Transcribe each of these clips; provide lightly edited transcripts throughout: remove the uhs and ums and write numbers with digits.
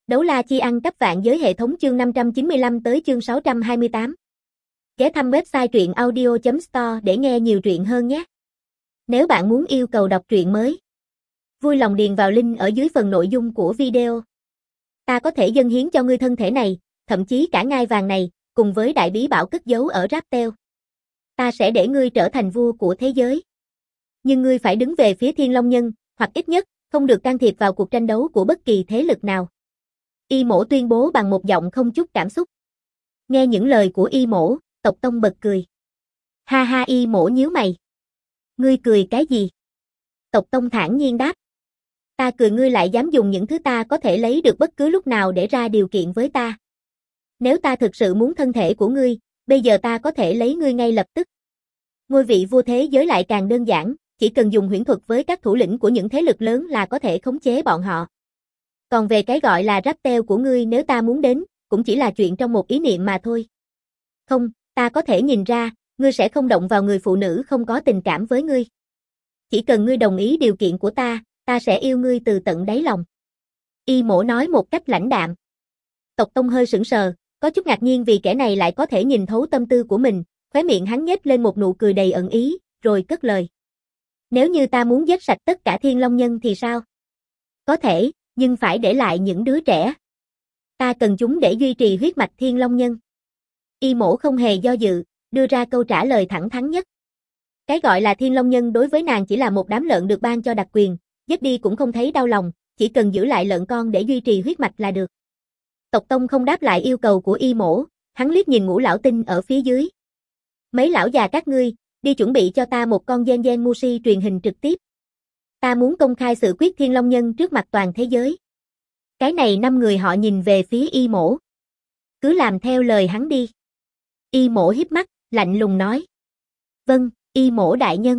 Đấu la chi ăn cắp vạn giới hệ thống chương 595 tới chương 628. Ghé thăm website truyện audio.store để nghe nhiều truyện hơn nhé. Nếu bạn muốn yêu cầu đọc truyện mới, vui lòng điền vào link ở dưới phần nội dung của video. Ta có thể dâng hiến cho ngươi thân thể này, thậm chí cả ngai vàng này, cùng với đại bí bảo cất giấu ở Raptel. Ta sẽ để ngươi trở thành vua của thế giới. Nhưng ngươi phải đứng về phía Thiên Long Nhân, hoặc ít nhất, không được can thiệp vào cuộc tranh đấu của bất kỳ thế lực nào. Y Mổ tuyên bố bằng một giọng không chút cảm xúc. Nghe những lời của Y Mổ, Tộc Tông bật cười. Ha ha, Y Mổ nhíu mày. Ngươi cười cái gì? Tộc Tông thản nhiên đáp. Ta cười ngươi lại dám dùng những thứ ta có thể lấy được bất cứ lúc nào để ra điều kiện với ta. Nếu ta thực sự muốn thân thể của ngươi, bây giờ ta có thể lấy ngươi ngay lập tức. Ngôi vị vua thế giới lại càng đơn giản, chỉ cần dùng huyễn thuật với các thủ lĩnh của những thế lực lớn là có thể khống chế bọn họ. Còn về cái gọi là Raptel của ngươi, nếu ta muốn đến, cũng chỉ là chuyện trong một ý niệm mà thôi. Không, ta có thể nhìn ra, ngươi sẽ không động vào người phụ nữ không có tình cảm với ngươi. Chỉ cần ngươi đồng ý điều kiện của ta sẽ yêu ngươi từ tận đáy lòng. Y Mổ nói một cách lãnh đạm. Tộc Tông hơi sững sờ, có chút ngạc nhiên vì kẻ này lại có thể nhìn thấu tâm tư của mình, khóe miệng hắn nhếch lên một nụ cười đầy ẩn ý, rồi cất lời. Nếu như ta muốn giết sạch tất cả Thiên Long Nhân thì sao? Có thể, nhưng phải để lại những đứa trẻ. Ta cần chúng để duy trì huyết mạch Thiên Long Nhân. Y Mổ không hề do dự, đưa ra câu trả lời thẳng thắn nhất. Cái gọi là Thiên Long Nhân đối với nàng chỉ là một đám lợn được ban cho đặc quyền, giết đi cũng không thấy đau lòng, chỉ cần giữ lại lợn con để duy trì huyết mạch là được. Tộc Tông không đáp lại yêu cầu của Y Mổ, hắn liếc nhìn Ngũ lão tinh ở phía dưới. Mấy lão già các ngươi, đi chuẩn bị cho ta một con Gen Mushi truyền hình trực tiếp. Ta muốn công khai sự quyết Thiên Long Nhân trước mặt toàn thế giới. Cái này 5 người họ nhìn về phía Y Mổ. Cứ làm theo lời hắn đi. Y Mổ híp mắt, lạnh lùng nói. Vâng, Y Mổ đại nhân.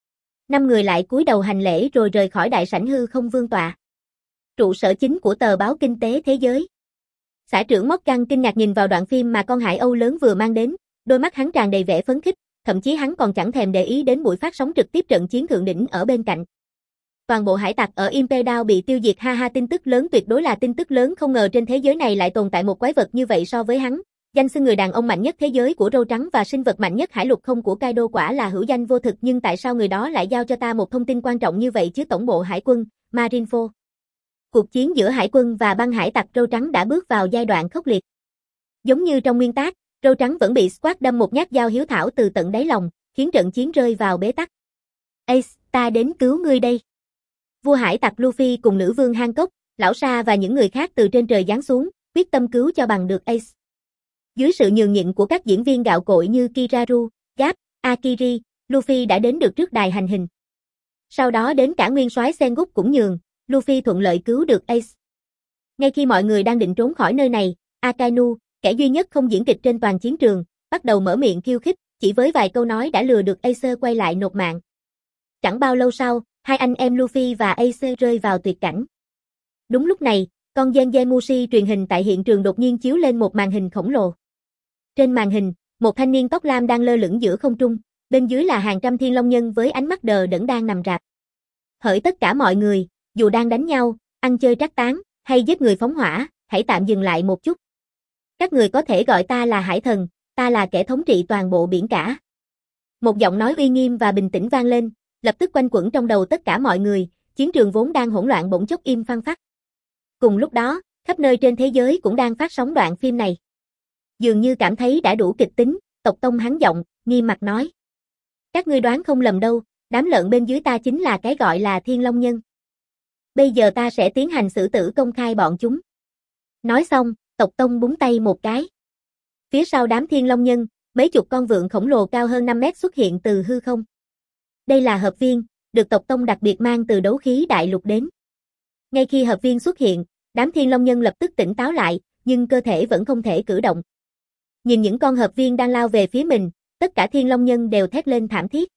5 người lại cúi đầu hành lễ rồi rời khỏi đại sảnh hư không vương tọa. Trụ sở chính của tờ báo Kinh tế Thế giới. Xã trưởng Morgan kinh ngạc nhìn vào đoạn phim mà con hải âu lớn vừa mang đến, đôi mắt hắn tràn đầy vẻ phấn khích, thậm chí hắn còn chẳng thèm để ý đến buổi phát sóng trực tiếp trận chiến thượng đỉnh ở bên cạnh. Toàn bộ hải tặc ở Imperial bị tiêu diệt, ha ha, tin tức lớn, tuyệt đối là tin tức lớn, không ngờ trên thế giới này lại tồn tại một quái vật như vậy. So với hắn, danh xưng người đàn ông mạnh nhất thế giới của Râu Trắng và sinh vật mạnh nhất hải lục không của Kaido quả là hữu danh vô thực, nhưng tại sao người đó lại giao cho ta một thông tin quan trọng như vậy chứ? Tổng bộ hải quân, Marineford. Cuộc chiến giữa hải quân và băng hải tặc Râu Trắng đã bước vào giai đoạn khốc liệt. Giống như trong nguyên tác, Râu Trắng vẫn bị Squad đâm một nhát dao hiếu thảo từ tận đáy lòng, khiến trận chiến rơi vào bế tắc. Ace, ta đến cứu ngươi đây. Vua hải tặc Luffy cùng nữ vương Hancock, lão Sa và những người khác từ trên trời giáng xuống, quyết tâm cứu cho bằng được Ace. Dưới sự nhường nhịn của các diễn viên gạo cội như Kiraru, Garp, Akiri, Luffy đã đến được trước đài hành hình. Sau đó đến cả nguyên soái Sengoku cũng nhường, Luffy thuận lợi cứu được Ace. Ngay khi mọi người đang định trốn khỏi nơi này, Akainu, kẻ duy nhất không diễn kịch trên toàn chiến trường, bắt đầu mở miệng khiêu khích, chỉ với vài câu nói đã lừa được Ace quay lại nộp mạng. Chẳng bao lâu sau, hai anh em Luffy và Ace rơi vào tuyệt cảnh. Đúng lúc này, con Gen Mushi truyền hình tại hiện trường đột nhiên chiếu lên một màn hình khổng lồ. Trên màn hình, một thanh niên tóc lam đang lơ lửng giữa không trung, bên dưới là hàng trăm Thiên Long Nhân với ánh mắt đờ đẫn đang nằm rạp. Hỡi tất cả mọi người, dù đang đánh nhau, ăn chơi trác táng, hay giết người phóng hỏa, hãy tạm dừng lại một chút. Các người có thể gọi ta là Hải Thần, ta là kẻ thống trị toàn bộ biển cả. Một giọng nói uy nghiêm và bình tĩnh vang lên, lập tức quanh quẩn trong đầu tất cả mọi người, chiến trường vốn đang hỗn loạn bỗng chốc im phăng phắc. Cùng lúc đó, khắp nơi trên thế giới cũng đang phát sóng đoạn phim này. Dường như cảm thấy đã đủ kịch tính, Tộc Tông hắn giọng, nghiêm mặt nói. Các ngươi đoán không lầm đâu, đám lợn bên dưới ta chính là cái gọi là Thiên Long Nhân. Bây giờ ta sẽ tiến hành xử tử công khai bọn chúng. Nói xong, Tộc Tông búng tay một cái. Phía sau đám Thiên Long Nhân, mấy chục con vượn khổng lồ cao hơn 5 mét xuất hiện từ hư không. Đây là hợp viên, được Tộc Tông đặc biệt mang từ đấu khí đại lục đến. Ngay khi hợp viên xuất hiện, đám Thiên Long Nhân lập tức tỉnh táo lại, nhưng cơ thể vẫn không thể cử động. Nhìn những con hợp viên đang lao về phía mình, tất cả Thiên Long Nhân đều thét lên thảm thiết.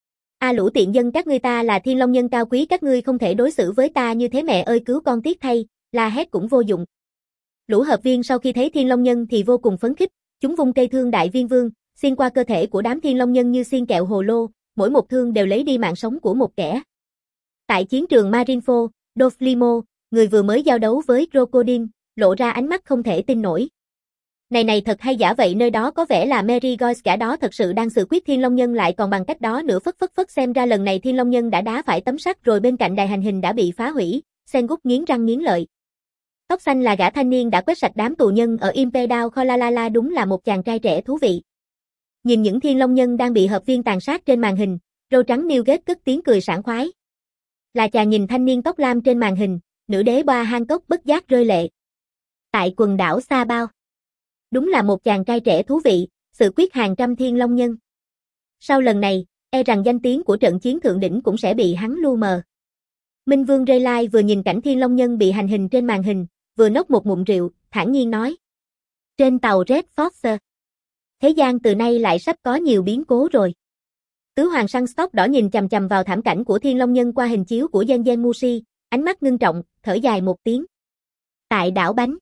A lũ tiện dân các ngươi, ta là Thiên Long Nhân cao quý, các ngươi không thể đối xử với ta như thế, mẹ ơi cứu con tiếc thay, la hét cũng vô dụng. Lũ hợp viên sau khi thấy Thiên Long Nhân thì vô cùng phấn khích, chúng vung cây thương đại viên vương, xuyên qua cơ thể của đám Thiên Long Nhân như xiên kẹo hồ lô, mỗi một thương đều lấy đi mạng sống của một kẻ. Tại chiến trường Marineford, Doflimo, người vừa mới giao đấu với Crocodile, lộ ra ánh mắt không thể tin nổi. Này thật hay giả vậy, nơi đó có vẻ là Mary Joyce cả đó thật sự đang xử quyết Thiên Long Nhân lại còn bằng cách đó nữa, phất xem ra lần này Thiên Long Nhân đã đá phải tấm sắt rồi, bên cạnh đài hành hình đã bị phá hủy. Sengoku nghiến răng nghiến lợi. Tóc xanh là gã thanh niên đã quét sạch đám tù nhân ở Imperial Kholala, đúng là một chàng trai trẻ thú vị. Nhìn những Thiên Long Nhân đang bị hợp viên tàn sát trên màn hình, râu trắng Newgate cất tiếng cười sảng khoái. Là chàng nhìn thanh niên tóc lam trên màn hình, nữ đế Ba Hancock bất giác rơi lệ. Tại quần đảo Sa Bao. Đúng là một chàng trai trẻ thú vị, xử quyết hàng trăm Thiên Long Nhân. Sau lần này, e rằng danh tiếng của trận chiến thượng đỉnh cũng sẽ bị hắn lu mờ. Minh Vương Rayleigh vừa nhìn cảnh Thiên Long Nhân bị hành hình trên màn hình, vừa nốc một ngụm rượu, thản nhiên nói. Trên tàu Red Fox, thế gian từ nay lại sắp có nhiều biến cố rồi. Tứ hoàng săn Stock đỏ nhìn chằm chằm vào thảm cảnh của Thiên Long Nhân qua hình chiếu của Gen Mushi, ánh mắt ngưng trọng, thở dài một tiếng. Tại đảo bánh.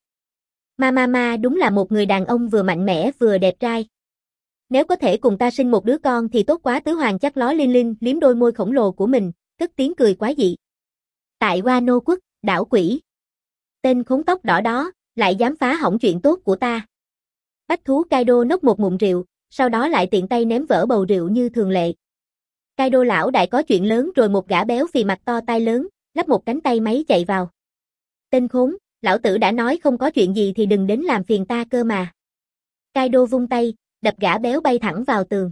Ma đúng là một người đàn ông vừa mạnh mẽ vừa đẹp trai. Nếu có thể cùng ta sinh một đứa con thì tốt quá. Tứ hoàng chắc ló Linh liếm đôi môi khổng lồ của mình, cất tiếng cười quái dị. Tại Wano quốc, đảo quỷ. Tên khốn tóc đỏ đó, lại dám phá hỏng chuyện tốt của ta. Bách thú Kaido nốc một ngụm rượu, sau đó lại tiện tay ném vỡ bầu rượu như thường lệ. Kaido lão đại có chuyện lớn rồi. Một gã béo phì mặt to tai lớn, lắp một cánh tay máy chạy vào. Tên khốn, lão tử đã nói không có chuyện gì thì đừng đến làm phiền ta cơ mà. Kaido vung tay, đập gã béo bay thẳng vào tường.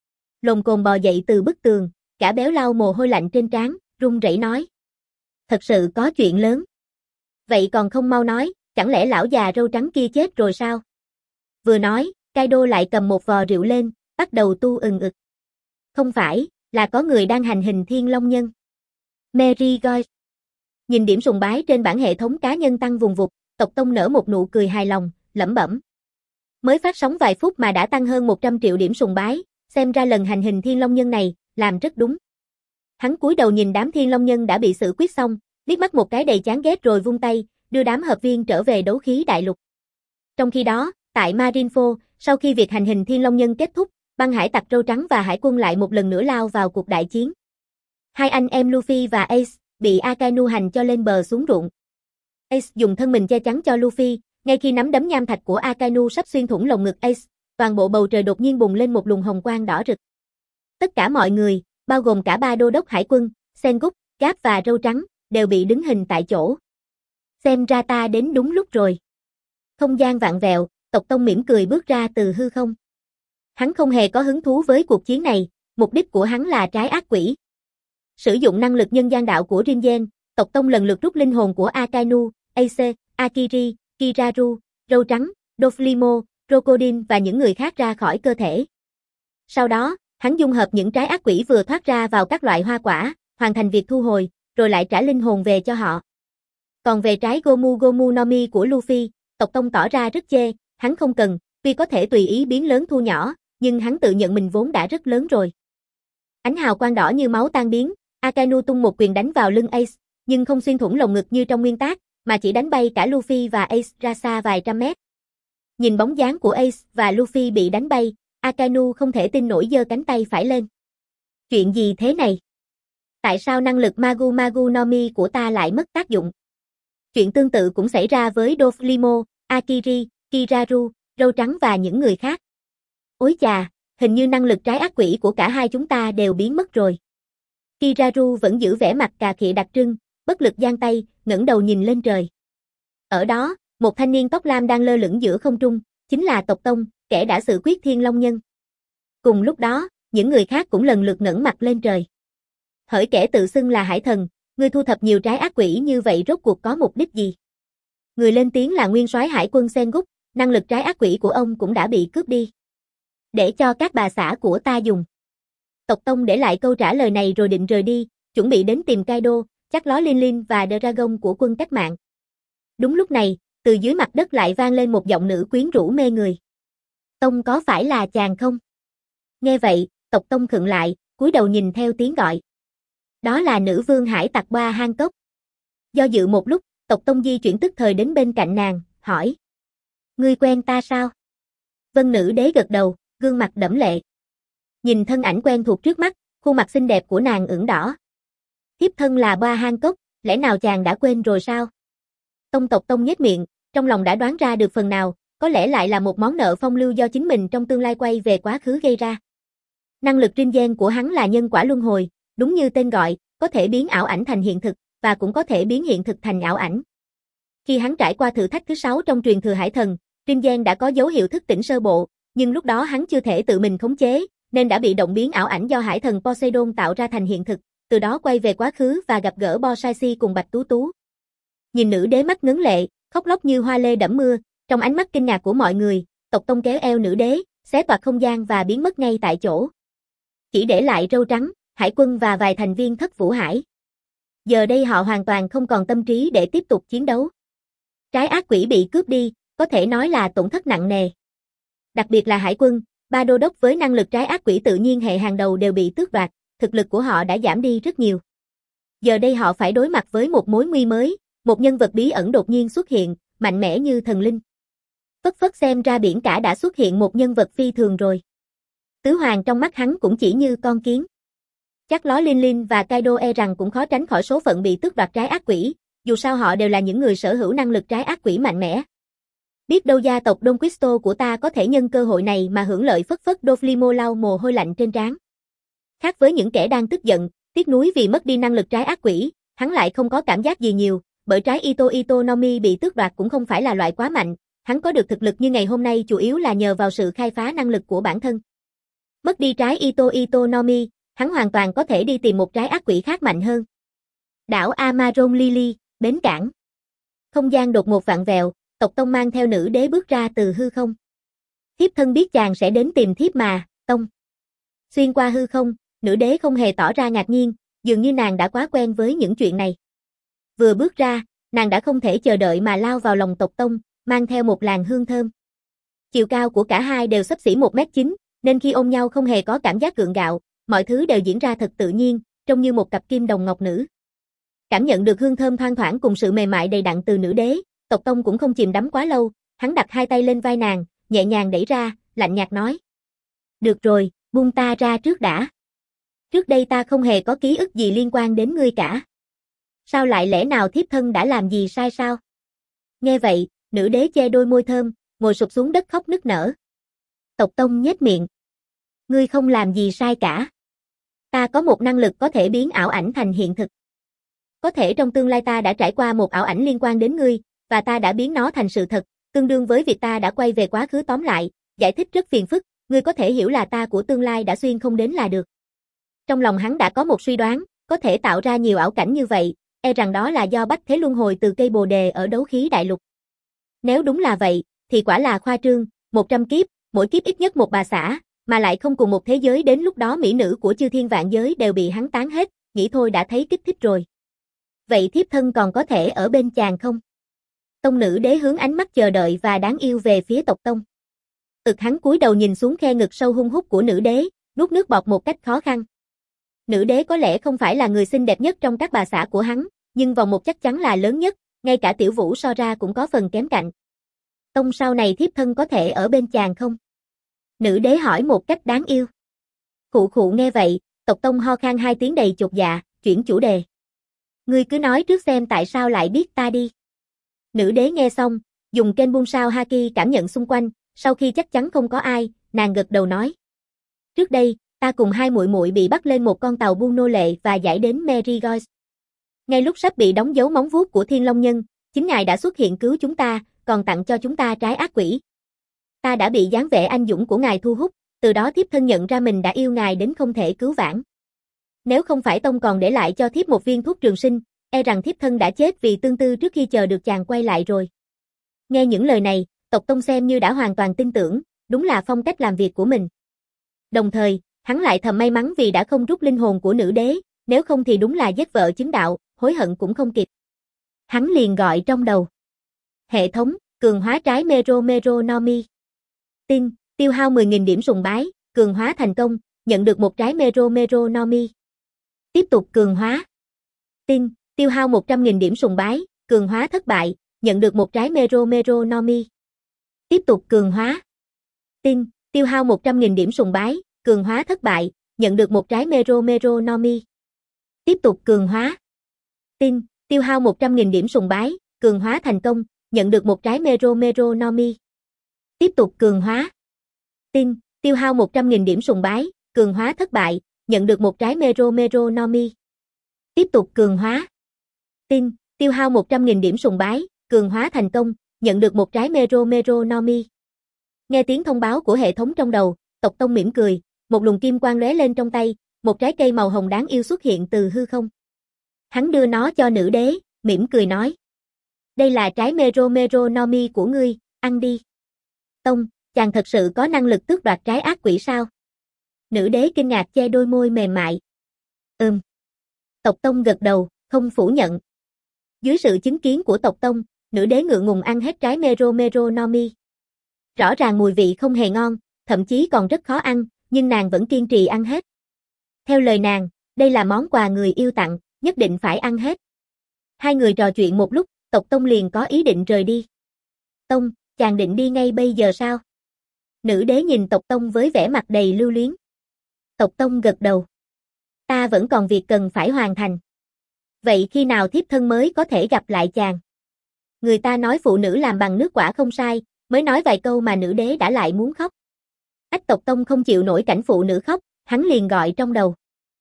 Lồm cồm bò dậy từ bức tường, gã béo lau mồ hôi lạnh trên trán, run rẩy nói. Thật sự có chuyện lớn. Vậy còn không mau nói, chẳng lẽ lão già râu trắng kia chết rồi sao? Vừa nói, Kaido lại cầm một vò rượu lên, bắt đầu tu ực. Không phải, là có người đang hành hình Thiên Long Nhân. Mary Joyce. Nhìn điểm sùng bái trên bảng hệ thống cá nhân tăng vùng vụt, Tộc Tông nở một nụ cười hài lòng, lẩm bẩm. Mới phát sóng vài phút mà đã tăng hơn 100 triệu điểm sùng bái, xem ra lần hành hình Thiên Long Nhân này, làm rất đúng. Hắn cúi đầu nhìn đám Thiên Long Nhân đã bị xử quyết xong, liếc mắt một cái đầy chán ghét rồi vung tay, đưa đám hợp viên trở về đấu khí đại lục. Trong khi đó, tại Marineford, sau khi việc hành hình Thiên Long Nhân kết thúc, băng hải tặc râu trắng và hải quân lại một lần nữa lao vào cuộc đại chiến. Hai anh em Luffy và Ace bị Akainu hành cho lên bờ xuống ruộng. Ace dùng thân mình che chắn cho Luffy, ngay khi nắm đấm nham thạch của Akainu sắp xuyên thủng lồng ngực Ace, toàn bộ bầu trời đột nhiên bùng lên một luồng hồng quang đỏ rực. Tất cả mọi người, bao gồm cả ba đô đốc hải quân, Sengoku, Garp và râu trắng, đều bị đứng hình tại chỗ. Xem ra ta đến đúng lúc rồi. Không gian vạn vẹo, Tộc Tông mỉm cười bước ra từ hư không. Hắn không hề có hứng thú với cuộc chiến này, mục đích của hắn là trái ác quỷ. Sử dụng năng lực nhân gian đạo của Ringen, Tộc Tông lần lượt rút linh hồn của Akainu, Ace, Akiri, Kiraru, râu trắng, Doflimo, Crocodile và những người khác ra khỏi cơ thể. Sau đó, hắn dung hợp những trái ác quỷ vừa thoát ra vào các loại hoa quả, hoàn thành việc thu hồi, rồi lại trả linh hồn về cho họ. Còn về trái Gomu no Mi của Luffy, Tộc Tông tỏ ra rất chê, hắn không cần, tuy có thể tùy ý biến lớn thu nhỏ, nhưng hắn tự nhận mình vốn đã rất lớn rồi. Ánh hào quang đỏ như máu tan biến, Akainu tung một quyền đánh vào lưng Ace, nhưng không xuyên thủng lồng ngực như trong nguyên tác, mà chỉ đánh bay cả Luffy và Ace ra xa vài trăm mét. Nhìn bóng dáng của Ace và Luffy bị đánh bay, Akainu không thể tin nổi giơ cánh tay phải lên. Chuyện gì thế này? Tại sao năng lực Magu no Mi của ta lại mất tác dụng? Chuyện tương tự cũng xảy ra với Doflimo, Akiri, Kiraru, râu trắng và những người khác. Ối chà, hình như năng lực trái ác quỷ của cả hai chúng ta đều biến mất rồi. Kiraru vẫn giữ vẻ mặt cà khịa đặc trưng, bất lực giang tay, ngẩng đầu nhìn lên trời. Ở đó, một thanh niên tóc lam đang lơ lửng giữa không trung, chính là Tộc Tông, kẻ đã xử quyết Thiên Long Nhân. Cùng lúc đó, những người khác cũng lần lượt ngẩng mặt lên trời. Hỡi kẻ tự xưng là hải thần, ngươi thu thập nhiều trái ác quỷ như vậy rốt cuộc có mục đích gì? Người lên tiếng là nguyên soái hải quân Sengoku, năng lực trái ác quỷ của ông cũng đã bị cướp đi. Để cho các bà xã của ta dùng. Tộc Tông để lại câu trả lời này rồi định rời đi, chuẩn bị đến tìm Kaido, chắc ló Lin và Dragon của quân cách mạng. Đúng lúc này, từ dưới mặt đất lại vang lên một giọng nữ quyến rũ mê người. Tông có phải là chàng không? Nghe vậy, Tộc Tông khựng lại, cúi đầu nhìn theo tiếng gọi. Đó là nữ vương hải tặc Ba Hancock. Do dự một lúc, Tộc Tông di chuyển tức thời đến bên cạnh nàng, hỏi. Ngươi quen ta sao? Vân nữ đế gật đầu, gương mặt đẫm lệ. Nhìn thân ảnh quen thuộc trước mắt, khuôn mặt xinh đẹp của nàng ửng đỏ. Thiếp thân là Ba Hancock, lẽ nào chàng đã quên rồi sao? Tộc Tông nhếch miệng, Trong lòng đã đoán ra được phần nào, có lẽ lại là một món nợ phong lưu do chính mình trong tương lai quay về quá khứ gây ra. Năng lực Rin Gen của hắn là nhân quả luân hồi, đúng như tên gọi, có thể biến ảo ảnh thành hiện thực, và cũng có thể biến hiện thực thành ảo ảnh. Khi hắn trải qua thử thách thứ 6 trong truyền thừa hải thần, Rin Gen đã có dấu hiệu thức tỉnh sơ bộ, nhưng lúc đó hắn chưa thể tự mình khống chế, nên đã bị động biến ảo ảnh do hải thần Poseidon tạo ra thành hiện thực, từ đó quay về quá khứ và gặp gỡ Bosaici cùng Bạch Tú Tú. Nhìn nữ đế mắt ngấn lệ, khóc lóc như hoa lê đẫm mưa, trong ánh mắt kinh ngạc của mọi người, tộc tông kéo eo nữ đế, xé toạc không gian và biến mất ngay tại chỗ. Chỉ để lại râu trắng, hải quân và vài thành viên thất vũ hải. Giờ đây họ hoàn toàn không còn tâm trí để tiếp tục chiến đấu. Trái ác quỷ bị cướp đi, có thể nói là tổn thất nặng nề. Đặc biệt là hải quân, ba đô đốc với năng lực trái ác quỷ tự nhiên hệ hàng đầu đều bị tước đoạt, thực lực của họ đã giảm đi rất nhiều. Giờ đây họ phải đối mặt với một mối nguy mới, một nhân vật bí ẩn đột nhiên xuất hiện, mạnh mẽ như thần linh. Phất phất xem ra biển cả đã xuất hiện một nhân vật phi thường rồi. Tứ Hoàng trong mắt hắn cũng chỉ như con kiến. Chắc ló Linh Linh và Kaido e rằng cũng khó tránh khỏi số phận bị tước đoạt trái ác quỷ, dù sao họ đều là những người sở hữu năng lực trái ác quỷ mạnh mẽ. Biết đâu gia tộc Don Quisto của ta có thể nhân cơ hội này mà hưởng lợi. Phất phất Doflimo lau mồ hôi lạnh trên trán. Khác với những kẻ đang tức giận, tiếc nuối vì mất đi năng lực trái ác quỷ, hắn lại không có cảm giác gì nhiều, bởi trái Ito Ito Nomi bị tước đoạt cũng không phải là loại quá mạnh, hắn có được thực lực như ngày hôm nay chủ yếu là nhờ vào sự khai phá năng lực của bản thân. Mất đi trái Ito Ito Nomi, hắn hoàn toàn có thể đi tìm một trái ác quỷ khác mạnh hơn. Đảo Amaron Lily, bến cảng. Không gian đột ngột vặn vẹo, tộc Tông mang theo nữ đế bước ra từ hư không. Thiếp thân biết chàng sẽ đến tìm thiếp mà, Tông. Xuyên qua hư không, nữ đế không hề tỏ ra ngạc nhiên, dường như nàng đã quá quen với những chuyện này. Vừa bước ra, nàng đã không thể chờ đợi mà lao vào lòng tộc Tông, mang theo một làn hương thơm. Chiều cao của cả hai đều xấp xỉ 1m9, nên khi ôm nhau không hề có cảm giác gượng gạo, mọi thứ đều diễn ra thật tự nhiên, trông như một cặp kim đồng ngọc nữ. Cảm nhận được hương thơm thoang thoảng cùng sự mềm mại đầy đặn từ nữ đế, tộc Tông cũng không chìm đắm quá lâu, hắn đặt hai tay lên vai nàng, nhẹ nhàng đẩy ra, lạnh nhạt nói. Được rồi, buông ta ra trước đã. Trước đây ta không hề có ký ức gì liên quan đến ngươi cả. Sao lại lẽ nào thiếp thân đã làm gì sai sao? Nghe vậy, nữ đế che đôi môi thơm, ngồi sụp xuống đất khóc nức nở. Tộc Tông nhếch miệng. Ngươi không làm gì sai cả. Ta có một năng lực có thể biến ảo ảnh thành hiện thực. Có thể trong tương lai ta đã trải qua một ảo ảnh liên quan đến ngươi, và ta đã biến nó thành sự thật, tương đương với việc ta đã quay về quá khứ. Tóm lại, giải thích rất phiền phức, ngươi có thể hiểu là ta của tương lai đã xuyên không đến là được. Trong lòng hắn đã có một suy đoán, có thể tạo ra nhiều ảo cảnh như vậy, e rằng đó là do bách thế luân hồi từ cây bồ đề ở đấu khí đại lục. Nếu đúng là vậy, thì quả là khoa trương, 100 kiếp, mỗi kiếp ít nhất một bà xã, mà lại không cùng một thế giới, đến lúc đó mỹ nữ của chư thiên vạn giới đều bị hắn tán hết, nghĩ thôi đã thấy kích thích rồi. Vậy thiếp thân còn có thể ở bên chàng không? Tông nữ đế hướng ánh mắt chờ đợi và đáng yêu về phía tộc Tông. Hắn cúi đầu nhìn xuống khe ngực sâu hun hút của nữ đế, nuốt nước bọt một cách khó khăn. Nữ đế có lẽ không phải là người xinh đẹp nhất trong các bà xã của hắn, nhưng vòng một chắc chắn là lớn nhất, ngay cả Tiểu Vũ so ra cũng có phần kém cạnh. Tông sau này thiếp thân có thể ở bên chàng không? Nữ đế hỏi một cách đáng yêu. Khụ khụ nghe vậy, tộc Tông ho khan hai tiếng đầy chột dạ, chuyển chủ đề. Ngươi cứ nói trước xem tại sao lại biết ta đi. Nữ đế nghe xong, dùng kênh buông sao Haki cảm nhận xung quanh, sau khi chắc chắn không có ai, nàng gật đầu nói. Trước đây, ta cùng hai muội muội bị bắt lên một con tàu buôn nô lệ và giải đến Merigold. Ngay lúc sắp bị đóng dấu móng vuốt của Thiên Long Nhân, chính ngài đã xuất hiện cứu chúng ta, còn tặng cho chúng ta trái ác quỷ. Ta đã bị dáng vẻ anh dũng của ngài thu hút, từ đó thiếp thân nhận ra mình đã yêu ngài đến không thể cứu vãn. Nếu không phải Tông còn để lại cho thiếp một viên thuốc trường sinh, e rằng thiếp thân đã chết vì tương tư trước khi chờ được chàng quay lại rồi. Nghe những lời này, tộc Tông xem như đã hoàn toàn tin tưởng, đúng là phong cách làm việc của mình. Đồng thời, hắn lại thầm may mắn vì đã không rút linh hồn của nữ đế, nếu không thì đúng là giết vợ chứng đạo, hối hận cũng không kịp. Hắn liền gọi trong đầu. Hệ thống, cường hóa trái Mero Nomi. Tin, tiêu hao 10.000 điểm sùng bái, cường hóa thành công, nhận được một trái Mero Nomi. Tiếp tục cường hóa. Tin, tiêu hao 100.000 điểm sùng bái, cường hóa thất bại, nhận được một trái Mero Nomi. Tiếp tục cường hóa. Tin, tiêu hao 100.000 điểm sùng bái, cường hóa thất bại, nhận được một trái Mero Nomi. Tiếp tục cường hóa. Tin, tiêu hao 100.000 điểm sùng bái, cường hóa thành công, nhận được một trái Mero Nomi. Tiếp tục cường hóa. Tin, tiêu hao 100.000 điểm sùng bái, cường hóa thất bại, nhận được một trái Mero Nomi. Tiếp tục cường hóa. Tin, tiêu hao 100.000 điểm sùng bái, cường hóa thành công, nhận được một trái Mero Nomi. Nghe tiếng thông báo của hệ thống trong đầu, Tộc Tông mỉm cười, một luồng kim quang lóe lên trong tay, một trái cây màu hồng đáng yêu xuất hiện từ hư không. Hắn đưa nó cho nữ đế, mỉm cười nói. Đây là trái Mero Nomi của ngươi, ăn đi. Tông, chàng thật sự có năng lực tước đoạt trái ác quỷ sao? Nữ đế kinh ngạc che đôi môi mềm mại. Tộc Tông gật đầu, không phủ nhận. Dưới sự chứng kiến của Tộc Tông, nữ đế ngượng ngùng ăn hết trái Mero Nomi. Rõ ràng mùi vị không hề ngon, thậm chí còn rất khó ăn, nhưng nàng vẫn kiên trì ăn hết. Theo lời nàng, đây là món quà người yêu tặng, nhất định phải ăn hết. Hai người trò chuyện một lúc, Tộc Tông liền có ý định rời đi. Tông, chàng định đi ngay bây giờ sao? Nữ đế nhìn Tộc Tông với vẻ mặt đầy lưu luyến. Tộc Tông gật đầu. Ta vẫn còn việc cần phải hoàn thành. Vậy khi nào thiếp thân mới có thể gặp lại chàng? Người ta nói phụ nữ làm bằng nước quả không sai, mới nói vài câu mà nữ đế đã lại muốn khóc. Tộc Tông không chịu nổi cảnh phụ nữ khóc, hắn liền gọi trong đầu.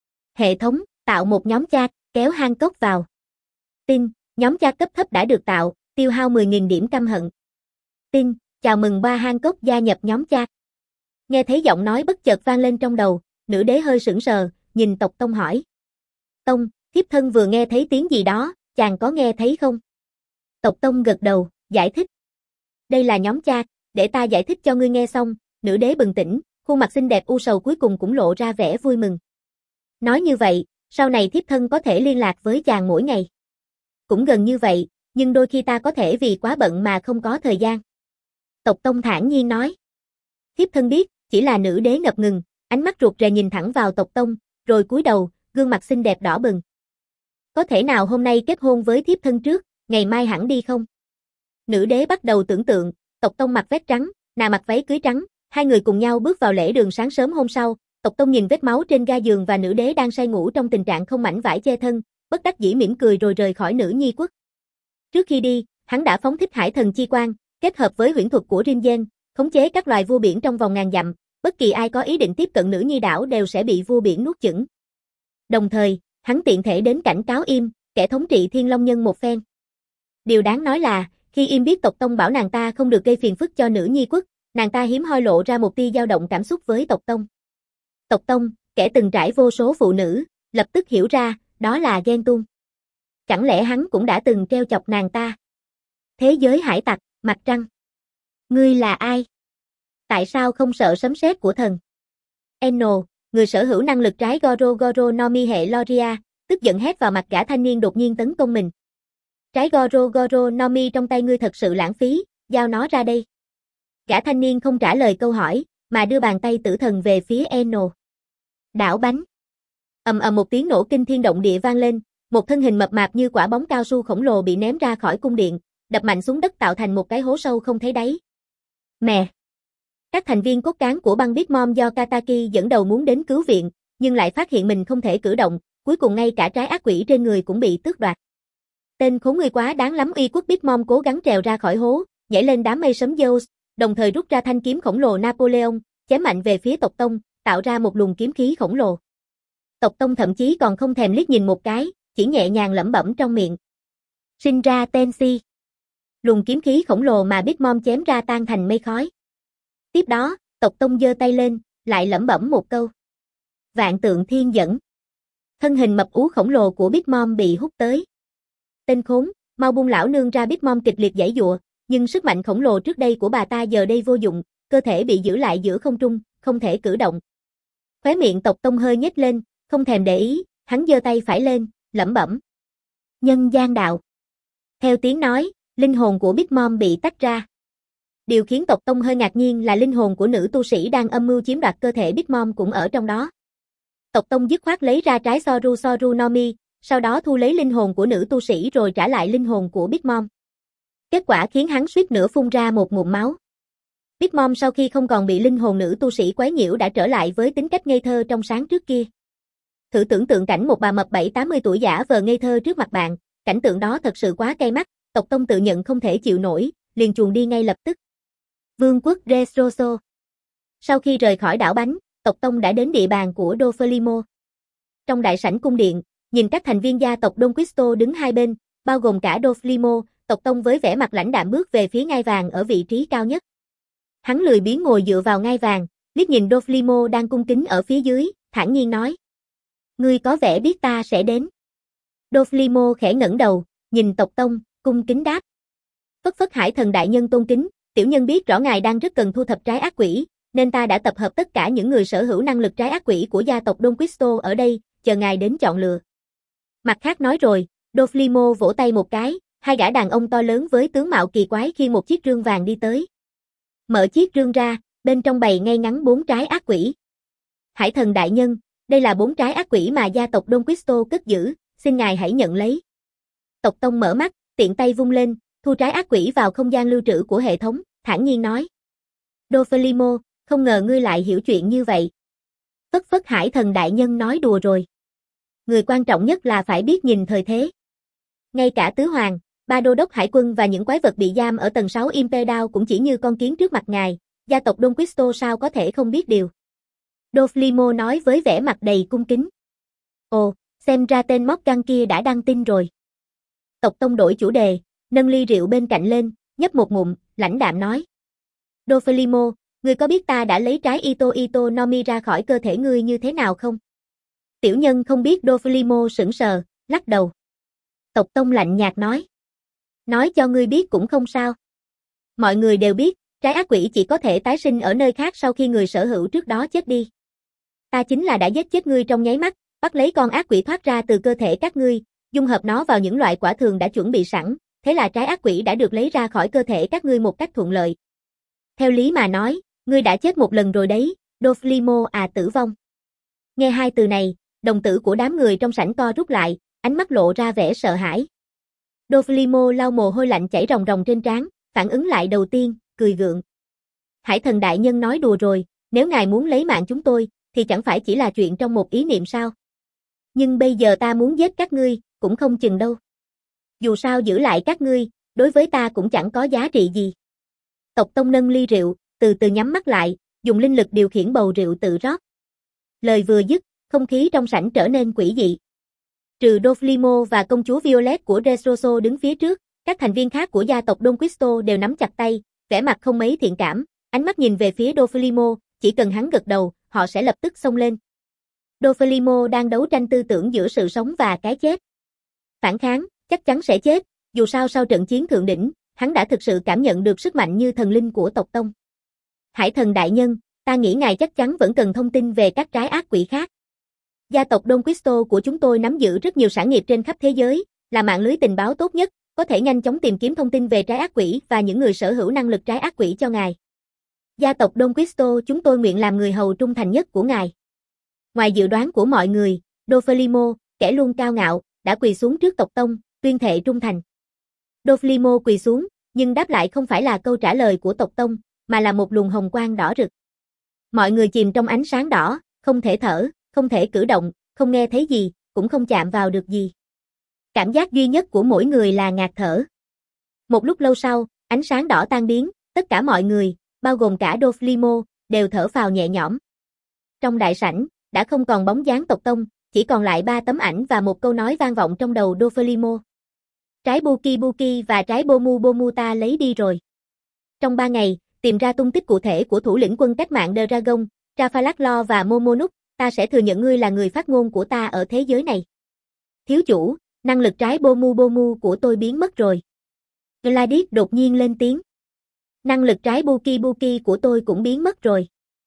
Hệ thống, tạo một nhóm chat, kéo Hancock vào. Tin, nhóm chat cấp thấp đã được tạo, tiêu hao 10.000 điểm căm hận. Tin, chào mừng ba Hancock gia nhập nhóm chat. Nghe thấy giọng nói bất chợt vang lên trong đầu, nữ đế hơi sững sờ, nhìn Tộc Tông hỏi. Tông, thiếp thân vừa nghe thấy tiếng gì đó, chàng có nghe thấy không? Tộc Tông gật đầu, giải thích. Đây là nhóm chat, để ta giải thích cho ngươi nghe xong. Nữ đế bừng tỉnh, khuôn mặt xinh đẹp u sầu cuối cùng cũng lộ ra vẻ vui mừng. Nói như vậy, sau này thiếp thân có thể liên lạc với chàng mỗi ngày. Cũng gần như vậy, nhưng đôi khi ta có thể vì quá bận mà không có thời gian. Tộc Tông thản nhiên nói. Thiếp thân biết, chỉ là nữ đế ngập ngừng, ánh mắt ruột rè nhìn thẳng vào Tộc Tông, rồi cúi đầu, gương mặt xinh đẹp đỏ bừng. Có thể nào hôm nay kết hôn với thiếp thân trước, ngày mai hẳn đi không? Nữ đế bắt đầu tưởng tượng, Tộc Tông mặc vest trắng, nàng mặc váy cưới trắng, hai người cùng nhau bước vào lễ đường sáng sớm hôm sau. Tộc Tông nhìn vết máu trên ga giường và nữ đế đang say ngủ trong tình trạng không mảnh vải che thân, bất đắc dĩ mỉm cười rồi rời khỏi nữ nhi quốc. Trước khi đi, hắn đã phóng thích hải thần chi quang, kết hợp với huyễn thuật của Rinjen, khống chế các loài vua biển trong vòng ngàn dặm, bất kỳ ai có ý định tiếp cận nữ nhi đảo đều sẽ bị vua biển nuốt chửng. Đồng thời, hắn tiện thể đến cảnh cáo Im, kẻ thống trị Thiên Long Nhân một phen. Điều đáng nói là, khi Im biết Tộc Tông bảo nàng ta không được gây phiền phức cho nữ nhi quốc, nàng ta hiếm hoi lộ ra một tia dao động cảm xúc với Tộc Tông. Tộc Tông, kẻ từng trải vô số phụ nữ, lập tức hiểu ra, đó là ghen tuông. Chẳng lẽ hắn cũng đã từng treo chọc nàng ta? Thế giới hải tặc, mặt trăng. Ngươi là ai? Tại sao không sợ sấm sét của thần? Eno, người sở hữu năng lực trái Goro Nomi hệ Loria, tức giận hét vào mặt gã thanh niên đột nhiên tấn công mình. Trái Goro Nomi trong tay ngươi thật sự lãng phí, giao nó ra đây. Gã thanh niên không trả lời câu hỏi, mà đưa bàn tay tử thần về phía Eno. Đảo bánh. Ầm ầm một tiếng nổ kinh thiên động địa vang lên, một thân hình mập mạp như quả bóng cao su khổng lồ bị ném ra khỏi cung điện, đập mạnh xuống đất tạo thành một cái hố sâu không thấy đáy. Mẹ! Các thành viên cốt cán của băng Big Mom do Kataki dẫn đầu muốn đến cứu viện, nhưng lại phát hiện mình không thể cử động, cuối cùng ngay cả trái ác quỷ trên người cũng bị tước đoạt. Tên khốn người quá đáng lắm uy quốc Big Mom cố gắng trèo ra khỏi hố, nhảy lên đám mây sấm Zeus, đồng thời rút ra thanh kiếm khổng lồ Napoleon, chém mạnh về phía Tộc Tông, tạo ra một luồng kiếm khí khổng lồ. Tộc Tông thậm chí còn không thèm liếc nhìn một cái, chỉ nhẹ nhàng lẩm bẩm trong miệng. Shinra Tenshi. Luồng kiếm khí khổng lồ mà Big Mom chém ra tan thành mây khói. Tiếp đó, Tộc Tông giơ tay lên, lại lẩm bẩm một câu. Vạn tượng thiên dẫn. Thân hình mập ú khổng lồ của Big Mom bị hút tới. Tên khốn, mau buông lão nương ra. Big Mom kịch liệt giãy giụa, nhưng sức mạnh khổng lồ trước đây của bà ta giờ đây vô dụng, cơ thể bị giữ lại giữa không trung, không thể cử động. Khóe miệng Tộc Tông hơi nhếch lên, không thèm để ý, hắn giơ tay phải lên, lẩm bẩm. Nhân gian đạo. Theo tiếng nói, linh hồn của Big Mom bị tách ra. Điều khiến Tộc Tông hơi ngạc nhiên là linh hồn của nữ tu sĩ đang âm mưu chiếm đoạt cơ thể Big Mom cũng ở trong đó. Tộc Tông dứt khoát lấy ra trái Soru Nomi, sau đó thu lấy linh hồn của nữ tu sĩ rồi trả lại linh hồn của Big Mom. Kết quả khiến hắn suýt nữa phun ra một ngụm máu. Big Mom sau khi không còn bị linh hồn nữ tu sĩ quấy nhiễu đã trở lại với tính cách ngây thơ trong sáng trước kia. Thử tưởng tượng cảnh một bà mập 7-80 tuổi giả vờ ngây thơ trước mặt bạn, cảnh tượng đó thật sự quá cay mắt, tộc tông tự nhận không thể chịu nổi, liền chuồn đi ngay lập tức. Vương quốc Dressrosa. Sau khi rời khỏi đảo bánh, tộc tông đã đến địa bàn của Doflimo. Trong đại sảnh cung điện, nhìn các thành viên gia tộc Don Quisto đứng hai bên, bao gồm cả Doflimo, tộc tông với vẻ mặt lãnh đạm bước về phía ngai vàng ở vị trí cao nhất. Hắn lười biếng ngồi dựa vào ngai vàng, liếc nhìn Doflimo đang cung kính ở phía dưới, thản nhiên nói: "Ngươi có vẻ biết ta sẽ đến." Doflimo khẽ ngẩng đầu, nhìn tộc tông, cung kính đáp: "Phất phất Hải thần đại nhân tôn kính, tiểu nhân biết rõ ngài đang rất cần thu thập trái ác quỷ, nên ta đã tập hợp tất cả những người sở hữu năng lực trái ác quỷ của gia tộc Don Quisto ở đây, chờ ngài đến chọn lựa." Mặt khác nói rồi, Doflimo vỗ tay một cái, hai gã đàn ông to lớn với tướng mạo kỳ quái khi một chiếc rương vàng đi tới. Mở chiếc rương ra, bên trong bày ngay ngắn 4 trái ác quỷ. "Hải thần đại nhân, đây là 4 trái ác quỷ mà gia tộc Don Quisto cất giữ, xin ngài hãy nhận lấy." Tộc tông mở mắt, tiện tay vung lên, thu trái ác quỷ vào không gian lưu trữ của hệ thống, thản nhiên nói: "Doflimo, không ngờ ngươi lại hiểu chuyện như vậy." Phất phất Hải thần đại nhân nói đùa rồi. Người quan trọng nhất là phải biết nhìn thời thế. Ngay cả tứ hoàng, ba đô đốc hải quân và những quái vật bị giam ở tầng 6 Imperial cũng chỉ như con kiến trước mặt ngài, gia tộc Don Quisto sao có thể không biết điều. Doflimo nói với vẻ mặt đầy cung kính. Ồ, xem ra tên Morgan kia đã đăng tin rồi. Tộc tông đổi chủ đề, nâng ly rượu bên cạnh lên, nhấp một ngụm, lãnh đạm nói: "Doflimo, ngươi có biết ta đã lấy trái Ito Nomi ra khỏi cơ thể ngươi như thế nào không?" Tiểu nhân không biết. Doflimo sững sờ, lắc đầu. Tộc tông lạnh nhạt nói: "Nói cho ngươi biết cũng không sao. Mọi người đều biết, trái ác quỷ chỉ có thể tái sinh ở nơi khác sau khi người sở hữu trước đó chết đi. Ta chính là đã giết chết ngươi trong nháy mắt, bắt lấy con ác quỷ thoát ra từ cơ thể các ngươi, dung hợp nó vào những loại quả thường đã chuẩn bị sẵn, thế là trái ác quỷ đã được lấy ra khỏi cơ thể các ngươi một cách thuận lợi. Theo lý mà nói, ngươi đã chết một lần rồi đấy, Doflimo à." Tử vong. Nghe hai từ này, đồng tử của đám người trong sảnh co rút lại, ánh mắt lộ ra vẻ sợ hãi. Doflimo lau mồ hôi lạnh chảy ròng ròng trên trán, phản ứng lại đầu tiên, cười gượng. "Hải thần đại nhân nói đùa rồi, nếu ngài muốn lấy mạng chúng tôi, thì chẳng phải chỉ là chuyện trong một ý niệm sao? Nhưng bây giờ ta muốn giết các ngươi, cũng không chừng đâu. Dù sao giữ lại các ngươi, đối với ta cũng chẳng có giá trị gì." Tộc tông nâng ly rượu, từ từ nhắm mắt lại, dùng linh lực điều khiển bầu rượu tự rót. Lời vừa dứt, không khí trong sảnh trở nên quỷ dị. Trừ Doflimo và công chúa Violet của Dressrosa đứng phía trước, các thành viên khác của gia tộc Don Quisto đều nắm chặt tay, vẻ mặt không mấy thiện cảm, ánh mắt nhìn về phía Doflimo, chỉ cần hắn gật đầu, họ sẽ lập tức xông lên. Doflimo đang đấu tranh tư tưởng giữa sự sống và cái chết. Phản kháng, chắc chắn sẽ chết, dù sao sau trận chiến thượng đỉnh, hắn đã thực sự cảm nhận được sức mạnh như thần linh của tộc tông. "Hải thần đại nhân, ta nghĩ ngài chắc chắn vẫn cần thông tin về các trái ác quỷ khác. Gia tộc Don Quisto của chúng tôi nắm giữ rất nhiều sản nghiệp trên khắp thế giới, là mạng lưới tình báo tốt nhất, có thể nhanh chóng tìm kiếm thông tin về trái ác quỷ và những người sở hữu năng lực trái ác quỷ cho ngài. Gia tộc Don Quisto chúng tôi nguyện làm người hầu trung thành nhất của ngài." Ngoài dự đoán của mọi người, Doflimo, kẻ luôn cao ngạo, đã quỳ xuống trước tộc tông, tuyên thệ trung thành. Doflimo quỳ xuống, nhưng đáp lại không phải là câu trả lời của tộc tông, mà là một luồng hồng quang đỏ rực. Mọi người chìm trong ánh sáng đỏ, không thể thở, không thể cử động, không nghe thấy gì, cũng không chạm vào được gì. Cảm giác duy nhất của mỗi người là ngạt thở. Một lúc lâu sau, ánh sáng đỏ tan biến, tất cả mọi người, bao gồm cả Doflimo, đều thở phào nhẹ nhõm. Trong đại sảnh, đã không còn bóng dáng tộc tông, chỉ còn lại 3 tấm ảnh và một câu nói vang vọng trong đầu Doflimo. "Trái Buki Buki và trái Bomu Bomu ta lấy đi rồi. Trong 3 ngày, tìm ra tung tích cụ thể của thủ lĩnh quân cách mạng Dragon, Trafalgar và Momonuk, ta sẽ thừa nhận ngươi là người phát ngôn của ta ở thế giới này." "Thiếu chủ, năng lực trái Bomu Bomu của tôi biến mất rồi." Gladys đột nhiên lên tiếng. "Năng lực trái Buki Buki của tôi cũng biến mất rồi."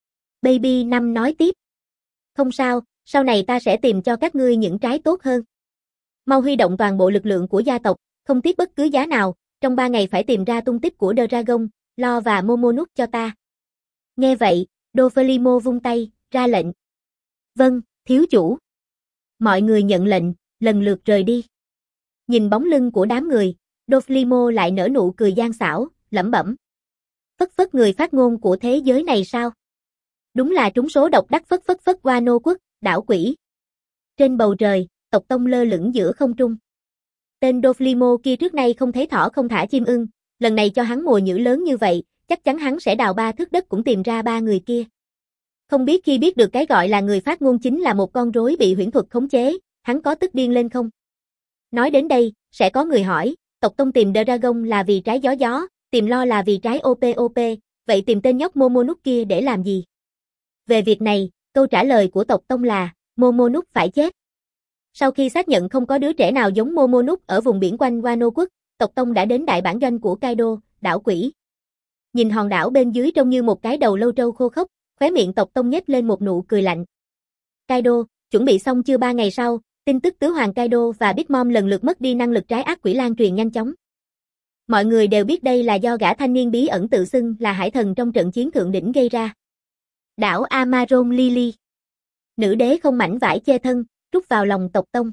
Baby Năm nói tiếp. "Không sao, sau này ta sẽ tìm cho các ngươi những trái tốt hơn. Mau huy động toàn bộ lực lượng của gia tộc, không tiếc bất cứ giá nào, trong 3 ngày phải tìm ra tung tích của Dragon, Lo và Momonuk cho ta." Nghe vậy, Doflimo vung tay, ra lệnh. "Vâng, thiếu chủ." Mọi người nhận lệnh, lần lượt rời đi. Nhìn bóng lưng của đám người, Doflimo lại nở nụ cười gian xảo, lẩm bẩm. Phất phất người phát ngôn của thế giới này sao? Đúng là trúng số độc đắc phất phất phất qua nô quốc, đảo quỷ. Trên bầu trời, tộc tông lơ lửng giữa không trung. Tên Doflimo kia trước nay không thấy thỏ không thả chim ưng, lần này cho hắn mồi nhữ lớn như vậy, chắc chắn hắn sẽ đào 3 thước đất cũng tìm ra 3 người kia. Không biết khi biết được cái gọi là người phát ngôn chính là một con rối bị huyễn thuật khống chế, hắn có tức điên lên không? Nói đến đây, sẽ có người hỏi, tộc tông tìm Dragon là vì trái gió gió, tìm Lo là vì trái OPOP, vậy tìm tên nhóc Momonuk kia để làm gì? Về việc này, câu trả lời của tộc tông là, Momonuk phải chết. Sau khi xác nhận không có đứa trẻ nào giống Momonuk ở vùng biển quanh Wano quốc, tộc tông đã đến đại bản doanh của Kaido, đảo quỷ. Nhìn hòn đảo bên dưới trông như một cái đầu lâu trâu khô khốc, khóe miệng tộc tông nhếch lên một nụ cười lạnh. Kaido, chuẩn bị xong chưa? 3 ngày sau, tin tức tứ hoàng Kaido và Big Mom lần lượt mất đi năng lực trái ác quỷ lan truyền nhanh chóng. Mọi người đều biết đây là do gã thanh niên bí ẩn tự xưng là hải thần trong trận chiến thượng đỉnh gây ra. Đảo Amaron Lily. Nữ đế không mảnh vải che thân, rút vào lòng tộc tông.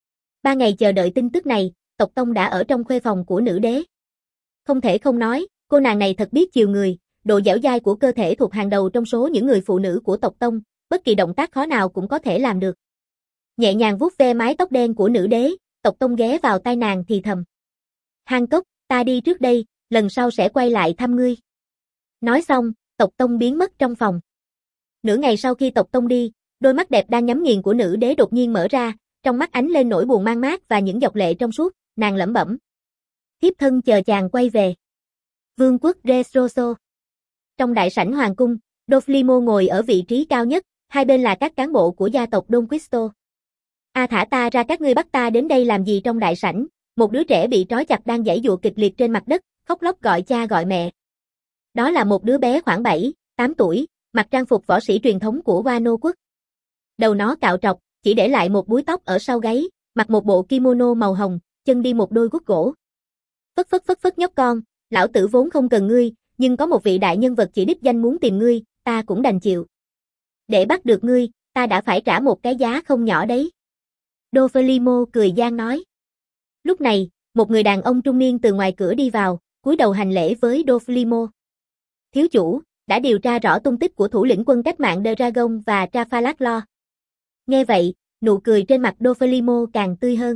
3 ngày chờ đợi tin tức này, tộc tông đã ở trong khuê phòng của nữ đế. Không thể không nói, cô nàng này thật biết chiều người, độ dẻo dai của cơ thể thuộc hàng đầu trong số những người phụ nữ của tộc tông, bất kỳ động tác khó nào cũng có thể làm được. Nhẹ nhàng vuốt ve mái tóc đen của nữ đế, tộc tông ghé vào tai nàng thì thầm. Hancock, ta đi trước đây, lần sau sẽ quay lại thăm ngươi. Nói xong, tộc tông biến mất trong phòng. Nửa ngày sau khi tộc tông đi, đôi mắt đẹp đang nhắm nghiền của nữ đế đột nhiên mở ra, trong mắt ánh lên nỗi buồn man mác và những giọt lệ trong suốt, nàng lẩm bẩm. Thiếp thân chờ chàng quay về. Vương quốc Dressrosa. Trong đại sảnh hoàng cung, Doflimo ngồi ở vị trí cao nhất, hai bên là các cán bộ của gia tộc Don Quisto. Thả ta ra, các ngươi bắt ta đến đây làm gì? Trong đại sảnh, một đứa trẻ bị trói chặt đang giãy giụa kịch liệt trên mặt đất, khóc lóc gọi cha gọi mẹ. Đó là một đứa bé khoảng 7, 8 tuổi, mặc trang phục võ sĩ truyền thống của Wano quốc. Đầu nó cạo trọc, chỉ để lại một búi tóc ở sau gáy, mặc một bộ kimono màu hồng, chân đi một đôi guốc gỗ. Phất phất nhóc con, lão tử vốn không cần ngươi, nhưng có một vị đại nhân vật chỉ đích danh muốn tìm ngươi, ta cũng đành chịu. Để bắt được ngươi, ta đã phải trả một cái giá không nhỏ đấy. Doflimo cười gian nói. Lúc này, một người đàn ông trung niên từ ngoài cửa đi vào, cúi đầu hành lễ với Doflimo. Thiếu chủ, đã điều tra rõ tung tích của thủ lĩnh quân cách mạng Dragon và Trafalgar Law. Nghe vậy, nụ cười trên mặt Doflimo càng tươi hơn.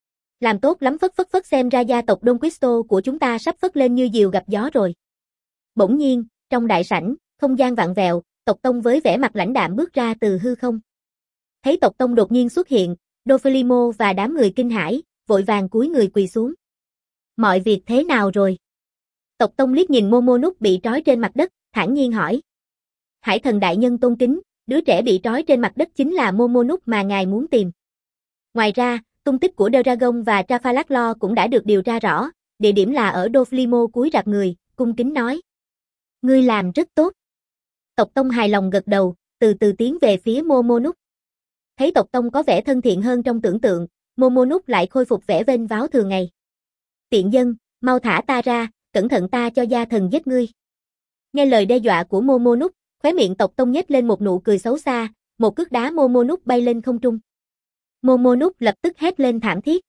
Làm tốt lắm, phất xem ra gia tộc Don Quisto của chúng ta sắp phất lên như diều gặp gió rồi. Bỗng nhiên, trong đại sảnh, không gian vặn vẹo, tộc tông với vẻ mặt lãnh đạm bước ra từ hư không. Thấy tộc tông đột nhiên xuất hiện, Doflimo và đám người kinh hãi, vội vàng cúi người quỳ xuống. Mọi việc thế nào rồi? Tộc tông liếc nhìn Momonuk bị trói trên mặt đất, thản nhiên hỏi. Hải thần đại nhân tôn kính, đứa trẻ bị trói trên mặt đất chính là Momonuk mà ngài muốn tìm. Ngoài ra, tung tích của Dragon và Trafalgar Law cũng đã được điều tra rõ, địa điểm là ở Doflimo cúi rạp người, cung kính nói. Ngươi làm rất tốt. Tộc tông hài lòng gật đầu, từ từ tiến về phía Momonuk. Thấy tộc tông có vẻ thân thiện hơn trong tưởng tượng, Momonuk lại khôi phục vẻ vênh váo thường ngày. Tiện dân, mau thả ta ra, cẩn thận ta cho gia thần giết ngươi. Nghe lời đe dọa của Momonuk, khóe miệng tộc tông nhếch lên một nụ cười xấu xa, một cước đá Momonuk bay lên không trung. Momonuk lập tức hét lên thảm thiết.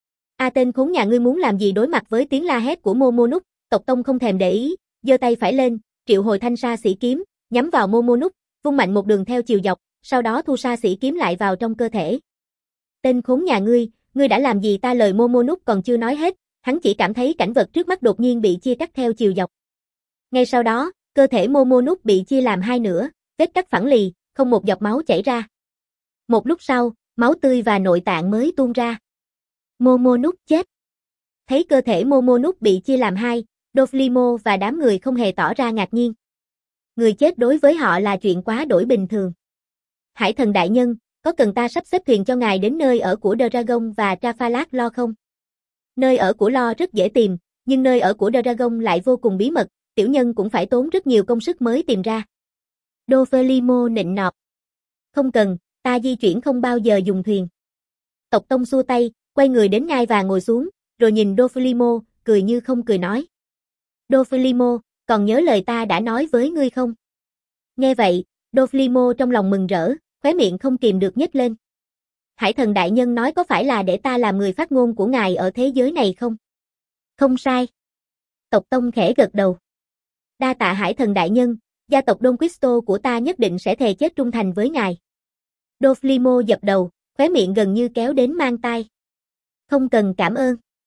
Tên khốn nhà ngươi muốn làm gì? Đối mặt với tiếng la hét của Momonuk, tộc tông không thèm để ý, giơ tay phải lên, triệu hồi thanh sa sĩ kiếm, nhắm vào Momonuk, vung mạnh một đường theo chiều dọc, sau đó thu sa sĩ kiếm lại vào trong cơ thể. Tên khốn nhà ngươi đã làm gì ta? Lời Momonuk còn chưa nói hết, hắn chỉ cảm thấy cảnh vật trước mắt đột nhiên bị chia cắt theo chiều dọc. Ngay sau đó, cơ thể Momonuk bị chia làm hai nửa, vết cắt phẳng lì, không một giọt máu chảy ra. Một lúc sau, máu tươi và nội tạng mới tuôn ra. Momonuk chết. Thấy cơ thể Momonuk bị chia làm hai, Doflimo và đám người không hề tỏ ra ngạc nhiên. Người chết đối với họ là chuyện quá đổi bình thường. Hải thần đại nhân, có cần ta sắp xếp thuyền cho ngài đến nơi ở của Dragon và Trafalgar Law không? Nơi ở của Law rất dễ tìm, nhưng nơi ở của Dragon lại vô cùng bí mật, tiểu nhân cũng phải tốn rất nhiều công sức mới tìm ra. Doflimo nịnh nọt. Không cần, ta di chuyển không bao giờ dùng thuyền. Tộc tông xua tay, quay người đến ngai vàng ngồi xuống, rồi nhìn Doflimo, cười như không cười nói. Doflimo, còn nhớ lời ta đã nói với ngươi không? Nghe vậy, Doflimo trong lòng mừng rỡ, khóe miệng không kìm được nhếch lên. Hải thần đại nhân nói có phải là để ta làm người phát ngôn của ngài ở thế giới này không? Không sai. Tộc tông khẽ gật đầu. Đa tạ hải thần đại nhân, gia tộc Don Quisto của ta nhất định sẽ thề chết trung thành với ngài. Doflimo dập đầu, khóe miệng gần như kéo đến mang tai. Không cần cảm ơn.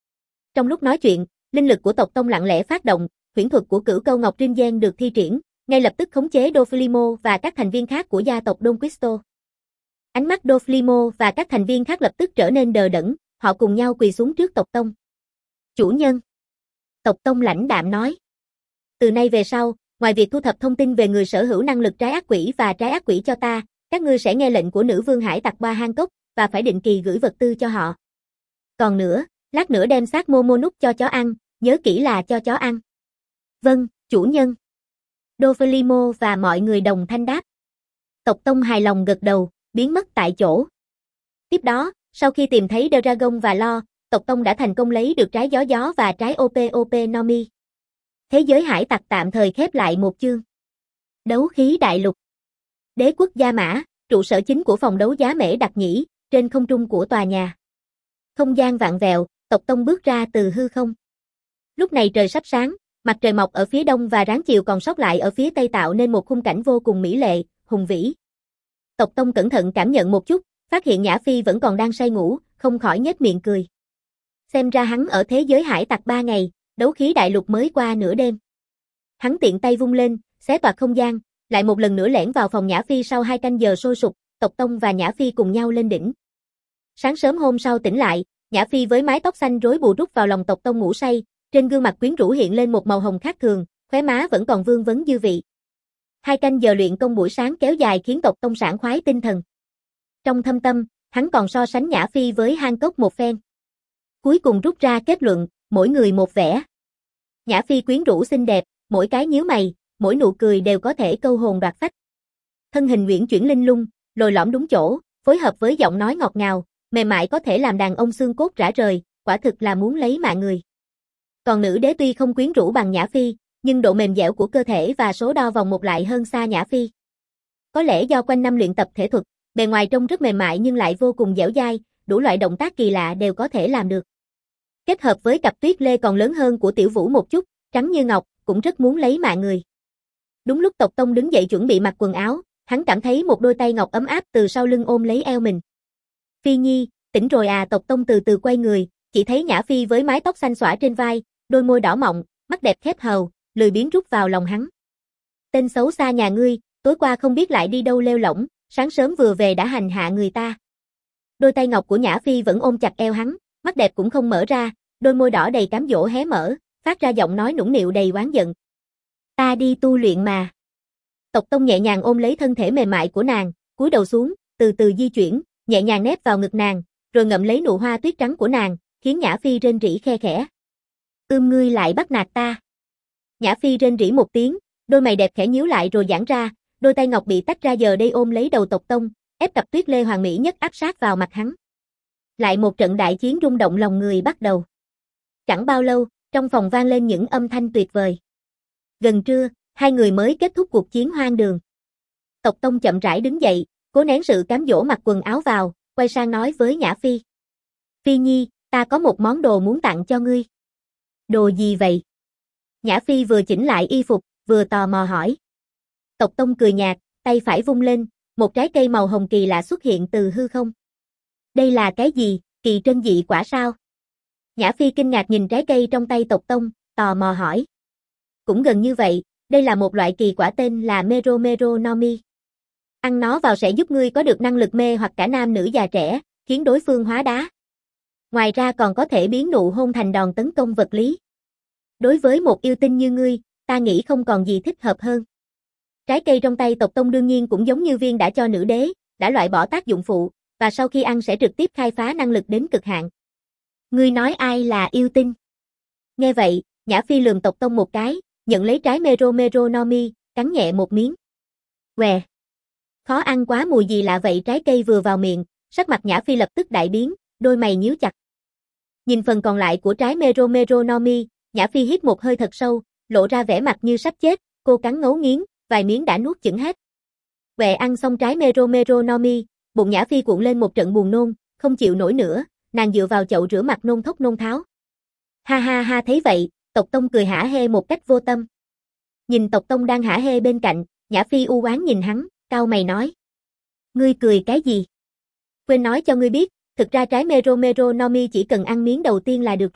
Trong lúc nói chuyện, linh lực của tộc tông lặng lẽ phát động, huyễn thuật của Cửu Câu Ngọc Trinh Gen được thi triển, ngay lập tức khống chế Doflimo và các thành viên khác của gia tộc Don Quisto. Ánh mắt Doflimo và các thành viên khác lập tức trở nên đờ đẫn, họ cùng nhau quỳ xuống trước tộc tông. Chủ nhân. Tộc tông lãnh đạm nói. Từ nay về sau, ngoài việc thu thập thông tin về người sở hữu năng lực trái ác quỷ và trái ác quỷ cho ta, các ngươi sẽ nghe lệnh của nữ vương hải tặc Ba Hang Cốc, và phải định kỳ gửi vật tư cho họ. Còn nữa, lát nữa đem xác Momonuk cho chó ăn, nhớ kỹ là cho chó ăn. Vâng, chủ nhân. Doflimo và mọi người đồng thanh đáp. Tộc tông hài lòng gật đầu, biến mất tại chỗ. Tiếp đó, sau khi tìm thấy Dragon và Lo, tộc tông đã thành công lấy được trái gió gió và trái OPOP Nomi. Thế giới hải tặc tạm thời khép lại một chương. Đấu khí đại lục. Đế quốc Gia Mã, trụ sở chính của phòng đấu giá Mễ Đặc Nhĩ, trên không trung của tòa nhà. Không gian vặn vẹo, tộc tông bước ra từ hư không. Lúc này trời sắp sáng, mặt trời mọc ở phía đông và ráng chiều còn sót lại ở phía tây tạo nên một khung cảnh vô cùng mỹ lệ, hùng vĩ. Tộc tông cẩn thận cảm nhận một chút, phát hiện Nhã Phi vẫn còn đang say ngủ, không khỏi nhếch miệng cười. Xem ra hắn ở thế giới hải tặc 3 ngày, đấu khí đại lục mới qua nửa đêm. Hắn tiện tay vung lên, xé toạc không gian, lại một lần nữa lẻn vào phòng Nhã Phi sau 2 canh giờ sôi sục, tộc tông và Nhã Phi cùng nhau lên đỉnh. Sáng sớm hôm sau tỉnh lại, Nhã Phi với mái tóc xanh rối bù rút vào lòng tộc tông ngủ say, trên gương mặt quyến rũ hiện lên một màu hồng khác thường, khóe má vẫn còn vương vấn dư vị. 2 canh giờ luyện công buổi sáng kéo dài khiến tộc tông sảng khoái tinh thần. Trong thâm tâm, hắn còn so sánh Nhã Phi với Hang Cốc một phen. Cuối cùng rút ra kết luận, mỗi người một vẻ. Nhã Phi quyến rũ xinh đẹp, mỗi cái nhíu mày, mỗi nụ cười đều có thể câu hồn đoạt phách. Thân hình uyển chuyển linh lung, lồi lõm đúng chỗ, phối hợp với giọng nói ngọt ngào, mềm mại có thể làm đàn ông xương cốt rã rời, quả thực là muốn lấy mạng người. Còn nữ đế tuy không quyến rũ bằng Nhã Phi, nhưng độ mềm dẻo của cơ thể và số đo vòng một lại hơn xa Nhã Phi. Có lẽ do quanh năm luyện tập thể thuật, bề ngoài trông rất mềm mại nhưng lại vô cùng dẻo dai, đủ loại động tác kỳ lạ đều có thể làm được. Kết hợp với cặp tuyết lê còn lớn hơn của Tiểu Vũ một chút, trắng như ngọc, cũng rất muốn lấy mạng người. Đúng lúc tộc tông đứng dậy chuẩn bị mặc quần áo, hắn cảm thấy một đôi tay ngọc ấm áp từ sau lưng ôm lấy eo mình. Phi Nhi, tỉnh rồi à? Tộc tông từ từ quay người, chỉ thấy Nhã Phi với mái tóc xanh xõa trên vai, đôi môi đỏ mọng, mắt đẹp khép hờ, lười biếng rút vào lòng hắn. Tên xấu xa nhà ngươi, tối qua không biết lại đi đâu lêu lỏng, sáng sớm vừa về đã hành hạ người ta. Đôi tay ngọc của Nhã Phi vẫn ôm chặt eo hắn, mắt đẹp cũng không mở ra, đôi môi đỏ đầy cám dỗ hé mở, phát ra giọng nói nũng nịu đầy oán giận. Ta đi tu luyện mà. Tộc tông nhẹ nhàng ôm lấy thân thể mềm mại của nàng, cúi đầu xuống, từ từ di chuyển, nhẹ nhàng nép vào ngực nàng, rồi ngậm lấy nụ hoa tuyết trắng của nàng, khiến Nhã Phi rên rỉ khe khẽ. Ngươi lại bắt nạt ta. Nhã Phi rên rỉ một tiếng, đôi mày đẹp khẽ nhíu lại rồi giãn ra, đôi tay ngọc bị tách ra giờ đây ôm lấy đầu tộc tông, ép cặp tuyết lê hoàng mỹ nhất áp sát vào mặt hắn. Lại một trận đại chiến rung động lòng người bắt đầu. Chẳng bao lâu, trong phòng vang lên những âm thanh tuyệt vời. Gần trưa, hai người mới kết thúc cuộc chiến hoang đường. Tộc tông chậm rãi đứng dậy, cố nén sự cám dỗ mặc quần áo vào, quay sang nói với Nhã Phi. Phi Nhi, ta có một món đồ muốn tặng cho ngươi. Đồ gì vậy? Nhã Phi vừa chỉnh lại y phục, vừa tò mò hỏi. Tộc tông cười nhạt, tay phải vung lên, một trái cây màu hồng kỳ lạ xuất hiện từ hư không. Đây là cái gì, kỳ trân dị quả sao? Nhã Phi kinh ngạc nhìn trái cây trong tay tộc tông, tò mò hỏi. Cũng gần như vậy, đây là một loại kỳ quả tên là Mero Mero Nomi. Ăn nó vào sẽ giúp ngươi có được năng lực mê hoặc cả nam nữ già trẻ, khiến đối phương hóa đá. Ngoài ra còn có thể biến nụ hôn thành đòn tấn công vật lý. Đối với một yêu tinh như ngươi, ta nghĩ không còn gì thích hợp hơn. Trái cây trong tay tộc tông đương nhiên cũng giống như viên đã cho nữ đế, đã loại bỏ tác dụng phụ, và sau khi ăn sẽ trực tiếp khai phá năng lực đến cực hạn. Ngươi nói ai là yêu tinh? Nghe vậy, Nhã Phi lườm tộc tông một cái, nhận lấy trái Mero Mero Nomi, cắn nhẹ một miếng. Què! Khó ăn quá, mùi gì lạ vậy? Trái cây vừa vào miệng, sắc mặt Nhã Phi lập tức đại biến, đôi mày nhíu chặt. Nhìn phần còn lại của trái Mero Mero Nomi, Nhã Phi hít một hơi thật sâu, lộ ra vẻ mặt như sắp chết, cô cắn ngấu nghiến, vài miếng đã nuốt chửng hết. Què ăn xong trái Mero Mero Nomi, bụng Nhã Phi cuộn lên một trận buồn nôn, không chịu nổi nữa, nàng dựa vào chậu rửa mặt nôn thốc nôn tháo. Ha ha ha, thấy vậy, tộc tông cười hả hê một cách vô tâm. Nhìn tộc tông đang hả hê bên cạnh, Nhã Phi u oán nhìn hắn, cau mày nói. Ngươi cười cái gì? Quên nói cho ngươi biết, thực ra trái Mero Mero Nomi chỉ cần ăn miếng đầu tiên là được rồi,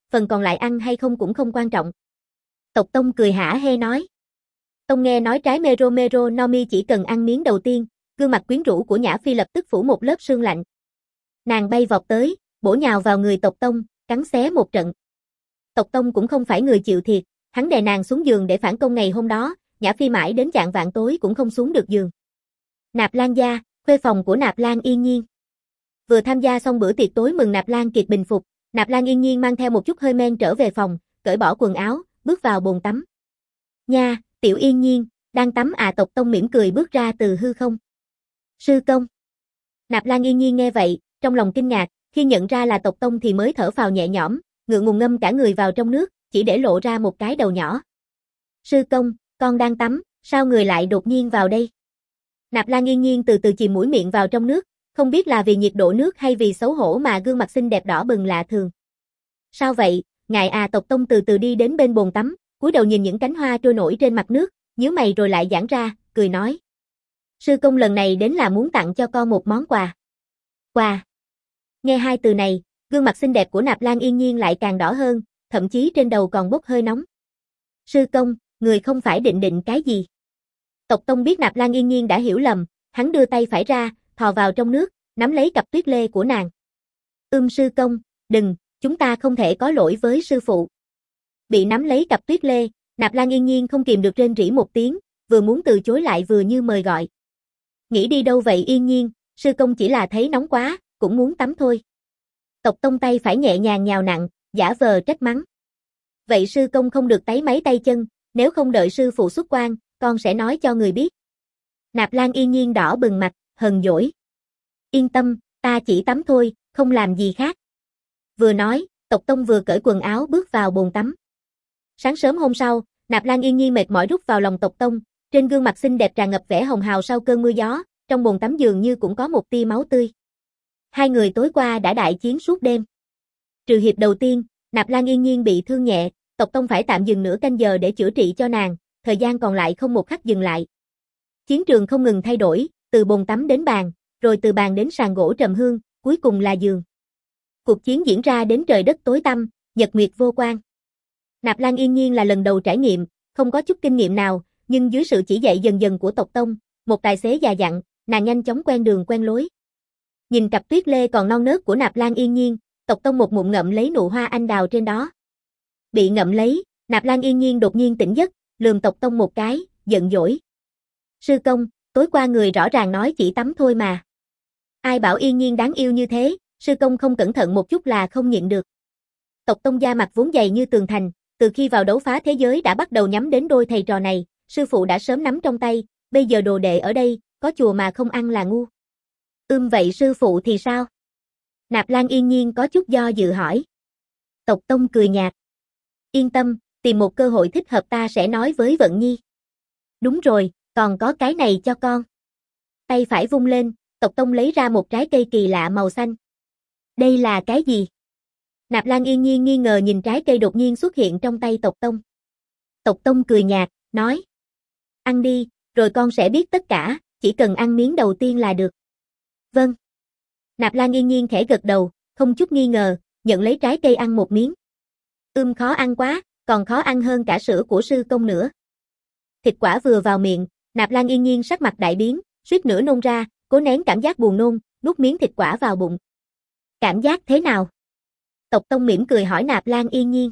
phần còn lại ăn hay không cũng không quan trọng. Tộc Tông cười hả hê nói. Tông nghe nói trái Mero Mero no Mi chỉ cần ăn miếng đầu tiên, gương mặt quyến rũ của Nhã Phi lập tức phủ một lớp sương lạnh. Nàng bay vọt tới, bổ nhào vào người Tộc Tông, cắn xé một trận. Tộc Tông cũng không phải người chịu thiệt, hắn đè nàng xuống giường để phản công ngày hôm đó, Nhã Phi mãi đến chạng vạng tối cũng không xuống được giường. Nạp Lan gia, khuê phòng của Nạp Lan Yên Nhiên. Vừa tham gia xong bữa tiệc tối mừng Nạp Lan Kiệt bình phục, Nạp Lan Yên Nhiên mang theo một chút hơi men trở về phòng, cởi bỏ quần áo, bước vào bồn tắm. Nha, tiểu Yên Nhiên, đang tắm à? Tộc Tông mỉm cười bước ra từ hư không. Sư công. Nạp Lan Yên Nhiên nghe vậy, trong lòng kinh ngạc, khi nhận ra là Tộc Tông thì mới thở phào nhẹ nhõm, ngượng ngùng ngâm cả người vào trong nước, chỉ để lộ ra một cái đầu nhỏ. Sư công, con đang tắm, sao người lại đột nhiên vào đây? Nạp Lan Yên Nhiên từ từ chìm mũi miệng vào trong nước, không biết là vì nhiệt độ nước hay vì xấu hổ mà gương mặt xinh đẹp đỏ bừng lạ thường. Sao vậy, ngài à? Tộc Tông từ từ đi đến bên bồn tắm, cúi đầu nhìn những cánh hoa trôi nổi trên mặt nước, nhíu mày rồi lại giãn ra, cười nói. Sư công lần này đến là muốn tặng cho con một món quà. Quà. Nghe hai từ này, gương mặt xinh đẹp của Nạp Lan Yên Nhiên lại càng đỏ hơn, thậm chí trên đầu còn bốc hơi nóng. Sư công, người không phải định cái gì? Tộc Tông biết Nạp Lan Yên Nhiên đã hiểu lầm, hắn đưa tay phải ra, thò vào trong nước, nắm lấy cặp tuyết lê của nàng. Sư công, đừng, chúng ta không thể có lỗi với sư phụ. Bị nắm lấy cặp tuyết lê, Nạp Lan Yên Nhiên không kìm được rên rỉ một tiếng, vừa muốn từ chối lại vừa như mời gọi. Nghĩ đi đâu vậy Yên Nhiên, sư công chỉ là thấy nóng quá, cũng muốn tắm thôi. Tộc Tông tay phải nhẹ nhàng nhào nặng, giả vờ trách mắng. Vậy sư công không được táy máy tay chân, nếu không đợi sư phụ xuất quan, con sẽ nói cho người biết. Nạp Lan Yên Nhiên đỏ bừng mặt, hờn dỗi. Yên tâm, ta chỉ tắm thôi, không làm gì khác. Vừa nói, Tộc Tông vừa cởi quần áo bước vào bồn tắm. Sáng sớm hôm sau, Nạp Lan Yên Nhiên mệt mỏi rút vào lòng Tộc Tông, trên gương mặt xinh đẹp tràn ngập vẻ hồng hào sau cơn mưa gió, trong bồn tắm dường như cũng có một tia máu tươi. Hai người tối qua đã đại chiến suốt đêm. Trừ hiệp đầu tiên, Nạp Lan Yên Nhiên bị thương nhẹ, Tộc Tông phải tạm dừng nửa canh giờ để chữa trị cho nàng, thời gian còn lại không một khắc dừng lại. Chiến trường không ngừng thay đổi, từ bồn tắm đến bàn, rồi từ bàn đến sàn gỗ trầm hương, cuối cùng là giường. Cuộc chiến diễn ra đến trời đất tối tăm, nhật nguyệt vô quang. Nạp Lan Yên Nhiên là lần đầu trải nghiệm, không có chút kinh nghiệm nào, nhưng dưới sự chỉ dạy dần dần của Tộc Tông, một tài xế già dặn, nàng nhanh chóng quen đường quen lối. Nhìn cặp tuyết lê còn non nớt của Nạp Lan Yên Nhiên, Tộc Tông một ngụm ngậm lấy nụ hoa anh đào trên đó. Bị ngậm lấy, Nạp Lan Yên Nhiên đột nhiên tỉnh giấc, lườm Tộc Tông một cái, giận dỗi. Sư công, tối qua người rõ ràng nói chỉ tắm thôi mà. Ai bảo Yên Nhiên đáng yêu như thế, sư công không cẩn thận một chút là không nhịn được. Tộc Tông da mặt vốn dày như tường thành, từ khi vào đấu phá thế giới đã bắt đầu nhắm đến đôi thầy trò này, sư phụ đã sớm nắm trong tay, bây giờ đồ đệ ở đây, có chùa mà không ăn là ngu. Vậy sư phụ thì sao? Nạp Lan Yên Nhiên có chút do dự hỏi. Tộc Tông cười nhạt. Yên tâm, tìm một cơ hội thích hợp ta sẽ nói với Vận Nhi. Đúng rồi, còn có cái này cho con. Tay phải vung lên, Tộc Tông lấy ra một trái cây kỳ lạ màu xanh. Đây là cái gì? Nạp Lan Yên Nhiên nghi ngờ nhìn trái cây đột nhiên xuất hiện trong tay Tộc Tông. Tộc Tông cười nhạt, nói. Ăn đi, rồi con sẽ biết tất cả, chỉ cần ăn miếng đầu tiên là được. Vâng. Nạp Lan Yên Nhiên khẽ gật đầu, không chút nghi ngờ, nhận lấy trái cây ăn một miếng. Khó ăn quá, còn khó ăn hơn cả sữa của sư công nữa. Thịt quả vừa vào miệng, Nạp Lan Yên Nhiên sắc mặt đại biến, suýt nữa nôn ra, cố nén cảm giác buồn nôn, nuốt miếng thịt quả vào bụng. Cảm giác thế nào? Tộc Tông mỉm cười hỏi Nạp Lan Yên Nhiên.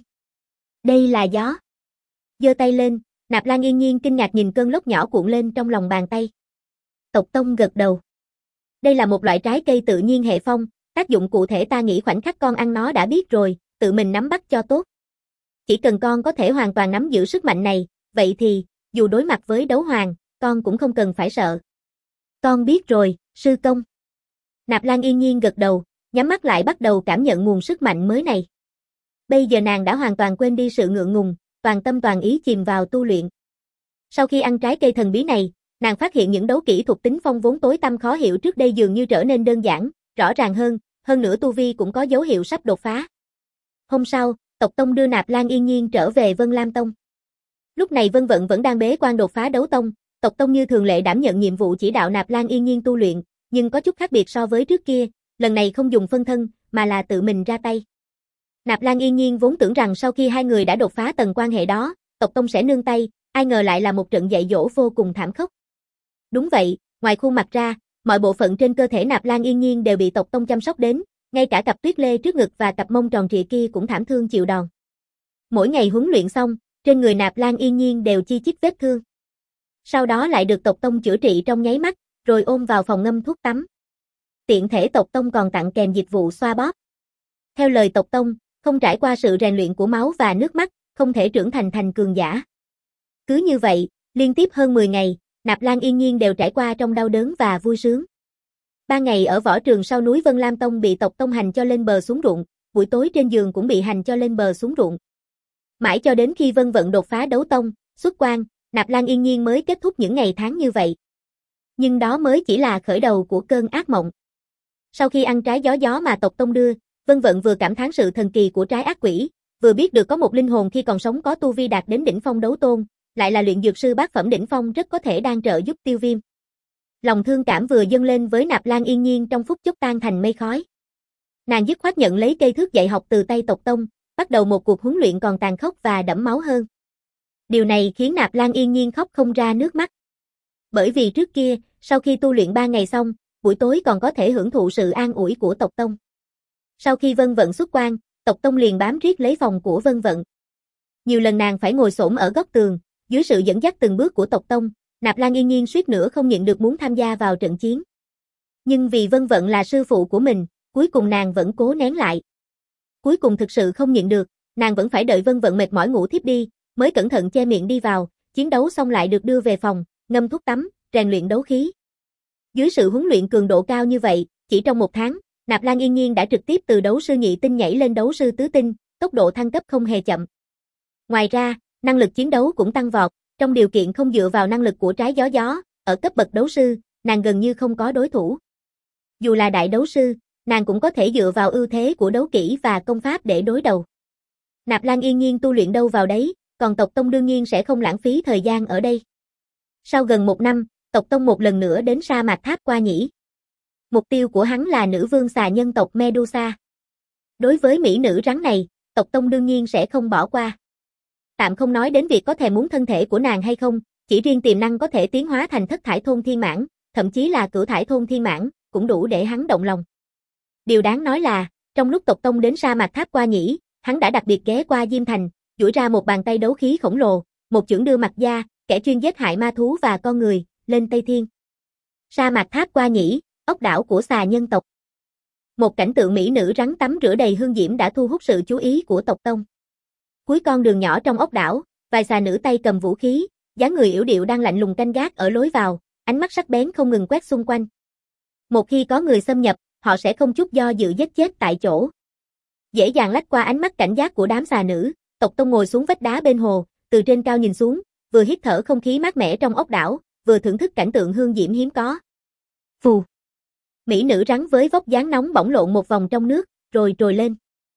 Đây là gió. Giơ tay lên, Nạp Lan Yên Nhiên kinh ngạc nhìn cơn lốc nhỏ cuộn lên trong lòng bàn tay. Tộc Tông gật đầu. Đây là một loại trái cây tự nhiên hệ phong, tác dụng cụ thể ta nghĩ khoảnh khắc con ăn nó đã biết rồi, tự mình nắm bắt cho tốt. Chỉ cần con có thể hoàn toàn nắm giữ sức mạnh này, vậy thì, dù đối mặt với đấu hoàng, con cũng không cần phải sợ. Con biết rồi, sư công. Nạp Lan Yên Nhiên gật đầu, nhắm mắt lại bắt đầu cảm nhận nguồn sức mạnh mới này. Bây giờ nàng đã hoàn toàn quên đi sự ngượng ngùng, toàn tâm toàn ý chìm vào tu luyện. Sau khi ăn trái cây thần bí này, nàng phát hiện những đấu kỹ thuộc tính phong vốn tối tăm khó hiểu trước đây dường như trở nên đơn giản, rõ ràng hơn nữa tu vi cũng có dấu hiệu sắp đột phá. Hôm sau, Tộc Tông đưa Nạp Lan Yên Nhiên trở về Vân Lam Tông. Lúc này Vân Vận vẫn đang bế quan đột phá đấu tông, Tộc Tông như thường lệ đảm nhận nhiệm vụ chỉ đạo Nạp Lan Yên Nhiên tu luyện, nhưng có chút khác biệt so với trước kia, lần này không dùng phân thân, mà là tự mình ra tay. Nạp Lan Yên Nhiên vốn tưởng rằng sau khi hai người đã đột phá tầng quan hệ đó, tộc tông sẽ nương tay, ai ngờ lại là một trận dạy dỗ vô cùng thảm khốc. Đúng vậy, ngoài khuôn mặt ra, mọi bộ phận trên cơ thể Nạp Lan Yên Nhiên đều bị tộc tông chăm sóc đến, ngay cả cặp tuyết lê trước ngực và cặp mông tròn trịa kia cũng thảm thương chịu đòn. Mỗi ngày huấn luyện xong, trên người Nạp Lan Yên Nhiên đều chi chít vết thương. Sau đó lại được tộc tông chữa trị trong nháy mắt, rồi ôm vào phòng ngâm thuốc tắm. Tiện thể tộc tông còn tặng kèm dịch vụ xoa bóp. Theo lời tộc tông, không trải qua sự rèn luyện của máu và nước mắt, không thể trưởng thành cường giả. Cứ như vậy, liên tiếp hơn 10 ngày, Nạp Lan Yên Nhiên đều trải qua trong đau đớn và vui sướng. Ban ngày ở võ trường sau núi Vân Lam Tông bị tộc tông hành cho lên bờ xuống ruộng, buổi tối trên giường cũng bị hành cho lên bờ xuống ruộng. Mãi cho đến khi Vân Vận đột phá đấu tông, xuất quan, Nạp Lan Yên Nhiên mới kết thúc những ngày tháng như vậy. Nhưng đó mới chỉ là khởi đầu của cơn ác mộng. Sau khi ăn trái gió mà tộc tông đưa, Vân Vận vừa cảm thán sự thần kỳ của trái ác quỷ, vừa biết được có một linh hồn khi còn sống có tu vi đạt đến đỉnh phong đấu tôn, lại là luyện dược sư bát phẩm đỉnh phong rất có thể đang trợ giúp tiêu viêm. Lòng thương cảm vừa dâng lên với Nạp Lan Yên Nhiên trong phút chốc tan thành mây khói. Nàng dứt khoát nhận lấy cây thước dạy học từ tay tộc tông, bắt đầu một cuộc huấn luyện còn tàn khốc và đẫm máu hơn. Điều này khiến Nạp Lan Yên Nhiên khóc không ra nước mắt. Bởi vì trước kia, sau khi tu luyện 3 ngày xong, buổi tối còn có thể hưởng thụ sự an ủi của tộc tông. Sau khi Vân Vận xuất quan, tộc tông liền bám riết lấy phòng của Vân Vận. Nhiều lần nàng phải ngồi xổm ở góc tường, dưới sự dẫn dắt từng bước của tộc tông, Nạp Lan Yên Nhiên suýt nữa không nhịn được muốn tham gia vào trận chiến. Nhưng vì Vân Vận là sư phụ của mình, cuối cùng nàng vẫn cố nén lại. Cuối cùng thực sự không nhịn được, nàng vẫn phải đợi Vân Vận mệt mỏi ngủ thiếp đi, mới cẩn thận che miệng đi vào, chiến đấu xong lại được đưa về phòng, ngâm thuốc tắm, rèn luyện đấu khí. Dưới sự huấn luyện cường độ cao như vậy, chỉ trong 1 tháng, Nạp Lan Yên Nhiên đã trực tiếp từ đấu sư nhị tinh nhảy lên đấu sư tứ tinh, tốc độ thăng cấp không hề chậm. Ngoài ra, năng lực chiến đấu cũng tăng vọt, trong điều kiện không dựa vào năng lực của trái gió, ở cấp bậc đấu sư, nàng gần như không có đối thủ. Dù là đại đấu sư, nàng cũng có thể dựa vào ưu thế của đấu kỹ và công pháp để đối đầu. Nạp Lan Yên Nhiên tu luyện đâu vào đấy, còn tộc tông đương nhiên sẽ không lãng phí thời gian ở đây. Sau gần 1 năm, tộc tông một lần nữa đến sa mạc Tháp Qua Nhĩ. Mục tiêu của hắn là nữ vương xà nhân tộc Medusa. Đối với mỹ nữ rắn này, tộc tông đương nhiên sẽ không bỏ qua. Tạm không nói đến việc có thèm muốn thân thể của nàng hay không, chỉ riêng tiềm năng có thể tiến hóa thành thất thải thôn thiên mãn, thậm chí là cửu thải thôn thiên mãn, cũng đủ để hắn động lòng. Điều đáng nói là, trong lúc tộc tông đến sa mạc Tháp Qua Nhĩ, hắn đã đặc biệt ghé qua Diêm Thành, duỗi ra một bàn tay đấu khí khổng lồ, một chưởng đưa mặt da, kẻ chuyên giết hại ma thú và con người, lên Tây Thiên. Sa mạc Tháp Qua Nhĩ, ốc đảo của xà nhân tộc. Một cảnh tượng mỹ nữ rắn tắm rửa đầy hương diễm đã thu hút sự chú ý của tộc tông. Cuối con đường nhỏ trong ốc đảo, vài xà nữ tay cầm vũ khí, dáng người yểu điệu đang lạnh lùng canh gác ở lối vào, ánh mắt sắc bén không ngừng quét xung quanh. Một khi có người xâm nhập, họ sẽ không chút do dự giết chết tại chỗ. Dễ dàng lách qua ánh mắt cảnh giác của đám xà nữ, tộc tông ngồi xuống vách đá bên hồ, từ trên cao nhìn xuống, vừa hít thở không khí mát mẻ trong ốc đảo, vừa thưởng thức cảnh tượng hương diễm hiếm có. Phù. Mỹ nữ rắn với vóc dáng nóng bỏng lộn một vòng trong nước, rồi trồi lên.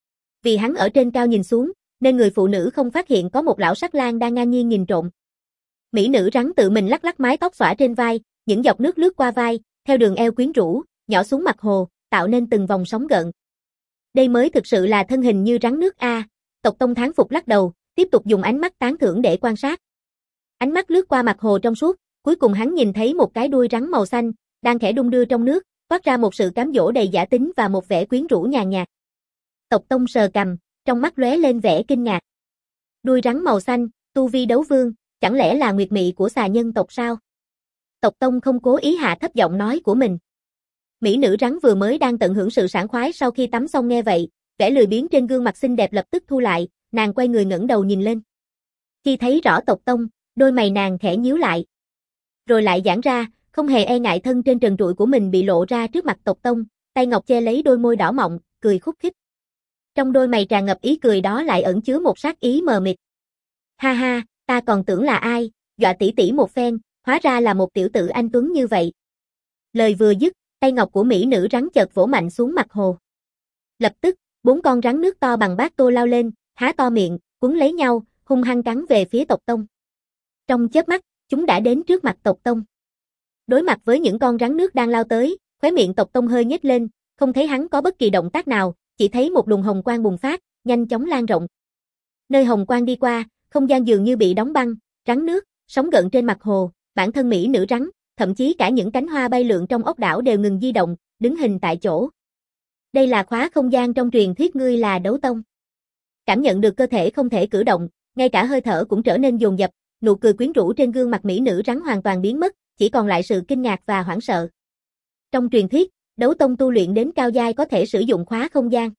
Vì hắn ở trên cao nhìn xuống, nên người phụ nữ không phát hiện có một lão sắc lang đang ngang nhiên nhìn trộm. Mỹ nữ rắn tự mình lắc lắc mái tóc xõa trên vai, những giọt nước lướt qua vai, theo đường eo quyến rũ, nhỏ xuống mặt hồ, tạo nên từng vòng sóng gợn. Đây mới thực sự là thân hình như rắn nước a. Tộc tông thán phục lắc đầu, tiếp tục dùng ánh mắt tán thưởng để quan sát. Ánh mắt lướt qua mặt hồ trong suốt, cuối cùng hắn nhìn thấy một cái đuôi rắn màu xanh, đang khẽ đung đưa trong nước, toát ra một sự cám dỗ đầy giả tính và một vẻ quyến rũ nhàn nhạt. Tộc tông sờ cằm, trong mắt lóe lên vẻ kinh ngạc. Đuôi rắn màu xanh, tu vi đấu vương, chẳng lẽ là nguyệt mị của xà nhân tộc sao? Tộc tông không cố ý hạ thấp giọng nói của mình. Mỹ nữ rắn vừa mới đang tận hưởng sự sảng khoái sau khi tắm xong nghe vậy, vẻ lười biếng trên gương mặt xinh đẹp lập tức thu lại, nàng quay người ngẩng đầu nhìn lên. Khi thấy rõ tộc tông, đôi mày nàng khẽ nhíu lại. Rồi lại giãn ra, không hề e ngại thân trên trần trụi của mình bị lộ ra trước mặt tộc tông, tay ngọc che lấy đôi môi đỏ mọng, cười khúc khích. Trong đôi mày tràn ngập ý cười đó lại ẩn chứa một sát ý mờ mịt. Ha ha, ta còn tưởng là ai, dọa tỷ tỷ một phen, hóa ra là một tiểu tử anh tuấn như vậy. Lời vừa dứt, tay ngọc của mỹ nữ rắn chợt vỗ mạnh xuống mặt hồ. Lập tức, 4 con rắn nước to bằng bát tô lao lên, há to miệng, quấn lấy nhau, hung hăng cắn về phía tộc tông. Trong chớp mắt, chúng đã đến trước mặt tộc tông. Đối mặt với những con rắn nước đang lao tới, khóe miệng tộc tông hơi nhếch lên, không thấy hắn có bất kỳ động tác nào, chỉ thấy một luồng hồng quang bùng phát, nhanh chóng lan rộng. Nơi hồng quang đi qua, không gian dường như bị đóng băng, rắn nước, sóng gợn trên mặt hồ, bản thân mỹ nữ rắn, thậm chí cả những cánh hoa bay lượn trong ốc đảo đều ngừng di động, đứng hình tại chỗ. Đây là khóa không gian trong truyền thuyết ngươi là đấu tông. Cảm nhận được cơ thể không thể cử động, ngay cả hơi thở cũng trở nên dồn dập, nụ cười quyến rũ trên gương mặt mỹ nữ rắn hoàn toàn biến mất, chỉ còn lại sự kinh ngạc và hoảng sợ. Trong truyền thuyết, đấu tông tu luyện đến cao giai có thể sử dụng khóa không gian.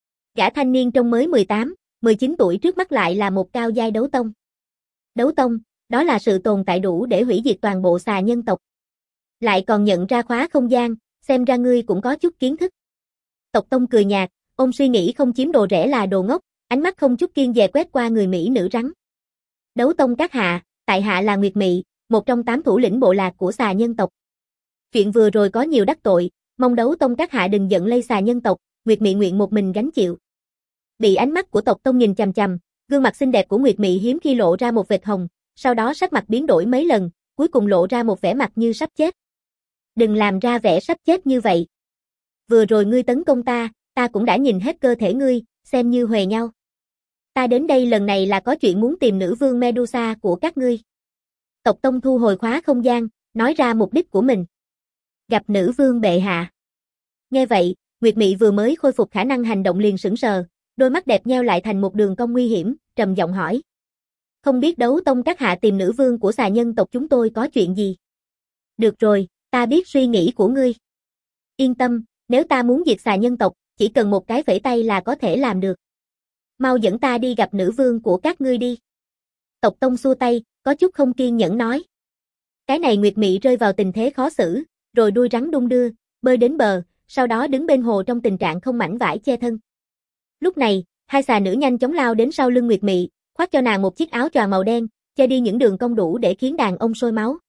Gã thanh niên trông mới 18, 19 tuổi trước mắt lại là một cao giai đấu tông. Đấu tông, đó là sự tồn tại đủ để hủy diệt toàn bộ xà nhân tộc. Lại còn nhận ra khóa không gian, xem ra ngươi cũng có chút kiến thức. Tộc Tông cười nhạt, ôm suy nghĩ không chiếm đồ rẻ là đồ ngốc, ánh mắt không chút kiêng dè quét qua người mỹ nữ rắn. Đấu tông các hạ, tại hạ là Nguyệt Mị, một trong 8 thủ lĩnh bộ lạc của xà nhân tộc. Chuyện vừa rồi có nhiều đắc tội, mong đấu tông các hạ đừng giận lây xà nhân tộc, Nguyệt Mị nguyện một mình gánh chịu. Bị ánh mắt của tộc Tông nhìn chằm chằm, gương mặt xinh đẹp của Nguyệt Mị hiếm khi lộ ra một vệt hồng, sau đó sắc mặt biến đổi mấy lần, cuối cùng lộ ra một vẻ mặt như sắp chết. Đừng làm ra vẻ sắp chết như vậy. Vừa rồi ngươi tấn công ta cũng đã nhìn hết cơ thể ngươi, xem như huề nhau. Ta đến đây lần này là có chuyện muốn tìm nữ vương Medusa của các ngươi. Tộc Tông thu hồi khóa không gian, nói ra mục đích của mình. Gặp nữ vương bệ hạ. Nghe vậy, Nguyệt Mị vừa mới khôi phục khả năng hành động liền sững sờ, đôi mắt đẹp nheo lại thành một đường cong nguy hiểm, trầm giọng hỏi. Không biết đấu tông các hạ tìm nữ vương của xà nhân tộc chúng tôi có chuyện gì? Được rồi, ta biết suy nghĩ của ngươi. Yên tâm, nếu ta muốn diệt xà nhân tộc, chỉ cần một cái vẫy tay là có thể làm được. Mau dẫn ta đi gặp nữ vương của các ngươi đi. Tộc Tông xua tay, có chút không kiên nhẫn nói. Cái này Nguyệt Mị rơi vào tình thế khó xử, rồi đuôi rắn đung đưa, bơi đến bờ, sau đó đứng bên hồ trong tình trạng không mảnh vải che thân. Lúc này, hai xà nữ nhanh chóng lao đến sau lưng Nguyệt Mị, khoác cho nàng một chiếc áo choàng màu đen, che đi những đường cong đủ để khiến đàn ông sôi máu.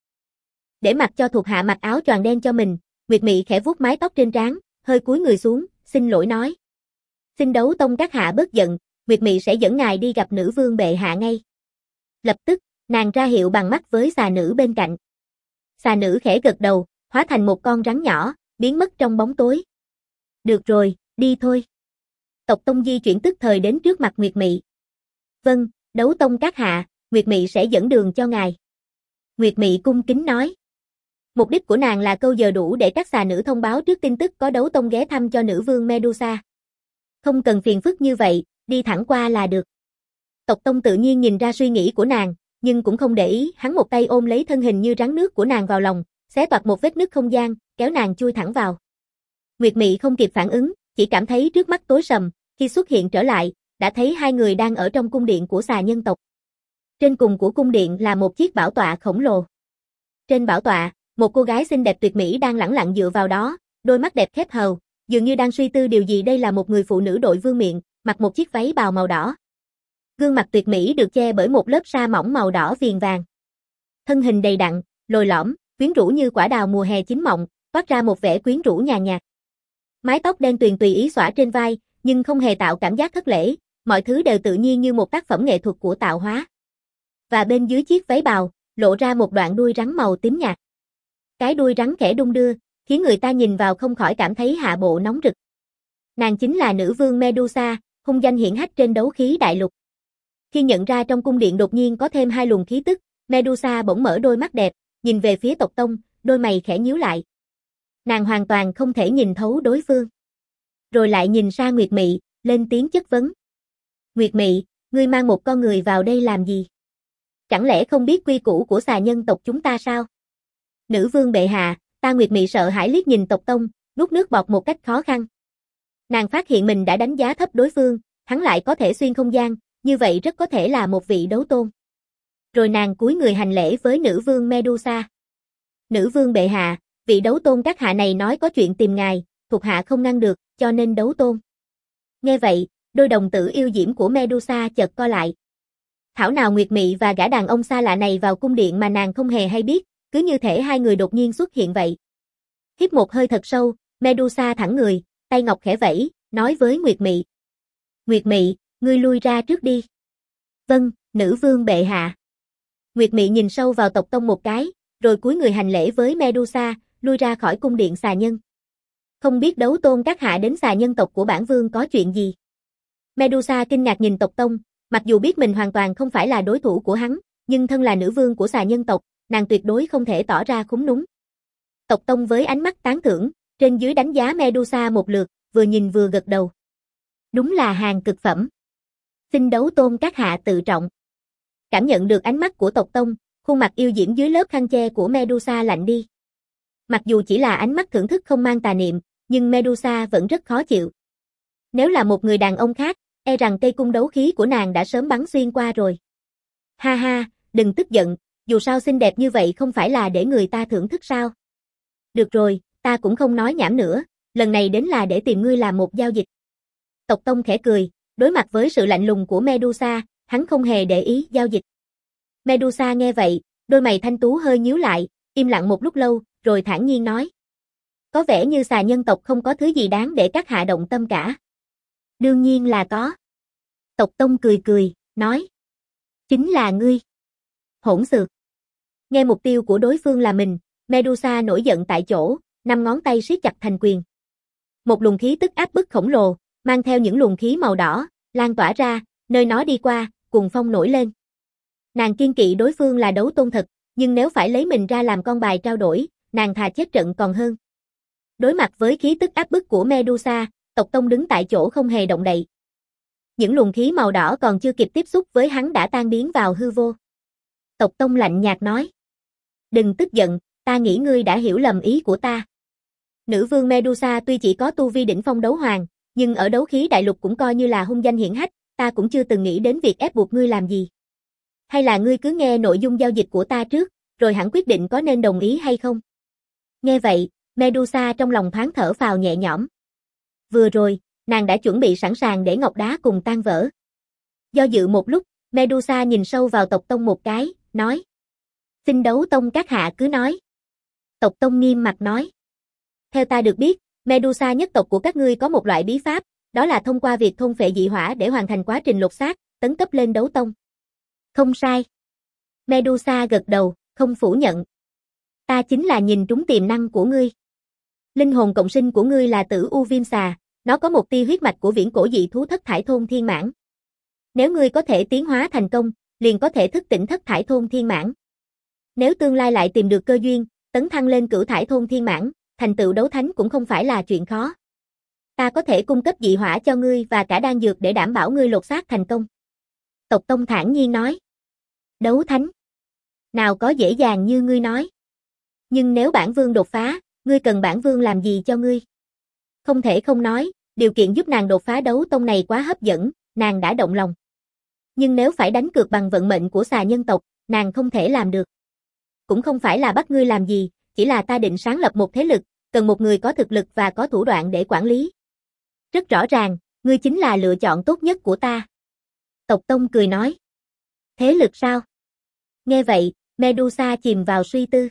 Để mặc cho thuộc hạ mặc áo choàng đen cho mình, Nguyệt Mị khẽ vuốt mái tóc trên trán, hơi cúi người xuống, xin lỗi nói. Xin đấu tông các hạ bớt giận, Nguyệt Mị sẽ dẫn ngài đi gặp nữ vương bệ hạ ngay. Lập tức, nàng ra hiệu bằng mắt với xà nữ bên cạnh. Xà nữ khẽ gật đầu, hóa thành một con rắn nhỏ, biến mất trong bóng tối. Được rồi, đi thôi. Tộc Tông di chuyển tức thời đến trước mặt Nguyệt Mị. Vâng, đấu tông các hạ, Nguyệt Mị sẽ dẫn đường cho ngài. Nguyệt Mị cung kính nói. Mục đích của nàng là câu giờ đủ để các xà nữ thông báo trước tin tức có đấu tông ghé thăm cho nữ vương Medusa. Không cần phiền phức như vậy, đi thẳng qua là được. Tộc Tông tự nhiên nhìn ra suy nghĩ của nàng, nhưng cũng không để ý, hắn một tay ôm lấy thân hình như rắn nước của nàng vào lòng, xé toạc một vết nứt không gian, kéo nàng chui thẳng vào. Nguyệt Mị không kịp phản ứng, chỉ cảm thấy trước mắt tối sầm, khi xuất hiện trở lại, đã thấy hai người đang ở trong cung điện của xà nhân tộc. Trên cùng của cung điện là một chiếc bảo tọa khổng lồ. Trên bảo tọa, một cô gái xinh đẹp tuyệt mỹ đang lẳng lặng dựa vào đó, đôi mắt đẹp khép hờ, dường như đang suy tư điều gì. Đây là một người phụ nữ đội vương miện, mặc một chiếc váy bào màu đỏ. Gương mặt tuyệt mỹ được che bởi một lớp sa mỏng màu đỏ viền vàng. Thân hình đầy đặn, lồi lõm, quyến rũ như quả đào mùa hè chín mọng, toát ra một vẻ quyến rũ nhàn nhạt. Mái tóc đen tuyền tùy ý xõa trên vai, nhưng không hề tạo cảm giác thất lễ, mọi thứ đều tự nhiên như một tác phẩm nghệ thuật của tạo hóa. Và bên dưới chiếc váy bào, lộ ra một đoạn đuôi rắn màu tím nhạt. Cái đuôi rắn khẽ đung đưa, khiến người ta nhìn vào không khỏi cảm thấy hạ bộ nóng rực. Nàng chính là nữ vương Medusa, hung danh hiển hách trên đấu khí đại lục. Khi nhận ra trong cung điện đột nhiên có thêm hai luồng khí tức, Medusa bỗng mở đôi mắt đẹp, nhìn về phía tộc Tông, đôi mày khẽ nhíu lại. Nàng hoàn toàn không thể nhìn thấu đối phương. Rồi lại nhìn sang Nguyệt Mị, lên tiếng chất vấn. Nguyệt Mị, ngươi mang một con người vào đây làm gì? Chẳng lẽ không biết quy củ của xà nhân tộc chúng ta sao? Nữ vương bệ hạ, ta Nguyệt Mị sợ hãi liếc nhìn tộc Tông, nuốt nước bọt một cách khó khăn. Nàng phát hiện mình đã đánh giá thấp đối phương, hắn lại có thể xuyên không gian, như vậy rất có thể là một vị đấu tôn. Rồi nàng cúi người hành lễ với nữ vương Medusa. Nữ vương bệ hạ, vị đấu tôn các hạ này nói có chuyện tìm ngài, thuộc hạ không ngăn được, cho nên đấu tôn. Nghe vậy, đôi đồng tử yêu diễm của Medusa chợt co lại. Thảo nào Nguyệt Mị và gã đàn ông xa lạ này vào cung điện mà nàng không hề hay biết, cứ như thể hai người đột nhiên xuất hiện vậy. Hít một hơi thật sâu, Medusa thẳng người, tay ngọc khẽ vẫy, nói với Nguyệt Mị. Nguyệt Mị, ngươi lui ra trước đi. Vâng, nữ vương bệ hạ. Nguyệt Mị nhìn sâu vào tộc Tông một cái, rồi cúi người hành lễ với Medusa, lui ra khỏi cung điện xà nhân. Không biết đấu tôn các hạ đến xà nhân tộc của bản vương có chuyện gì? Medusa kinh ngạc nhìn Tộc Tông, mặc dù biết mình hoàn toàn không phải là đối thủ của hắn, nhưng thân là nữ vương của xà nhân tộc, nàng tuyệt đối không thể tỏ ra khúm núm. Tộc Tông với ánh mắt tán thưởng, trên dưới đánh giá Medusa một lượt, vừa nhìn vừa gật đầu. Đúng là hàng cực phẩm. Xin đấu tôn các hạ tự trọng. Cảm nhận được ánh mắt của Tộc Tông, khuôn mặt yêu diễm dưới lớp khăn che của Medusa lạnh đi. Mặc dù chỉ là ánh mắt thưởng thức không mang tà niệm, nhưng Medusa vẫn rất khó chịu. Nếu là một người đàn ông khác, e rằng cây cung đấu khí của nàng đã sớm bắn xuyên qua rồi. Ha ha, đừng tức giận, dù sao xinh đẹp như vậy không phải là để người ta thưởng thức sao. Được rồi, ta cũng không nói nhảm nữa, lần này đến là để tìm ngươi làm một giao dịch. Tộc Tông khẽ cười, đối mặt với sự lạnh lùng của Medusa, hắn không hề để ý giao dịch. Medusa nghe vậy, đôi mày thanh tú hơi nhíu lại, im lặng một lúc lâu, rồi thản nhiên nói. Có vẻ như xà nhân tộc không có thứ gì đáng để các hạ động tâm cả. Đương nhiên là có. Tộc Tông cười cười, nói. Chính là ngươi. Hỗn xược. Nghe mục tiêu của đối phương là mình, Medusa nổi giận tại chỗ, 5 ngón tay siết chặt thành quyền. Một luồng khí tức áp bức khổng lồ, mang theo những luồng khí màu đỏ, lan tỏa ra, nơi nó đi qua, cuồng phong nổi lên. Nàng kiên kỵ đối phương là đấu tôn thật, nhưng nếu phải lấy mình ra làm con bài trao đổi, nàng thà chết trận còn hơn. Đối mặt với khí tức áp bức của Medusa, Tộc Tông đứng tại chỗ không hề động đậy. Những luồng khí màu đỏ còn chưa kịp tiếp xúc với hắn đã tan biến vào hư vô. Tộc Tông lạnh nhạt nói. Đừng tức giận, ta nghĩ ngươi đã hiểu lầm ý của ta. Nữ vương Medusa tuy chỉ có tu vi đỉnh phong đấu hoàng, nhưng ở đấu khí đại lục cũng coi như là hung danh hiển hách, ta cũng chưa từng nghĩ đến việc ép buộc ngươi làm gì. Hay là ngươi cứ nghe nội dung giao dịch của ta trước, rồi hẳn quyết định có nên đồng ý hay không. Nghe vậy, Medusa trong lòng thoáng thở phào nhẹ nhõm. Vừa rồi, nàng đã chuẩn bị sẵn sàng để ngọc đá cùng tan vỡ. Do dự một lúc, Medusa nhìn sâu vào Tộc Tông một cái, nói. Xin đấu tông các hạ cứ nói. Tộc Tông nghiêm mặt nói. Theo ta được biết, Medusa nhất tộc của các ngươi có một loại bí pháp, đó là thông qua việc thôn phệ dị hỏa để hoàn thành quá trình lột xác, tấn cấp lên đấu tông. Không sai. Medusa gật đầu, không phủ nhận. Ta chính là nhìn trúng tiềm năng của ngươi. Linh hồn cộng sinh của ngươi là Tử U Viêm Xà, nó có một tia huyết mạch của viễn cổ dị thú Thất Thải Thôn Thiên Mãn. Nếu ngươi có thể tiến hóa thành công, liền có thể thức tỉnh Thất Thải Thôn Thiên Mãn. Nếu tương lai lại tìm được cơ duyên, tấn thăng lên Cửu Thải Thôn Thiên Mãn, thành tựu đấu thánh cũng không phải là chuyện khó. Ta có thể cung cấp dị hỏa cho ngươi và cả đan dược để đảm bảo ngươi lột xác thành công. Tộc Tông thản nhiên nói. Đấu thánh? Nào có dễ dàng như ngươi nói. Nhưng nếu bản vương đột phá, ngươi cần bản vương làm gì cho ngươi? Không thể không nói, điều kiện giúp nàng đột phá đấu tông này quá hấp dẫn, nàng đã động lòng. Nhưng nếu phải đánh cược bằng vận mệnh của xà nhân tộc, nàng không thể làm được. Cũng không phải là bắt ngươi làm gì, chỉ là ta định sáng lập một thế lực, cần một người có thực lực và có thủ đoạn để quản lý. Rất rõ ràng, ngươi chính là lựa chọn tốt nhất của ta. Tộc Tông cười nói. Thế lực sao? Nghe vậy, Medusa chìm vào suy tư.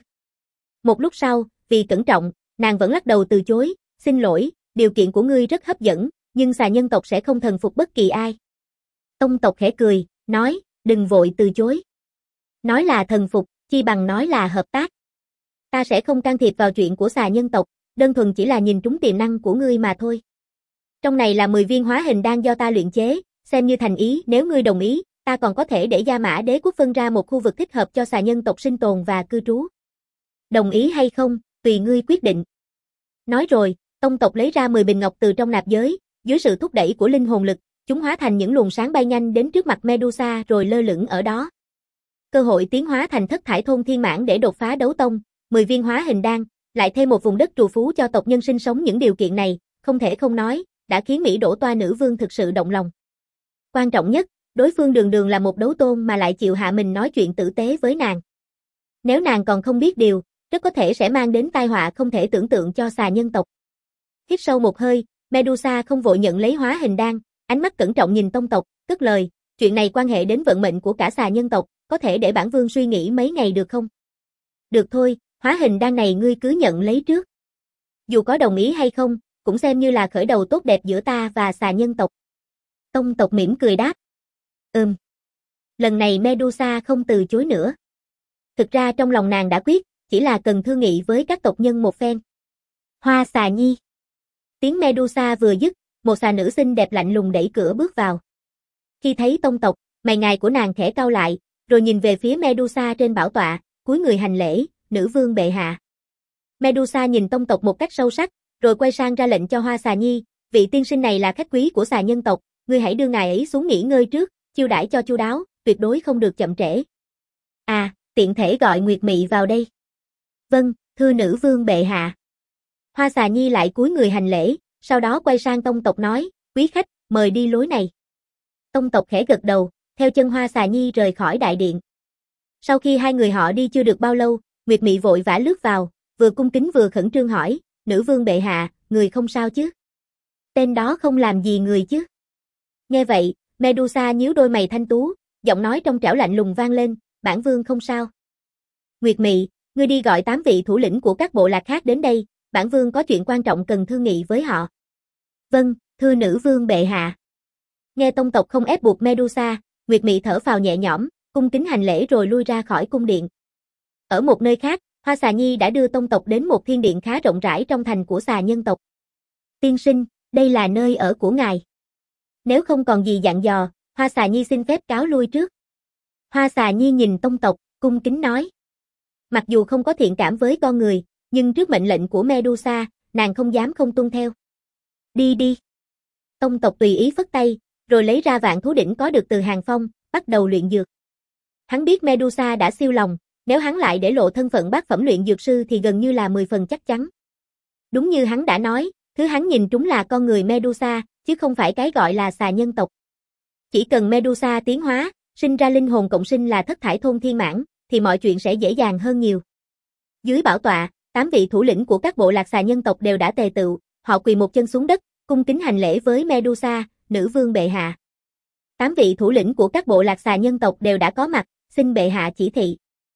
Một lúc sau, vì cẩn trọng, nàng vẫn lắc đầu từ chối, xin lỗi, điều kiện của ngươi rất hấp dẫn, nhưng xà nhân tộc sẽ không thần phục bất kỳ ai. Tông tộc khẽ cười, nói, đừng vội từ chối. Nói là thần phục, chi bằng nói là hợp tác. Ta sẽ không can thiệp vào chuyện của xà nhân tộc, đơn thuần chỉ là nhìn trúng tiềm năng của ngươi mà thôi. Trong này là 10 viên hóa hình đan do ta luyện chế, xem như thành ý, nếu ngươi đồng ý, ta còn có thể để Gia Mã Đế quốc phân ra một khu vực thích hợp cho xà nhân tộc sinh tồn và cư trú. Đồng ý hay không, tùy ngươi quyết định. Nói rồi, tông tộc lấy ra 10 bình ngọc từ trong nạp giới, dưới sự thúc đẩy của linh hồn lực, chúng hóa thành những luồng sáng bay nhanh đến trước mặt Medusa rồi lơ lửng ở đó. Cơ hội tiến hóa thành Thất Thải Thôn Thiên Mãn để đột phá đấu tông, 10 viên hóa hình đan, lại thêm một vùng đất trù phú cho tộc nhân sinh sống, những điều kiện này, không thể không nói, đã khiến Mỹ Đỗ Toa nữ vương thực sự động lòng. Quan trọng nhất, đối phương đường đường là một đấu tôn mà lại chịu hạ mình nói chuyện tử tế với nàng. Nếu nàng còn không biết điều, rất có thể sẽ mang đến tai họa không thể tưởng tượng cho xà nhân tộc. Hít sâu một hơi, Medusa không vội nhận lấy hóa hình đan, ánh mắt cẩn trọng nhìn tông tộc, cất lời, chuyện này quan hệ đến vận mệnh của cả xà nhân tộc, có thể để bản vương suy nghĩ mấy ngày được không? Được thôi, hóa hình đan này ngươi cứ nhận lấy trước. Dù có đồng ý hay không, cũng xem như là khởi đầu tốt đẹp giữa ta và xà nhân tộc. Tông tộc mỉm cười đáp. Lần này Medusa không từ chối nữa. Thực ra trong lòng nàng đã quyết, chỉ là cần thương nghị với các tộc nhân một phen. Hoa xà nhi. Tiếng Medusa vừa dứt, một xà nữ xinh đẹp lạnh lùng đẩy cửa bước vào. Khi thấy tông tộc, mày ngài của nàng khẽ cau lại, rồi nhìn về phía Medusa trên bảo tọa, cúi người hành lễ, nữ vương bệ hạ. Medusa nhìn tông tộc một cách sâu sắc, rồi quay sang ra lệnh cho Hoa Xà Nhi, vị tiên sinh này là khách quý của xà nhân tộc, ngươi hãy đưa ngài ấy xuống nghỉ ngơi trước, chiêu đãi cho chu đáo, tuyệt đối không được chậm trễ. À, tiện thể gọi Nguyệt Mị vào đây. Vâng, thưa nữ vương bệ hạ. Hoa Xà Nhi lại cúi người hành lễ, sau đó quay sang tông tộc nói, quý khách, mời đi lối này. Tông tộc khẽ gật đầu, theo chân Hoa Xà Nhi rời khỏi đại điện. Sau khi hai người họ đi chưa được bao lâu, Nguyệt Mị vội vã lướt vào, vừa cung kính vừa khẩn trương hỏi, nữ vương bệ hạ, người không sao chứ? Tên đó không làm gì người chứ? Nghe vậy, Medusa nhíu đôi mày thanh tú, giọng nói trong trẻo lạnh lùng vang lên, bản vương không sao. Nguyệt Mị, ngươi đi gọi 8 vị thủ lĩnh của các bộ lạc khác đến đây, bản vương có chuyện quan trọng cần thương nghị với họ. Vâng, thưa nữ vương bệ hạ. Nghe tông tộc không ép buộc Medusa, Nguyệt Mị thở phào nhẹ nhõm, cung kính hành lễ rồi lui ra khỏi cung điện. Ở một nơi khác, Hoa Xà Nhi đã đưa tông tộc đến một thiên điện khá rộng rãi trong thành của xà nhân tộc. Tiên sinh, đây là nơi ở của ngài. Nếu không còn gì dặn dò, Hoa Xà Nhi xin phép cáo lui trước. Hoa Xà Nhi nhìn tông tộc, cung kính nói. Mặc dù không có thiện cảm với con người, nhưng trước mệnh lệnh của Medusa, nàng không dám không tuân theo. Đi đi. Tông tộc tùy ý phất tay, rồi lấy ra vạn thú đỉnh có được từ Hàng Phong, bắt đầu luyện dược. Hắn biết Medusa đã siêu lòng, nếu hắn lại để lộ thân phận bát phẩm luyện dược sư thì gần như là 10 phần chắc chắn. Đúng như hắn đã nói, thứ hắn nhìn trúng là con người Medusa, chứ không phải cái gọi là xà nhân tộc. Chỉ cần Medusa tiến hóa, sinh ra linh hồn cộng sinh là thất thải thôn thiên mãn, thì mọi chuyện sẽ dễ dàng hơn nhiều. Dưới bảo tọa, 8 vị thủ lĩnh của các bộ lạc xà nhân tộc đều đã tề tựu, họ quỳ một chân xuống đất, cung kính hành lễ với Medusa, nữ vương bệ hạ. 8 vị thủ lĩnh của các bộ lạc xà nhân tộc đều đã có mặt, xin bệ hạ chỉ thị.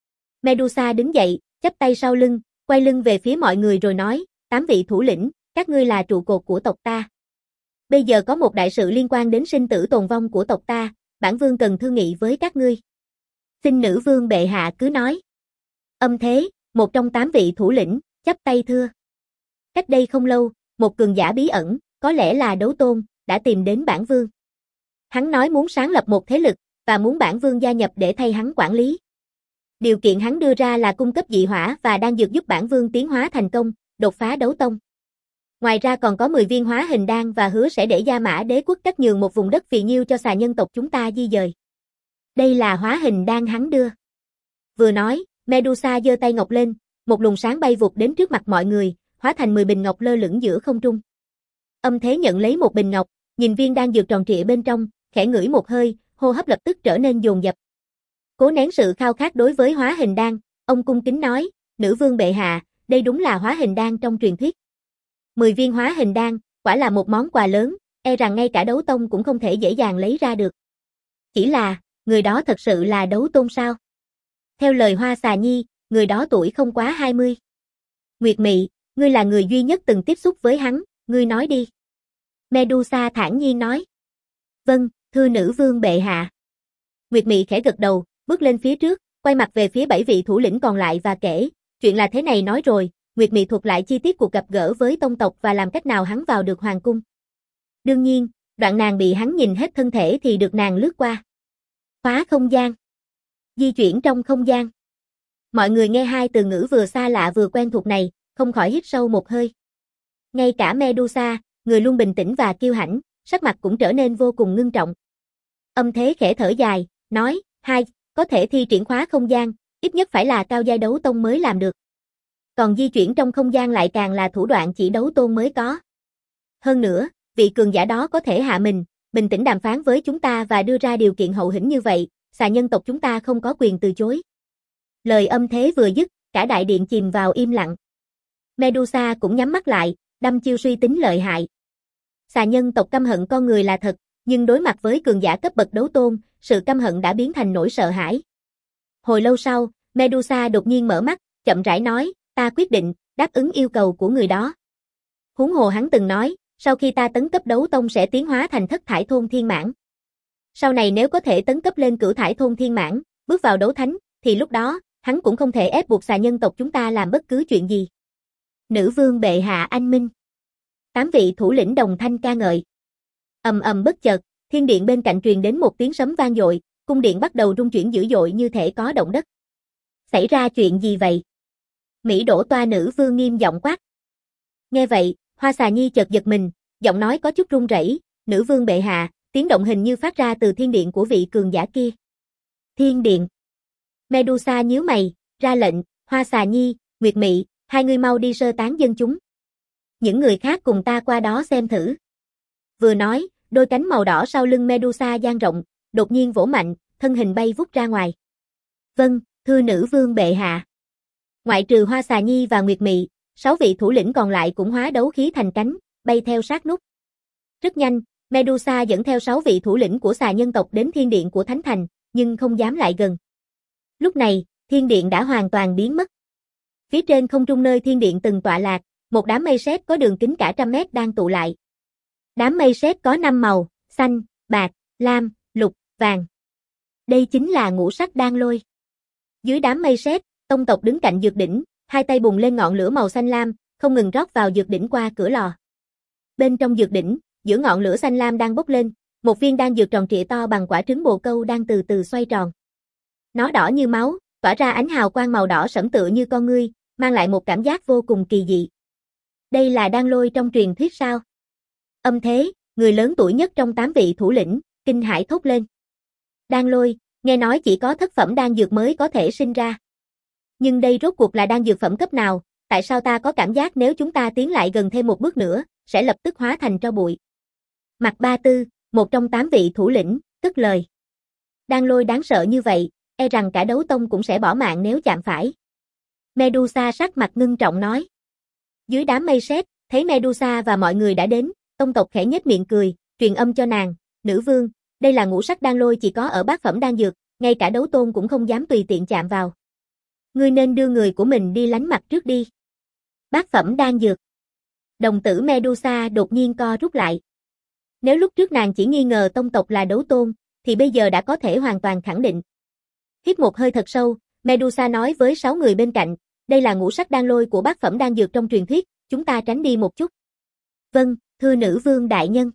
Medusa đứng dậy, chắp tay sau lưng, quay lưng về phía mọi người rồi nói, 8 vị thủ lĩnh, các ngươi là trụ cột của tộc ta. Bây giờ có một đại sự liên quan đến sinh tử tồn vong của tộc ta, bản vương cần thương nghị với các ngươi. Xin nữ vương bệ hạ cứ nói. Âm thế, một trong 8 vị thủ lĩnh, chắp tay thưa. Cách đây không lâu, một cường giả bí ẩn, có lẽ là Đấu Tôn, đã tìm đến bản vương. Hắn nói muốn sáng lập một thế lực, và muốn bản vương gia nhập để thay hắn quản lý. Điều kiện hắn đưa ra là cung cấp dị hỏa và đan dược giúp bản vương tiến hóa thành công, đột phá đấu tông. Ngoài ra còn có 10 viên hóa hình đan và hứa sẽ để Gia Mã Đế quốc cắt nhường một vùng đất phì nhiêu cho xà nhân tộc chúng ta di dời. Đây là hóa hình đan hắn đưa. Vừa nói, Medusa giơ tay ngọc lên, một luồng sáng bay vụt đến trước mặt mọi người, hóa thành 10 bình ngọc lơ lửng giữa không trung. Âm thế nhận lấy một bình ngọc, nhìn viên đan dược tròn trịa bên trong, khẽ ngửi một hơi, hô hấp lập tức trở nên dồn dập. Cố nén sự khao khát đối với hóa hình đan, ông cung kính nói, nữ vương bệ hạ, đây đúng là hóa hình đan trong truyền thuyết. 10 viên hóa hình đan, quả là một món quà lớn, e rằng ngay cả đấu tông cũng không thể dễ dàng lấy ra được. Chỉ là, người đó thật sự là đấu tôn sao? Theo lời Hoa Xà Nhi, người đó tuổi không quá 20. Nguyệt Mị, ngươi là người duy nhất từng tiếp xúc với hắn, ngươi nói đi. Medusa thản nhiên nói. Vâng, thưa nữ vương bệ hạ. Nguyệt Mị khẽ gật đầu, bước lên phía trước, quay mặt về phía 7 vị thủ lĩnh còn lại và kể, chuyện là thế này nói rồi, Nguyệt Mị thuật lại chi tiết cuộc gặp gỡ với tông tộc và làm cách nào hắn vào được hoàng cung. Đương nhiên, đoạn nàng bị hắn nhìn hết thân thể thì được nàng lướt qua. Phá không gian. Di chuyển trong không gian. Mọi người nghe hai từ ngữ vừa xa lạ vừa quen thuộc này, không khỏi hít sâu một hơi. Ngay cả Medusa, người luôn bình tĩnh và kiêu hãnh, sắc mặt cũng trở nên vô cùng ngưng trọng. Âm thế khẽ thở dài, nói, có thể thi triển khóa không gian, ít nhất phải là cao giai đấu tông mới làm được. Còn di chuyển trong không gian lại càng là thủ đoạn chỉ đấu tôn mới có. Hơn nữa, vị cường giả đó có thể hạ mình, bình tĩnh đàm phán với chúng ta và đưa ra điều kiện hậu hĩnh như vậy, xà nhân tộc chúng ta không có quyền từ chối. Lời âm thế vừa dứt, cả đại điện chìm vào im lặng. Medusa cũng nhắm mắt lại, đăm chiêu suy tính lợi hại. Xà nhân tộc căm hận con người là thật, nhưng đối mặt với cường giả cấp bậc đấu tôn, sự căm hận đã biến thành nỗi sợ hãi. Hồi lâu sau, Medusa đột nhiên mở mắt, chậm rãi nói, ta quyết định, đáp ứng yêu cầu của người đó. Huống hồ hắn từng nói, sau khi ta tấn cấp đấu tông sẽ tiến hóa thành thất thải thôn thiên mãn. Sau này nếu có thể tấn cấp lên cửu thải thôn thiên mãn, bước vào đấu thánh, thì lúc đó, hắn cũng không thể ép buộc xà nhân tộc chúng ta làm bất cứ chuyện gì. Nữ vương bệ hạ anh minh. 8 vị thủ lĩnh đồng thanh ca ngợi. Ầm ầm bất chợt, thiên điện bên cạnh truyền đến một tiếng sấm vang dội, cung điện bắt đầu rung chuyển dữ dội như thể có động đất. Xảy ra chuyện gì vậy? Mỹ Đỗ Toa nữ vương nghiêm giọng quát. Nghe vậy, Hoa Xà Nhi chợt giật mình, giọng nói có chút run rẩy, nữ vương bệ hạ, tiếng động hình như phát ra từ thiên điện của vị cường giả kia. Thiên điện. Medusa nhíu mày, ra lệnh, Hoa Xà Nhi, Nguyệt Mị, hai người mau đi sơ tán dân chúng. Những người khác cùng ta qua đó xem thử. Vừa nói, đôi cánh màu đỏ sau lưng Medusa dang rộng, đột nhiên vỗ mạnh, thân hình bay vút ra ngoài. Vâng, thưa nữ vương bệ hạ. Ngoại trừ Hoa Xà Nhi và Nguyệt Mị, 6 vị thủ lĩnh còn lại cũng hóa đấu khí thành cánh, bay theo sát nút. Rất nhanh, Medusa dẫn theo 6 vị thủ lĩnh của xà nhân tộc đến thiên điện của Thánh Thành, nhưng không dám lại gần. Lúc này, thiên điện đã hoàn toàn biến mất. Phía trên không trung nơi thiên điện từng tọa lạc, một đám mây sét có đường kính cả 100 mét đang tụ lại. Đám mây sét có 5 màu, xanh, bạc, lam, lục, vàng. Đây chính là ngũ sắc đan lôi. Dưới đám mây sét, tông tộc đứng cạnh dược đỉnh, hai tay bùng lên ngọn lửa màu xanh lam, không ngừng rót vào dược đỉnh qua cửa lò. Bên trong dược đỉnh, giữa ngọn lửa xanh lam đang bốc lên, một viên đan dược tròn trịa to bằng quả trứng bồ câu đang từ từ xoay tròn. Nó đỏ như máu, tỏa ra ánh hào quang màu đỏ sẫm tựa như con ngươi, mang lại một cảm giác vô cùng kỳ dị. Đây là đan lôi trong truyền thuyết sao? Âm Thế, người lớn tuổi nhất trong 8 vị thủ lĩnh, kinh hãi thốt lên. Đan lôi, nghe nói chỉ có thất phẩm đan dược mới có thể sinh ra. Nhưng đây rốt cuộc là đan dược phẩm cấp nào, tại sao ta có cảm giác nếu chúng ta tiến lại gần thêm một bước nữa, sẽ lập tức hóa thành tro bụi. Mạc Ba Tư, một trong 8 vị thủ lĩnh, cất lời. Đan lôi đáng sợ như vậy, e rằng cả đấu tông cũng sẽ bỏ mạng nếu chạm phải. Medusa sắc mặt ngưng trọng nói. Dưới đám mây sét, thấy Medusa và mọi người đã đến, tông tộc khẽ nhếch miệng cười, truyền âm cho nàng, nữ vương, đây là ngũ sắc đan lôi chỉ có ở bát phẩm đan dược, ngay cả đấu tôn cũng không dám tùy tiện chạm vào. Ngươi nên đưa người của mình đi lánh mặt trước đi. Bát phẩm đan dược. Đồng tử Medusa đột nhiên co rút lại. Nếu lúc trước nàng chỉ nghi ngờ tông tộc là đấu tôn, thì bây giờ đã có thể hoàn toàn khẳng định. Hít một hơi thật sâu, Medusa nói với 6 người bên cạnh, đây là ngũ sắc đan lôi của bát phẩm đan dược trong truyền thuyết, chúng ta tránh đi một chút. Vâng, thưa nữ vương đại nhân.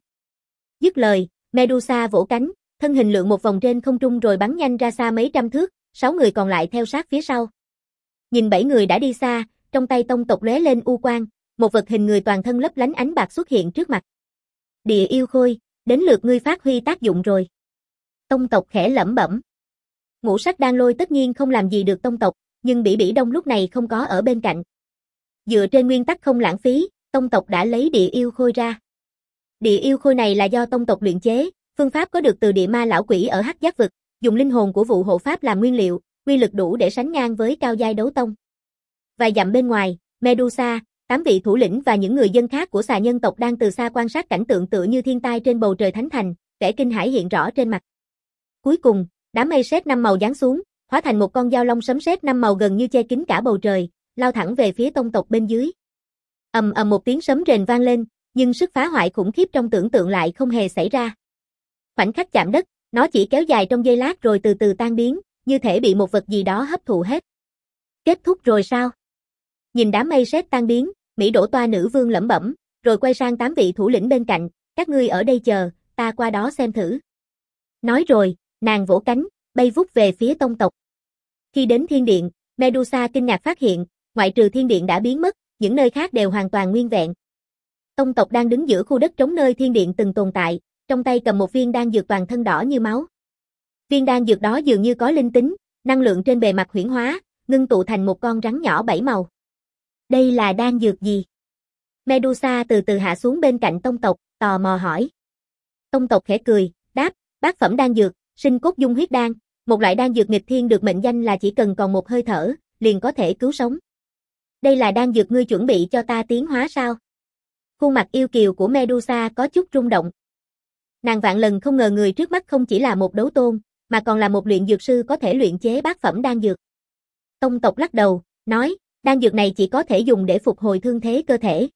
Dứt lời, Medusa vỗ cánh, thân hình lượn một vòng trên không trung rồi bắn nhanh ra xa mấy trăm thước, 6 người còn lại theo sát phía sau. Nhìn 7 người đã đi xa, trong tay tông tộc lóe lên u quang, một vật hình người toàn thân lấp lánh ánh bạc xuất hiện trước mặt. Địa yêu khôi, đến lượt ngươi phát huy tác dụng rồi. Tông tộc khẽ lẩm bẩm. Ngũ sắc đan lôi tất nhiên không làm gì được tông tộc, nhưng Bỉ Bỉ Đông lúc này không có ở bên cạnh. Dựa trên nguyên tắc không lãng phí, tông tộc đã lấy địa yêu khôi ra. Địa yêu khôi này là do tông tộc luyện chế, phương pháp có được từ địa ma lão quỷ ở Hắc Giác vực, dùng linh hồn của vụ hộ pháp làm nguyên liệu, uy lực đủ để sánh ngang với cao giai đấu tông. Vài dặm bên ngoài, Medusa, 8 vị thủ lĩnh và những người dân khác của xà nhân tộc đang từ xa quan sát cảnh tượng tựa như thiên tai trên bầu trời thánh thành, vẻ kinh hãi hiện rõ trên mặt. Cuối cùng, đám mây sét 5 màu giáng xuống, hóa thành một con dao long sấm sét 5 màu gần như che kín cả bầu trời, lao thẳng về phía tông tộc bên dưới. Ầm ầm một tiếng sấm rền vang lên, nhưng sức phá hoại khủng khiếp trong tưởng tượng lại không hề xảy ra. Khoảnh khắc chạm đất, nó chỉ kéo dài trong giây lát rồi từ từ tan biến, như thể bị một vật gì đó hấp thụ hết. Kết thúc rồi sao? Nhìn đám mây sét tan biến, Mỹ Đỗ Toa nữ vương lẩm bẩm, rồi quay sang 8 vị thủ lĩnh bên cạnh, các ngươi ở đây chờ, ta qua đó xem thử. Nói rồi, nàng vỗ cánh, bay vút về phía tông tộc. Khi đến thiên điện, Medusa kinh ngạc phát hiện, ngoại trừ thiên điện đã biến mất, những nơi khác đều hoàn toàn nguyên vẹn. Tông tộc đang đứng giữa khu đất trống nơi thiên điện từng tồn tại, trong tay cầm một viên đan dược toàn thân đỏ như máu. Viên đan dược đó dường như có linh tính, năng lượng trên bề mặt huyễn hóa, ngưng tụ thành một con rắn nhỏ 7 màu. Đây là đan dược gì? Medusa từ từ hạ xuống bên cạnh tông tộc, tò mò hỏi. Tông tộc khẽ cười, đáp, bát phẩm đan dược, sinh cốt dung huyết đan, một loại đan dược nghịch thiên được mệnh danh là chỉ cần còn một hơi thở, liền có thể cứu sống. Đây là đan dược ngươi chuẩn bị cho ta tiến hóa sao? Khuôn mặt yêu kiều của Medusa có chút rung động. Nàng vạn lần không ngờ người trước mắt không chỉ là một đấu tôn, mà còn là một luyện dược sư có thể luyện chế bát phẩm đan dược. Tông tộc lắc đầu, nói, đan dược này chỉ có thể dùng để phục hồi thương thế cơ thể.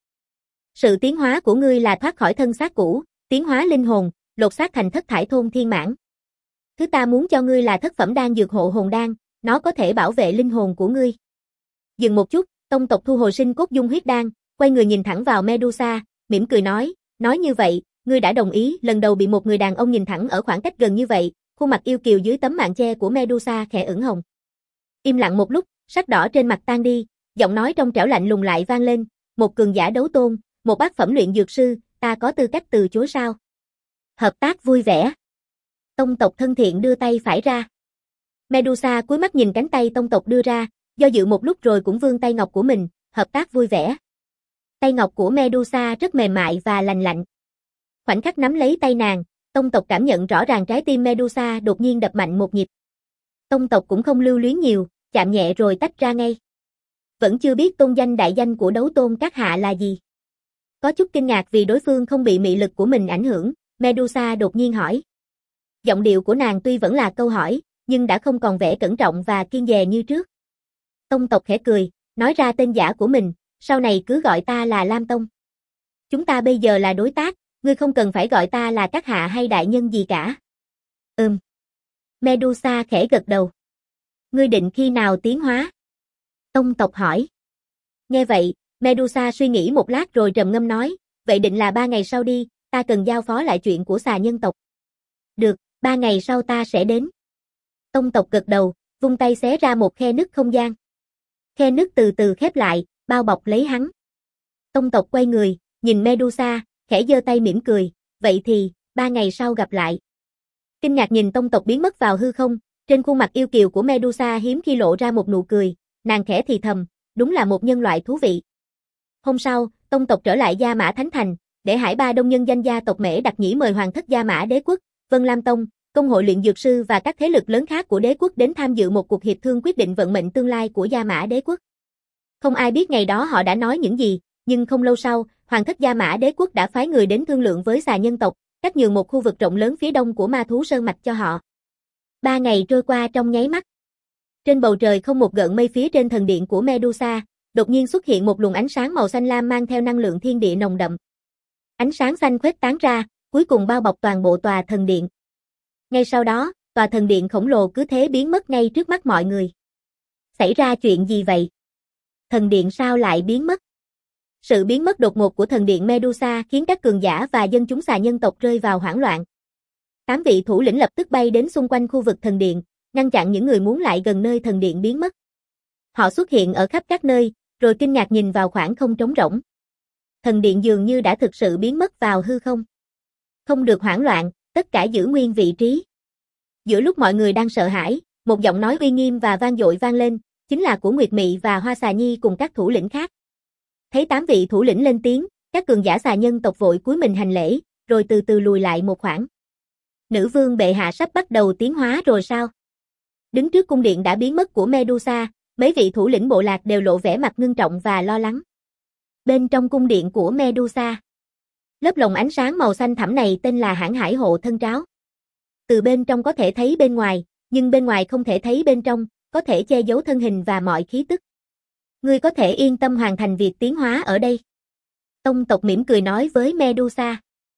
Sự tiến hóa của ngươi là thoát khỏi thân xác cũ, tiến hóa linh hồn, lột xác thành thất thải thôn thiên mãn. Thứ ta muốn cho ngươi là thất phẩm đan dược hộ hồn đan, nó có thể bảo vệ linh hồn của ngươi. Dừng một chút, tông tộc thu hồi sinh cốt dung huyết đan, quay người nhìn thẳng vào Medusa, mỉm cười nói như vậy, ngươi đã đồng ý, lần đầu bị một người đàn ông nhìn thẳng ở khoảng cách gần như vậy, khuôn mặt yêu kiều dưới tấm màn che của Medusa khẽ ửng hồng. Im lặng một lúc, sắc đỏ trên mặt tan đi, giọng nói trong trẻo lạnh lùng lại vang lên, một cường giả đấu tôn, một bát phẩm luyện dược sư, ta có tư cách từ chối sao? Hợp tác vui vẻ. Tông tộc thân thiện đưa tay phải ra. Medusa cúi mắt nhìn cánh tay tông tộc đưa ra, do dự một lúc rồi cũng vươn tay ngọc của mình, hợp tác vui vẻ. Tay ngọc của Medusa rất mềm mại và lành lạnh. Khoảnh khắc nắm lấy tay nàng, tông tộc cảm nhận rõ ràng trái tim Medusa đột nhiên đập mạnh một nhịp. Tông tộc cũng không lưu luyến nhiều, chạm nhẹ rồi tách ra ngay. Vẫn chưa biết tôn danh đại danh của đấu tôn các hạ là gì. Có chút kinh ngạc vì đối phương không bị mị lực của mình ảnh hưởng, Medusa đột nhiên hỏi. Giọng điệu của nàng tuy vẫn là câu hỏi, nhưng đã không còn vẻ cẩn trọng và kiêng dè như trước. Tông tộc khẽ cười, nói ra tên giả của mình, sau này cứ gọi ta là Lam Tông. Chúng ta bây giờ là đối tác, ngươi không cần phải gọi ta là các hạ hay đại nhân gì cả. Medusa khẽ gật đầu. Ngươi định khi nào tiến hóa? Tông tộc hỏi. Nghe vậy, Medusa suy nghĩ một lát rồi trầm ngâm nói, vậy định là 3 ngày sau đi, ta cần giao phó lại chuyện của xà nhân tộc. Được, 3 ngày sau ta sẽ đến. Tông tộc gật đầu, vung tay xé ra một khe nứt không gian. Khe nứt từ từ khép lại, bao bọc lấy hắn. Tông tộc quay người, nhìn Medusa, khẽ giơ tay mỉm cười, vậy thì, 3 ngày sau gặp lại. Kinh ngạc nhìn tông tộc biến mất vào hư không, trên khuôn mặt yêu kiều của Medusa hiếm khi lộ ra một nụ cười, nàng khẽ thì thầm, đúng là một nhân loại thú vị. Hôm sau, tông tộc trở lại Gia Mã Thánh Thành, để Hải Ba Đông nhân danh gia tộc Mễ Đặc Nhĩ mời Hoàng thất Gia Mã Đế quốc, Vân Lam Tông, Công hội luyện dược sư và các thế lực lớn khác của đế quốc đến tham dự một cuộc hiệp thương quyết định vận mệnh tương lai của Gia Mã Đế quốc. Không ai biết ngày đó họ đã nói những gì, nhưng không lâu sau, Hoàng thất Gia Mã Đế quốc đã phái người đến thương lượng với xà nhân tộc, cách nhường một khu vực rộng lớn phía đông của Ma Thú Sơn Mạch cho họ. 3 ngày trôi qua trong nháy mắt. Trên bầu trời không một gợn mây, phía trên thần điện của Medusa, đột nhiên xuất hiện một luồng ánh sáng màu xanh lam mang theo năng lượng thiên địa nồng đậm. Ánh sáng xanh khuếch tán ra, cuối cùng bao bọc toàn bộ tòa thần điện. Ngay sau đó, tòa thần điện khổng lồ cứ thế biến mất ngay trước mắt mọi người. Xảy ra chuyện gì vậy? Thần điện sao lại biến mất? Sự biến mất đột ngột của thần điện Medusa khiến các cường giả và dân chúng xà nhân tộc rơi vào hoảng loạn. 8 vị thủ lĩnh lập tức bay đến xung quanh khu vực thần điện, ngăn chặn những người muốn lại gần nơi thần điện biến mất. Họ xuất hiện ở khắp các nơi, rồi kinh ngạc nhìn vào khoảng không trống rỗng. Thần điện dường như đã thực sự biến mất vào hư không. Không được hoảng loạn, tất cả giữ nguyên vị trí. Giữa lúc mọi người đang sợ hãi, một giọng nói uy nghiêm và vang dội vang lên, chính là của Nguyệt Mị và Hoa Xà Nhi cùng các thủ lĩnh khác. Thấy 8 vị thủ lĩnh lên tiếng, các cường giả xà nhân tộc vội cúi mình hành lễ, rồi từ từ lùi lại một khoảng. Nữ vương bệ hạ sắp bắt đầu tiến hóa rồi sao? Đứng trước cung điện đã biến mất của Medusa, mấy vị thủ lĩnh bộ lạc đều lộ vẻ mặt ngưng trọng và lo lắng. Bên trong cung điện của Medusa, lớp lồng ánh sáng màu xanh thẳm này tên là Hãn Hải Hộ Thân Tráo. Từ bên trong có thể thấy bên ngoài, nhưng bên ngoài không thể thấy bên trong, có thể che giấu thân hình và mọi khí tức. Ngươi có thể yên tâm hoàn thành việc tiến hóa ở đây. Tông tộc mỉm cười nói với Medusa.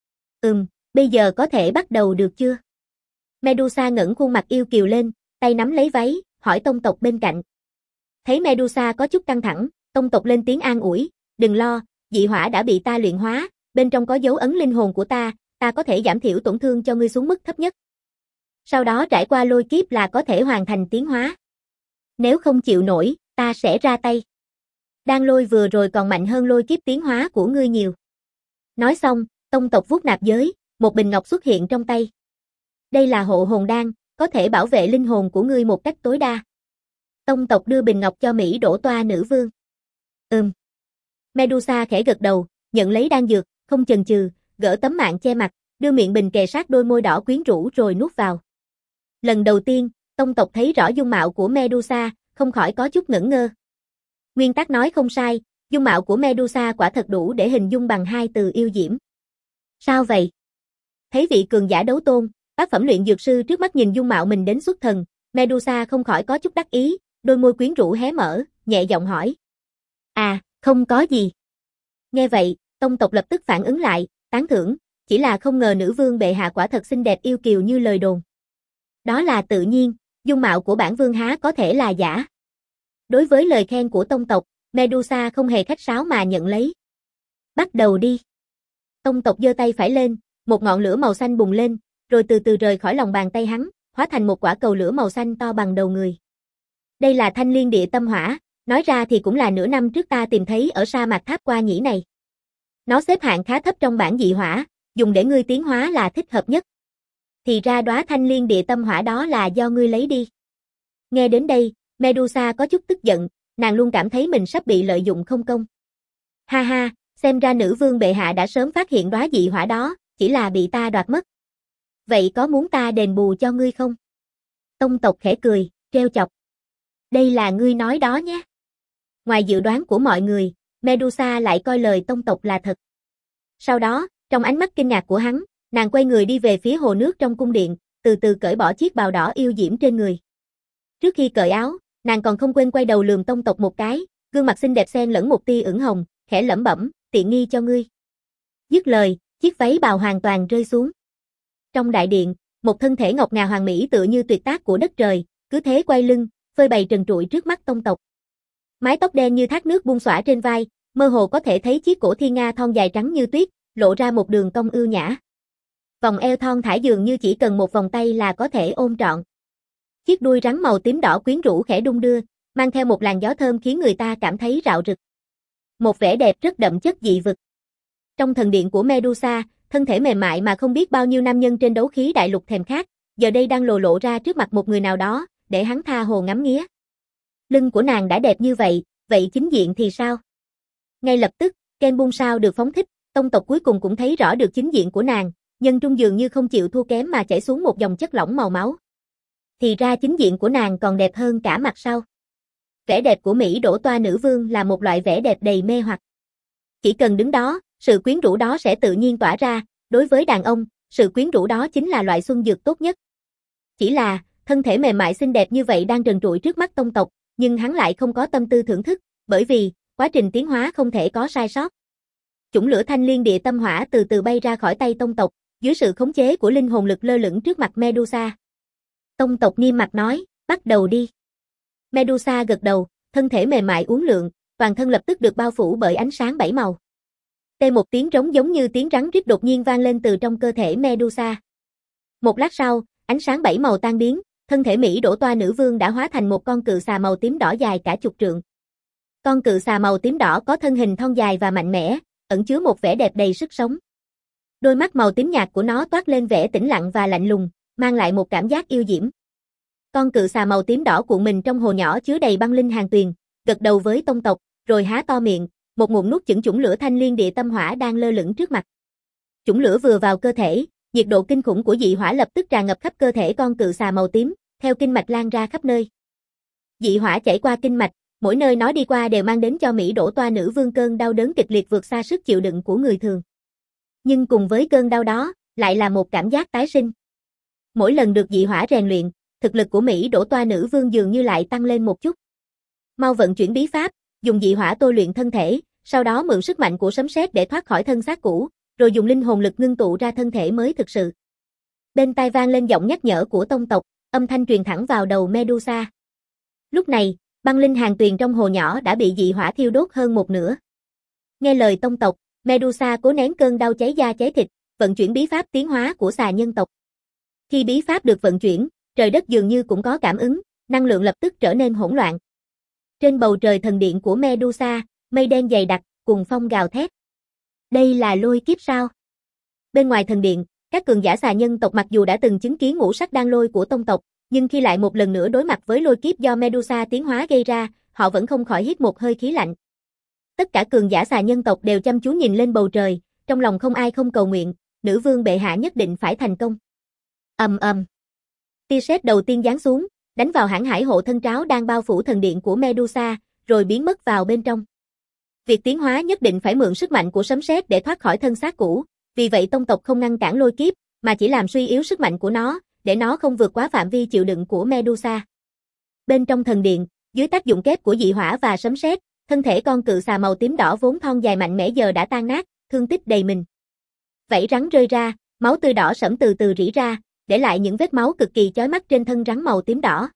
Bây giờ có thể bắt đầu được chưa? Medusa ngẩng khuôn mặt yêu kiều lên, tay nắm lấy váy, hỏi tông tộc bên cạnh. Thấy Medusa có chút căng thẳng, tông tộc lên tiếng an ủi, đừng lo, dị hỏa đã bị ta luyện hóa, bên trong có dấu ấn linh hồn của ta có thể giảm thiểu tổn thương cho ngươi xuống mức thấp nhất. Sau đó trải qua lôi kiếp là có thể hoàn thành tiến hóa. Nếu không chịu nổi, ta sẽ ra tay. Đan lôi vừa rồi còn mạnh hơn lôi kiếp tiến hóa của ngươi nhiều. Nói xong, tông tộc vuốt nạp giới, một bình ngọc xuất hiện trong tay. Đây là hộ hồn đan, có thể bảo vệ linh hồn của ngươi một cách tối đa. Tông tộc đưa bình ngọc cho Mỹ Đỗ Toa nữ vương. Medusa khẽ gật đầu, nhận lấy đan dược, không chần chừ, gỡ tấm mạng che mặt, đưa miệng bình kề sát đôi môi đỏ quyến rũ rồi nuốt vào. Lần đầu tiên, tông tộc thấy rõ dung mạo của Medusa, không khỏi có chút ngẩn ngơ. Nguyên tắc nói không sai, dung mạo của Medusa quả thật đủ để hình dung bằng 2 từ yêu diễm. Sao vậy? Thấy vị cường giả đấu tôn, bát phẩm luyện dược sư trước mắt nhìn dung mạo mình đến xuất thần, Medusa không khỏi có chút đắc ý, đôi môi quyến rũ hé mở, nhẹ giọng hỏi. Không có gì. Nghe vậy, tông tộc lập tức phản ứng lại, tán thưởng, chỉ là không ngờ nữ vương bệ hạ quả thật xinh đẹp yêu kiều như lời đồn. Đó là tự nhiên, dung mạo của bản vương há có thể là giả. Đối với lời khen của tông tộc, Medusa không hề khách sáo mà nhận lấy. Bắt đầu đi. Tông tộc giơ tay phải lên, một ngọn lửa màu xanh bùng lên, rồi từ từ rời khỏi lòng bàn tay hắn, hóa thành một quả cầu lửa màu xanh to bằng đầu người. Đây là Thanh Liên Địa Tâm Hỏa, nói ra thì cũng là nửa năm trước ta tìm thấy ở sa mạc Tháp Qua Nhĩ này. Nó xếp hạng khá thấp trong bảng dị hỏa, dùng để ngươi tiến hóa là thích hợp nhất. Thì ra đóa Thanh Liên Địa Tâm Hỏa đó là do ngươi lấy đi. Nghe đến đây, Medusa có chút tức giận, nàng luôn cảm thấy mình sắp bị lợi dụng không công. Ha ha, xem ra nữ vương bệ hạ đã sớm phát hiện đóa dị hỏa đó, chỉ là bị ta đoạt mất. Vậy có muốn ta đền bù cho ngươi không? Tông tộc khẽ cười, trêu chọc. Đây là ngươi nói đó nhé. Ngoài dự đoán của mọi người, Medusa lại coi lời tông tộc là thật. Sau đó, trong ánh mắt kinh ngạc của hắn, nàng quay người đi về phía hồ nước trong cung điện, từ từ cởi bỏ chiếc bào đỏ yêu diễm trên người. Trước khi cởi áo, nàng còn không quên quay đầu lườm tông tộc một cái, gương mặt xinh đẹp xen lẫn một tia ửng hồng, khẽ lẩm bẩm, tiện nghi cho ngươi. Dứt lời, chiếc váy bào hoàn toàn rơi xuống. Trong đại điện, một thân thể ngọc ngà hoàn mỹ tựa như tuyệt tác của đất trời, cứ thế quay lưng, phơi bày trần trụi trước mắt tông tộc. Mái tóc đen như thác nước buông xõa trên vai, mơ hồ có thể thấy chiếc cổ thiên nga thon dài trắng như tuyết, lộ ra một đường cong ưu nhã. Vòng eo thon thả dường như chỉ cần một vòng tay là có thể ôm trọn. Chiếc đuôi rắn màu tím đỏ quyến rũ khẽ đung đưa, mang theo một làn gió thơm khiến người ta cảm thấy rạo rực. Một vẻ đẹp rất đậm chất dị vực. Trong thần điện của Medusa, thân thể mềm mại mà không biết bao nhiêu nam nhân trên đấu khí đại lục thèm khát, giờ đây đang lộ ra trước mặt một người nào đó, để hắn tha hồ ngắm nghía. Lưng của nàng đã đẹp như vậy, vậy chính diện thì sao? Ngay lập tức, Ken Bung Sao được phóng thích, tông tộc cuối cùng cũng thấy rõ được chính diện của nàng, nhân trung dường như không chịu thua kém mà chảy xuống một dòng chất lỏng màu máu. Thì ra chính diện của nàng còn đẹp hơn cả mặt sau. Vẻ đẹp của Mỹ Đỗ Toa nữ vương là một loại vẻ đẹp đầy mê hoặc. Chỉ cần đứng đó, sự quyến rũ đó sẽ tự nhiên tỏa ra, đối với đàn ông, sự quyến rũ đó chính là loại xuân dược tốt nhất. Chỉ là, thân thể mềm mại xinh đẹp như vậy đang trần trụi trước mắt tông tộc, nhưng hắn lại không có tâm tư thưởng thức, bởi vì, quá trình tiến hóa không thể có sai sót. Chủng lửa Thanh Liên Địa Tâm Hỏa từ từ bay ra khỏi tay tông tộc, dưới sự khống chế của linh hồn lực lơ lửng trước mặt Medusa. Tông tộc nghiêm mặt nói, bắt đầu đi. Medusa gật đầu, thân thể mềm mại uốn lượn, toàn thân lập tức được bao phủ bởi ánh sáng bảy màu. Tê một tiếng trống giống như tiếng rắn rít đột nhiên vang lên từ trong cơ thể Medusa. Một lát sau, ánh sáng bảy màu tan biến, thân thể Mỹ Đỗ Toa nữ vương đã hóa thành một con cự xà màu tím đỏ dài cả chục trượng. Con cự xà màu tím đỏ có thân hình thon dài và mạnh mẽ, ẩn chứa một vẻ đẹp đầy sức sống. Đôi mắt màu tím nhạt của nó toát lên vẻ tĩnh lặng và lạnh lùng, mang lại một cảm giác yêu diễm. Con cự xà màu tím đỏ cuộn mình trong hồ nhỏ chứa đầy băng linh hàng tuyền, gật đầu với tông tộc, rồi há to miệng, một ngụm nuốt chửng chủng lửa Thanh Liên Địa Tâm Hỏa đang lơ lửng trước mặt. Chủng lửa vừa vào cơ thể, nhiệt độ kinh khủng của dị hỏa lập tức tràn ngập khắp cơ thể con cự xà màu tím, theo kinh mạch lan ra khắp nơi. Dị hỏa chảy qua kinh mạch, mỗi nơi nó đi qua đều mang đến cho Mỹ Đỗ Toa nữ vương cơn đau đớn kịch liệt vượt xa sức chịu đựng của người thường. Nhưng cùng với cơn đau đó, lại là một cảm giác tái sinh. Mỗi lần được dị hỏa rèn luyện, thực lực của Mỹ Đỗ Toa nữ vương dường như lại tăng lên một chút. Mau vận chuyển bí pháp, dùng dị hỏa tôi luyện thân thể, sau đó mượn sức mạnh của sấm sét để thoát khỏi thân xác cũ, rồi dùng linh hồn lực ngưng tụ ra thân thể mới thực sự. Bên tai vang lên giọng nhắc nhở của tông tộc, âm thanh truyền thẳng vào đầu Medusa. Lúc này, băng linh hàng tuyền trong hồ nhỏ đã bị dị hỏa thiêu đốt hơn một nửa. Nghe lời tông tộc, Medusa cố nén cơn đau cháy da cháy thịt, vận chuyển bí pháp tiến hóa của xà nhân tộc. Khi bí pháp được vận chuyển, trời đất dường như cũng có cảm ứng, năng lượng lập tức trở nên hỗn loạn. Trên bầu trời thần điện của Medusa, mây đen dày đặc, cùng phong gào thét. Đây là lôi kiếp sao? Bên ngoài thần điện, các cường giả xà nhân tộc mặc dù đã từng chứng kiến ngũ sắc đan lôi của tông tộc, nhưng khi lại một lần nữa đối mặt với lôi kiếp do Medusa tiến hóa gây ra, họ vẫn không khỏi hít một hơi khí lạnh. Tất cả cường giả xà nhân tộc đều chăm chú nhìn lên bầu trời, trong lòng không ai không cầu nguyện, nữ vương bệ hạ nhất định phải thành công. Ầm ầm. Tia sét đầu tiên giáng xuống, đánh vào hãn hải hộ thân tráo đang bao phủ thần điện của Medusa, rồi biến mất vào bên trong. Việc tiến hóa nhất định phải mượn sức mạnh của sấm sét để thoát khỏi thân xác cũ, vì vậy tông tộc không ngăn cản lôi kiếp, mà chỉ làm suy yếu sức mạnh của nó, để nó không vượt quá phạm vi chịu đựng của Medusa. Bên trong thần điện, dưới tác dụng kép của dị hỏa và sấm sét, thân thể con cự xà màu tím đỏ vốn thon dài mạnh mẽ giờ đã tan nát, thương tích đầy mình. Vảy rắn rơi ra, máu tươi đỏ sẫm từ từ rỉ ra, để lại những vết máu cực kỳ chói mắt trên thân rắn màu tím đỏ.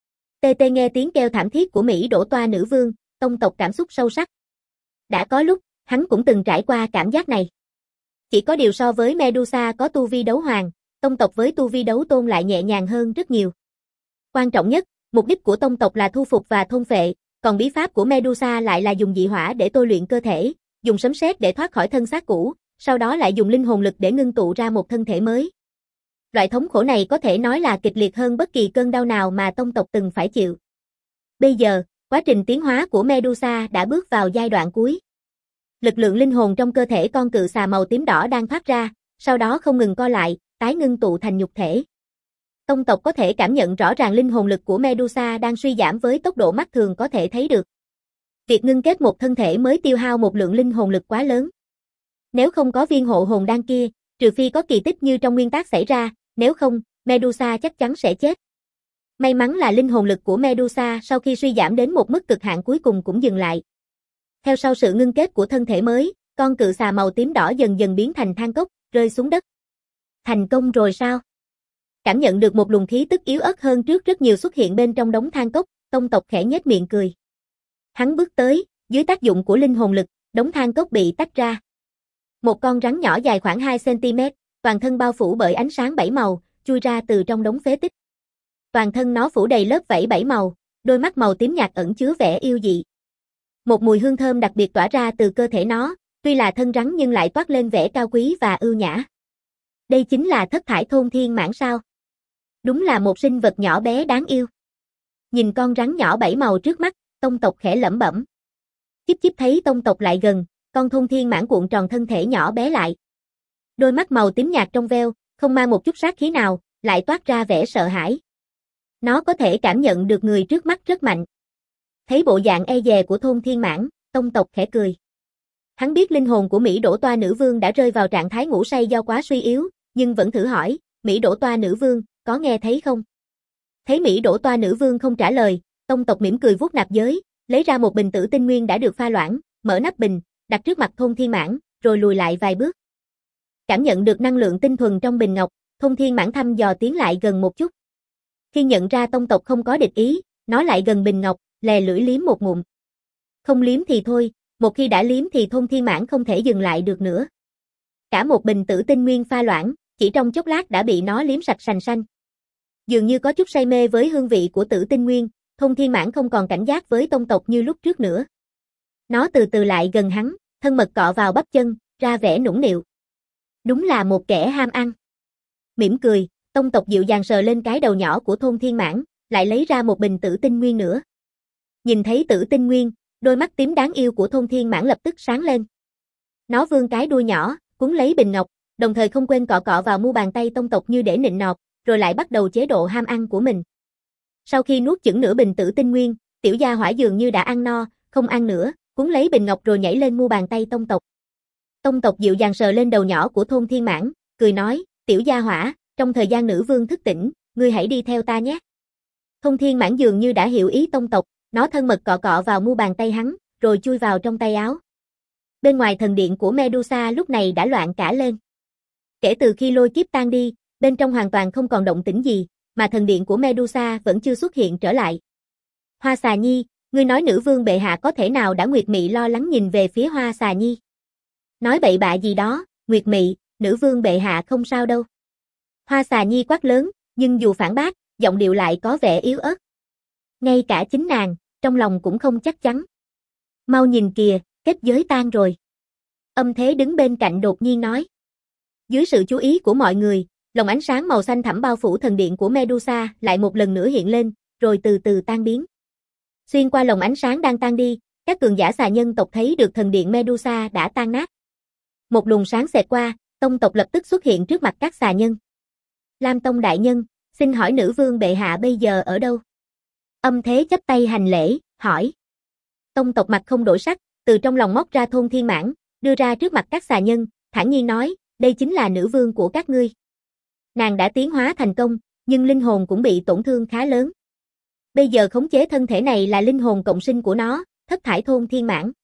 Tê tê nghe tiếng kêu thảm thiết của Mỹ Đỗ Toa nữ vương, tông tộc cảm xúc sâu sắc. Đã có lúc, hắn cũng từng trải qua cảm giác này. Chỉ có điều so với Medusa có tu vi đấu hoàng, tông tộc với tu vi đấu tôn lại nhẹ nhàng hơn rất nhiều. Quan trọng nhất, mục đích của tông tộc là thu phục và thôn phệ, còn bí pháp của Medusa lại là dùng dị hỏa để tôi luyện cơ thể, dùng sấm sét để thoát khỏi thân xác cũ, sau đó lại dùng linh hồn lực để ngưng tụ ra một thân thể mới. Loại thống khổ này có thể nói là kịch liệt hơn bất kỳ cơn đau nào mà tông tộc từng phải chịu. Bây giờ, quá trình tiến hóa của Medusa đã bước vào giai đoạn cuối. Lực lượng linh hồn trong cơ thể con cự xà màu tím đỏ đang thoát ra, sau đó không ngừng co lại, tái ngưng tụ thành nhục thể. Tông tộc có thể cảm nhận rõ ràng linh hồn lực của Medusa đang suy giảm với tốc độ mắt thường có thể thấy được. Việc ngưng kết một thân thể mới tiêu hao một lượng linh hồn lực quá lớn. Nếu không có viên hộ hồn đan kia, trừ phi có kỳ tích như trong nguyên tác xảy ra, nếu không, Medusa chắc chắn sẽ chết. May mắn là linh hồn lực của Medusa sau khi suy giảm đến một mức cực hạn cuối cùng cũng dừng lại. Theo sau sự ngưng kết của thân thể mới, con cự xà màu tím đỏ dần dần biến thành than cốc, rơi xuống đất. Thành công rồi sao? Cảm nhận được một luồng khí tức yếu ớt hơn trước rất nhiều xuất hiện bên trong đống than cốc, tông tộc khẽ nhếch miệng cười. Hắn bước tới, dưới tác dụng của linh hồn lực, đống than cốc bị tách ra. Một con rắn nhỏ dài khoảng 2 cm, toàn thân bao phủ bởi ánh sáng 7 màu, chui ra từ trong đống phế tích. Toàn thân nó phủ đầy lớp vảy 7 màu, đôi mắt màu tím nhạt ẩn chứa vẻ yêu dị. Một mùi hương thơm đặc biệt tỏa ra từ cơ thể nó, tuy là thân rắn nhưng lại toát lên vẻ cao quý và ưu nhã. Đây chính là thất thải thôn thiên mãng sao? Đúng là một sinh vật nhỏ bé đáng yêu. Nhìn con rắn nhỏ 7 màu trước mắt, tông tộc khẽ lẩm bẩm. Chíp chíp thấy tông tộc lại gần, con thôn thiên mãng cuộn tròn thân thể nhỏ bé lại. Đôi mắt màu tím nhạt trong veo, không mang một chút sát khí nào, lại toát ra vẻ sợ hãi. Nó có thể cảm nhận được người trước mắt rất mạnh. Thấy bộ dạng e dè của thôn thiên mãng, tông tộc khẽ cười. Hắn biết linh hồn của Mỹ Đỗ Toa Nữ Vương đã rơi vào trạng thái ngủ say do quá suy yếu, nhưng vẫn thử hỏi, Mỹ Đỗ Toa Nữ Vương, có nghe thấy không? Thấy Mỹ Đỗ Toa Nữ Vương không trả lời, tông tộc mỉm cười vuốt nạp giới, lấy ra một bình tử tinh nguyên đã được pha loãng, mở nắp bình, đặt trước mặt thôn thiên mãng, rồi lùi lại vài bước. Cảm nhận được năng lượng tinh thuần trong bình ngọc, thôn thiên mãng thăm dò tiến lại gần một chút. Khi nhận ra tông tộc không có địch ý, nó lại gần bình ngọc, lè lưỡi liếm một ngụm. Không liếm thì thôi, một khi đã liếm thì thôn thiên mãng không thể dừng lại được nữa. Cả một bình tử tinh nguyên pha loãng, chỉ trong chốc lát đã bị nó liếm sạch sành sanh. Dường như có chút say mê với hương vị của tử tinh nguyên, thôn thiên mãng không còn cảnh giác với tông tộc như lúc trước nữa. Nó từ từ lại gần hắn, thân mật cọ vào bắp chân, ra vẻ nũng nịu. Đúng là một kẻ ham ăn. Mỉm cười, tông tộc dịu dàng sờ lên cái đầu nhỏ của thôn thiên mãng, lại lấy ra một bình tử tinh nguyên nữa. Nhìn thấy tử tinh nguyên, đôi mắt tím đáng yêu của thôn thiên mãng lập tức sáng lên. Nó vươn cái đuôi nhỏ, cuốn lấy bình ngọc, đồng thời không quên cọ cọ vào mu bàn tay tông tộc như để nịnh nọt, rồi lại bắt đầu chế độ ham ăn của mình. Sau khi nuốt chửng nửa bình tử tinh nguyên, tiểu gia hỏa dường như đã ăn no, không ăn nữa, cuốn lấy bình ngọc rồi nhảy lên mu bàn tay tông tộc. Tông tộc dịu dàng sờ lên đầu nhỏ của thôn thiên mãng, cười nói, tiểu gia hỏa, trong thời gian nữ vương thức tỉnh, ngươi hãy đi theo ta nhé. Thôn thiên mãng dường như đã hiểu ý tông tộc, nó thân mật cọ cọ vào mu bàn tay hắn, rồi chui vào trong tay áo. Bên ngoài thần điện của Medusa lúc này đã loạn cả lên. Kể từ khi lôi kiếp tan đi, bên trong hoàn toàn không còn động tĩnh gì, mà thần điện của Medusa vẫn chưa xuất hiện trở lại. Hoa Xà Nhi, ngươi nói nữ vương bệ hạ có thể nào đã Nguyệt Mị lo lắng nhìn về phía Hoa Xà Nhi. Nói bậy bạ gì đó, Nguyệt Mị, nữ vương bệ hạ không sao đâu. Hoa Xà Nhi quát lớn, nhưng dù phản bác, giọng điệu lại có vẻ yếu ớt. Ngay cả chính nàng, trong lòng cũng không chắc chắn. Mau nhìn kìa, kết giới tan rồi. Âm Thế đứng bên cạnh đột nhiên nói. Dưới sự chú ý của mọi người, lồng ánh sáng màu xanh thẳm bao phủ thần điện của Medusa lại một lần nữa hiện lên, rồi từ từ tan biến. Xuyên qua lồng ánh sáng đang tan đi, các cường giả xà nhân tộc thấy được thần điện Medusa đã tan nát. Một luồng sáng xẹt qua, tông tộc lập tức xuất hiện trước mặt các xà nhân. Lam Tông đại nhân, xin hỏi nữ vương bệ hạ bây giờ ở đâu? Âm Thế chắp tay hành lễ, hỏi. Tông tộc mặt không đổi sắc, từ trong lòng móc ra thôn thiên mãng, đưa ra trước mặt các xà nhân, thản nhiên nói, đây chính là nữ vương của các ngươi. Nàng đã tiến hóa thành công, nhưng linh hồn cũng bị tổn thương khá lớn. Bây giờ khống chế thân thể này là linh hồn cộng sinh của nó, thất thải thôn thiên mãng.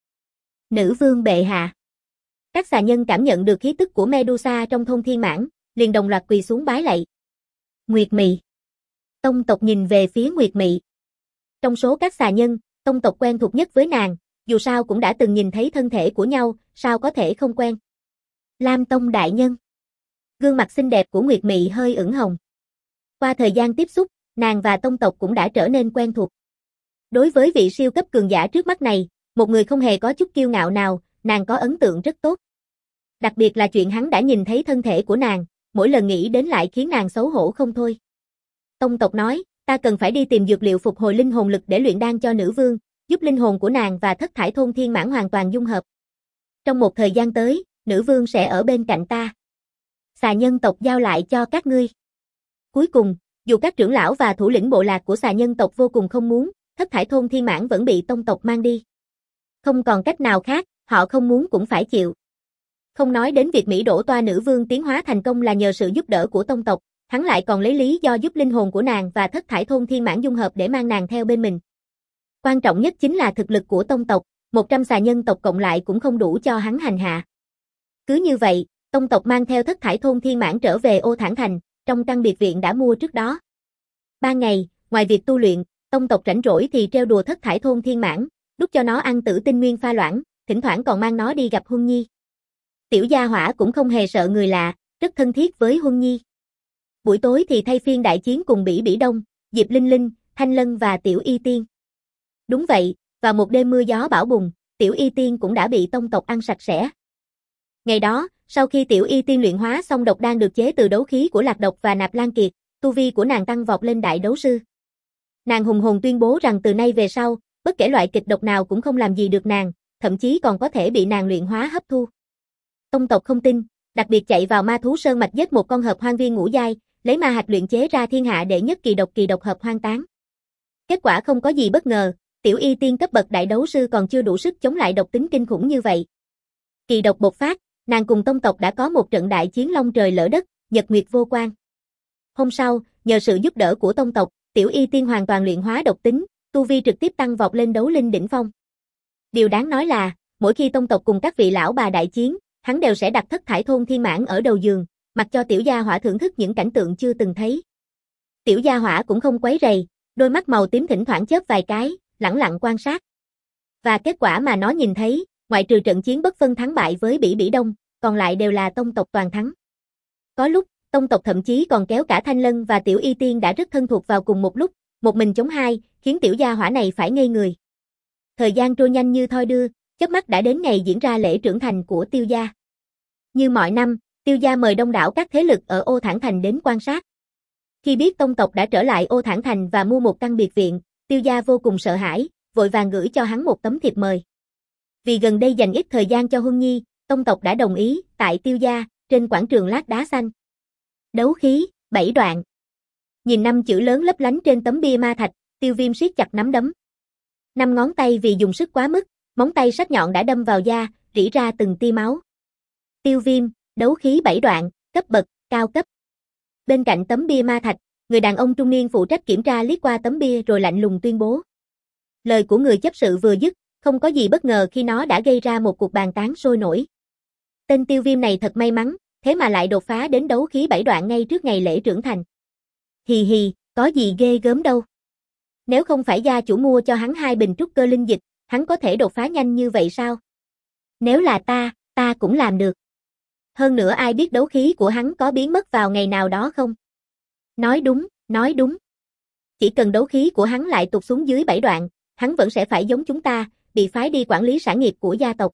Nữ vương bệ hạ. Các xà nhân cảm nhận được khí tức của Medusa trong thôn thiên mãng, liền đồng loạt quỳ xuống bái lạy. Nguyệt Mị. Tông tộc nhìn về phía Nguyệt Mị. Trong số các xà nhân, tông tộc quen thuộc nhất với nàng, dù sao cũng đã từng nhìn thấy thân thể của nhau, sao có thể không quen. Lam Tông đại nhân. Gương mặt xinh đẹp của Nguyệt Mị hơi ửng hồng. Qua thời gian tiếp xúc, nàng và tông tộc cũng đã trở nên quen thuộc. Đối với vị siêu cấp cường giả trước mắt này, một người không hề có chút kiêu ngạo nào, nàng có ấn tượng rất tốt. Đặc biệt là chuyện hắn đã nhìn thấy thân thể của nàng, mỗi lần nghĩ đến lại khiến nàng xấu hổ không thôi. Tông tộc nói, ta cần phải đi tìm dược liệu phục hồi linh hồn lực để luyện đan cho nữ vương, giúp linh hồn của nàng và thất thải thôn thiên mãn hoàn toàn dung hợp. Trong một thời gian tới, nữ vương sẽ ở bên cạnh ta. Xà nhân tộc giao lại cho các ngươi. Cuối cùng, dù các trưởng lão và thủ lĩnh bộ lạc của xà nhân tộc vô cùng không muốn, thất thải thôn thiên mãn vẫn bị tông tộc mang đi. Không còn cách nào khác, họ không muốn cũng phải chịu. Không nói đến việc Mỹ Đỗ Toa nữ vương tiến hóa thành công là nhờ sự giúp đỡ của tông tộc, hắn lại còn lấy lý do giúp linh hồn của nàng và thất thải thôn thiên mãn dung hợp để mang nàng theo bên mình. Quan trọng nhất chính là thực lực của tông tộc, 100 xà nhân tộc cộng lại cũng không đủ cho hắn hành hạ. Cứ như vậy, tông tộc mang theo thất thải thôn thiên mãn trở về Ô Thản Thành, trong căn biệt viện đã mua trước đó. Ban ngày, ngoài việc tu luyện, tông tộc rảnh rỗi thì trêu đùa thất thải thôn thiên mãn, đút cho nó ăn tử tinh nguyên pha loãng, thỉnh thoảng còn mang nó đi gặp Huân Nhi. Tiểu gia hỏa cũng không hề sợ người lạ, rất thân thiết với Huân Nhi. Buổi tối thì thay phiên đại chiến cùng Bỉ Bỉ Đông, Diệp Linh Linh, Thanh Lân và Tiểu Y Tiên. Đúng vậy, vào một đêm mưa gió bão bùng, Tiểu Y Tiên cũng đã bị tông tộc ăn sạch sẽ. Ngày đó, sau khi Tiểu Y Tiên luyện hóa xong độc đan được chế từ đấu khí của Lạc Độc và Nạp Lan Kiệt, tu vi của nàng tăng vọt lên đại đấu sư. Nàng hùng hồn tuyên bố rằng từ nay về sau, bất kể loại kịch độc nào cũng không làm gì được nàng, thậm chí còn có thể bị nàng luyện hóa hấp thu. Tông tộc không tin, đặc biệt chạy vào Ma Thú Sơn mạch giết một con hợp hoang viên ngũ giai, lấy ma hạch luyện chế ra thiên hạ đệ nhất kỳ độc hợp hoang tán. Kết quả không có gì bất ngờ, Tiểu Y Tiên cấp bậc đại đấu sư còn chưa đủ sức chống lại độc tính kinh khủng như vậy. Kỳ độc bộc phát, nàng cùng tông tộc đã có một trận đại chiến long trời lỡ đất, nhật nguyệt vô quan. Hôm sau, nhờ sự giúp đỡ của tông tộc, Tiểu Y Tiên hoàn toàn luyện hóa độc tính, tu vi trực tiếp tăng vọt lên đấu linh đỉnh phong. Điều đáng nói là, mỗi khi tông tộc cùng các vị lão bà đại chiến, hắn đều sẽ đặt thất thải thôn thiên mãn ở đầu giường, mặc cho tiểu gia hỏa thưởng thức những cảnh tượng chưa từng thấy. Tiểu gia hỏa cũng không quấy rầy, đôi mắt màu tím thỉnh thoảng chớp vài cái, lẳng lặng quan sát. Và kết quả mà nó nhìn thấy, ngoại trừ trận chiến bất phân thắng bại với Bỉ Bỉ Đông, còn lại đều là tông tộc toàn thắng. Có lúc, tông tộc thậm chí còn kéo cả Thanh Lân và Tiểu Y Tiên đã rất thân thuộc vào cùng một lúc, một mình chống hai, khiến tiểu gia hỏa này phải ngây người. Thời gian trôi nhanh như thoi đưa, chớp mắt đã đến ngày diễn ra lễ trưởng thành của Tiêu gia. Như mọi năm, Tiêu gia mời đông đảo các thế lực ở Ô Thản Thành đến quan sát. Khi biết tông tộc đã trở lại Ô Thản Thành và mua một căn biệt viện, Tiêu gia vô cùng sợ hãi, vội vàng gửi cho hắn một tấm thiệp mời. Vì gần đây dành ít thời gian cho Huân Nhi, tông tộc đã đồng ý, tại Tiêu gia, trên quảng trường lát đá xanh. Đấu khí, 7 đoạn. Nhìn 5 chữ lớn lấp lánh trên tấm bia ma thạch, Tiêu Viêm siết chặt nắm đấm. 5 ngón tay vì dùng sức quá mức, móng tay sắc nhọn đã đâm vào da, rỉ ra từng tia máu. Tiêu Viêm, đấu khí 7 đoạn, cấp bậc, cao cấp. Bên cạnh tấm bia ma thạch, người đàn ông trung niên phụ trách kiểm tra liếc qua tấm bia rồi lạnh lùng tuyên bố. Lời của người chấp sự vừa dứt, không có gì bất ngờ khi nó đã gây ra một cuộc bàn tán sôi nổi. Tên Tiêu Viêm này thật may mắn, thế mà lại đột phá đến đấu khí 7 đoạn ngay trước ngày lễ trưởng thành. Hì hì, có gì ghê gớm đâu. Nếu không phải gia chủ mua cho hắn 2 bình trúc cơ linh dịch, hắn có thể đột phá nhanh như vậy sao? Nếu là ta cũng làm được. Hơn nữa ai biết đấu khí của hắn có biến mất vào ngày nào đó không? Nói đúng, nói đúng. Chỉ cần đấu khí của hắn lại tụt xuống dưới 7 đoạn, hắn vẫn sẽ phải giống chúng ta, bị phái đi quản lý sản nghiệp của gia tộc.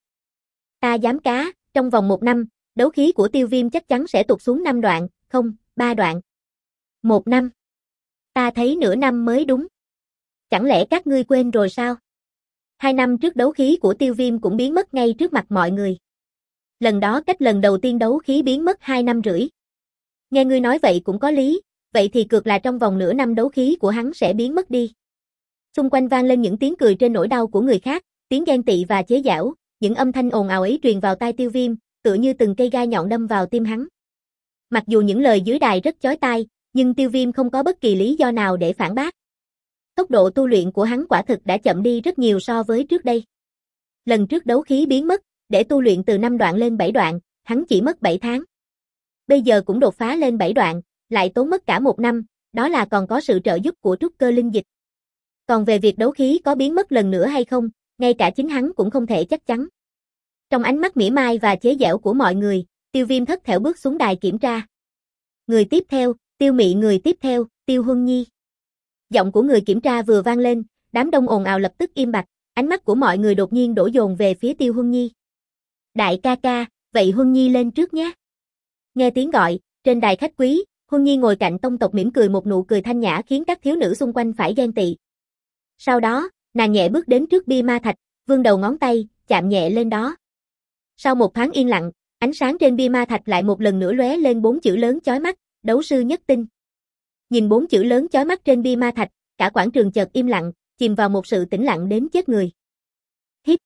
Ta dám cá, trong vòng 1 năm, đấu khí của Tiêu Viêm chắc chắn sẽ tụt xuống 5 đoạn, không, 3 đoạn. 1 năm. Ta thấy nửa năm mới đúng. Chẳng lẽ các ngươi quên rồi sao? 2 năm trước đấu khí của Tiêu Viêm cũng biến mất ngay trước mặt mọi người. Lần đó cách lần đầu tiên đấu khí biến mất 2 năm rưỡi. Nghe ngươi nói vậy cũng có lý, vậy thì cược là trong vòng nửa năm đấu khí của hắn sẽ biến mất đi. Xung quanh vang lên những tiếng cười trên nỗi đau của người khác, tiếng ghen tị và chế giễu, những âm thanh ồn ào ấy truyền vào tai Tiêu Viêm, tựa như từng cây gai nhọn đâm vào tim hắn. Mặc dù những lời dưới đài rất chói tai, nhưng Tiêu Viêm không có bất kỳ lý do nào để phản bác. Tốc độ tu luyện của hắn quả thực đã chậm đi rất nhiều so với trước đây. Lần trước đấu khí biến mất, để tu luyện từ 5 đoạn lên 7 đoạn, hắn chỉ mất 7 tháng. Bây giờ cũng đột phá lên 7 đoạn, lại tốn mất cả 1 năm, đó là còn có sự trợ giúp của trúc cơ linh dịch. Còn về việc đấu khí có biến mất lần nữa hay không, ngay cả chính hắn cũng không thể chắc chắn. Trong ánh mắt mỉa mai và chế giễu của mọi người, Tiêu Viêm thất thểu bước xuống đài kiểm tra. Người tiếp theo, Tiêu Mị người tiếp theo, Tiêu Huân Nhi. Giọng của người kiểm tra vừa vang lên, đám đông ồn ào lập tức im bặt, ánh mắt của mọi người đột nhiên đổ dồn về phía Tiêu Huân Nhi. Đại ca ca, vậy Huân Nhi lên trước nhé. Nghe tiếng gọi, trên đài khách quý, Huân Nhi ngồi cạnh Tông Tộc mỉm cười một nụ cười thanh nhã khiến các thiếu nữ xung quanh phải ghen tị. Sau đó, nàng nhẹ bước đến trước bia ma thạch, vươn đầu ngón tay, chạm nhẹ lên đó. Sau một thoáng yên lặng, ánh sáng trên bia ma thạch lại một lần nữa lóe lên 4 chữ lớn chói mắt, đấu sư nhất tinh. Nhìn 4 chữ lớn chói mắt trên bia ma thạch, cả quảng trường chợt im lặng, chìm vào một sự tĩnh lặng đến chết người. Hít.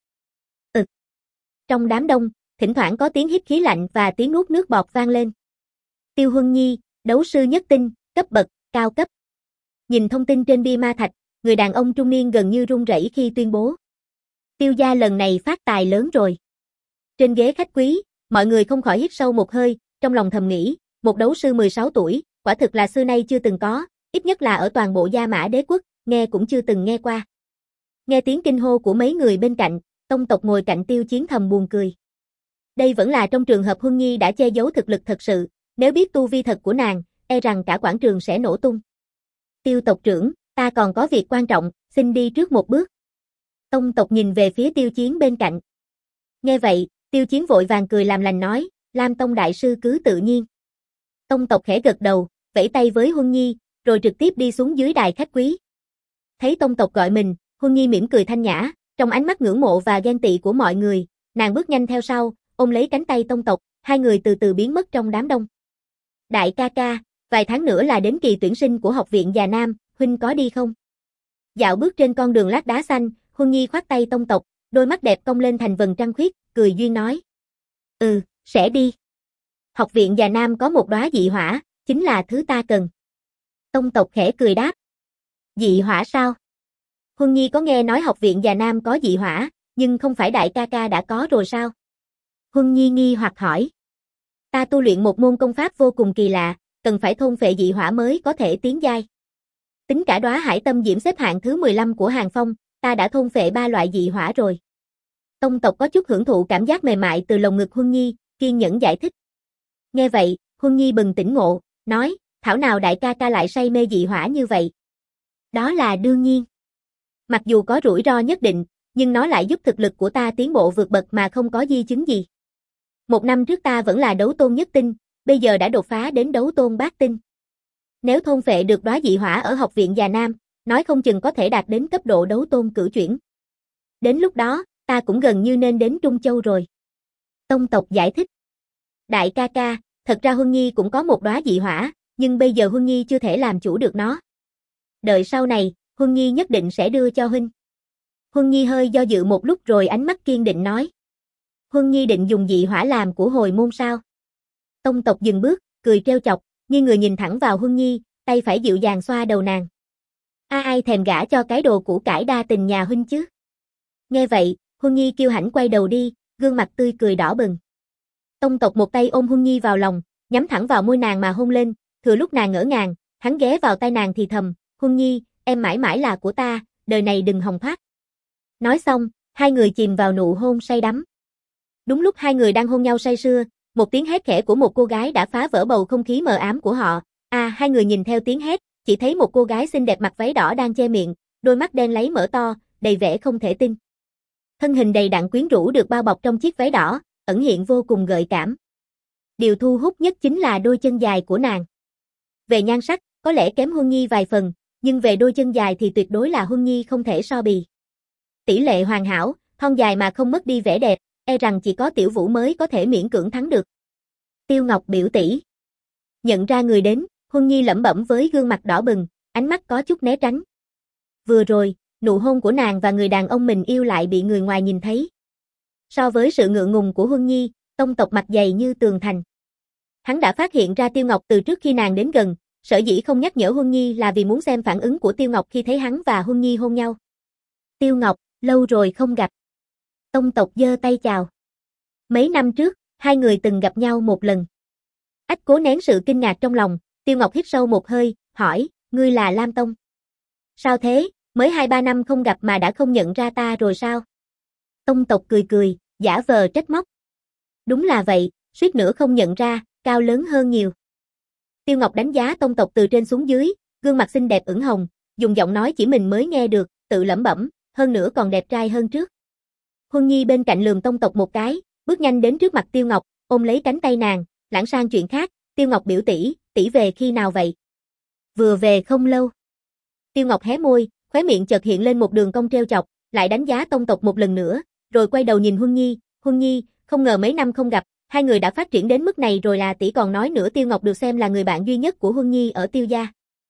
Trong đám đông, thỉnh thoảng có tiếng hít khí lạnh và tiếng nuốt nước bọt vang lên. Tiêu Huân Nhi, đấu sư nhất tinh, cấp bậc, cao cấp. Nhìn thông tin trên bia ma thạch, người đàn ông trung niên gần như run rẩy khi tuyên bố. Tiêu gia lần này phát tài lớn rồi. Trên ghế khách quý, mọi người không khỏi hít sâu một hơi, trong lòng thầm nghĩ, một đấu sư 16 tuổi, quả thực là xưa nay chưa từng có, ít nhất là ở toàn bộ Gia Mã Đế quốc, nghe cũng chưa từng nghe qua. Nghe tiếng kinh hô của mấy người bên cạnh, Tông Tộc ngồi cạnh Tiêu Chiến thầm buồn cười. Đây vẫn là trong trường hợp Huân Nhi đã che giấu thực lực thật sự, nếu biết tu vi thật của nàng, e rằng cả quảng trường sẽ nổ tung. Tiêu tộc trưởng, ta còn có việc quan trọng, xin đi trước một bước. Tông Tộc nhìn về phía Tiêu Chiến bên cạnh. Nghe vậy, Tiêu Chiến vội vàng cười làm lành nói, Lam Tông đại sư cứ tự nhiên. Tông Tộc khẽ gật đầu, vẫy tay với Huân Nhi, rồi trực tiếp đi xuống dưới đài khách quý. Thấy Tông Tộc gọi mình, Huân Nhi mỉm cười thanh nhã, trong ánh mắt ngưỡng mộ và ghen tị của mọi người, nàng bước nhanh theo sau, ôm lấy cánh tay Tông Tộc, hai người từ từ biến mất trong đám đông. Đại ca ca, vài tháng nữa là đến kỳ tuyển sinh của học viện Già Nam, huynh có đi không? Dạo bước trên con đường lát đá xanh, Huân Nhi khoác tay Tông Tộc, đôi mắt đẹp cong lên thành vầng trăng khuyết, cười duyên nói. Sẽ đi. Học viện Già Nam có một đóa dị hỏa, chính là thứ ta cần. Tông Tộc khẽ cười đáp. Dị hỏa sao? Huân Nhi có nghe nói học viện Già Nam có dị hỏa, nhưng không phải đại ca ca đã có rồi sao? Huân Nhi nghi hoặc hỏi. Ta tu luyện một môn công pháp vô cùng kỳ lạ, cần phải thôn phệ dị hỏa mới có thể tiến giai. Tính cả đóa hải tâm diễm xếp hạng thứ 15 của Hàng Phong, ta đã thôn phệ 3 loại dị hỏa rồi. Tông Tộc có chút hưởng thụ cảm giác mềm mại từ lồng ngực Huân Nhi, kiên nhẫn giải thích. Nghe vậy, Huân Nhi bừng tỉnh ngộ, nói, thảo nào đại ca ca lại say mê dị hỏa như vậy. Đó là đương nhiên. Mặc dù có rủi ro nhất định, nhưng nó lại giúp thực lực của ta tiến bộ vượt bậc mà không có di chứng gì. 1 năm trước ta vẫn là đấu tôn nhất tinh, bây giờ đã đột phá đến đấu tôn bát tinh. Nếu thôn phệ được đóa dị hỏa ở học viện Già Nam, nói không chừng có thể đạt đến cấp độ đấu tôn cửu chuyển. Đến lúc đó, ta cũng gần như nên đến Trung Châu rồi. Tông Tộc giải thích. Đại ca ca, thật ra Huân Nhi cũng có một đóa dị hỏa, nhưng bây giờ Huân Nhi chưa thể làm chủ được nó. Đợi sau này, Huân Nhi nhất định sẽ đưa cho huynh. Huân Nhi hơi do dự một lúc rồi ánh mắt kiên định nói. Huân Nhi định dùng dị hỏa làm của hồi môn sao? Tông Tộc dừng bước, cười trêu chọc, như người nhìn thẳng vào Huân Nhi, tay phải dịu dàng xoa đầu nàng. Ai thèm gả cho cái đồ củ cải đa tình nhà huynh chứ? Nghe vậy, Huân Nhi kiêu hãnh quay đầu đi, gương mặt tươi cười đỏ bừng. Tông Tộc một tay ôm Huân Nhi vào lòng, nhắm thẳng vào môi nàng mà hôn lên, thừa lúc nàng ngỡ ngàng, hắn ghé vào tai nàng thì thầm, Huân Nhi, em mãi mãi là của ta, đời này đừng hòng thoát. Nói xong, hai người chìm vào nụ hôn say đắm. Đúng lúc hai người đang hôn nhau say sưa, một tiếng hét khẽ của một cô gái đã phá vỡ bầu không khí mờ ám của họ. Hai người nhìn theo tiếng hét, chỉ thấy một cô gái xinh đẹp mặc váy đỏ đang che miệng, đôi mắt đen láy mở to, đầy vẻ không thể tin. Thân hình đầy đặn quyến rũ được bao bọc trong chiếc váy đỏ, ẩn hiện vô cùng gợi cảm. Điều thu hút nhất chính là đôi chân dài của nàng. Về nhan sắc, có lẽ kém Huân Nhi vài phần, nhưng về đôi chân dài thì tuyệt đối là Huân Nhi không thể so bì. Tỷ lệ hoàn hảo, thon dài mà không mất đi vẻ đẹp, e rằng chỉ có Tiểu Vũ mới có thể miễn cưỡng thắng được. Tiêu Ngọc biểu tỷ. Nhận ra người đến, Huân Nhi lẩm bẩm với gương mặt đỏ bừng, ánh mắt có chút né tránh. Vừa rồi, nụ hôn của nàng và người đàn ông mình yêu lại bị người ngoài nhìn thấy. So với sự ngượng ngùng của Huân Nhi, Tông Tộc mặt dày như tường thành. Hắn đã phát hiện ra Tiêu Ngọc từ trước khi nàng đến gần, sở dĩ không nhắc nhở Huân Nhi là vì muốn xem phản ứng của Tiêu Ngọc khi thấy hắn và Huân Nhi hôn nhau. Tiêu Ngọc, lâu rồi không gặp. Tông Tộc giơ tay chào. Mấy năm trước, hai người từng gặp nhau một lần. Ách cố nén sự kinh ngạc trong lòng, Tiêu Ngọc hít sâu một hơi, hỏi, ngươi là Lam Tông. Sao thế, mới 2-3 năm không gặp mà đã không nhận ra ta rồi sao? Tông Tộc cười cười, giả vờ trách móc. Đúng là vậy, suýt nữa không nhận ra, cao lớn hơn nhiều. Tiêu Ngọc đánh giá Tông tộc từ trên xuống dưới, gương mặt xinh đẹp ửng hồng, dùng giọng nói chỉ mình mới nghe được, tự lẩm bẩm, hơn nữa còn đẹp trai hơn trước. Huân Nhi bên cạnh lườm Tông tộc một cái, bước nhanh đến trước mặt Tiêu Ngọc, ôm lấy cánh tay nàng, lãng sang chuyện khác, Tiêu Ngọc biểu tỷ, tỷ về khi nào vậy? Vừa về không lâu. Tiêu Ngọc hé môi, khóe miệng chợt hiện lên một đường cong trêu chọc, lại đánh giá Tông tộc một lần nữa, rồi quay đầu nhìn Huân Nhi, không ngờ mấy năm không gặp, hai người đã phát triển đến mức này rồi là tỷ còn nói nữa. Tiêu Ngọc được xem là người bạn duy nhất của Huân Nhi ở Tiêu gia.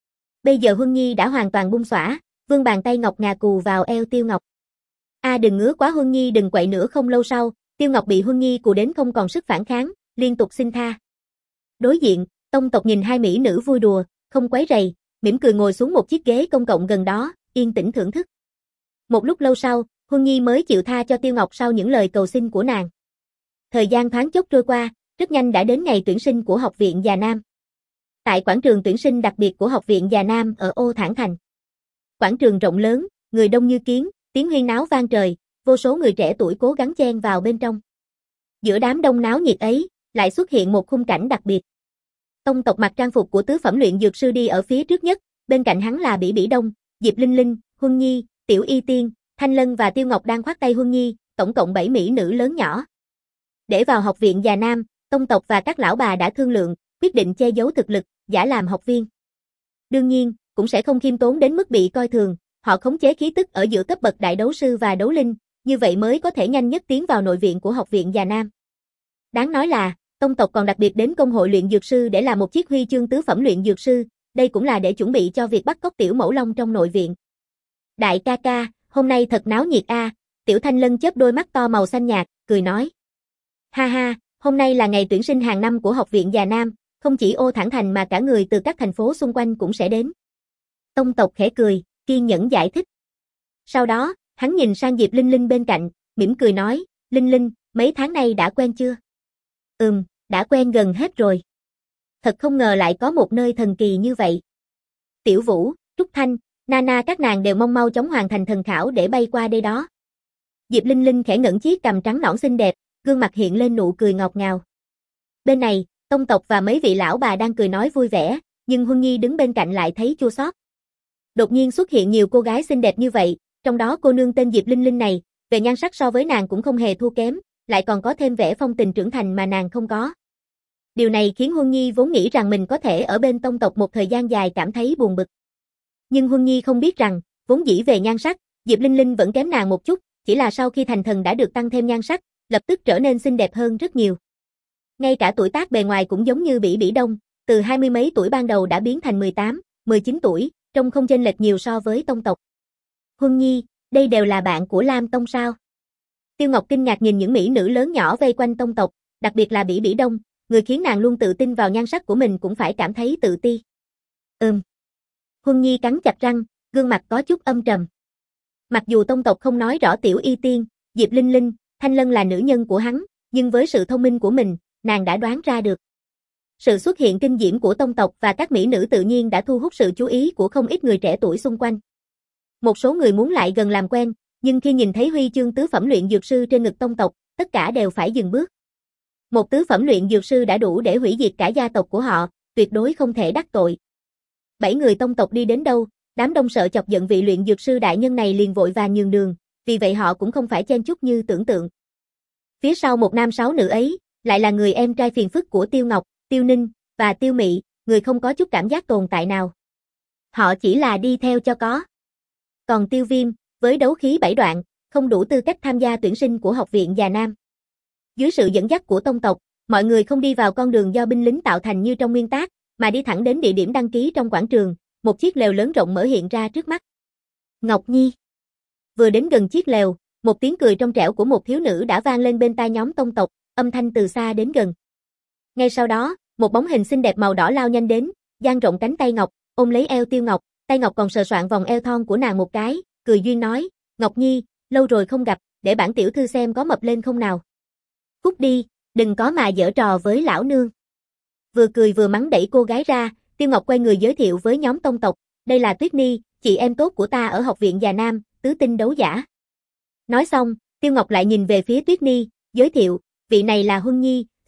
Bây giờ Huân Nhi đã hoàn toàn buông xõa, vươn bàn tay ngọc ngà cù vào eo Tiêu Ngọc. Đừng ngứa quá Huân Nhi, đừng quậy nữa. Không lâu sau, Tiêu Ngọc bị Huân Nhi cù đến không còn sức phản kháng, liên tục xin tha. Đối diện, Tông tộc nhìn hai mỹ nữ vui đùa, không quấy rầy, mỉm cười ngồi xuống một chiếc ghế công cộng gần đó, yên tĩnh thưởng thức. Một lúc lâu sau, Huân Nhi mới chịu tha cho Tiêu Ngọc sau những lời cầu xin của nàng. Thời gian thoáng chốc trôi qua, rất nhanh đã đến ngày tuyển sinh của Học viện Già Nam. Tại quảng trường tuyển sinh đặc biệt của Học viện Già Nam ở Ô Thản Thành. Quảng trường rộng lớn, người đông như kiến, tiếng huyên náo vang trời, vô số người trẻ tuổi cố gắng chen vào bên trong. Giữa đám đông náo nhiệt ấy, lại xuất hiện một khung cảnh đặc biệt. Tông tộc mặc trang phục của tứ phẩm luyện dược sư đi ở phía trước nhất, bên cạnh hắn là Bỉ Bỉ Đông, Diệp Linh Linh, Huân Nhi, Tiểu Y Tiên, Thanh Lân và Tiêu Ngọc đang khoác tay Huân Nhi, tổng cộng 7 mỹ nữ lớn nhỏ. Để vào Học viện Già Nam, Tông tộc và các lão bà đã thương lượng, quyết định che giấu thực lực, giả làm học viên. Đương nhiên, cũng sẽ không khiêm tốn đến mức bị coi thường, họ khống chế khí tức ở giữa cấp bậc đại đấu sư và đấu linh, như vậy mới có thể nhanh nhất tiến vào nội viện của Học viện Già Nam. Đáng nói là, Tông tộc còn đặc biệt đến công hội luyện dược sư để làm một chiếc huy chương tứ phẩm luyện dược sư, đây cũng là để chuẩn bị cho việc bắt cóc Tiểu Mẫu Long trong nội viện. Đại ca ca, hôm nay thật náo nhiệt a. Tiểu Thanh Lân chớp đôi mắt to màu xanh nhạt, cười nói. Ha ha, hôm nay là ngày tuyển sinh hàng năm của Học viện Già Nam, không chỉ Ô Thản Thành mà cả người từ các thành phố xung quanh cũng sẽ đến. Tông tộc khẽ cười, kiên nhẫn giải thích. Sau đó, hắn nhìn sang Diệp Linh Linh bên cạnh, mỉm cười nói, Linh Linh, mấy tháng nay đã quen chưa? Đã quen gần hết rồi. Thật không ngờ lại có một nơi thần kỳ như vậy. Tiểu Vũ, Trúc Thanh, Nana các nàng đều mong mau chóng hoàn thành thần khảo để bay qua đây đó. Diệp Linh Linh khẽ ngẩng chiếc cằm trắng nõn xinh đẹp, gương mặt hiện lên nụ cười ngọt ngào. Bên này, Tông tộc và mấy vị lão bà đang cười nói vui vẻ, nhưng Huân Nhi đứng bên cạnh lại thấy chua xót. Đột nhiên xuất hiện nhiều cô gái xinh đẹp như vậy, trong đó cô nương tên Diệp Linh Linh này, về nhan sắc so với nàng cũng không hề thua kém, lại còn có thêm vẻ phong tình trưởng thành mà nàng không có. Điều này khiến Huân Nhi vốn nghĩ rằng mình có thể ở bên Tông tộc một thời gian dài cảm thấy buồn bực. Nhưng Huân Nhi không biết rằng, vốn dĩ về nhan sắc, Diệp Linh Linh vẫn kém nàng một chút, chỉ là sau khi thành thần đã được tăng thêm nhan sắc, lập tức trở nên xinh đẹp hơn rất nhiều. Ngay cả tuổi tác bề ngoài cũng giống như Bỉ Bỉ Đông, từ 20 mấy tuổi ban đầu đã biến thành 18, 19 tuổi, trông không chênh lệch nhiều so với Tông tộc. Huân Nhi, đây đều là bạn của Lam Tông sao? Tiêu Ngọc kinh ngạc nhìn những mỹ nữ lớn nhỏ vây quanh Tông tộc, đặc biệt là Bỉ Bỉ Đông, người khiến nàng luôn tự tin vào nhan sắc của mình cũng phải cảm thấy tự ti. Huân Nhi cắn chặt răng, gương mặt có chút âm trầm. Mặc dù Tông tộc không nói rõ Tiểu Y Tiên, Diệp Linh Linh, Thanh Lân là nữ nhân của hắn, nhưng với sự thông minh của mình, nàng đã đoán ra được. Sự xuất hiện kinh diễm của Tông tộc và các mỹ nữ tự nhiên đã thu hút sự chú ý của không ít người trẻ tuổi xung quanh. Một số người muốn lại gần làm quen, nhưng khi nhìn thấy huy chương tứ phẩm luyện dược sư trên ngực Tông tộc, tất cả đều phải dừng bước. Một tứ phẩm luyện dược sư đã đủ để hủy diệt cả gia tộc của họ, tuyệt đối không thể đắc tội. 7 người Tông tộc đi đến đâu, đám đông sợ chọc giận vị luyện dược sư đại nhân này liền vội vàng nhường đường, vì vậy họ cũng không phải chen chúc như tưởng tượng. Phía sau một nam 6 nữ ấy, lại là người em trai phiền phức của Tiêu Ngọc, Tiêu Ninh và Tiêu Mị, người không có chút cảm giác tồn tại nào. Họ chỉ là đi theo cho có. Còn Tiêu Viêm, với đấu khí 7 đoạn, không đủ tư cách tham gia tuyển sinh của Học viện Già Nam. Dưới sự dẫn dắt của Tông tộc, mọi người không đi vào con đường do binh lính tạo thành như trong nguyên tác, mà đi thẳng đến địa điểm đăng ký trong quảng trường, một chiếc lều lớn rộng mở hiện ra trước mắt. Ngọc Nhi. Vừa đến gần chiếc lều, một tiếng cười trong trẻo của một thiếu nữ đã vang lên bên tai nhóm Tông tộc, âm thanh từ xa đến gần. Ngay sau đó, một bóng hình xinh đẹp màu đỏ lao nhanh đến, dang rộng cánh tay ngọc, ôm lấy eo Tiêu Ngọc, tay ngọc còn sờ soạng vòng eo thon của nàng một cái, cười duyên nói, Ngọc Nhi, lâu rồi không gặp, để bản tiểu thư xem có mập lên không nào. Cút đi, đừng có mà giở trò với lão nương. Vừa cười vừa mắng đẩy cô gái ra, Tiêu Ngọc quay người giới thiệu với nhóm Tông tộc, đây là Tuyết Ni, chị em tốt của ta ở Học viện Già Nam, tứ tinh đấu giả. Nói xong, Tiêu Ngọc lại nhìn về phía Tuyết Ni, giới thiệu, vị này là Huân Nhi,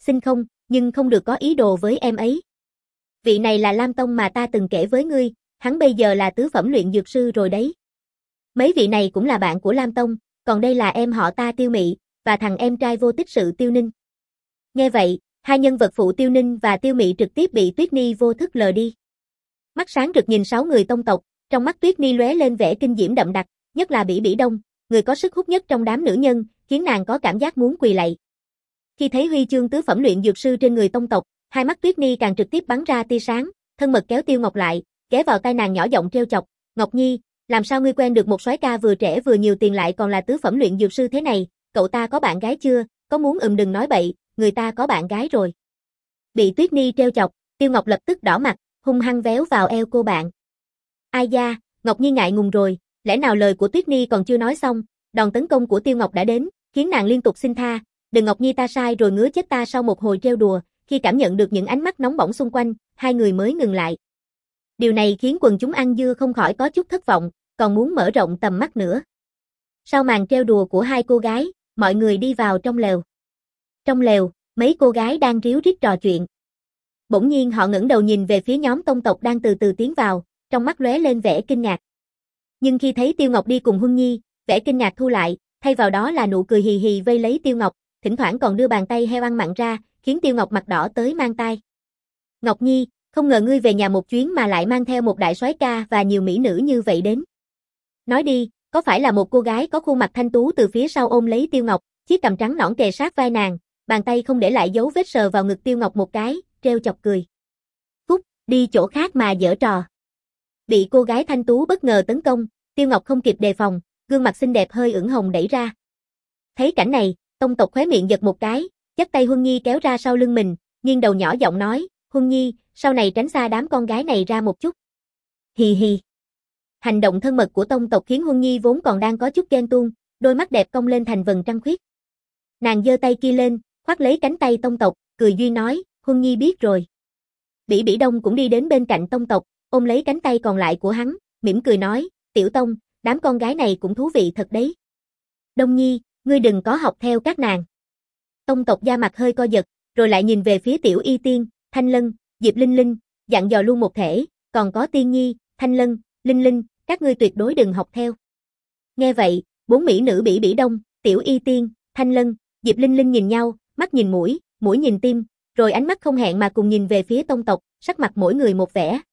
xin không, nhưng không được có ý đồ với em ấy. Vị này là Lam Tông mà ta từng kể với ngươi, hắn bây giờ là tứ phẩm luyện dược sư rồi đấy. Mấy vị này cũng là bạn của Lam Tông, còn đây là em họ ta Tiêu Mị, và thằng em trai vô tích sự Tiêu Ninh. Nghe vậy, hai nhân vật phụ Tiêu Ninh và Tiêu Mị trực tiếp bị Tuyết Ni vô thức lờ đi. Mắt sáng rực nhìn 6 người tông tộc, trong mắt Tuyết Ni lóe lên vẻ kinh diễm đậm đặc, nhất là Bỉ Bỉ Đông, người có sức hút nhất trong đám nữ nhân, khiến nàng có cảm giác muốn quỳ lạy. Khi thấy huy chương tứ phẩm luyện dược sư trên người tông tộc, hai mắt Tuyết Ni càng trực tiếp bắn ra tia sáng, thân mật kéo Tiêu Ngọc lại, ghé vào tai nàng nhỏ giọng trêu chọc, "Ngọc Nhi, làm sao ngươi quen được một soái ca vừa trẻ vừa nhiều tiền lại còn là tứ phẩm luyện dược sư thế này, cậu ta có bạn gái chưa, có muốn đừng nói bậy, người ta có bạn gái rồi." Bị Tuyết Ni trêu chọc, Tiêu Ngọc lập tức đỏ mặt, hung hăng véo vào eo cô bạn. Ai da, Ngọc Nhi ngại ngùng rồi, lẽ nào lời của Tuyết Ni còn chưa nói xong, đòn tấn công của Tiêu Ngọc đã đến, khiến nàng liên tục xin tha, "Đừng Ngọc Nhi ta sai rồi ngứa chết ta." Sau một hồi trêu đùa, khi cảm nhận được những ánh mắt nóng bỏng xung quanh, hai người mới ngừng lại. Điều này khiến quần chúng ăn dưa không khỏi có chút thất vọng, còn muốn mở rộng tầm mắt nữa. Sau màn trêu đùa của hai cô gái, mọi người đi vào trong lều. Trong lều, mấy cô gái đang ríu rít trò chuyện. Bỗng nhiên họ ngẩng đầu nhìn về phía nhóm tông tộc đang từ từ tiến vào, trong mắt lóe lên vẻ kinh ngạc. Nhưng khi thấy Tiêu Ngọc đi cùng Huân Nhi, vẻ kinh ngạc thu lại, thay vào đó là nụ cười hì hì vây lấy Tiêu Ngọc, thỉnh thoảng còn đưa bàn tay heo ăn mặn ra, khiến Tiêu Ngọc mặt đỏ tới mang tai. "Ngọc Nhi, không ngờ ngươi về nhà một chuyến mà lại mang theo một đại soái ca và nhiều mỹ nữ như vậy đến. Nói đi, có phải là một cô gái có khuôn mặt thanh tú từ phía sau ôm lấy Tiêu Ngọc, chiếc cằm trắng nõn kề sát vai nàng, bàn tay không để lại dấu vết sờ vào ngực Tiêu Ngọc một cái, trêu chọc cười. "Cút, đi chỗ khác mà giở trò." Bị cô gái thanh tú bất ngờ tấn công, Tiêu Ngọc không kịp đề phòng, gương mặt xinh đẹp hơi ửng hồng đẩy ra. Thấy cảnh này, tông tộc khóe miệng giật một cái, dắt tay Huân Nhi kéo ra sau lưng mình, nghiêng đầu nhỏ giọng nói, "Huân Nhi, sau này tránh xa đám con gái này ra một chút." Hì hì. Hành động thân mật của tông tộc khiến Huân Nhi vốn còn đang có chút ghen tuông, đôi mắt đẹp cong lên thành vầng trăng khuyết. Nàng giơ tay kia lên, khoác lấy cánh tay tông tộc, cười duyên nói, "Huân Nhi biết rồi." Bỉ Bỉ Đông cũng đi đến bên cạnh tông tộc, ôm lấy cánh tay còn lại của hắn, mỉm cười nói, "Tiểu Tông, đám con gái này cũng thú vị thật đấy. Đông Nhi, ngươi đừng có học theo các nàng." Tông tộc da mặt hơi co giật, rồi lại nhìn về phía Tiểu Y Tiên, Thanh Lân, Diệp Linh Linh, dặn dò luôn một thể, "Còn có Tiên Nhi, Thanh Lân, Linh Linh, các ngươi tuyệt đối đừng học theo." Nghe vậy, bốn mỹ nữ Bỉ Bỉ Đông, Tiểu Y Tiên, Thanh Lân, Diệp Linh Linh nhìn nhau, mắt nhìn mũi, mũi nhìn tim, rồi ánh mắt không hẹn mà cùng nhìn về phía tông tộc, sắc mặt mỗi người một vẻ.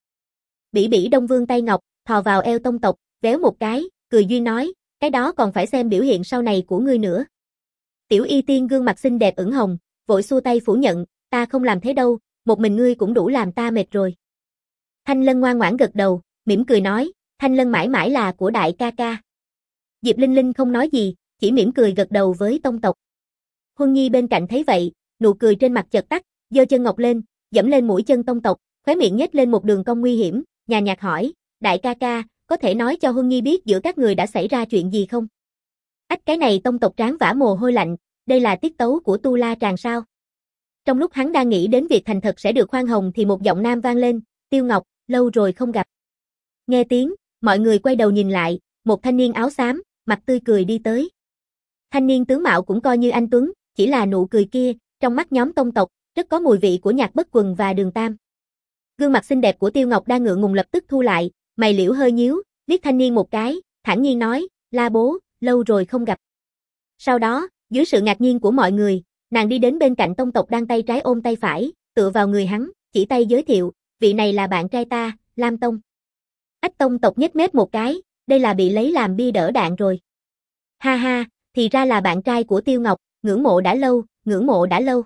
Bỉ Bỉ Đông vươn tay ngọc, thò vào eo tông tộc, véo một cái, cười duyên nói, "Cái đó còn phải xem biểu hiện sau này của ngươi nữa." Tiểu Y Tiên gương mặt xinh đẹp ửng hồng, vội xua tay phủ nhận, "Ta không làm thế đâu, một mình ngươi cũng đủ làm ta mệt rồi." Thanh Lân ngoan ngoãn gật đầu, mỉm cười nói, "Thanh Lân mãi mãi là của đại ca ca." Diệp Linh Linh không nói gì, chỉ mỉm cười gật đầu với tông tộc. Huân Nhi bên cạnh thấy vậy, nụ cười trên mặt chợt tắt, giơ chân ngọc lên, dẫm lên mũi chân tông tộc, khóe miệng nhếch lên một đường cong nguy hiểm, nhàn nhạt hỏi, "Đại ca ca, có thể nói cho Huân Nhi biết giữa các người đã xảy ra chuyện gì không?" Ách, cái này tông tộc trán vã mồ hôi lạnh, đây là tiết tấu của Tu La Tràng sao? Trong lúc hắn đang nghĩ đến việc thành thật sẽ được khoan hồng thì một giọng nam vang lên, "Tiêu Ngọc, lâu rồi không gặp." Nghe tiếng, mọi người quay đầu nhìn lại, một thanh niên áo xám, mặt tươi cười đi tới. Thanh niên tướng mạo cũng coi như anh tuấn, chỉ là nụ cười kia, trong mắt nhóm tông tộc, rất có mùi vị của Nhạc Bất Quần và Đường Tam. Gương mặt xinh đẹp của Tiêu Ngọc đang ngượng ngùng lập tức thu lại, mày liễu hơi nhíu, liếc thanh niên một cái, thản nhiên nói, "La bố, lâu rồi không gặp." Sau đó, dưới sự ngạc nhiên của mọi người, nàng đi đến bên cạnh tông tộc đang tay trái ôm tay phải, tựa vào người hắn, chỉ tay giới thiệu, "Vị này là bạn trai ta, Lam Tông." Ách, tông tộc nhếch mép một cái, đây là bị lấy làm bia đỡ đạn rồi. Ha ha, thì ra là bạn trai của Tiêu Ngọc, ngưỡng mộ đã lâu, ngưỡng mộ đã lâu.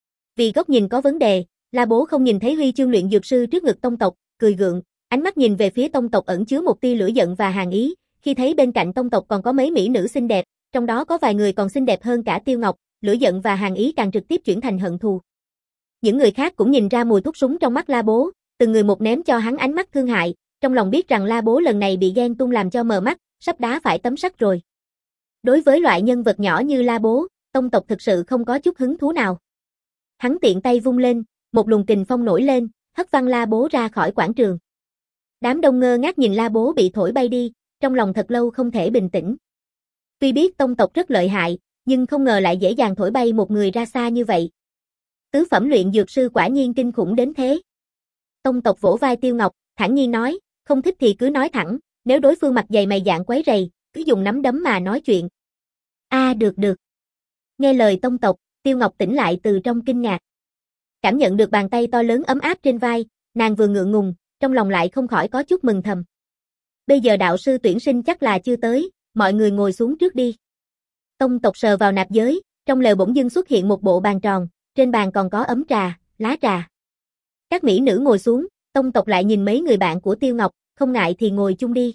Vì góc nhìn có vấn đề, La bố không nhìn thấy huy chương luyện dược sư trước ngực tông tộc, cười gượng, ánh mắt nhìn về phía tông tộc ẩn chứa một tia lửa giận và hàn ý, khi thấy bên cạnh tông tộc còn có mấy mỹ nữ xinh đẹp, trong đó có vài người còn xinh đẹp hơn cả Tiêu Ngọc, lửa giận và hàn ý càng trực tiếp chuyển thành hận thù. Những người khác cũng nhìn ra mùi thuốc súng trong mắt La bố, từng người một ném cho hắn ánh mắt thương hại, trong lòng biết rằng La bố lần này bị ghen tung làm cho mờ mắt, sắp đá phải tấm sắt rồi. Đối với loại nhân vật nhỏ như La bố, tông tộc thực sự không có chút hứng thú nào. Hắn tiện tay vung lên, một luồng kình phong nổi lên, hất văng La bố ra khỏi quảng trường. Đám đông ngơ ngác nhìn La bố bị thổi bay đi, trong lòng thật lâu không thể bình tĩnh. Tuy biết tông tộc rất lợi hại, nhưng không ngờ lại dễ dàng thổi bay một người ra xa như vậy. Tứ phẩm luyện dược sư quả nhiên kinh khủng đến thế. Tông tộc vỗ vai Tiêu Ngọc, thản nhiên nói, không thích thì cứ nói thẳng, nếu đối phương mặt dày mày dạn quấy rầy, cứ dùng nắm đấm mà nói chuyện. Được được. Nghe lời tông tộc, Tiêu Ngọc tỉnh lại từ trong kinh ngạc. Cảm nhận được bàn tay to lớn ấm áp trên vai, nàng vừa ngượng ngùng, trong lòng lại không khỏi có chút mừng thầm. Bây giờ đạo sư tuyển sinh chắc là chưa tới, mọi người ngồi xuống trước đi. Tông tộc sờ vào nạp giới, trong lều bỗng dưng xuất hiện một bộ bàn tròn, trên bàn còn có ấm trà, lá trà. Các mỹ nữ ngồi xuống, tông tộc lại nhìn mấy người bạn của Tiêu Ngọc, không ngại thì ngồi chung đi.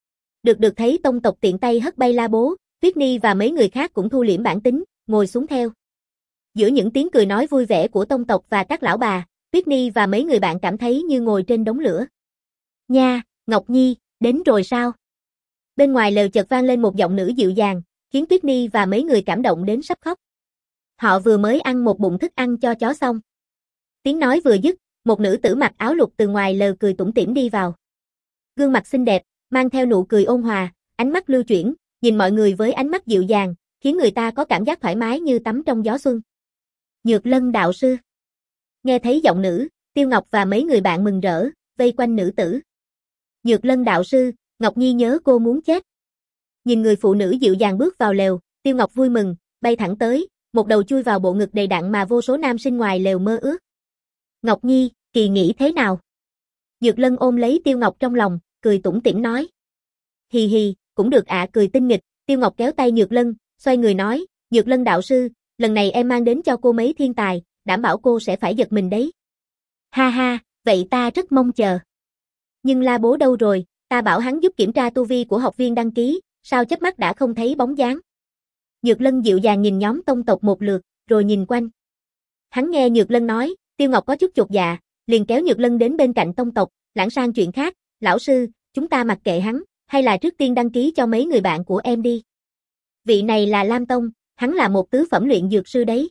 Được thấy tông tộc tiện tay hất bay La Bố, Tuyết Ni và mấy người khác cũng thu liễm bản tính, ngồi xuống theo. Giữa những tiếng cười nói vui vẻ của tông tộc và các lão bà, Tuyết Ni và mấy người bạn cảm thấy như ngồi trên đống lửa. Nha, Ngọc Nhi, đến rồi sao? Bên ngoài lều chợt vang lên một giọng nữ dịu dàng, khiến Tuyết Ni và mấy người cảm động đến sắp khóc. Họ vừa mới ăn một bụng thức ăn cho chó xong. Tiếng nói vừa dứt, một nữ tử mặc áo lục từ ngoài lều cười tủm tỉm đi vào. Gương mặt xinh đẹp, mang theo nụ cười ôn hòa, ánh mắt lưu chuyển, nhìn mọi người với ánh mắt dịu dàng, khiến người ta có cảm giác thoải mái như tắm trong gió xuân. Nhược Lân đạo sư. Nghe thấy giọng nữ, Tiêu Ngọc và mấy người bạn mừng rỡ, vây quanh nữ tử. Nhược Lân đạo sư, Ngọc Nhi nhớ cô muốn chết. Nhìn người phụ nữ dịu dàng bước vào lều, Tiêu Ngọc vui mừng, bay thẳng tới, một đầu chui vào bộ ngực đầy đặn mà vô số nam sinh ngoài lều mơ ước. Ngọc Nhi, kỳ nghỉ thế nào? Nhược Lân ôm lấy Tiêu Ngọc trong lòng, cười tủm tỉm nói. Hì hì, cũng được cười tinh nghịch, Tiêu Ngọc kéo tay Nhược Lân, xoay người nói, Nhược Lân đạo sư, lần này em mang đến cho cô mấy thiên tài, đảm bảo cô sẽ phải giật mình đấy. Ha ha, vậy ta rất mong chờ. Nhưng La Bố đâu rồi, ta bảo hắn giúp kiểm tra tu vi của học viên đăng ký, sao chớp mắt đã không thấy bóng dáng. Nhược Lân dịu dàng nhìn nhóm tông tộc một lượt, rồi nhìn quanh. Hắn nghe Nhược Lân nói, Tiêu Ngọc có chút chột dạ, liền kéo Nhược Lân đến bên cạnh tông tộc, lãng sang chuyện khác, lão sư, chúng ta mặc kệ hắn, hay là trước tiên đăng ký cho mấy người bạn của em đi. Vị này là Lam Tông, hắn là một tứ phẩm luyện dược sư đấy.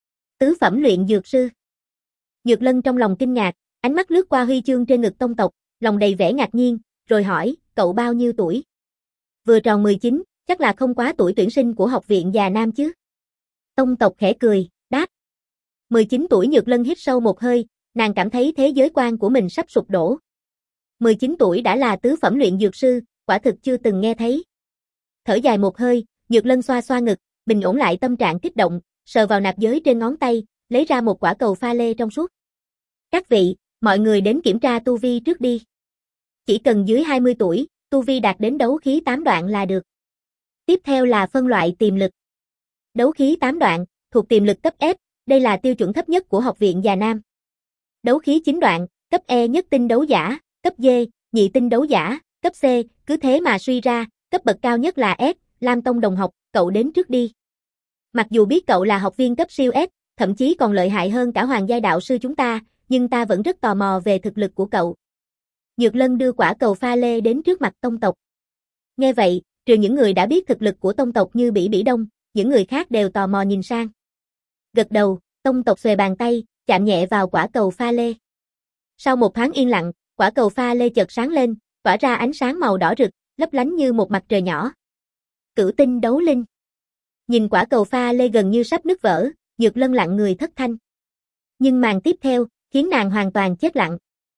Tứ phẩm luyện dược sư. Nhược Lân trong lòng kinh ngạc, ánh mắt lướt qua huy chương trên ngực tông tộc, lòng đầy vẻ ngạc nhiên, rồi hỏi, cậu bao nhiêu tuổi? Vừa tròn 19, chắc là không quá tuổi tuyển sinh của học viện già nam chứ. Tông tộc khẽ cười, đáp. 19 tuổi. Nhược Lân hít sâu một hơi, nàng cảm thấy thế giới quan của mình sắp sụp đổ. 19 tuổi đã là tứ phẩm luyện dược sư, quả thực chưa từng nghe thấy. Thở dài một hơi, Nhược Lân xoa xoa ngực, bình ổn lại tâm trạng kích động, sờ vào nạp giới trên ngón tay, lấy ra một quả cầu pha lê trong suốt. Các vị, mọi người đến kiểm tra tu vi trước đi. Chỉ cần dưới 20 tuổi, tu vi đạt đến đấu khí 8 đoạn là được. Tiếp theo là phân loại tiềm lực. Đấu khí 8 đoạn, thuộc tiềm lực cấp F, đây là tiêu chuẩn thấp nhất của học viện già nam. Đấu khí 9 đoạn, cấp E nhất tinh đấu giả, cấp D, nhị tinh đấu giả, cấp C, cứ thế mà suy ra, cấp bậc cao nhất là S, Lam Tông đồng học, cậu đến trước đi. Mặc dù biết cậu là học viên cấp siêu S, thậm chí còn lợi hại hơn cả hoàng giai đạo sư chúng ta, nhưng ta vẫn rất tò mò về thực lực của cậu. Nhược Lân đưa quả cầu pha lê đến trước mặt tông tộc. Nghe vậy, trừ những người đã biết thực lực của tông tộc như Bỉ Bỉ Đông, những người khác đều tò mò nhìn sang. Gật đầu, tông tộc xuề bàn tay, chạm nhẹ vào quả cầu pha lê. Sau một thoáng yên lặng, quả cầu pha lê chợt sáng lên, tỏa ra ánh sáng màu đỏ rực, lấp lánh như một mặt trời nhỏ. Cửu tinh đấu linh. Nhìn quả cầu pha lê gần như sắp nứt vỡ, Nhược Lân lặng người thất thanh. Nhưng màn tiếp theo, khiến nàng hoàn toàn chết lặng.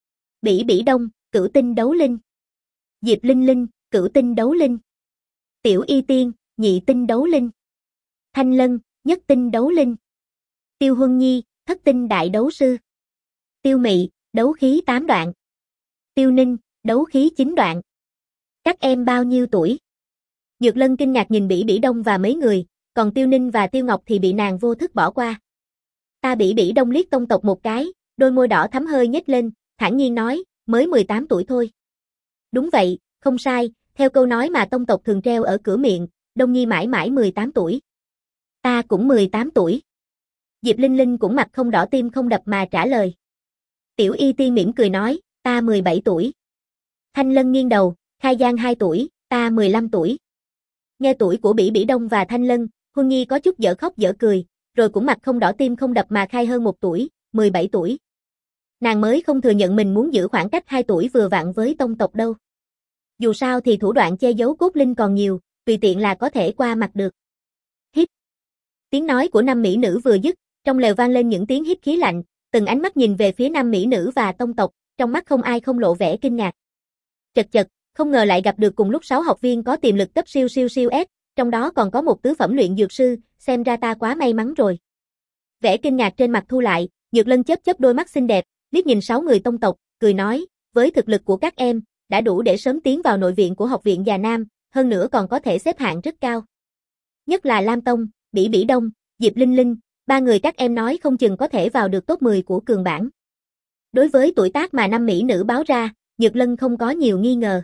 Bỉ Bỉ Đông, cửu tinh đấu linh. Diệp Linh Linh, cửu tinh đấu linh. Tiểu Y Tiên, nhị tinh đấu linh. Thanh Lân, nhất tinh đấu linh. Tiêu Huân Nhi, thất tinh đại đấu sư. Tiêu Mị, đấu khí 8 đoạn. Tiêu Ninh, đấu khí 9 đoạn. Các em bao nhiêu tuổi? Nhược Lân kinh ngạc nhìn Bỉ Bỉ Đông và mấy người, còn Tiêu Ninh và Tiêu Ngọc thì bị nàng vô thức bỏ qua. Ta Bỉ Bỉ Đông liếc tông tộc một cái, đôi môi đỏ thắm hơi nhếch lên, thản nhiên nói, mới 18 tuổi thôi. Đúng vậy, không sai, theo câu nói mà tông tộc thường treo ở cửa miệng, Đông Nhi mãi mãi 18 tuổi. Ta cũng 18 tuổi. Diệp Linh Linh cũng mặt không đỏ tim không đập mà trả lời. Tiểu Y Tiên mỉm cười nói, ta 17 tuổi. Thanh Lân nghiêng đầu, Khai Giang 2 tuổi, ta 15 tuổi. Nghe tuổi của Bỉ Bỉ Đông và Thanh Lân, Huân Nhi có chút dở khóc dở cười, rồi cũng mặt không đỏ tim không đập mà khai hơn 1 tuổi, 17 tuổi. Nàng mới không thừa nhận mình muốn giữ khoảng cách 2 tuổi vừa vặn với tông tộc đâu. Dù sao thì thủ đoạn che giấu cốt linh còn nhiều, tùy tiện là có thể qua mặt được. Hít. Tiếng nói của năm mỹ nữ vừa dứt, Trong lều vang lên những tiếng hít khí lạnh, từng ánh mắt nhìn về phía nam mỹ nữ và tông tộc, trong mắt không ai không lộ vẻ kinh ngạc. Chật chật, không ngờ lại gặp được cùng lúc 6 học viên có tiềm lực cấp siêu siêu siêu S, trong đó còn có một tứ phẩm luyện dược sư, xem ra ta quá may mắn rồi. Vẻ kinh ngạc trên mặt thu lại, Nhược Lân chớp chớp đôi mắt xinh đẹp, liếc nhìn 6 người tông tộc, cười nói, với thực lực của các em, đã đủ để sớm tiến vào nội viện của học viện Già Nam, hơn nữa còn có thể xếp hạng rất cao. Nhất là Lam Tông, Bỉ Bỉ Đông, Diệp Linh Linh, ba người các em nói không chừng có thể vào được top 10 của cường bảng. Đối với tuổi tác mà năm mỹ nữ báo ra, Nhược Lân không có nhiều nghi ngờ.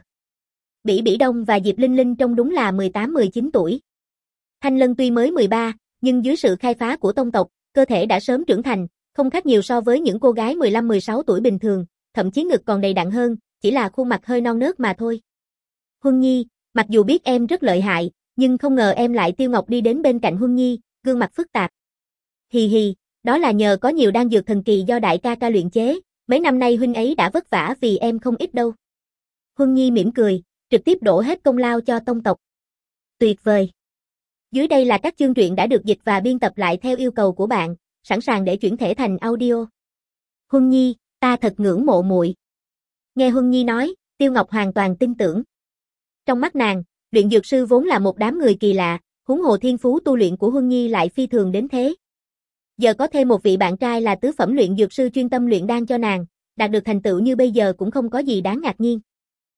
Bỉ Bỉ Đông và Diệp Linh Linh trông đúng là 18-19 tuổi. Thanh Lân tuy mới 13, nhưng dưới sự khai phá của tông tộc, cơ thể đã sớm trưởng thành, không khác nhiều so với những cô gái 15-16 tuổi bình thường, thậm chí ngực còn đầy đặn hơn, chỉ là khuôn mặt hơi non nớt mà thôi. Huân Nhi, mặc dù biết em rất lợi hại, nhưng không ngờ em lại Tiêu Ngọc đi đến bên cạnh Huân Nhi, gương mặt phức tạp. Hì hì, đó là nhờ có nhiều đan dược thần kỳ do đại ca ca luyện chế, mấy năm nay huynh ấy đã vất vả vì em không ít đâu. Huân Nhi mỉm cười, trực tiếp đổ hết công lao cho tông tộc. Tuyệt vời. Dưới đây là các chương truyện đã được dịch và biên tập lại theo yêu cầu của bạn, sẵn sàng để chuyển thể thành audio. Huân Nhi, ta thật ngưỡng mộ muội. Nghe Huân Nhi nói, Tiêu Ngọc hoàn toàn tin tưởng. Trong mắt nàng, luyện dược sư vốn là một đám người kỳ lạ, huống hồ thiên phú tu luyện của Huân Nhi lại phi thường đến thế. Giờ có thêm một vị bạn trai là tứ phẩm luyện dược sư chuyên tâm luyện đan cho nàng, đạt được thành tựu như bây giờ cũng không có gì đáng ngạc nhiên.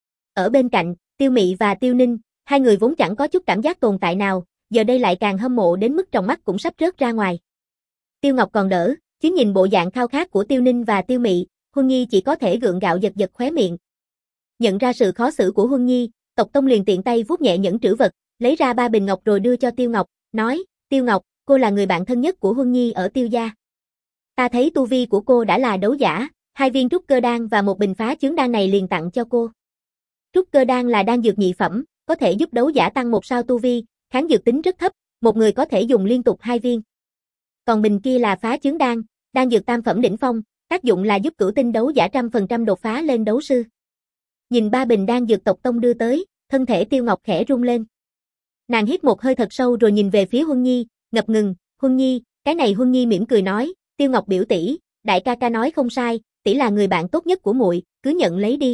Ở bên cạnh, Tiêu Mị và Tiêu Ninh, hai người vốn chẳng có chút cảm giác tồn tại nào, giờ đây lại càng hâm mộ đến mức trong mắt cũng sắp rớt ra ngoài. Tiêu Ngọc còn đỡ, chứ nhìn bộ dạng khao khát của Tiêu Ninh và Tiêu Mị, Huân Nhi chỉ có thể gượng gạo giật giật khóe miệng. Nhận ra sự khó xử của Huân Nhi, Tộc Tông liền tiện tay vuốt nhẹ nhẫn trữ vật, lấy ra 3 bình ngọc rồi đưa cho Tiêu Ngọc, nói, Tiêu Ngọc, cô là người bạn thân nhất của Huân Nhi ở Tiêu gia. Ta thấy tu vi của cô đã là đấu giả, 2 viên trúc cơ đan và một bình phá chướng đan này liền tặng cho cô. Trúc cơ đan là đan dược nhị phẩm, có thể giúp đấu giả tăng 1 sao tu vi, kháng dược tính rất thấp, một người có thể dùng liên tục 2 viên. Còn bình kia là phá chướng đan, đan dược tam phẩm đỉnh phong, tác dụng là giúp cửu tinh đấu giả 100% đột phá lên đấu sư. Nhìn 3 bình đan dược Tộc Tông đưa tới, thân thể Tiêu Ngọc khẽ rung lên. Nàng hít một hơi thật sâu rồi nhìn về phía Huân Nhi, ngập ngừng, Huân Nhi, cái này. Huân Nhi mỉm cười nói, Tiêu Ngọc biểu tỷ, đại ca ca nói không sai, tỷ là người bạn tốt nhất của muội, cứ nhận lấy đi.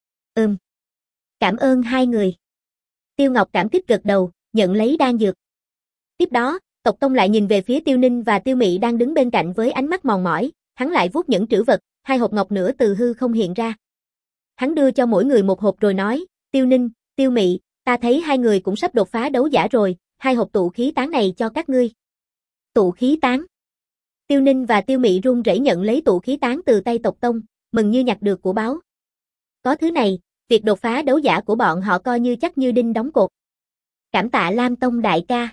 Cảm ơn hai người. Tiêu Ngọc cảm kích gật đầu, nhận lấy đan dược. Tiếp đó, Tộc Tông lại nhìn về phía Tiêu Ninh và Tiêu Mị đang đứng bên cạnh với ánh mắt mòn mỏi, hắn lại vuốt nhẫn trữ vật, 2 hộp ngọc nữa từ hư không hiện ra. Hắn đưa cho mỗi người một hộp rồi nói, Tiêu Ninh, Tiêu Mị, ta thấy hai người cũng sắp đột phá đấu giả rồi, 2 hộp tụ khí tán này cho các ngươi. Tụ khí tán. Tiêu Ninh và Tiêu Mị run rẩy nhận lấy tụ khí tán từ tay Tộc Tông, mừng như nhặt được của báu. Có thứ này, việc đột phá đấu giả của bọn họ coi như chắc như đinh đóng cột. Cảm tạ Lam Tông đại ca.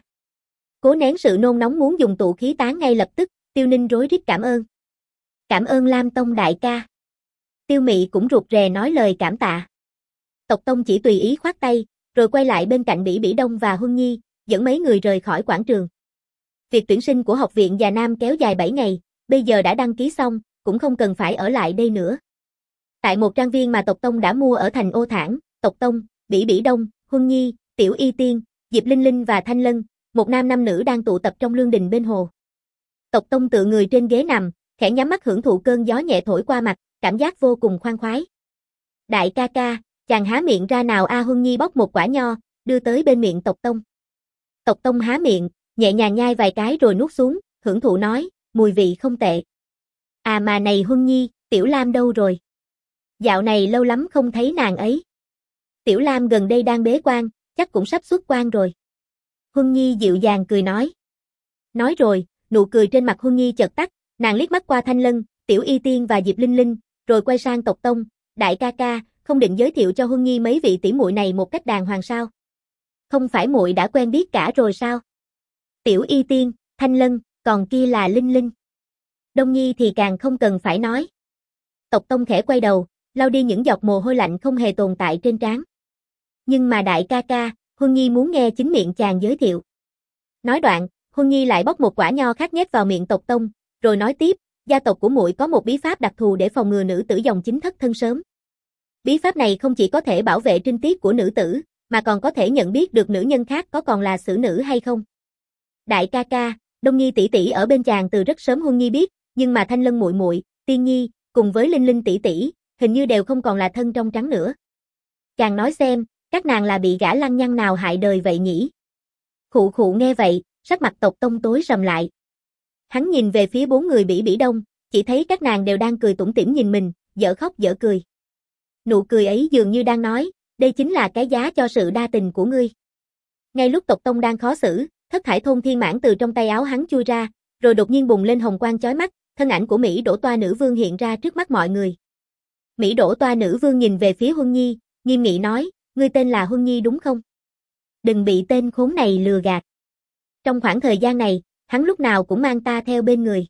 Cố nén sự nôn nóng muốn dùng tụ khí tán ngay lập tức, Tiêu Ninh rối rít cảm ơn. Cảm ơn Lam Tông đại ca. Tiêu Mị cũng rụt rè nói lời cảm tạ. Tộc Tông chỉ tùy ý khoát tay, rồi quay lại bên cạnh Bỉ Bỉ Đông và Huân Nhi, dẫn mấy người rời khỏi quảng trường. Việc tuyển sinh của học viện Già Nam kéo dài 7 ngày, bây giờ đã đăng ký xong, cũng không cần phải ở lại đây nữa. Tại một trang viên mà Tộc Tông đã mua ở thành Ô Thản, Tộc Tông, Bỉ Bỉ Đông, Huân Nhi, Tiểu Y Tiên, Diệp Linh Linh và Thanh Lân, một nam 5 nữ đang tụ tập trong lương đình bên hồ. Tộc Tông tựa người trên ghế nằm, khẽ nhắm mắt hưởng thụ cơn gió nhẹ thổi qua mặt, cảm giác vô cùng khoan khoái. Đại ca ca, chàng há miệng ra nào a. Huân Nhi bóc một quả nho, đưa tới bên miệng Tộc Tông. Tộc Tông há miệng, nhẹ nhàng nhai vài cái rồi nuốt xuống, hưởng thụ nói, mùi vị không tệ. À mà này Huân Nhi, Tiểu Lam đâu rồi? Dạo này lâu lắm không thấy nàng ấy. Tiểu Lam gần đây đang bế quan, chắc cũng sắp xuất quan rồi. Huân Nhi dịu dàng cười nói. Nói rồi, nụ cười trên mặt Huân Nhi chợt tắt, nàng liếc mắt qua Thanh Lân, Tiểu Y Tiên và Diệp Linh Linh, rồi quay sang Tộc Tông, đại ca ca, không định giới thiệu cho Huân Nhi mấy vị tỷ muội này một cách đàng hoàng sao? Không phải muội đã quen biết cả rồi sao? Tiểu Y Tiên, Thanh Lân, còn kia là Linh Linh. Đông Nhi thì càng không cần phải nói. Tộc Tông khẽ quay đầu, lau đi những giọt mồ hôi lạnh không hề tồn tại trên trán. Nhưng mà đại ca ca, Huân Nhi muốn nghe chính miệng chàng giới thiệu. Nói đoạn, Huân Nhi lại bóc một quả nho khác nhét vào miệng Tộc Tông, rồi nói tiếp, gia tộc của muội có một bí pháp đặc thù để phòng ngừa nữ tử dòng chính thất thân sớm. Bí pháp này không chỉ có thể bảo vệ trinh tiết của nữ tử, mà còn có thể nhận biết được nữ nhân khác có còn là xử nữ hay không. Đại ca ca, Đông Nhi tỷ tỷ ở bên chàng từ rất sớm Huân Nhi biết, nhưng mà Thanh Lân muội muội, Tiên Nhi, cùng với Linh Linh tỷ tỷ, hình như đều không còn là thân trong trắng nữa. Chàng nói xem, các nàng là bị gã lăng nhăng nào hại đời vậy nhỉ? Khụ khụ nghe vậy, sắc mặt Tộc Tông tối sầm lại. Hắn nhìn về phía 4 người Bỉ Bỉ Đông, chỉ thấy các nàng đều đang cười tủm tỉm nhìn mình, dở khóc dở cười. Nụ cười ấy dường như đang nói, đây chính là cái giá cho sự đa tình của ngươi. Ngay lúc Tộc Tông đang khó xử, Thất Thải Thôn Thiên Mãn từ trong tay áo hắn chui ra, rồi đột nhiên bùng lên hồng quang chói mắt, thân ảnh của Mỹ Đỗ Toa Nữ Vương hiện ra trước mắt mọi người. Mỹ Đỗ Toa Nữ Vương nhìn về phía Huân Nhi, nghiêm nghị nói, ngươi tên là Huân Nhi đúng không? Đừng bị tên khốn này lừa gạt. Trong khoảng thời gian này, hắn lúc nào cũng mang ta theo bên người.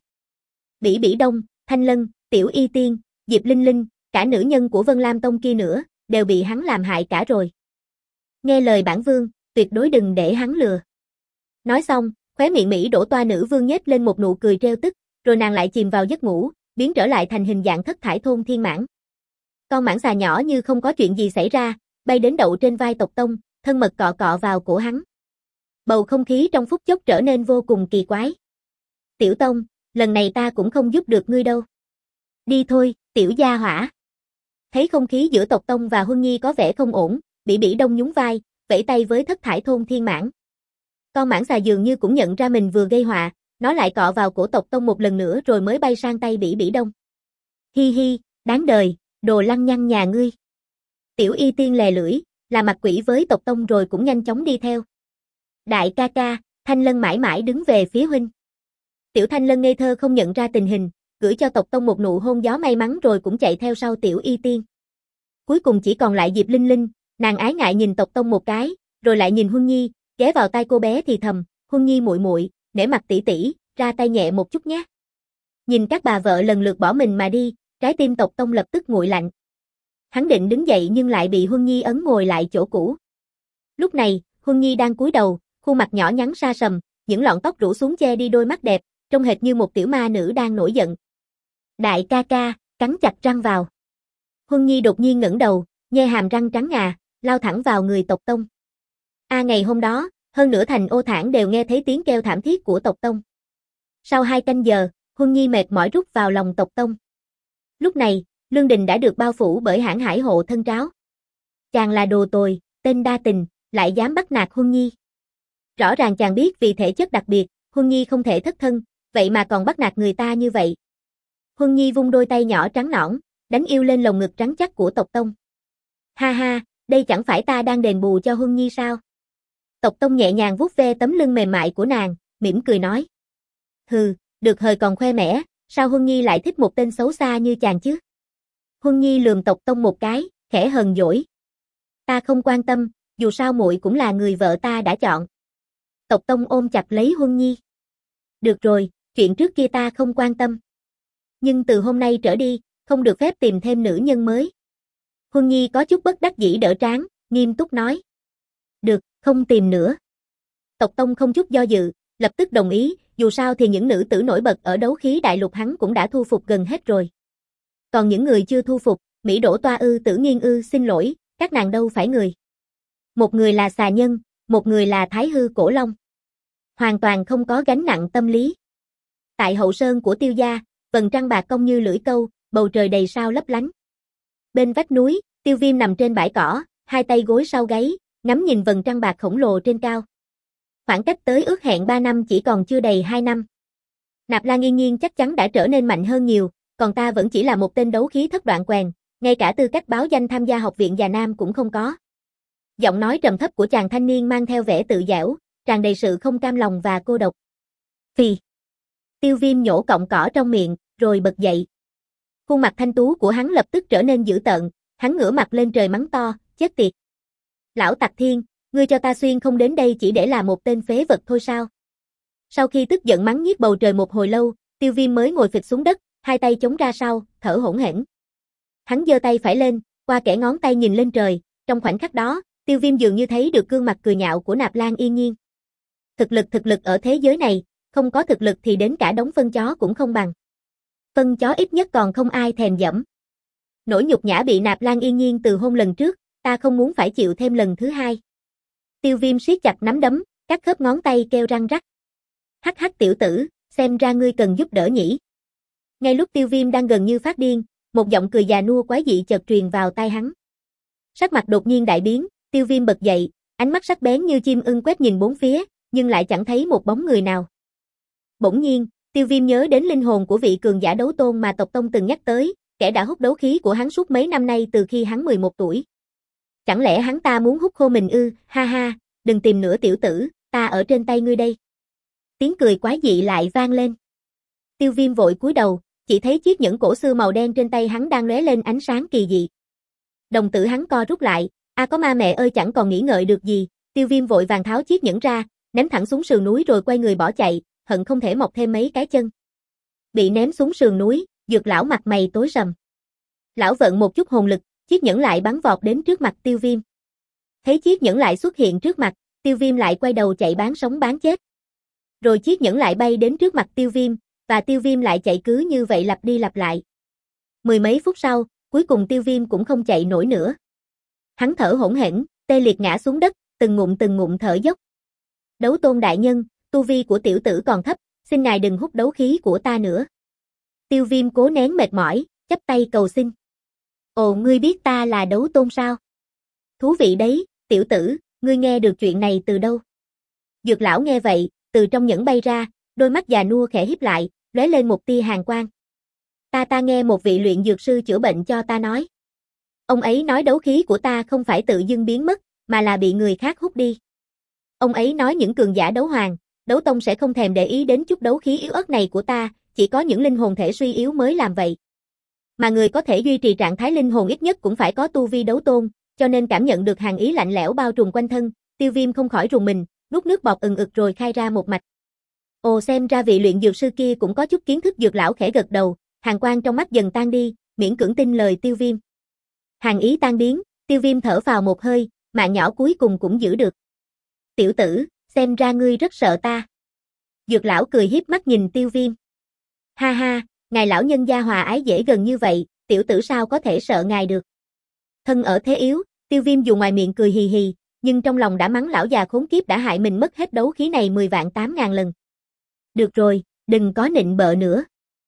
Bỉ Bỉ Đông, Thanh Lân, Tiểu Y Tiên, Diệp Linh Linh, cả nữ nhân của Vân Lam Tông kia nữa, đều bị hắn làm hại cả rồi. Nghe lời bản vương, tuyệt đối đừng để hắn lừa. Nói xong, khóe miệng Mỹ Đỗ Toa Nữ Vương nhếch lên một nụ cười trêu tức, rồi nàng lại chìm vào giấc ngủ, biến trở lại thành hình dạng Thất Thải Thôn Thiên Mãn. Con mãng xà nhỏ như không có chuyện gì xảy ra, bay đến đậu trên vai Tộc Tông, thân mật cọ cọ vào cổ hắn. Bầu không khí trong phút chốc trở nên vô cùng kỳ quái. Tiểu Tông, lần này ta cũng không giúp được ngươi đâu. Đi thôi, tiểu gia hỏa. Thấy không khí giữa Tộc Tông và Huân Nhi có vẻ không ổn, Bỉ Bỉ Đông nhún vai, vẫy tay với Thất Thải Thôn Thiên Mãn. Con mãng xà dường như cũng nhận ra mình vừa gây họa, nó lại cọ vào cổ Tộc Tông một lần nữa rồi mới bay sang tay Bỉ Bỉ Đông. Hi hi, đáng đời, đồ lăng nhăng nhà ngươi. Tiểu Y Tiên lè lưỡi, là mặt quỷ với Tộc Tông rồi cũng nhanh chóng đi theo. Đại ca ca, Thanh Lân mãi mãi đứng về phía huynh. Tiểu Thanh Lân ngây thơ không nhận ra tình hình, gửi cho Tộc Tông một nụ hôn gió may mắn rồi cũng chạy theo sau Tiểu Y Tiên. Cuối cùng chỉ còn lại Diệp Linh Linh, nàng ái ngại nhìn Tộc Tông một cái, rồi lại nhìn Huân Nhi, ghé vào tai cô bé thì thầm, Huân Nhi muội muội, nể mặt tỷ tỷ, ra tay nhẹ một chút nhé. Nhìn các bà vợ lần lượt bỏ mình mà đi, trái tim Tộc Tông lập tức nguội lạnh. Hắn định đứng dậy nhưng lại bị Huân Nhi ấn ngồi lại chỗ cũ. Lúc này, Huân Nhi đang cúi đầu, khuôn mặt nhỏ nhắn xa sầm, những lọn tóc rủ xuống che đi đôi mắt đẹp, trông hệt như một tiểu ma nữ đang nổi giận. Đại ca ca, cắn chặt răng vào. Huân Nhi đột nhiên ngẩng đầu, nhe hàm răng trắng ngà, lao thẳng vào người Tộc Tông. Ngày hôm đó, hơn nửa thành Ô Thản đều nghe thấy tiếng kêu thảm thiết của Tộc Tông. Sau 2 canh giờ, Huân Nhi mệt mỏi rút vào lòng Tộc Tông. Lúc này, Lương Đình đã được bao phủ bởi hãn hải hộ thân tráo. Chàng là đồ tồi, tên đa tình, lại dám bắt nạt Huân Nhi. Rõ ràng chàng biết vì thể chất đặc biệt, Huân Nhi không thể thất thân, vậy mà còn bắt nạt người ta như vậy. Huân Nhi vung đôi tay nhỏ trắng nõn, đánh yêu lên lồng ngực trắng chắc của Tộc Tông. Ha ha, đây chẳng phải ta đang đền bù cho Huân Nhi sao? Tộc Tông nhẹ nhàng vuốt ve tấm lưng mềm mại của nàng, mỉm cười nói. Hừ, được hời còn khoe mẽ, sao Huân Nhi lại thích một tên xấu xa như chàng chứ? Huân Nhi lườm Tộc Tông một cái, khẽ hờn dỗi. Ta không quan tâm, dù sao muội cũng là người vợ ta đã chọn. Tộc Tông ôm chặt lấy Huân Nhi. Được rồi, chuyện trước kia ta không quan tâm. Nhưng từ hôm nay trở đi, không được phép tìm thêm nữ nhân mới. Huân Nhi có chút bất đắc dĩ đỡ trán, nghiêm túc nói. Được, không tìm nữa. Tộc Tông không chút do dự, lập tức đồng ý, dù sao thì những nữ tử nổi bật ở đấu khí đại lục hắn cũng đã thu phục gần hết rồi. Còn những người chưa thu phục, Mỹ Đỗ Toa Ư Tử Nghiên Ư xin lỗi, các nàng đâu phải người. Một người là xà nhân, một người là Thái Hư Cổ Long. Hoàn toàn không có gánh nặng tâm lý. Tại hậu sơn của Tiêu gia, vầng trăng bạc cong như lưỡi câu, bầu trời đầy sao lấp lánh. Bên vách núi, Tiêu Viêm nằm trên bãi cỏ, hai tay gối sau gáy, ngắm nhìn vầng trăng bạc khổng lồ trên cao. Khoảng cách tới ước hẹn 3 năm chỉ còn chưa đầy 2 năm. Nạp Lan Yên Nhiên chắc chắn đã trở nên mạnh hơn nhiều, còn ta vẫn chỉ là một tên đấu khí thất đoạn quèn, ngay cả tư cách báo danh tham gia học viện già nam cũng không có. Giọng nói trầm thấp của chàng thanh niên mang theo vẻ tự giễu, tràn đầy sự không cam lòng và cô độc. Phì. Tiêu Viêm nhổ cọng cỏ trong miệng, rồi bật dậy. Khuôn mặt thanh tú của hắn lập tức trở nên dữ tợn, hắn ngửa mặt lên trời mắng to, chết tiệt. Lão Tặc Thiên, ngươi cho ta xuyên không đến đây chỉ để là một tên phế vật thôi sao? Sau khi tức giận mắng nhiếc bầu trời một hồi lâu, Tiêu Viêm mới ngồi phịch xuống đất, hai tay chống ra sau, thở hổn hển. Hắn giơ tay phải lên, qua kẽ ngón tay nhìn lên trời, trong khoảnh khắc đó, Tiêu Viêm dường như thấy được gương mặt cười nhạo của Nạp Lan Yên Nhiên. Thực lực ở thế giới này, không có thực lực thì đến cả đống phân chó cũng không bằng. Phân chó ít nhất còn không ai thèm dẫm. Nỗi nhục nhã bị Nạp Lan Yên Nhiên từ hôn lần trước, ta không muốn phải chịu thêm lần thứ hai. Tiêu Viêm siết chặt nắm đấm, các khớp ngón tay kêu răng rắc. Hắc hắc tiểu tử, xem ra ngươi cần giúp đỡ nhỉ. Ngay lúc Tiêu Viêm đang gần như phát điên, một giọng cười già nua quái dị chợt truyền vào tai hắn. Sắc mặt đột nhiên đại biến, Tiêu Viêm bật dậy, ánh mắt sắc bén như chim ưng quét nhìn bốn phía, nhưng lại chẳng thấy một bóng người nào. Bỗng nhiên, Tiêu Viêm nhớ đến linh hồn của vị cường giả đấu tôn mà tộc tông từng nhắc tới, kẻ đã hút đấu khí của hắn suốt mấy năm nay từ khi hắn 11 tuổi. Chẳng lẽ hắn ta muốn hút khô mình ư? Ha ha, đừng tìm nữa tiểu tử, ta ở trên tay ngươi đây. Tiếng cười quái dị lại vang lên. Tiêu Viêm vội cúi đầu, chỉ thấy chiếc nhẫn cổ xưa màu đen trên tay hắn đang lóe lên ánh sáng kỳ dị. Đồng tử hắn co rút lại, có ma mẹ ơi, chẳng còn nghĩ ngợi được gì, Tiêu Viêm vội vàng tháo chiếc nhẫn ra, ném thẳng xuống sườn núi rồi quay người bỏ chạy, hận không thể mọc thêm mấy cái chân. Bị ném xuống sườn núi, Dược lão mặt mày tối sầm. Lão vận một chút hồn lực, chiếc nhẫn lại bắn vọt đến trước mặt Tiêu Viêm. Thấy chiếc nhẫn lại xuất hiện trước mặt, Tiêu Viêm lại quay đầu chạy bán sống bán chết. Rồi chiếc nhẫn lại bay đến trước mặt Tiêu Viêm, và Tiêu Viêm lại chạy cứ như vậy lặp đi lặp lại. Mười mấy phút sau, cuối cùng Tiêu Viêm cũng không chạy nổi nữa. Hắn thở hổn hển, tê liệt ngã xuống đất, từng ngụm thở dốc. Đấu tôn đại nhân, tu vi của tiểu tử còn thấp, xin ngài đừng hút đấu khí của ta nữa. Tiêu Viêm cố nén mệt mỏi, chắp tay cầu xin. Ồ, ngươi biết ta là đấu tôn sao? Thú vị đấy, tiểu tử, ngươi nghe được chuyện này từ đâu? Dược lão nghe vậy, từ trong nhẫn bay ra, đôi mắt già nua khẽ híp lại, lóe lên một tia hàn quang. Ta nghe một vị luyện dược sư chữa bệnh cho ta nói. Ông ấy nói đấu khí của ta không phải tự dưng biến mất, mà là bị người khác hút đi. Ông ấy nói những cường giả đấu hoàng, đấu tông sẽ không thèm để ý đến chút đấu khí yếu ớt này của ta, chỉ có những linh hồn thể suy yếu mới làm vậy. Mà người có thể duy trì trạng thái linh hồn ít nhất cũng phải có tu vi đấu tôn, cho nên cảm nhận được hàn ý lạnh lẽo bao trùm quanh thân, Tiêu Viêm không khỏi rùng mình, nuốt nước bọt ừng ực rồi khai ra một mạch. Ồ, xem ra vị luyện dược sư kia cũng có chút kiến thức. Dược lão khẽ gật đầu, hàn quang trong mắt dần tan đi, miễn cưỡng tin lời Tiêu Viêm. Hàn ý tan biến, Tiêu Viêm thở phào một hơi, mạng nhỏ cuối cùng cũng giữ được. Tiểu tử, xem ra ngươi rất sợ ta. Dược lão cười hiếp mắt nhìn Tiêu Viêm. Ha ha, ngài lão nhân gia hòa ái dễ gần như vậy, tiểu tử sao có thể sợ ngài được. Thân ở thế yếu, Tiêu Viêm dù ngoài miệng cười hì hì, nhưng trong lòng đã mắng lão già khốn kiếp đã hại mình mất hết đấu khí này 10.000.000 lần. Được rồi, đừng có nịnh bợ nữa.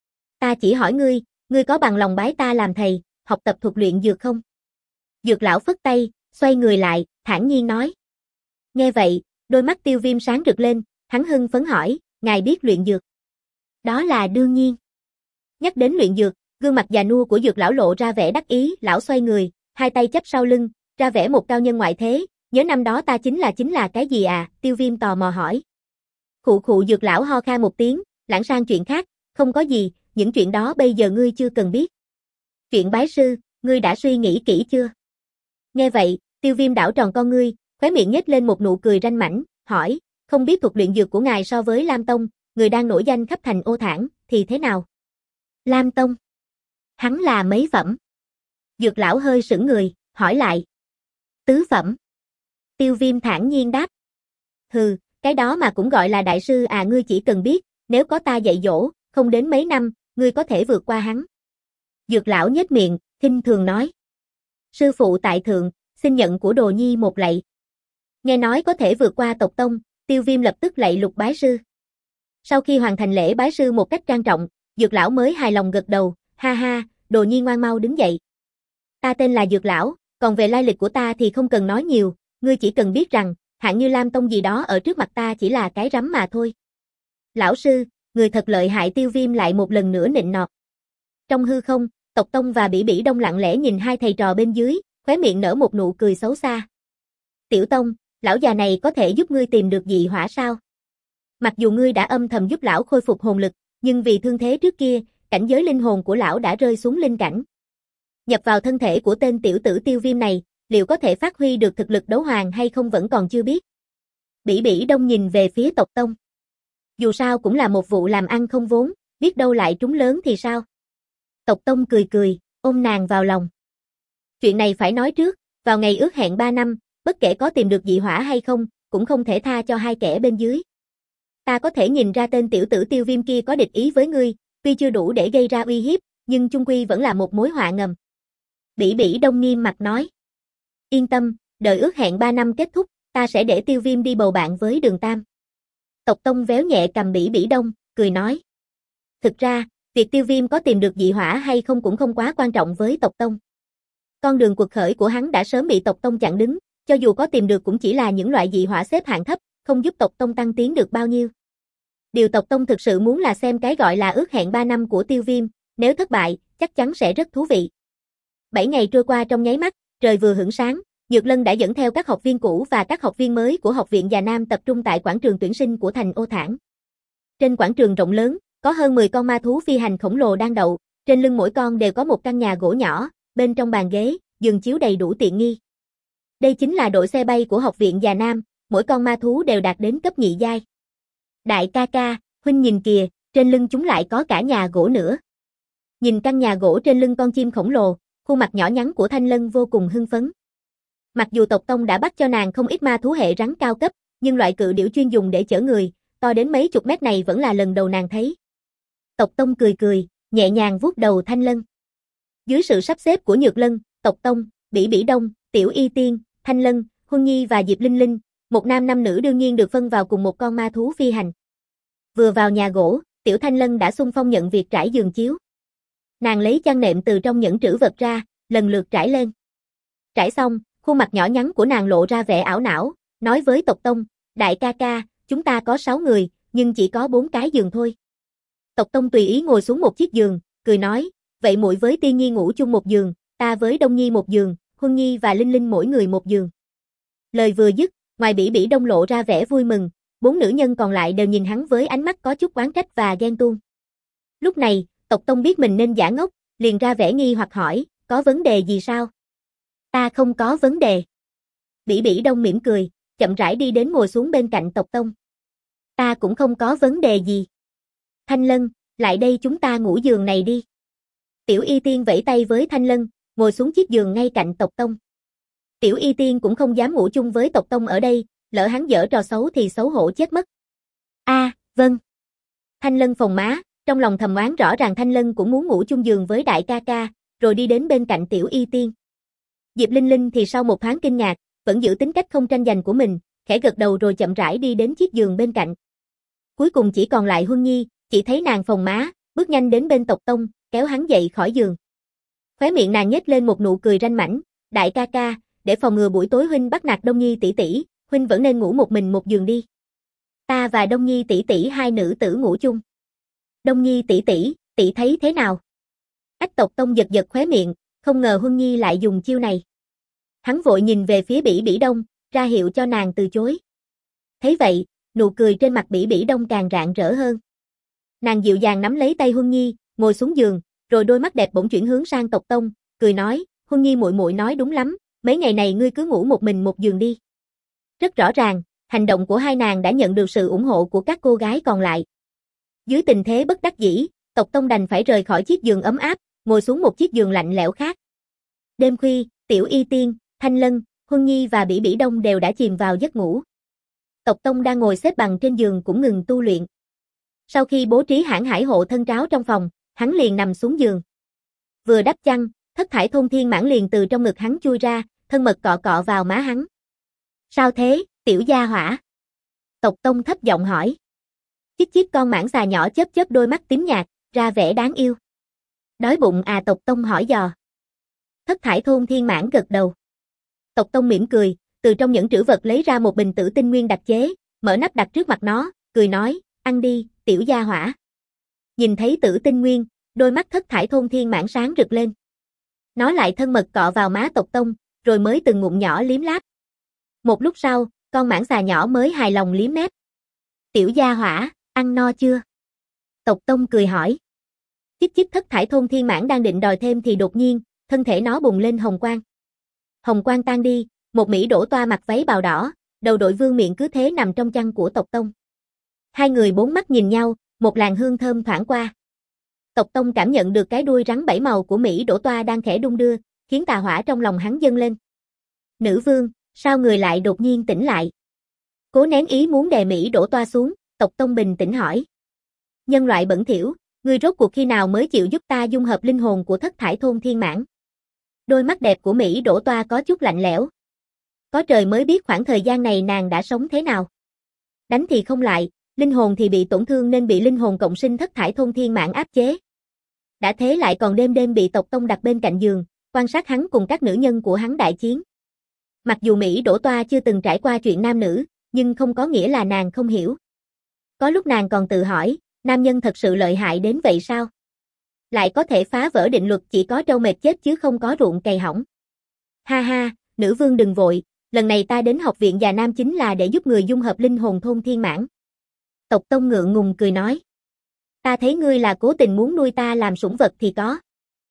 Ta chỉ hỏi ngươi có bằng lòng bái ta làm thầy, học tập thuật luyện dược không? Dược lão phất tay, xoay người lại, thản nhiên nói. Nghe vậy, đôi mắt Tiêu Viêm sáng rực lên, hắn hưng phấn hỏi, ngài biết luyện dược? Đó là đương nhiên. Nhắc đến luyện dược, gương mặt già nua của Dược lão lộ ra vẻ đắc ý, lão xoay người, hai tay chắp sau lưng, ra vẻ một cao nhân ngoại thế, nhớ năm đó ta chính là cái gì à? Tiêu Viêm tò mò hỏi. Khụ Dược lão ho khan một tiếng, lãng sang chuyện khác, không có gì, những chuyện đó bây giờ ngươi chưa cần biết. Chuyện bái sư, ngươi đã suy nghĩ kỹ chưa? Nghe vậy, Tiêu Viêm đảo tròn con ngươi, khóe miệng nhếch lên một nụ cười ranh mãnh, hỏi, không biết thuật luyện dược của ngài so với Lam Tông, người đang nổi danh khắp thành Ô Thản, thì thế nào? Lam Tông? Hắn là mấy phẩm? Dược lão hơi sững người, hỏi lại. Tứ phẩm. Tiêu Viêm thản nhiên đáp. Hừ, cái đó mà cũng gọi là đại sư à? Ngươi chỉ cần biết, nếu có ta dạy dỗ, không đến mấy năm, ngươi có thể vượt qua hắn. Dược lão nhếch miệng, khinh thường nói. Sư phụ tại thượng, xin nhận của đồ nhi một lạy. Nghe nói có thể vượt qua tộc tông, Tiêu Viêm lập tức lạy lục bái sư. Sau khi hoàn thành lễ bái sư một cách trang trọng, Dược lão mới hài lòng gật đầu, ha ha, đồ nhi ngoan mau đứng dậy. Ta tên là Dược lão, còn về lai lịch của ta thì không cần nói nhiều, ngươi chỉ cần biết rằng, hạng như Lam Tông gì đó ở trước mặt ta chỉ là cái rắm mà thôi. Lão sư, người thật lợi hại. Tiêu Viêm lại một lần nữa nịnh nọt. Trong hư không, Tộc Tông và Bỉ Bỉ Đông lặng lẽ nhìn hai thầy trò bên dưới, khóe miệng nở một nụ cười xấu xa. Tiểu Tông, lão già này có thể giúp ngươi tìm được dị hỏa sao? Mặc dù ngươi đã âm thầm giúp lão khôi phục hồn lực, nhưng vì thương thế trước kia, cảnh giới linh hồn của lão đã rơi xuống linh cảnh. Nhập vào thân thể của tên tiểu tử Tiêu Viêm này, liệu có thể phát huy được thực lực đấu hoàng hay không vẫn còn chưa biết. Bỉ Bỉ Đông nhìn về phía Tộc Tông. Dù sao cũng là một vụ làm ăn không vốn, biết đâu lại trúng lớn thì sao? Tộc Tông cười, ôm nàng vào lòng. Chuyện này phải nói trước, vào ngày ước hẹn 3 năm, bất kể có tìm được dị hỏa hay không, cũng không thể tha cho hai kẻ bên dưới. Ta có thể nhìn ra tên tiểu tử Tiêu Viêm kia có địch ý với ngươi, tuy chưa đủ để gây ra uy hiếp, nhưng chung quy vẫn là một mối họa ngầm. Bỉ Bỉ Đông nghiêm mặt nói. Yên tâm, đợi ước hẹn 3 năm kết thúc, ta sẽ để Tiêu Viêm đi bầu bạn với Đường Tam. Tộc Tông véo nhẹ cầm Bỉ Bỉ Đông, cười nói. Thực ra, việc Tiêu Viêm có tìm được dị hỏa hay không cũng không quá quan trọng với tộc Tông. Con đường quật khởi của hắn đã sớm bị tộc Tông chặn đứng, cho dù có tìm được cũng chỉ là những loại dị hỏa xếp hạng thấp, không giúp tộc Tông tăng tiến được bao nhiêu. Điều tộc Tông thực sự muốn là xem cái gọi là ước hẹn 3 năm của Tiêu Viêm, nếu thất bại, chắc chắn sẽ rất thú vị. 7 ngày trôi qua trong nháy mắt, trời vừa hửng sáng, Nhược Lân đã dẫn theo các học viên cũ và các học viên mới của Học viện Già Nam tập trung tại quảng trường tuyển sinh của thành Ô Thản. Trên quảng trường rộng lớn, có hơn 10 con ma thú phi hành khổng lồ đang đậu, trên lưng mỗi con đều có một căn nhà gỗ nhỏ, bên trong bàn ghế, giường chiếu đầy đủ tiện nghi. Đây chính là đội xe bay của Học viện Già Nam, mỗi con ma thú đều đạt đến cấp nhị giai. Đại ca ca, huynh nhìn kìa, trên lưng chúng lại có cả nhà gỗ nữa. Nhìn căn nhà gỗ trên lưng con chim khổng lồ, khuôn mặt nhỏ nhắn của Thanh Lân vô cùng hưng phấn. Mặc dù tộc Tông đã bắt cho nàng không ít ma thú hệ rắn cao cấp, nhưng loại cự điểu chuyên dùng để chở người, to đến mấy chục mét này vẫn là lần đầu nàng thấy. Tộc Tông cười cười, nhẹ nhàng vuốt đầu Thanh Lân. Dưới sự sắp xếp của Nhược Lân, tộc Tông, Bỉ Bỉ Đông, Tiểu Y Tiên, Thanh Lân, Huân Nhi và Diệp Linh Linh, một nam năm nữ đương nhiên được phân vào cùng một con ma thú phi hành. Vừa vào nhà gỗ, Tiểu Thanh Lân đã xung phong nhận việc trải giường chiếu. Nàng lấy chăn nệm từ trong nhẫn trữ vật ra, lần lượt trải lên. Trải xong, khuôn mặt nhỏ nhắn của nàng lộ ra vẻ ảo não, nói với tộc Tông, đại ca ca, chúng ta có 6 người, nhưng chỉ có 4 cái giường thôi. Tộc Tông tùy ý ngồi xuống một chiếc giường, cười nói, vậy muội với Tiên Nhi ngủ chung một giường, ta với Đông Nhi một giường, Huân Nhi và Linh Linh mỗi người một giường. Lời vừa dứt, ngoài Bỉ Bỉ Đông lộ ra vẻ vui mừng, 4 nữ nhân còn lại đều nhìn hắn với ánh mắt có chút oán trách và ghen tuông. Lúc này, tộc Tông biết mình nên giả ngốc, liền ra vẻ nghi hoặc hỏi, có vấn đề gì sao? Ta không có vấn đề. Bỉ Bỉ Đông mỉm cười, chậm rãi đi đến ngồi xuống bên cạnh tộc Tông. Ta cũng không có vấn đề gì. Thanh Lân, lại đây chúng ta ngủ giường này đi. Tiểu Y Tiên vẫy tay với Thanh Lân, ngồi xuống chiếc giường ngay cạnh tộc Tông. Tiểu Y Tiên cũng không dám ngủ chung với tộc Tông ở đây, lỡ hắn giở trò xấu thì xấu hổ chết mất. Vâng. Thanh Lân phồng má, trong lòng thầm oán rõ ràng Thanh Lân cũng muốn ngủ chung giường với đại ca ca, rồi đi đến bên cạnh Tiểu Y Tiên. Diệp Linh Linh thì sau một thoáng kinh ngạc, vẫn giữ tính cách không tranh giành của mình, khẽ gật đầu rồi chậm rãi đi đến chiếc giường bên cạnh. Cuối cùng chỉ còn lại Huân Nhi, chỉ thấy nàng phồng má, bước nhanh đến bên tộc Tông, kéo hắn dậy khỏi giường. Khóe miệng nàng nhếch lên một nụ cười ranh mãnh, đại ca ca, để phòng ngừa buổi tối huynh bắt nạt Đông Nhi tỷ tỷ, huynh vẫn nên ngủ một mình một giường đi. Ta và Đông Nhi tỷ tỷ hai nữ tử ngủ chung. Đông Nhi tỷ tỷ thấy thế nào? Ách tộc Tông giật giật khóe miệng, không ngờ Huân Nhi lại dùng chiêu này. Hắn vội nhìn về phía Bỉ Bỉ Đông, ra hiệu cho nàng từ chối. Thấy vậy, nụ cười trên mặt Bỉ Bỉ Đông càng rạng rỡ hơn. Nàng dịu dàng nắm lấy tay Huân Nhi, ngồi xuống giường, rồi đôi mắt đẹp bỗng chuyển hướng sang tộc Tông, cười nói, Huân Nhi muội muội nói đúng lắm, mấy ngày này ngươi cứ ngủ một mình một giường đi. Rất rõ ràng, hành động của hai nàng đã nhận được sự ủng hộ của các cô gái còn lại. Dưới tình thế bất đắc dĩ, tộc Tông đành phải rời khỏi chiếc giường ấm áp, ngồi xuống một chiếc giường lạnh lẽo khác. Đêm khuya, Tiểu Y Tiên, Thanh Lân, Huân Nhi và Bỉ Bỉ Đông đều đã chìm vào giấc ngủ. Tộc Tông đang ngồi xếp bằng trên giường cũng ngừng tu luyện. Sau khi bố trí hãn hải hộ thân tráo trong phòng, hắn liền nằm xuống giường. Vừa đắp chăn, thất thải thôn thiên mãn liền từ trong ngực hắn chui ra, thân mật cọ cọ vào má hắn. Sao thế, tiểu gia hỏa? Tộc Tông thấp giọng hỏi. Chích chích con mãng xà nhỏ chớp chớp đôi mắt tím nhạt, ra vẻ đáng yêu. Đói bụng à, tộc Tông hỏi dò. Thất thải thôn thiên mãn gật đầu. Tộc Tông mỉm cười, từ trong nhẫn trữ vật lấy ra một bình tử tinh nguyên đặc chế, mở nắp đặt trước mặt nó, cười nói, ăn đi, tiểu gia hỏa. Nhìn thấy tử tinh nguyên, đôi mắt thất thải thôn thiên mãn sáng rực lên. Nó lại thân mật cọ vào má tộc Tông, rồi mới từng ngụm nhỏ liếm láp. Một lúc sau, con mãng xà nhỏ mới hài lòng liếm mép. Tiểu gia hỏa, ăn no chưa? Tộc Tông cười hỏi. Chích chích thất thải thôn thiên mãn đang định đòi thêm thì đột nhiên, thân thể nó bùng lên hồng quang. Hồng quang tan đi, một mỹ đổ toa mặc váy bào đỏ, đầu đội vương miện cứ thế nằm trong chăn của tộc Tông. Hai người bốn mắt nhìn nhau, một làn hương thơm thoảng qua. Tộc Tông cảm nhận được cái đuôi rắn bảy màu của mỹ đổ toa đang khẽ đung đưa, khiến tà hỏa trong lòng hắn dâng lên. Nữ vương, sao người lại đột nhiên tỉnh lại? Cố nén ý muốn đè mỹ đổ toa xuống, tộc Tông bình tĩnh hỏi. Nhân loại bẩn thỉu, ngươi rốt cuộc khi nào mới chịu giúp ta dung hợp linh hồn của thất thải thôn thiên mãn? Đôi mắt đẹp của mỹ đổ toa có chút lạnh lẽo. Có trời mới biết khoảng thời gian này nàng đã sống thế nào. Đánh thì không lại, Linh hồn thì bị tổn thương nên bị linh hồn cộng sinh thất thải thôn thiên mãn áp chế. Đã thế lại còn đêm đêm bị tộc tông đặt bên cạnh giường, quan sát hắn cùng các nữ nhân của hắn đại chiến. Mặc dù Mỹ Đỗ Toa chưa từng trải qua chuyện nam nữ, nhưng không có nghĩa là nàng không hiểu. Có lúc nàng còn tự hỏi, nam nhân thật sự lợi hại đến vậy sao? Lại có thể phá vỡ định luật chỉ có trâu mệt chết chứ không có ruộng cày hỏng. Ha ha, nữ vương đừng vội, lần này ta đến học viện già nam chính là để giúp người dung hợp linh hồn thôn thiên mãn. Tộc tông ngượng ngùng cười nói. Ta thấy ngươi là cố tình muốn nuôi ta làm sủng vật thì có.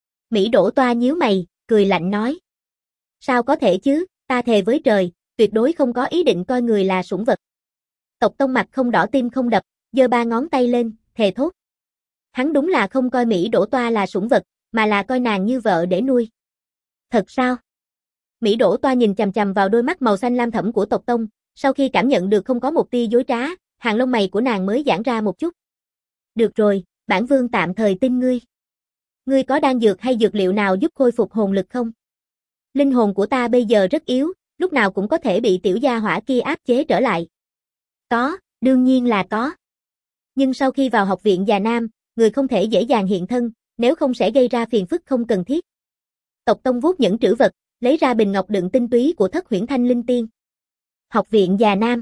Mỹ Đỗ Toa nhíu mày, cười lạnh nói. Sao có thể chứ, ta thề với trời, tuyệt đối không có ý định coi người là sủng vật. Tộc tông mặt không đỏ tim không đập, giơ 3 ngón tay lên, thề thốt. Hắn đúng là không coi Mỹ Đỗ Toa là sủng vật, mà là coi nàng như vợ để nuôi. Thật sao? Mỹ Đỗ Toa nhìn chằm chằm vào đôi mắt màu xanh lam thẫm của tộc tông, sau khi cảm nhận được không có một tia dối trá, hàng lông mày của nàng mới giãn ra một chút. Được rồi, bản vương tạm thời tin ngươi. Ngươi có đan dược hay dược liệu nào giúp khôi phục hồn lực không? Linh hồn của ta bây giờ rất yếu, lúc nào cũng có thể bị tiểu gia hỏa kia áp chế trở lại. Có, đương nhiên là có. Nhưng sau khi vào học viện già nam, người không thể dễ dàng hiện thân, nếu không sẽ gây ra phiền phức không cần thiết. Tộc tông vuốt những trữ vật, lấy ra bình ngọc đựng tinh túy của Thất Huyễn Thanh Linh Tiên. Học viện già nam.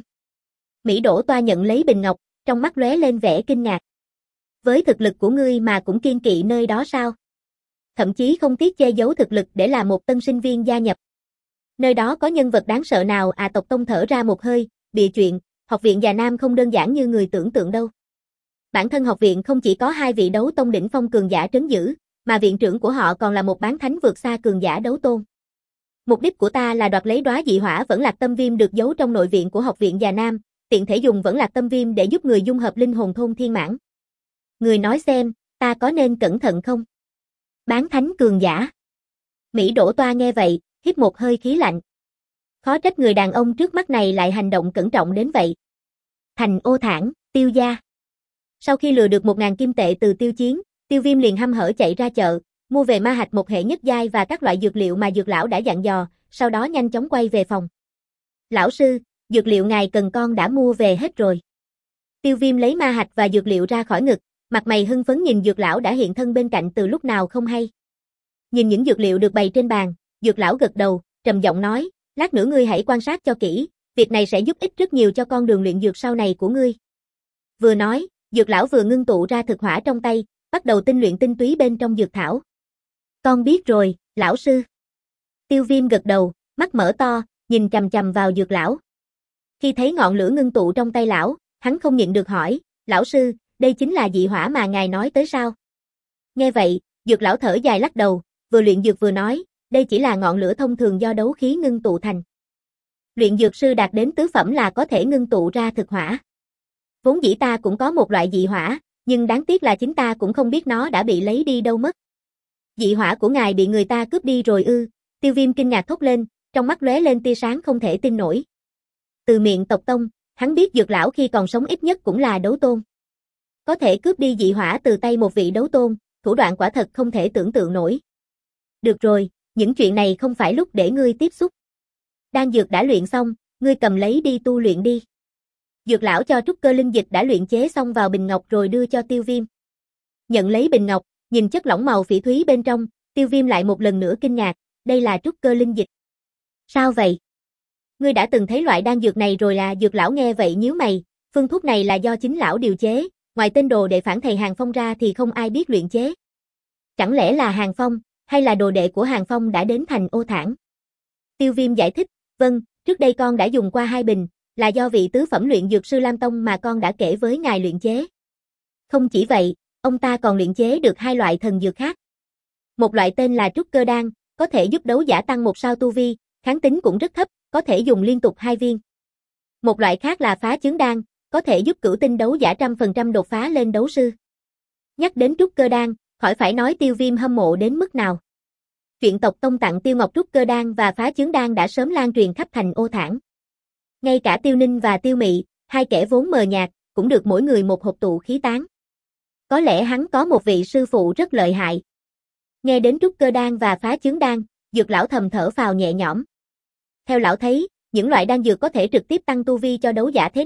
Mỹ Đỗ Toa nhận lấy bình ngọc, trong mắt lóe lên vẻ kinh ngạc. Với thực lực của ngươi mà cũng kiên kỵ nơi đó sao? Thậm chí không tiếc che giấu thực lực để làm một tân sinh viên gia nhập. Nơi đó có nhân vật đáng sợ nào à? Tộc tông thở ra một hơi, bịa chuyện, học viện già nam không đơn giản như người tưởng tượng đâu. Bản thân học viện không chỉ có 2 vị đấu tông đỉnh phong cường giả trấn giữ, mà viện trưởng của họ còn là một bán thánh vượt xa cường giả đấu tôn. Mục đích của ta là đoạt lấy đóa dị hỏa vẫn lạc tâm viêm được giấu trong nội viện của học viện già nam, tiện thể dùng vẫn lạc tâm viêm để giúp người dung hợp linh hồn thôn thiên mãn. Người nói xem, ta có nên cẩn thận không? Bán thánh cường giả. Mỹ Đỗ Toa nghe vậy, hít một hơi khí lạnh. Khó trách người đàn ông trước mắt này lại hành động cẩn trọng đến vậy. Thành Ô Thản, Tiêu gia. Sau khi lừa được 1000 kim tệ từ Tiêu Chiến, Tiêu Viêm liền hăm hở chạy ra chợ, mua về ma hạch một hệ nhất giai và các loại dược liệu mà dược lão đã dặn dò, sau đó nhanh chóng quay về phòng. Lão sư, dược liệu ngài cần con đã mua về hết rồi. Tiêu Viêm lấy ma hạch và dược liệu ra khỏi ngực, mặt mày hưng phấn nhìn dược lão đã hiện thân bên cạnh từ lúc nào không hay. Nhìn những dược liệu được bày trên bàn, dược lão gật đầu, trầm giọng nói, lát nữa ngươi hãy quan sát cho kỹ, việc này sẽ giúp ích rất nhiều cho con đường luyện dược sau này của ngươi. Vừa nói, dược lão vừa ngưng tụ ra thực hỏa trong tay, bắt đầu tinh luyện tinh túy bên trong dược thảo. Con biết rồi, lão sư. Tiêu Viêm gật đầu, mắt mở to, nhìn chằm chằm vào dược lão. Khi thấy ngọn lửa ngưng tụ trong tay lão, hắn không nhịn được hỏi, lão sư, đây chính là dị hỏa mà ngài nói tới sao? Nghe vậy, dược lão thở dài lắc đầu, vừa luyện dược vừa nói, đây chỉ là ngọn lửa thông thường do đấu khí ngưng tụ thành. Luyện dược sư đạt đến tứ phẩm là có thể ngưng tụ ra thực hỏa. Vốn dĩ ta cũng có một loại dị hỏa, nhưng đáng tiếc là chính ta cũng không biết nó đã bị lấy đi đâu mất. Dị hỏa của ngài bị người ta cướp đi rồi ư? Tiêu Viêm kinh ngạc thốt lên, trong mắt lóe lên tia sáng không thể tin nổi. Từ miệng tộc tông, hắn biết dược lão khi còn sống ít nhất cũng là đấu tôn. Có thể cướp đi dị hỏa từ tay một vị đấu tôn, thủ đoạn quả thật không thể tưởng tượng nổi. Được rồi, những chuyện này không phải lúc để ngươi tiếp xúc. Đan dược đã luyện xong, ngươi cầm lấy đi tu luyện đi. Dược lão cho trúc cơ linh dịch đã luyện chế xong vào bình ngọc rồi đưa cho Tiêu Viêm. Nhận lấy bình ngọc, nhìn chất lỏng màu phỉ thúy bên trong, Tiêu Viêm lại một lần nữa kinh ngạc, đây là trúc cơ linh dịch. Sao vậy? Ngươi đã từng thấy loại đan dược này rồi à? Dược lão nghe vậy nhíu mày, phương thuốc này là do chính lão điều chế, ngoài tên đồ đệ phản thầy Hàng Phong ra thì không ai biết luyện chế. Chẳng lẽ là Hàng Phong, hay là đồ đệ của Hàng Phong đã đến thành Ô Thản? Tiêu Viêm giải thích, vâng, trước đây con đã dùng qua 2 bình, là do vị tứ phẩm luyện dược sư Lam Tông mà con đã kể với ngài luyện chế. Không chỉ vậy, ông ta còn luyện chế được 2 loại thần dược khác. Một loại tên là trúc cơ đan, có thể giúp đấu giả tăng 1 sao tu vi, kháng tính cũng rất thấp, có thể dùng liên tục 2 viên. Một loại khác là phá chướng đan, có thể giúp cửu tinh đấu giả 100% đột phá lên đấu sư. Nhắc đến trúc cơ đan, khỏi phải nói Tiêu Viêm hâm mộ đến mức nào. Chuyện tộc tông tặng Tiêu Ngọc trúc cơ đan và phá chướng đan đã sớm lan truyền khắp thành Ô Thản. Ngay cả Tiêu Ninh và Tiêu Mị, 2 kẻ vốn mờ nhạt, cũng được mỗi người một hộp tụ khí tán. Có lẽ hắn có một vị sư phụ rất lợi hại. Nghe đến trúc cơ đan và phá chướng đan, dược lão thầm thở phào nhẹ nhõm. Theo lão thấy, những loại đan dược có thể trực tiếp tăng tu vi cho đấu giả thế này,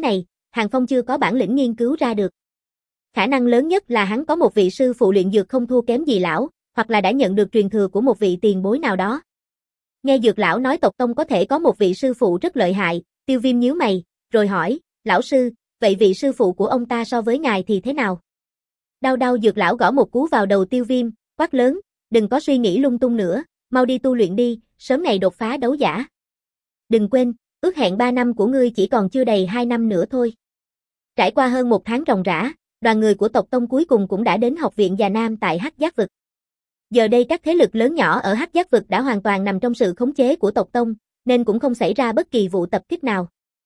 Hàng Phong chưa có bản lĩnh nghiên cứu ra được. Khả năng lớn nhất là hắn có một vị sư phụ luyện dược không thua kém gì lão, hoặc là đã nhận được truyền thừa của một vị tiền bối nào đó. Nghe dược lão nói tộc tông có thể có một vị sư phụ rất lợi hại, Tiêu Viêm nhíu mày, rồi hỏi, lão sư, vậy vị sư phụ của ông ta so với ngài thì thế nào? Đau đau dược lão gõ một cú vào đầu Tiêu Viêm, quát lớn, đừng có suy nghĩ lung tung nữa, mau đi tu luyện đi, sớm ngày đột phá đấu giả. Đừng quên, ước hẹn 3 năm của ngươi chỉ còn chưa đầy 2 năm nữa thôi. Trải qua hơn 1 tháng ròng rã, đoàn người của tộc tông cuối cùng cũng đã đến học viện Già Nam tại Hắc Giác Vực. Giờ đây các thế lực lớn nhỏ ở Hắc Giác Vực đã hoàn toàn nằm trong sự khống chế của tộc tông, nên cũng không xảy ra bất kỳ vụ tập kích nào.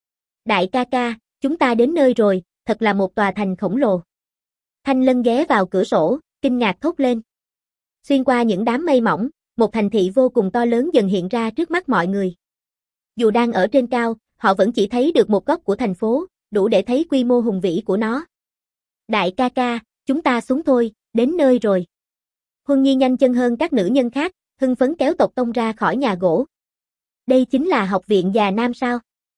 Đại ca ca, chúng ta đến nơi rồi, thật là một tòa thành khổng lồ. Thanh Lân ghé vào cửa sổ, kinh ngạc thốt lên. Xuyên qua những đám mây mỏng, một thành thị vô cùng to lớn dần hiện ra trước mắt mọi người. Dù đang ở trên cao, họ vẫn chỉ thấy được một góc của thành phố, đủ để thấy quy mô hùng vĩ của nó. Đại ca ca, chúng ta xuống thôi, đến nơi rồi. Huân Nhi nhanh chân hơn các nữ nhân khác, hưng phấn kéo tộc tông ra khỏi nhà gỗ. Đây chính là học viện Già Nam sao?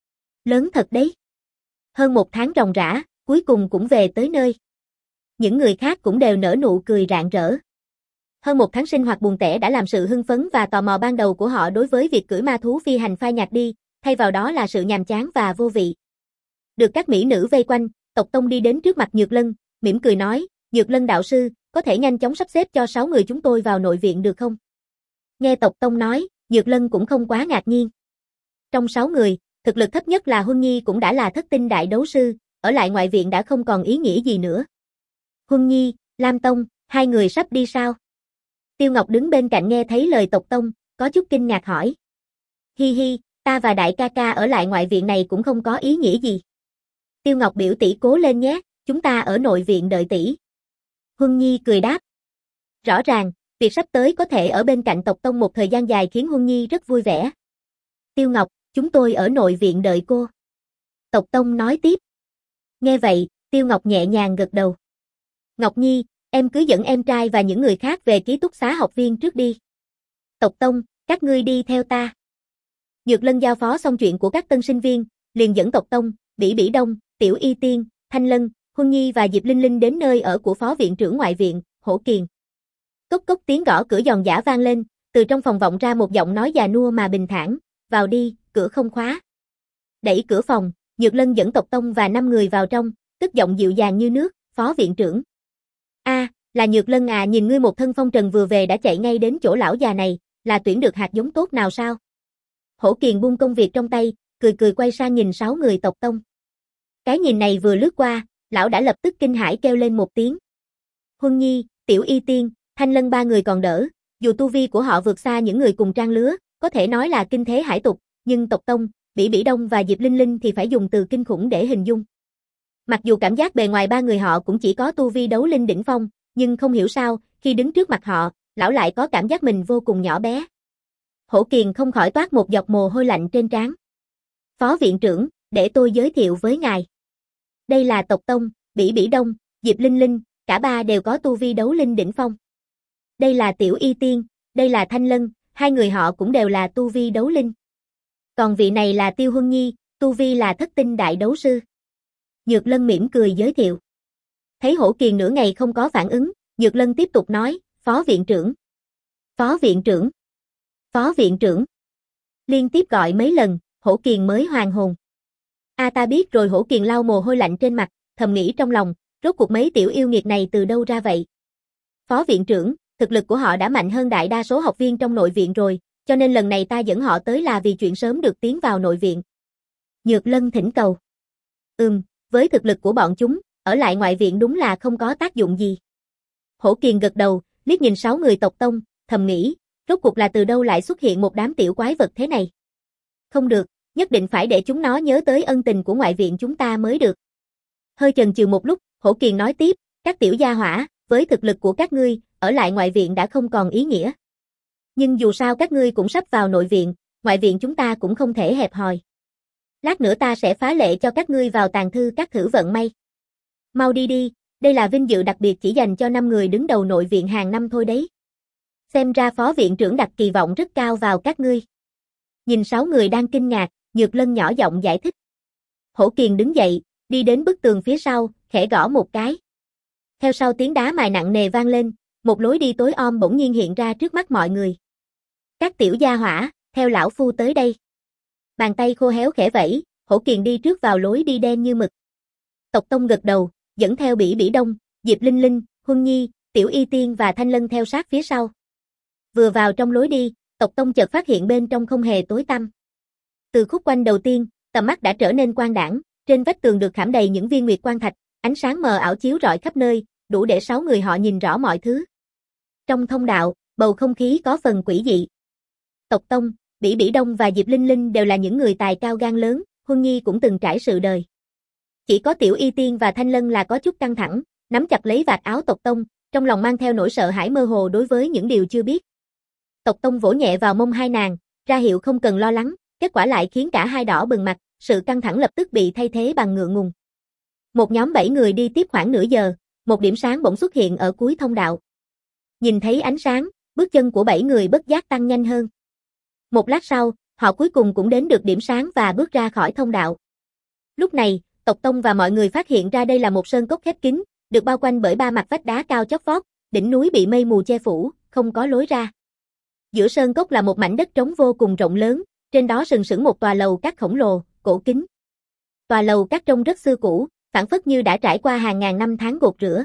Lớn thật đấy. Hơn 1 tháng ròng rã, cuối cùng cũng về tới nơi. Những người khác cũng đều nở nụ cười rạng rỡ. Hơn 1 tháng sinh hoạt buồn tẻ đã làm sự hưng phấn và tò mò ban đầu của họ đối với việc cưỡi ma thú phi hành phai nhạt đi, thay vào đó là sự nhàm chán và vô vị. Được các mỹ nữ vây quanh, tộc tông đi đến trước mặt Nhược Lân, mỉm cười nói, Nhược Lân đạo sư, có thể nhanh chóng sắp xếp cho 6 người chúng tôi vào nội viện được không? Nghe tộc tông nói, Nhược Lân cũng không quá ngạc nhiên. Trong 6 người, thực lực thấp nhất là Huân Nhi cũng đã là thất tinh đại đấu sư, ở lại ngoại viện đã không còn ý nghĩa gì nữa. Huân Nhi, Lam Tông, 2 người sắp đi sao? Tiêu Ngọc đứng bên cạnh nghe thấy lời tộc tông, có chút kinh ngạc hỏi. Hi hi, ta và đại ca ca ở lại ngoại viện này cũng không có ý nghĩa gì. Tiêu Ngọc biểu tỷ cố lên nhé, chúng ta ở nội viện đợi tỷ. Huân Nhi cười đáp. Rõ ràng, việc sắp tới có thể ở bên cạnh tộc tông một thời gian dài khiến Huân Nhi rất vui vẻ. Tiêu Ngọc, chúng tôi ở nội viện đợi cô. Tộc tông nói tiếp. Nghe vậy, Tiêu Ngọc nhẹ nhàng gật đầu. Ngọc Nhi, em cứ dẫn em trai và những người khác về ký túc xá học viên trước đi. Tộc tông, các ngươi đi theo ta. Nhược Lân giao phó xong chuyện của các tân sinh viên, liền dẫn tộc tông, Bỉ Bỉ Đông, Tiểu Y Tiên, Thanh Lân, Huân Nhi và Diệp Linh Linh đến nơi ở của phó viện trưởng ngoại viện, Hổ Kiền. Cốc cốc tiếng gõ cửa giòn giã vang lên, từ trong phòng vọng ra một giọng nói già nua mà bình thản, vào đi, cửa không khóa. Đẩy cửa phòng, Nhược Lân dẫn tộc tông và 5 người vào trong, tức giọng dịu dàng như nước, phó viện trưởng. Là Nhược Lân à, nhìn ngươi một thân phong trần vừa về đã chạy ngay đến chỗ lão già này, là tuyển được hạt giống tốt nào sao? Hổ Kiền buông công việc trong tay, cười quay sang nhìn 6 người tộc tông. Cái nhìn này vừa lướt qua, lão đã lập tức kinh hãi kêu lên một tiếng. Huân Nhi, Tiểu Y Tiên, Thanh Lân 3 người còn đỡ, dù tu vi của họ vượt xa những người cùng trang lứa, có thể nói là kinh thế hải tục, nhưng tộc tông, Bỉ Bỉ Đông và Diệp Linh Linh thì phải dùng từ kinh khủng để hình dung. Mặc dù cảm giác bề ngoài 3 người họ cũng chỉ có tu vi đấu linh đỉnh phong, nhưng không hiểu sao, khi đứng trước mặt họ, lão lại có cảm giác mình vô cùng nhỏ bé. Hổ Kiền không khỏi toát một giọt mồ hôi lạnh trên trán. Phó viện trưởng, để tôi giới thiệu với ngài. Đây là tộc tông, Bỉ Bỉ Đông, Diệp Linh Linh, cả ba đều có tu vi đấu linh đỉnh phong. Đây là Tiểu Y Tiên, đây là Thanh Lân, 2 người họ cũng đều là tu vi đấu linh. Còn vị này là Tiêu Huân Nhi, tu vi là thất tinh đại đấu sư. Nhược Lân mỉm cười giới thiệu. Thấy Hổ Kiền nửa ngày không có phản ứng, Nhược Lân tiếp tục nói, phó viện trưởng. Phó viện trưởng. Phó viện trưởng. Liên tiếp gọi mấy lần, Hổ Kiền mới hoàn hồn. Ta biết rồi. Hổ Kiền lau mồ hôi lạnh trên mặt, thầm nghĩ trong lòng, rốt cuộc mấy tiểu yêu nghiệt này từ đâu ra vậy? Phó viện trưởng, thực lực của họ đã mạnh hơn đại đa số học viên trong nội viện rồi, cho nên lần này ta dẫn họ tới là vì chuyện sớm được tiến vào nội viện. Nhược Lân thỉnh cầu. Với thực lực của bọn chúng, ở lại ngoại viện đúng là không có tác dụng gì. Hổ Kiền gật đầu, liếc nhìn 6 người tộc tông, thầm nghĩ, rốt cuộc là từ đâu lại xuất hiện một đám tiểu quái vật thế này. Không được, nhất định phải để chúng nó nhớ tới ân tình của ngoại viện chúng ta mới được. Hơi chần chừ một lúc, Hổ Kiền nói tiếp, các tiểu gia hỏa, với thực lực của các ngươi, ở lại ngoại viện đã không còn ý nghĩa. Nhưng dù sao các ngươi cũng sắp vào nội viện, ngoại viện chúng ta cũng không thể hẹp hòi. Lát nữa ta sẽ phá lệ cho các ngươi vào tàng thư các thử vận may. Mau đi đi, đây là vinh dự đặc biệt chỉ dành cho 5 người đứng đầu nội viện hàng năm thôi đấy. Xem ra phó viện trưởng đặt kỳ vọng rất cao vào các ngươi. Nhìn 6 người đang kinh ngạc, Nhược Lân nhỏ giọng giải thích. Hổ Kiền đứng dậy, Đi đến bức tường phía sau, khẽ gõ một cái. Theo sau tiếng đá mài nặng nề vang lên, một lối đi tối om bỗng nhiên hiện ra trước mắt mọi người. Các tiểu gia hỏa, theo lão phu tới đây. Bàn tay khô héo khẽ vẫy, Hổ Kiền đi trước vào lối đi đen như mực. Tộc Tông gật đầu, dẫn theo Bỉ Bỉ Đông, Diệp Linh Linh, Huân Nhi, Tiểu Y Tiên và Thanh Lân theo sát phía sau. Vừa vào trong lối đi, Tộc Tông chợt phát hiện bên trong không hề tối tăm. Từ khúc quanh đầu tiên, tầm mắt đã trở nên quang đãng, trên vách tường được khảm đầy những viên nguyệt quang thạch, ánh sáng mờ ảo chiếu rọi khắp nơi, đủ để 6 người họ nhìn rõ mọi thứ. Trong thông đạo, bầu không khí có phần quỷ dị. Tộc Tông, Bỉ Bỉ Đông và Diệp Linh Linh đều là những người tài cao gan lớn, Huân Nhi cũng từng trải sự đời. Chỉ có Tiểu Y Tiên và Thanh Lân là có chút căng thẳng, nắm chặt lấy vạt áo Tộc Tông, trong lòng mang theo nỗi sợ hãi mơ hồ đối với những điều chưa biết. Tộc Tông vỗ nhẹ vào mông hai nàng, ra hiệu không cần lo lắng, kết quả lại khiến cả hai đỏ bừng mặt, sự căng thẳng lập tức bị thay thế bằng ngượng ngùng. Một nhóm 7 người đi tiếp khoảng nửa giờ, một điểm sáng bỗng xuất hiện ở cuối thông đạo. Nhìn thấy ánh sáng, bước chân của 7 người bất giác tăng nhanh hơn. Một lát sau, họ cuối cùng cũng đến được điểm sáng và bước ra khỏi thông đạo. Lúc này, Tộc Tông và mọi người phát hiện ra đây là một sơn cốc khép kín, được bao quanh bởi 3 mặt vách đá cao chót vót, đỉnh núi bị mây mù che phủ, không có lối ra. Giữa sơn cốc là một mảnh đất trống vô cùng rộng lớn, trên đó sừng sững một tòa lầu các khổng lồ, cổ kính. Tòa lầu các trông rất xưa cũ, phảng phất như đã trải qua hàng ngàn năm tháng gột rửa.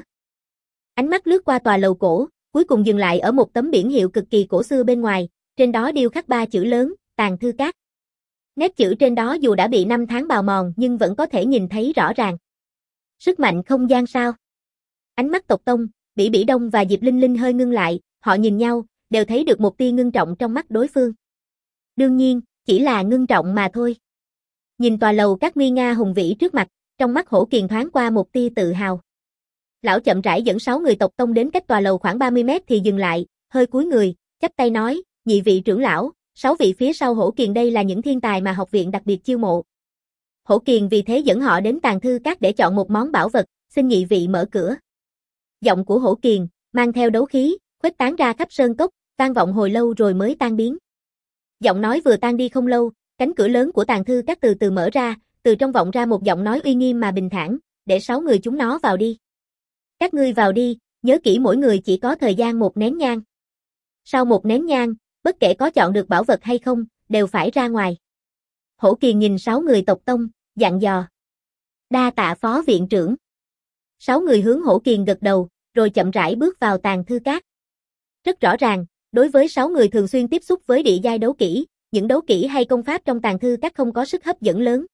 Ánh mắt lướt qua tòa lầu cổ, cuối cùng dừng lại ở một tấm biển hiệu cực kỳ cổ xưa bên ngoài, trên đó điêu khắc 3 chữ lớn, Tàng Thư Các. Nét chữ trên đó dù đã bị năm tháng bào mòn nhưng vẫn có thể nhìn thấy rõ ràng. Sức mạnh không gian sao? Ánh mắt Tộc Tông, Bỉ Bỉ Đông và Diệp Linh Linh hơi ngưng lại, họ nhìn nhau, đều thấy được một tia ngưng trọng trong mắt đối phương. Đương nhiên, chỉ là ngưng trọng mà thôi. Nhìn tòa lầu các nguy nga hùng vĩ trước mặt, trong mắt Hổ Kiền thoáng qua một tia tự hào. Lão chậm rãi dẫn 6 người Tộc Tông đến cách tòa lầu khoảng 30 mét thì dừng lại, hơi cúi người, chắp tay nói, nhị vị trưởng lão, 6 vị phía sau Hổ Kiền đây là những thiên tài mà học viện đặc biệt chiêu mộ. Hổ Kiền vì thế dẫn họ đến Tàng Thư Các để chọn một món bảo vật, xin nhị vị mở cửa. Giọng của Hổ Kiền, mang theo đấu khí, khuếch tán ra khắp sơn cốc, vang vọng hồi lâu rồi mới tan biến. Giọng nói vừa tan đi không lâu, cánh cửa lớn của Tàng Thư Các từ từ mở ra, từ trong vọng ra một giọng nói uy nghiêm mà bình thản, để 6 người chúng nó vào đi. Các ngươi vào đi, nhớ kỹ mỗi người chỉ có thời gian 1 nén nhang. Sau 1 nén nhang, bất kể có chọn được bảo vật hay không, đều phải ra ngoài. Hổ Kiền nhìn 6 người Tộc Tông, dặn dò. Đa tạ phó viện trưởng. 6 người hướng Hổ Kiền gật đầu, rồi chậm rãi bước vào Tàng Thư Các. Rất rõ ràng, đối với 6 người thường xuyên tiếp xúc với địa giai đấu kỹ, những đấu kỹ hay công pháp trong Tàng Thư Các không có sức hấp dẫn lớn.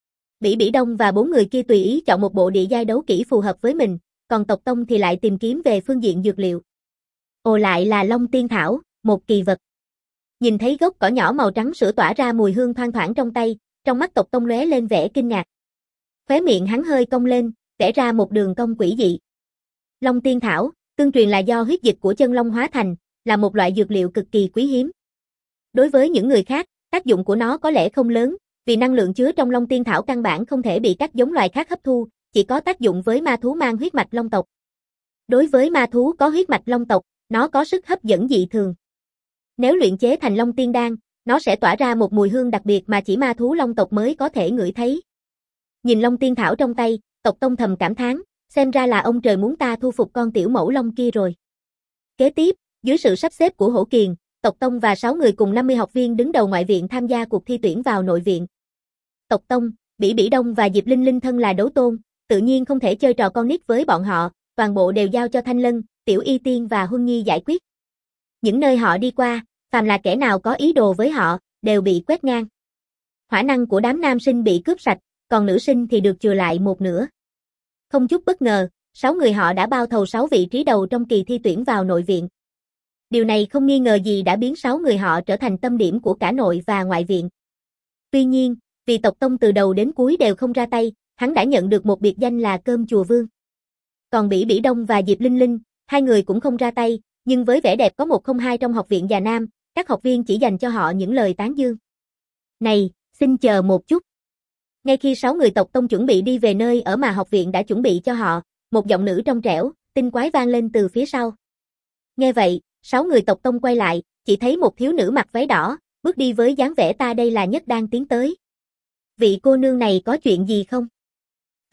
Bỉ Bỉ Đông và 4 người kia tùy ý chọn một bộ địa giai đấu kỹ phù hợp với mình, còn Tộc Tông thì lại tìm kiếm về phương diện dược liệu. Ồ, lại là Long Tiên Thảo, một kỳ vật. Nhìn thấy gốc cỏ nhỏ màu trắng sữa tỏa ra mùi hương thoang thoảng trong tay, trong mắt Tộc Tông lóe lên vẻ kinh ngạc. Khóe miệng hắn hơi cong lên, vẽ ra một đường cong quỷ dị. Long Tiên Thảo, tương truyền là do huyết dịch của chân long hóa thành, là một loại dược liệu cực kỳ quý hiếm. Đối với những người khác, tác dụng của nó có lẽ không lớn, vì năng lượng chứa trong Long Tiên Thảo căn bản không thể bị các giống loài khác hấp thu, chỉ có tác dụng với ma thú mang huyết mạch long tộc. Đối với ma thú có huyết mạch long tộc, nó có sức hấp dẫn dị thường. Nếu luyện chế thành Long Tiên Đan, nó sẽ tỏa ra một mùi hương đặc biệt mà chỉ ma thú long tộc mới có thể ngửi thấy. Nhìn Long Tiên Thảo trong tay, Tộc Tông thầm cảm thán, xem ra là ông trời muốn ta thu phục con tiểu mẫu long kia rồi. Kế tiếp, dưới sự sắp xếp của Hổ Kiền, Tộc Tông và 6 người cùng 50 học viên đứng đầu ngoại viện tham gia cuộc thi tuyển vào nội viện. Tộc Tông, Bỉ Bỉ Đông và Diệp Linh Linh thân là đấu tôn, tự nhiên không thể chơi trò con nít với bọn họ, toàn bộ đều giao cho Thanh Lân, Tiểu Y Tiên và Huân Nhi giải quyết. Những nơi họ đi qua, phàm là kẻ nào có ý đồ với họ, đều bị quét ngang. Hỏa năng của đám nam sinh bị cướp sạch, còn nữ sinh thì được chừa lại một nửa. Không chút bất ngờ, 6 người họ đã bao thầu 6 vị trí đầu trong kỳ thi tuyển vào nội viện. Điều này không nghi ngờ gì đã biến 6 người họ trở thành tâm điểm của cả nội và ngoại viện. Tuy nhiên, vì Tộc Tông từ đầu đến cuối đều không ra tay, hắn đã nhận được một biệt danh là Cơm Chùa Vương. Còn Bỉ Bỉ Đông và Diệp Linh Linh, hai người cũng không ra tay, nhưng với vẻ đẹp có 102 trong học viện già nam, các học viên chỉ dành cho họ những lời tán dương. Này, xin chờ một chút. Ngay khi 6 người Tộc Tông chuẩn bị đi về nơi ở mà học viện đã chuẩn bị cho họ, một giọng nữ trong trẻo, tinh quái vang lên từ phía sau. Nghe vậy, 6 người Tộc Tông quay lại, chỉ thấy một thiếu nữ mặc váy đỏ, bước đi với dáng vẻ ta đây là nhất đang tiến tới. Vị cô nương này có chuyện gì không?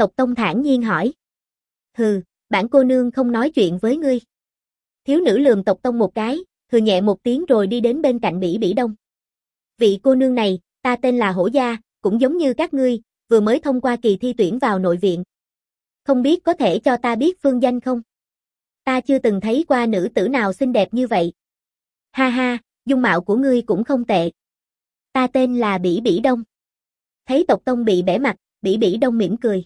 Tộc Tông thản nhiên hỏi. Hừ, bản cô nương không nói chuyện với ngươi. Thiếu nữ lườm Tộc Tông một cái, hừ nhẹ một tiếng rồi đi đến bên cạnh Bỉ Bỉ Đông. Vị cô nương này, ta tên là Hổ Gia, cũng giống như các ngươi, vừa mới thông qua kỳ thi tuyển vào nội viện. Không biết có thể cho ta biết phương danh không? Ta chưa từng thấy qua nữ tử nào xinh đẹp như vậy. Ha ha, dung mạo của ngươi cũng không tệ. Ta tên là Bỉ Bỉ Đông. Thấy Tộc Tông bị bẽ mặt, Bỉ Bỉ Đông mỉm cười.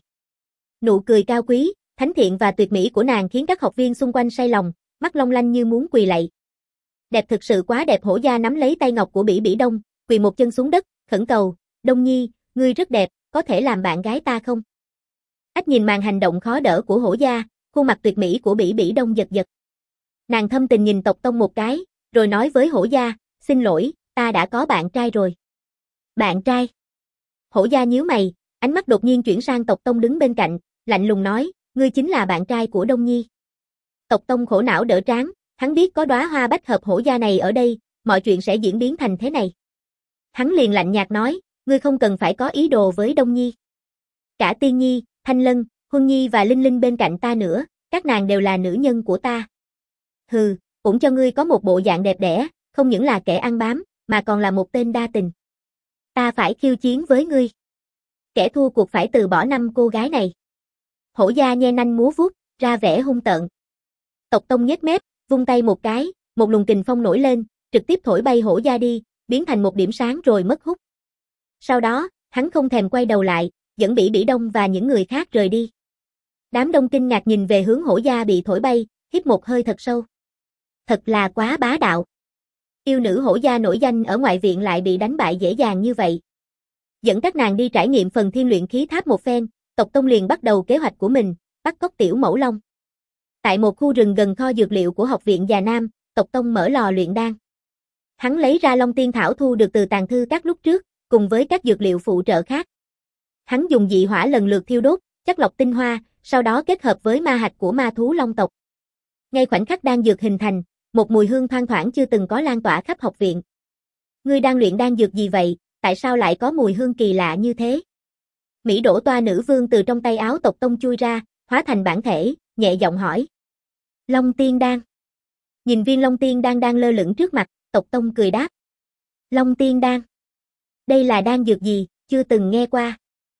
Nụ cười cao quý, thánh thiện và tuyệt mỹ của nàng khiến các học viên xung quanh say lòng, mắt long lanh như muốn quỳ lạy. Đẹp thực sự quá đẹp. Hổ Gia nắm lấy tay ngọc của Bỉ Bỉ Đông, quỳ một chân xuống đất, khẩn cầu, Đông Nhi, ngươi rất đẹp, có thể làm bạn gái ta không? Ách nhìn màn hành động khó đỡ của Hổ Gia, khuôn mặt tuyệt mỹ của Bỉ Bỉ Đông giật giật. Nàng thâm tình nhìn Tộc Tông một cái, rồi nói với Hổ Gia, xin lỗi, ta đã có bạn trai rồi. Bạn trai? Hổ Gia nhíu mày, ánh mắt đột nhiên chuyển sang Tộc Tông đứng bên cạnh, lạnh lùng nói, ngươi chính là bạn trai của Đông Nhi. Tộc Tông khổ não đỡ trán, hắn biết có đóa hoa bách hợp Hổ Gia này ở đây, mọi chuyện sẽ diễn biến thành thế này. Hắn liền lạnh nhạt nói, ngươi không cần phải có ý đồ với Đông Nhi. Cả Tiên Nhi, Thanh Lân, Huân Nhi và Linh Linh bên cạnh ta nữa, các nàng đều là nữ nhân của ta. Hừ, cũng cho ngươi có một bộ dạng đẹp đẽ, không những là kẻ ăn bám, mà còn là một tên đa tình. Ta phải khiêu chiến với ngươi. Kẻ thua cuộc phải từ bỏ 5 cô gái này. Hổ Gia nhe nanh múa vuốt, ra vẻ hung tợn. Tộc Tông nhếch mép, vung tay một cái, một luồng kình phong nổi lên, trực tiếp thổi bay Hổ Gia đi, biến thành một điểm sáng rồi mất hút. Sau đó, hắn không thèm quay đầu lại, dẫn Bỉ Bỉ Đông và những người khác rời đi. Đám đông kinh ngạc nhìn về hướng Hổ Gia bị thổi bay, hít một hơi thật sâu. Thật là quá bá đạo. Yêu nữ Hổ Gia nổi danh ở ngoại viện lại bị đánh bại dễ dàng như vậy. Dẫn các nàng đi trải nghiệm phần thiên luyện khí tháp một phen, Tộc Tông liền bắt đầu kế hoạch của mình, bắt cóc Tiểu Mẫu Long. Tại một khu rừng gần kho dược liệu của học viện Già Nam, Tộc Tông mở lò luyện đan. Hắn lấy ra Long Tiên Thảo thu được từ tàng thư các lúc trước, cùng với các dược liệu phụ trợ khác. Hắn dùng dị hỏa lần lượt thiêu đốt, chất lọc tinh hoa, sau đó kết hợp với ma hạch của ma thú Long tộc. Ngay khoảnh khắc đan dược hình thành, một mùi hương thoang thoảng chưa từng có lan tỏa khắp học viện. Ngươi đang luyện đan dược gì vậy, tại sao lại có mùi hương kỳ lạ như thế? Mỹ Đỗ Toa nữ vương từ trong tay áo Tộc Tông chui ra, hóa thành bản thể, nhẹ giọng hỏi. Long Tiên đan. Nhìn viên Long Tiên đan đang lơ lửng trước mặt, Tộc Tông cười đáp. Long Tiên đan. Đây là đan dược gì, chưa từng nghe qua.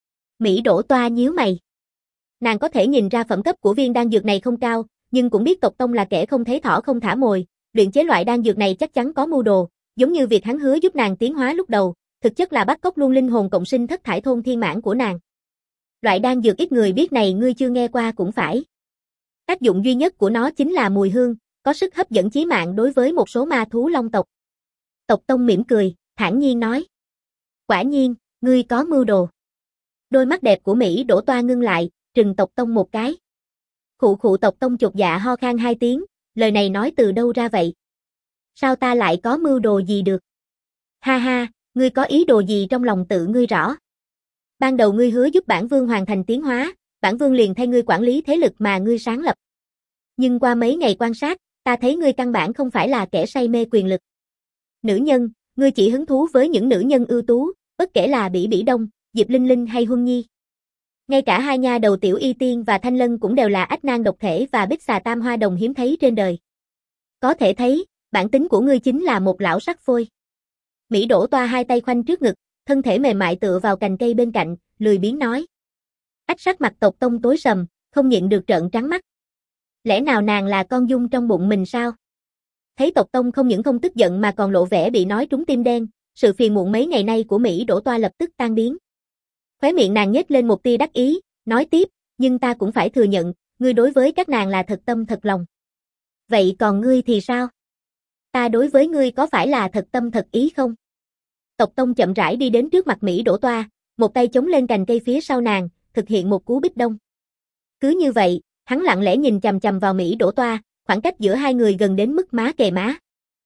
Mỹ Đỗ Toa nhíu mày. Nàng có thể nhìn ra phẩm cấp của viên đan dược này không cao, nhưng cũng biết Tộc Tông là kẻ không thấy thỏ không thả mồi, luyện chế loại đan dược này chắc chắn có mưu đồ, giống như việc hắn hứa giúp nàng tiến hóa lúc đầu, thực chất là bắt cóc luôn linh hồn cộng sinh thất thải thôn thiên mãn của nàng. Loại đan dược ít người biết này ngươi chưa nghe qua cũng phải. Tác dụng duy nhất của nó chính là mùi hương, có sức hấp dẫn chí mạng đối với một số ma thú Long tộc. Tộc Tông mỉm cười, thản nhiên nói. Quả nhiên, ngươi có mưu đồ. Đôi mắt đẹp của Mỹ Đỗ Toa ngưng lại, trừng Tộc Tông một cái. Khụ khụ. Tộc Tông chột dạ ho khan 2 tiếng, lời này nói từ đâu ra vậy? Sao ta lại có mưu đồ gì được? Ha ha, ngươi có ý đồ gì trong lòng tự ngươi rõ. Ban đầu ngươi hứa giúp bản vương hoàn thành tiến hóa, bản vương liền thay ngươi quản lý thế lực mà ngươi sáng lập. Nhưng qua mấy ngày quan sát, ta thấy ngươi căn bản không phải là kẻ say mê quyền lực. Nữ nhân, ngươi chỉ hứng thú với những nữ nhân ưu tú, bất kể là Bỉ Bỉ Đông, Diệp Linh Linh hay Huân Nhi. Ngay cả hai nha đầu Tiểu Y Tiên và Thanh Lân cũng đều là ách nan độc thể và bích xà tam hoa đồng hiếm thấy trên đời. Có thể thấy, bản tính của ngươi chính là một lão sắc phôi. Mỹ Đỗ Toa hai tay khoanh trước ngực, thân thể mềm mại tựa vào cành cây bên cạnh, lười biếng nói. Ách sắc mặt Tộc Tông tối sầm, không nhịn được trợn trắng mắt. Lẽ nào nàng là con dung trong bụng mình sao? Thấy Tộc Tông không những không tức giận mà còn lộ vẻ bị nói trúng tim đen, sự phiền muộn mấy ngày nay của Mỹ Đỗ Toa lập tức tan biến. Khóe miệng nàng nhếch lên một tia đắc ý, nói tiếp, nhưng ta cũng phải thừa nhận, ngươi đối với các nàng là thật tâm thật lòng. Vậy còn ngươi thì sao? Ta đối với ngươi có phải là thật tâm thật ý không? Tộc Tông chậm rãi đi đến trước mặt Mỹ Đỗ Toa, một tay chống lên cành cây phía sau nàng, thực hiện một cú bích đông. Cứ như vậy, hắn lặng lẽ nhìn chằm chằm vào Mỹ Đỗ Toa, khoảng cách giữa hai người gần đến mức má kề má.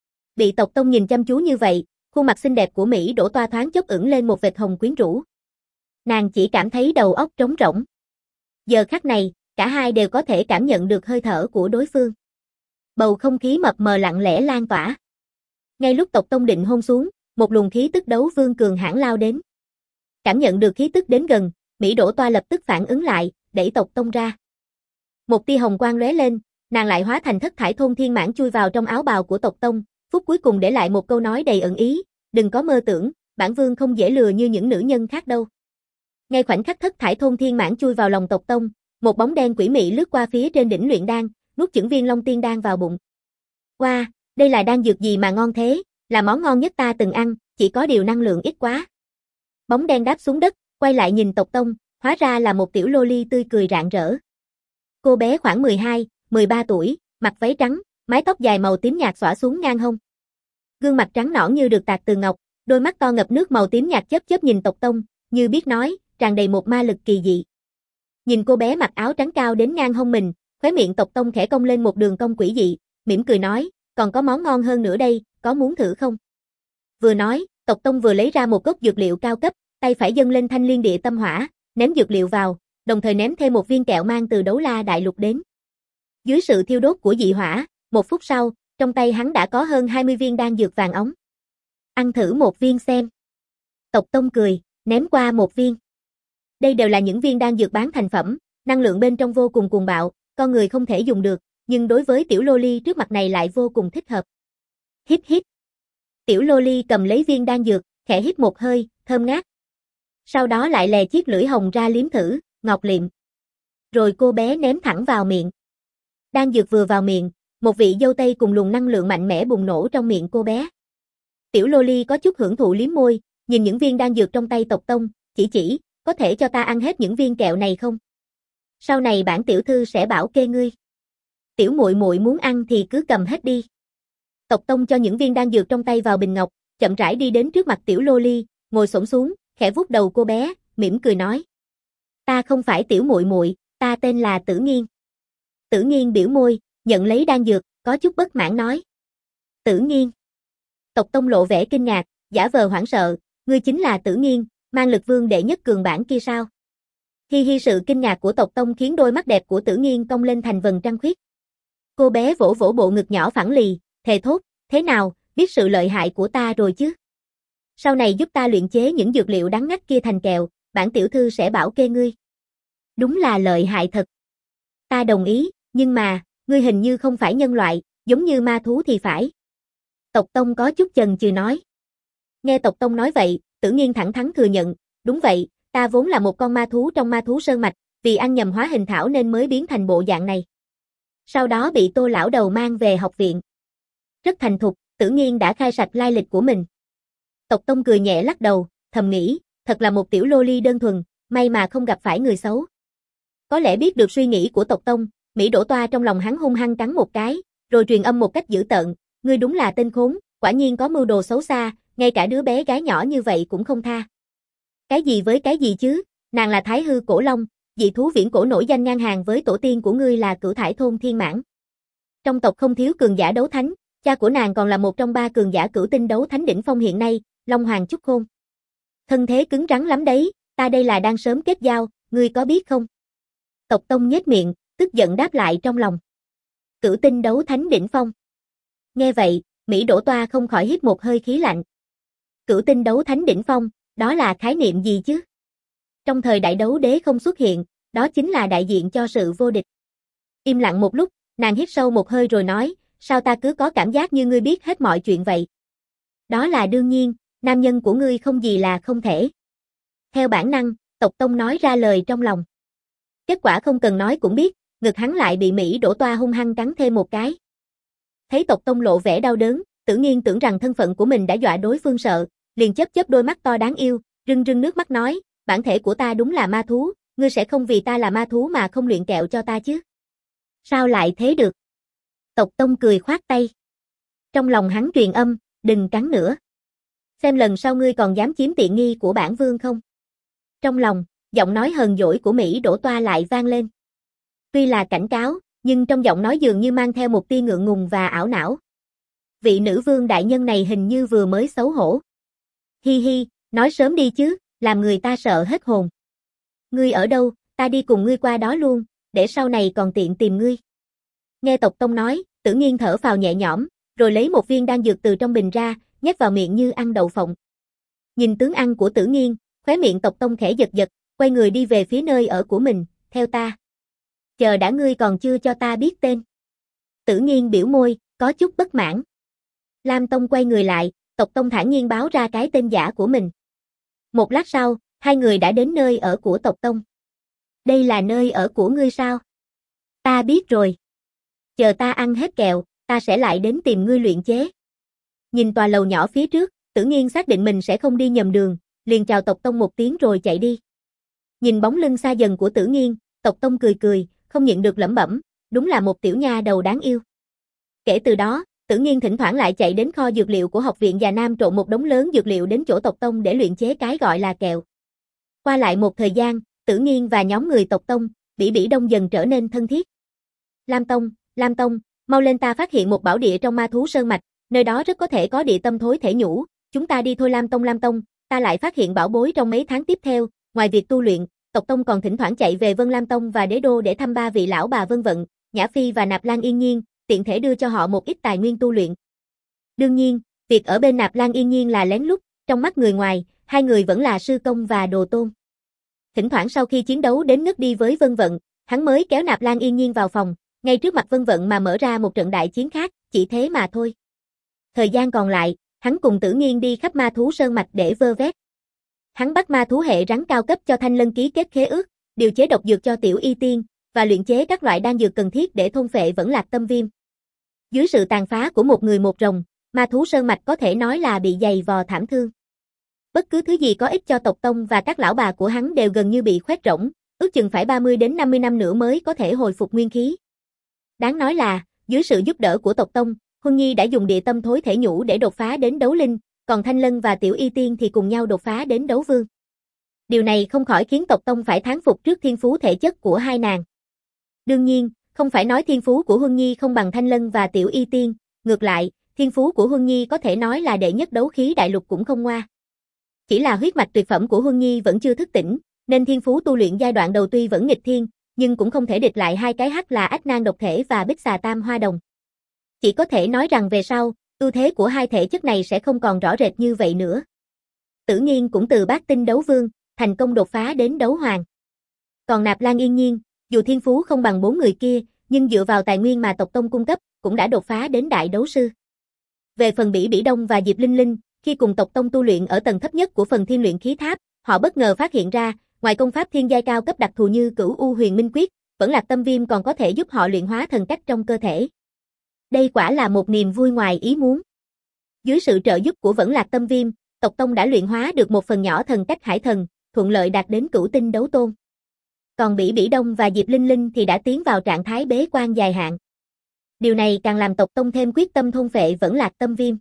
Bị Tộc Tông nhìn chăm chú như vậy, khuôn mặt xinh đẹp của Mỹ Đỗ Toa thoáng chốc ửng lên một vệt hồng quyến rũ. Nàng chỉ cảm thấy đầu óc trống rỗng. Giờ khắc này, cả hai đều có thể cảm nhận được hơi thở của đối phương. Bầu không khí mập mờ lặng lẽ lan tỏa. Ngay lúc Tộc Tông định hôn xuống, một luồng khí tức đấu vương cường hãn lao đến. Cảm nhận được khí tức đến gần, Mỹ Đỗ Toa lập tức phản ứng lại, đẩy Tộc Tông ra. Một tia hồng quang lóe lên, nàng lại hóa thành thất thải thôn thiên mãng chui vào trong áo bào của Tộc Tông, phút cuối cùng để lại một câu nói đầy ẩn ý, đừng có mơ tưởng, bản vương không dễ lừa như những nữ nhân khác đâu. Ngay khoảnh khắc thất thải thôn thiên mãng chui vào lòng Tộc Tông, một bóng đen quỷ mị lướt qua phía trên đỉnh luyện đan, nuốt chửng viên Long Tiên đan vào bụng. Wow, đây là đan dược gì mà ngon thế, là món ngon nhất ta từng ăn, chỉ có điều năng lượng ít quá. Bóng đen đáp xuống đất, quay lại nhìn Tộc Tông, hóa ra là một tiểu loli tươi cười rạng rỡ. Cô bé khoảng 12, 13 tuổi, mặc váy trắng, mái tóc dài màu tím nhạt xõa xuống ngang hông. Gương mặt trắng nõn như được tạc từ ngọc, đôi mắt to ngập nước màu tím nhạt chớp chớp nhìn Tộc Tông, như biết nói, tràn đầy một ma lực kỳ dị. Nhìn cô bé mặc áo trắng cao đến ngang hông mình, khóe miệng Tộc Tông khẽ cong lên một đường cong quỷ dị, mỉm cười nói, còn có món ngon hơn nữa đây, có muốn thử không? Vừa nói, Tộc Tông vừa lấy ra một gốc dược liệu cao cấp, tay phải dâng lên thanh liên địa tâm hỏa, ném dược liệu vào, đồng thời ném thêm một viên kẹo mang từ Đấu La Đại Lục đến. Dưới sự thiêu đốt của dị hỏa, một phút sau, trong tay hắn đã có hơn 20 viên đan dược vàng óng. Ăn thử một viên xem. Tộc Tông cười, ném qua một viên. Đây đều là những viên đan dược bán thành phẩm, năng lượng bên trong vô cùng cuồng bạo, con người không thể dùng được, nhưng đối với tiểu loli trước mặt này lại vô cùng thích hợp. Hít hít. Tiểu loli cầm lấy viên đan dược, khẽ hít một hơi, thơm ngát. Sau đó lại lè chiếc lưỡi hồng ra liếm thử, ngọt liệm. Rồi cô bé ném thẳng vào miệng. Đan dược vừa vào miệng, một vị dâu tây cùng luồng năng lượng mạnh mẽ bùng nổ trong miệng cô bé. Tiểu loli có chút hưởng thụ liếm môi, nhìn những viên đan dược trong tay Tộc Tông, chỉ, có thể cho ta ăn hết những viên kẹo này không? Sau này bản tiểu thư sẽ bảo kê ngươi. Tiểu muội muội muốn ăn thì cứ cầm hết đi. Tộc Tông cho những viên đan dược trong tay vào bình ngọc, chậm rãi đi đến trước mặt tiểu loli, ngồi xổm xuống, khẽ vuốt đầu cô bé, mỉm cười nói: "Ta không phải tiểu muội muội, ta tên là Tử Nghiên." Tử Nghiên biểu môi, nhận lấy đan dược, có chút bất mãn nói: "Tử Nghiên?" Tộc Tông lộ vẻ kinh ngạc, giả vờ hoảng sợ, "Ngươi chính là Tử Nghiên, mang lực vương đệ nhất cường bản kia sao?" Hi hi, sự kinh ngạc của Tộc Tông khiến đôi mắt đẹp của Tử Nghiên cong lên thành vầng trăng khuyết. Cô bé vỗ vỗ bộ ngực nhỏ phẳng lì, thề thốt: "Thế nào, biết sự lợi hại của ta rồi chứ? Sau này giúp ta luyện chế những dược liệu đắng ngắt kia thành kẹo, bản tiểu thư sẽ bảo kê ngươi." "Đúng là lợi hại thật. Ta đồng ý, nhưng mà, ngươi hình như không phải nhân loại, giống như ma thú thì phải." Tộc Tông có chút chần chừ nói. Nghe Tộc Tông nói vậy, Tử Nghiên thẳng thắn thừa nhận: "Đúng vậy, ta vốn là một con ma thú trong ma thú sơn mạch, vì ăn nhầm hóa hình thảo nên mới biến thành bộ dạng này. Sau đó bị Tô lão đầu mang về học viện." Rất thành thục, Tử Nghiên đã khai sạch lai lịch của mình. Tộc Tông cười nhẹ lắc đầu, thầm nghĩ, thật là một tiểu loli đơn thuần, may mà không gặp phải người xấu. Có lẽ biết được suy nghĩ của Tộc Tông, Mỹ Đỗ Toa trong lòng hắn hung hăng cắn một cái, rồi truyền âm một cách dữ tợn: "Ngươi đúng là tên khốn, quả nhiên có mưu đồ xấu xa, ngay cả đứa bé gái nhỏ như vậy cũng không tha." "Cái gì với cái gì chứ, nàng là Thái Hư Cổ Long, dị thú viễn cổ nổi danh ngang hàng với tổ tiên của ngươi là Cửu Thải Thôn Thiên Mãng. Trong tộc không thiếu cường giả đấu thánh, cha của nàng còn là một trong 3 cường giả cửu tinh đấu thánh đỉnh phong hiện nay, Long Hoàng Chúc Khôn. Thân thế cứng rắn lắm đấy, ta đây là đang sớm kết giao, ngươi có biết không?" Tộc Tông nhếch miệng, tức giận đáp lại trong lòng. Cửu tinh đấu thánh đỉnh phong. Nghe vậy, Mỹ Đỗ Toa không khỏi hít một hơi khí lạnh. Cửu tinh đấu thánh đỉnh phong, đó là khái niệm gì chứ? Trong thời đại đấu đế không xuất hiện, đó chính là đại diện cho sự vô địch. Im lặng một lúc, nàng hít sâu một hơi rồi nói: "Sao ta cứ có cảm giác như ngươi biết hết mọi chuyện vậy?" "Đó là đương nhiên, nam nhân của ngươi không gì là không thể." Theo bản năng, Tộc Tông nói ra lời trong lòng. Kết quả không cần nói cũng biết, ngực hắn lại bị Mỹ Đỗ Toa hung hăng cắn thêm một cái. Thấy Tộc Tông lộ vẻ đau đớn, Tử Nghiên tưởng rằng thân phận của mình đã dọa đối phương sợ, liền chớp chớp đôi mắt to đáng yêu, rưng rưng nước mắt nói: "Bản thể của ta đúng là ma thú, ngươi sẽ không vì ta là ma thú mà không luyện kẹo cho ta chứ?" "Sao lại thế được?" Tộc Tông cười khoát tay. Trong lòng hắn truyền âm: "Đừng cắn nữa. Xem lần sau ngươi còn dám chiếm tiện nghi của bản vương không?" Trong lòng, giọng nói hờn dỗi của Mỹ Đỗ Toa lại vang lên. Tuy là cảnh cáo, nhưng trong giọng nói dường như mang theo một tia ngượng ngùng và ảo não. Vị nữ vương đại nhân này hình như vừa mới xấu hổ. Hi hi, nói sớm đi chứ, làm người ta sợ hết hồn. Ngươi ở đâu, ta đi cùng ngươi qua đó luôn, để sau này còn tiện tìm ngươi. Nghe Tộc Tông nói, Tử Nghiên thở phào nhẹ nhõm, rồi lấy một viên đan dược từ trong bình ra, nhét vào miệng như ăn đậu phộng. Nhìn tướng ăn của Tử Nghiên, khóe miệng Tộc Tông khẽ giật giật, quay người đi về phía nơi ở của mình, theo ta. Chờ đã, ngươi còn chưa cho ta biết tên. Tử Nghiên biểu môi, có chút bất mãn. Lam Tông quay người lại, Tộc Tông thản nhiên báo ra cái tên giả của mình. Một lát sau, hai người đã đến nơi ở của Tộc Tông. Đây là nơi ở của ngươi sao? Ta biết rồi. Chờ ta ăn hết kẹo, ta sẽ lại đến tìm ngươi luyện chế. Nhìn tòa lầu nhỏ phía trước, Tử Nghiên xác định mình sẽ không đi nhầm đường, liền chào Tộc Tông một tiếng rồi chạy đi. Nhìn bóng lưng xa dần của Tử Nghiên, Tộc Tông cười cười, không nhịn được lẩm bẩm, đúng là một tiểu nha đầu đáng yêu. Kể từ đó, Tử Nghiên thỉnh thoảng lại chạy đến kho dược liệu của học viện Già Nam trộn một đống lớn dược liệu đến chỗ Tộc Tông để luyện chế cái gọi là kẹo. Qua lại một thời gian, Tử Nghiên và nhóm người Tộc Tông, Bỉ Bỉ Đông dần trở nên thân thiết. Lam Tông, mau lên, ta phát hiện một bảo địa trong ma thú sơn mạch, nơi đó rất có thể có địa tâm thối thể nhũ, chúng ta đi thôi. Lam Tông, ta lại phát hiện bảo bối trong mấy tháng tiếp theo, ngoài việc tu luyện, Tộc Tông còn thỉnh thoảng chạy về Vân Lam Tông và Đế Đô để thăm ba vị lão bà Vân Vận, Nhã Phi và Nạp Lan Yên Nhiên, tiện thể đưa cho họ một ít tài nguyên tu luyện. Đương nhiên, việc ở bên Nạp Lan Yên Nhiên là lén lút, trong mắt người ngoài, hai người vẫn là sư công và đồ tôn. Thỉnh thoảng sau khi chiến đấu đến ngất đi với Vân Vận, hắn mới kéo Nạp Lan Yên Nhiên vào phòng, ngay trước mặt Vân Vận mà mở ra một trận đại chiến khác, chỉ thế mà thôi. Thời gian còn lại, hắn cùng Tử Nghiên đi khắp ma thú sơn mạch để vơ vét. Hắn bắt ma thú hệ rắn cao cấp cho Thanh Lân ký kết khế ước, điều chế độc dược cho Tiểu Y Tiên, và luyện chế các loại đan dược cần thiết để thôn phệ Vẫn Lạc Tâm Viêm. Dưới sự tàn phá của một người một rồng, ma thú sơn mạch có thể nói là bị dày vò thảm thương. Bất cứ thứ gì có ích cho Tộc Tông và các lão bà của hắn đều gần như bị khoét rỗng, ước chừng phải 30 đến 50 năm nữa mới có thể hồi phục nguyên khí. Đáng nói là, dưới sự giúp đỡ của Tộc Tông, Huân Nhi đã dùng địa tâm thối thể nhũ để đột phá đến đấu linh, còn Thanh Lân và Tiểu Y Tiên thì cùng nhau đột phá đến đấu vương. Điều này không khỏi khiến Tộc Tông phải thán phục trước thiên phú thể chất của hai nàng. Đương nhiên, không phải nói thiên phú của Huân Nhi không bằng Thanh Lân và Tiểu Y Tiên, ngược lại, thiên phú của Huân Nhi có thể nói là đệ nhất đấu khí đại lục cũng không ngoa. Chỉ là huyết mạch tuyệt phẩm của Huân Nhi vẫn chưa thức tỉnh, nên thiên phú tu luyện giai đoạn đầu tuy vẫn nghịch thiên, nhưng cũng không thể địch lại hai cái hắc là Ách Nan độc thể và Bích Xà Tam Hoa Đồng. Chỉ có thể nói rằng về sau, ưu thế của hai thể chất này sẽ không còn rõ rệt như vậy nữa. Tử Nghiên cũng từ bát tinh đấu vương, thành công đột phá đến đấu hoàng. Còn Nạp Lan Yên Nhiên, dù thiên phú không bằng bốn người kia, nhưng dựa vào tài nguyên mà Tộc Tông cung cấp, cũng đã đột phá đến đại đấu sư. Về phần Bỉ Bỉ Đông và Diệp Linh Linh, khi cùng Tộc Tông tu luyện ở tầng thấp nhất của phần thiên luyện khí tháp, họ bất ngờ phát hiện ra, ngoài công pháp thiên giai cao cấp đặc thù như Cửu U Huyền Minh Quyết, Vẫn Lạc Tâm Viêm còn có thể giúp họ luyện hóa thần cách trong cơ thể. Đây quả là một niềm vui ngoài ý muốn. Dưới sự trợ giúp của Vẫn Lạc Tâm Viêm, Tộc Tông đã luyện hóa được một phần nhỏ thần cách hải thần, thuận lợi đạt đến cửu tinh đấu tôn. Còn Bỉ Bỉ Đông và Diệp Linh Linh thì đã tiến vào trạng thái bế quan dài hạn. Điều này càng làm Tộc Tông thêm quyết tâm thôn phệ Vẫn Lạc Tâm Viêm.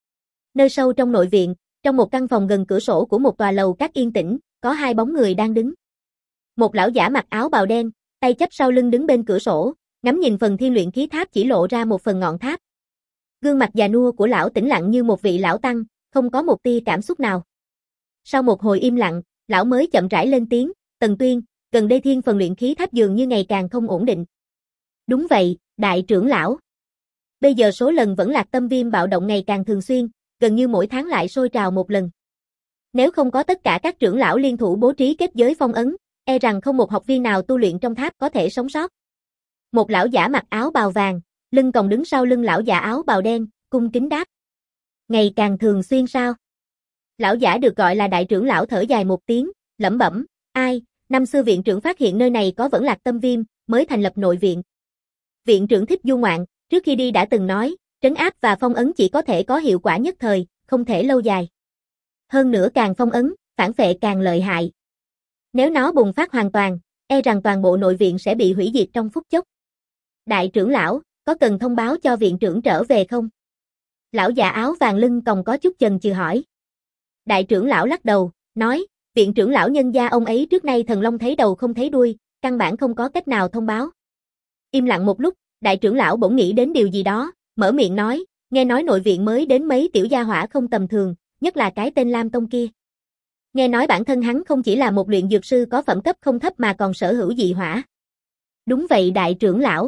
Nơi sâu trong nội viện, trong một căn phòng gần cửa sổ của một tòa lầu các yên tĩnh, có hai bóng người đang đứng. Một lão giả mặc áo bào đen, tay chắp sau lưng đứng bên cửa sổ, ngắm nhìn phần thiên luyện khí tháp chỉ lộ ra một phần ngọn tháp. Gương mặt già nua của lão tĩnh lặng như một vị lão tăng, không có một tia cảm xúc nào. Sau một hồi im lặng, lão mới chậm rãi lên tiếng, Tần Tuyên, gần đây thiên phần luyện khí tháp dường như ngày càng không ổn định. Đúng vậy, đại trưởng lão. Bây giờ số lần Vẫn Lạc Tâm Viêm bạo động ngày càng thường xuyên, gần như mỗi tháng lại sôi trào một lần. Nếu không có tất cả các trưởng lão liên thủ bố trí kết giới phong ấn, e rằng không một học viên nào tu luyện trong tháp có thể sống sót. Một lão giả mặc áo bào vàng, lưng còng đứng sau lưng lão giả áo bào đen, cung kính đáp. Ngày càng thường xuyên sao? Lão giả được gọi là đại trưởng lão thở dài một tiếng, lẩm bẩm, ai, năm xưa viện trưởng phát hiện nơi này có Vẫn Lạc Tâm Viêm, mới thành lập nội viện. Viện trưởng Thích Du Ngoạn, trước khi đi đã từng nói, trấn áp và phong ấn chỉ có thể có hiệu quả nhất thời, không thể lâu dài. Hơn nữa càng phong ấn, phản phệ càng lợi hại. Nếu nó bùng phát hoàn toàn, e rằng toàn bộ nội viện sẽ bị hủy diệt trong phút chốc. Đại trưởng lão, có cần thông báo cho viện trưởng trở về không? Lão già áo vàng lưng còng có chút chần chừ hỏi. Đại trưởng lão lắc đầu, nói, viện trưởng lão nhân gia ông ấy trước nay thần long thấy đầu không thấy đuôi, căn bản không có cách nào thông báo. Im lặng một lúc, đại trưởng lão bỗng nghĩ đến điều gì đó, mở miệng nói, nghe nói nội viện mới đến mấy tiểu gia hỏa không tầm thường, nhất là cái tên Lam Tông kia. Nghe nói bản thân hắn không chỉ là một luyện dược sư có phẩm cấp không thấp mà còn sở hữu dị hỏa. Đúng vậy đại trưởng lão.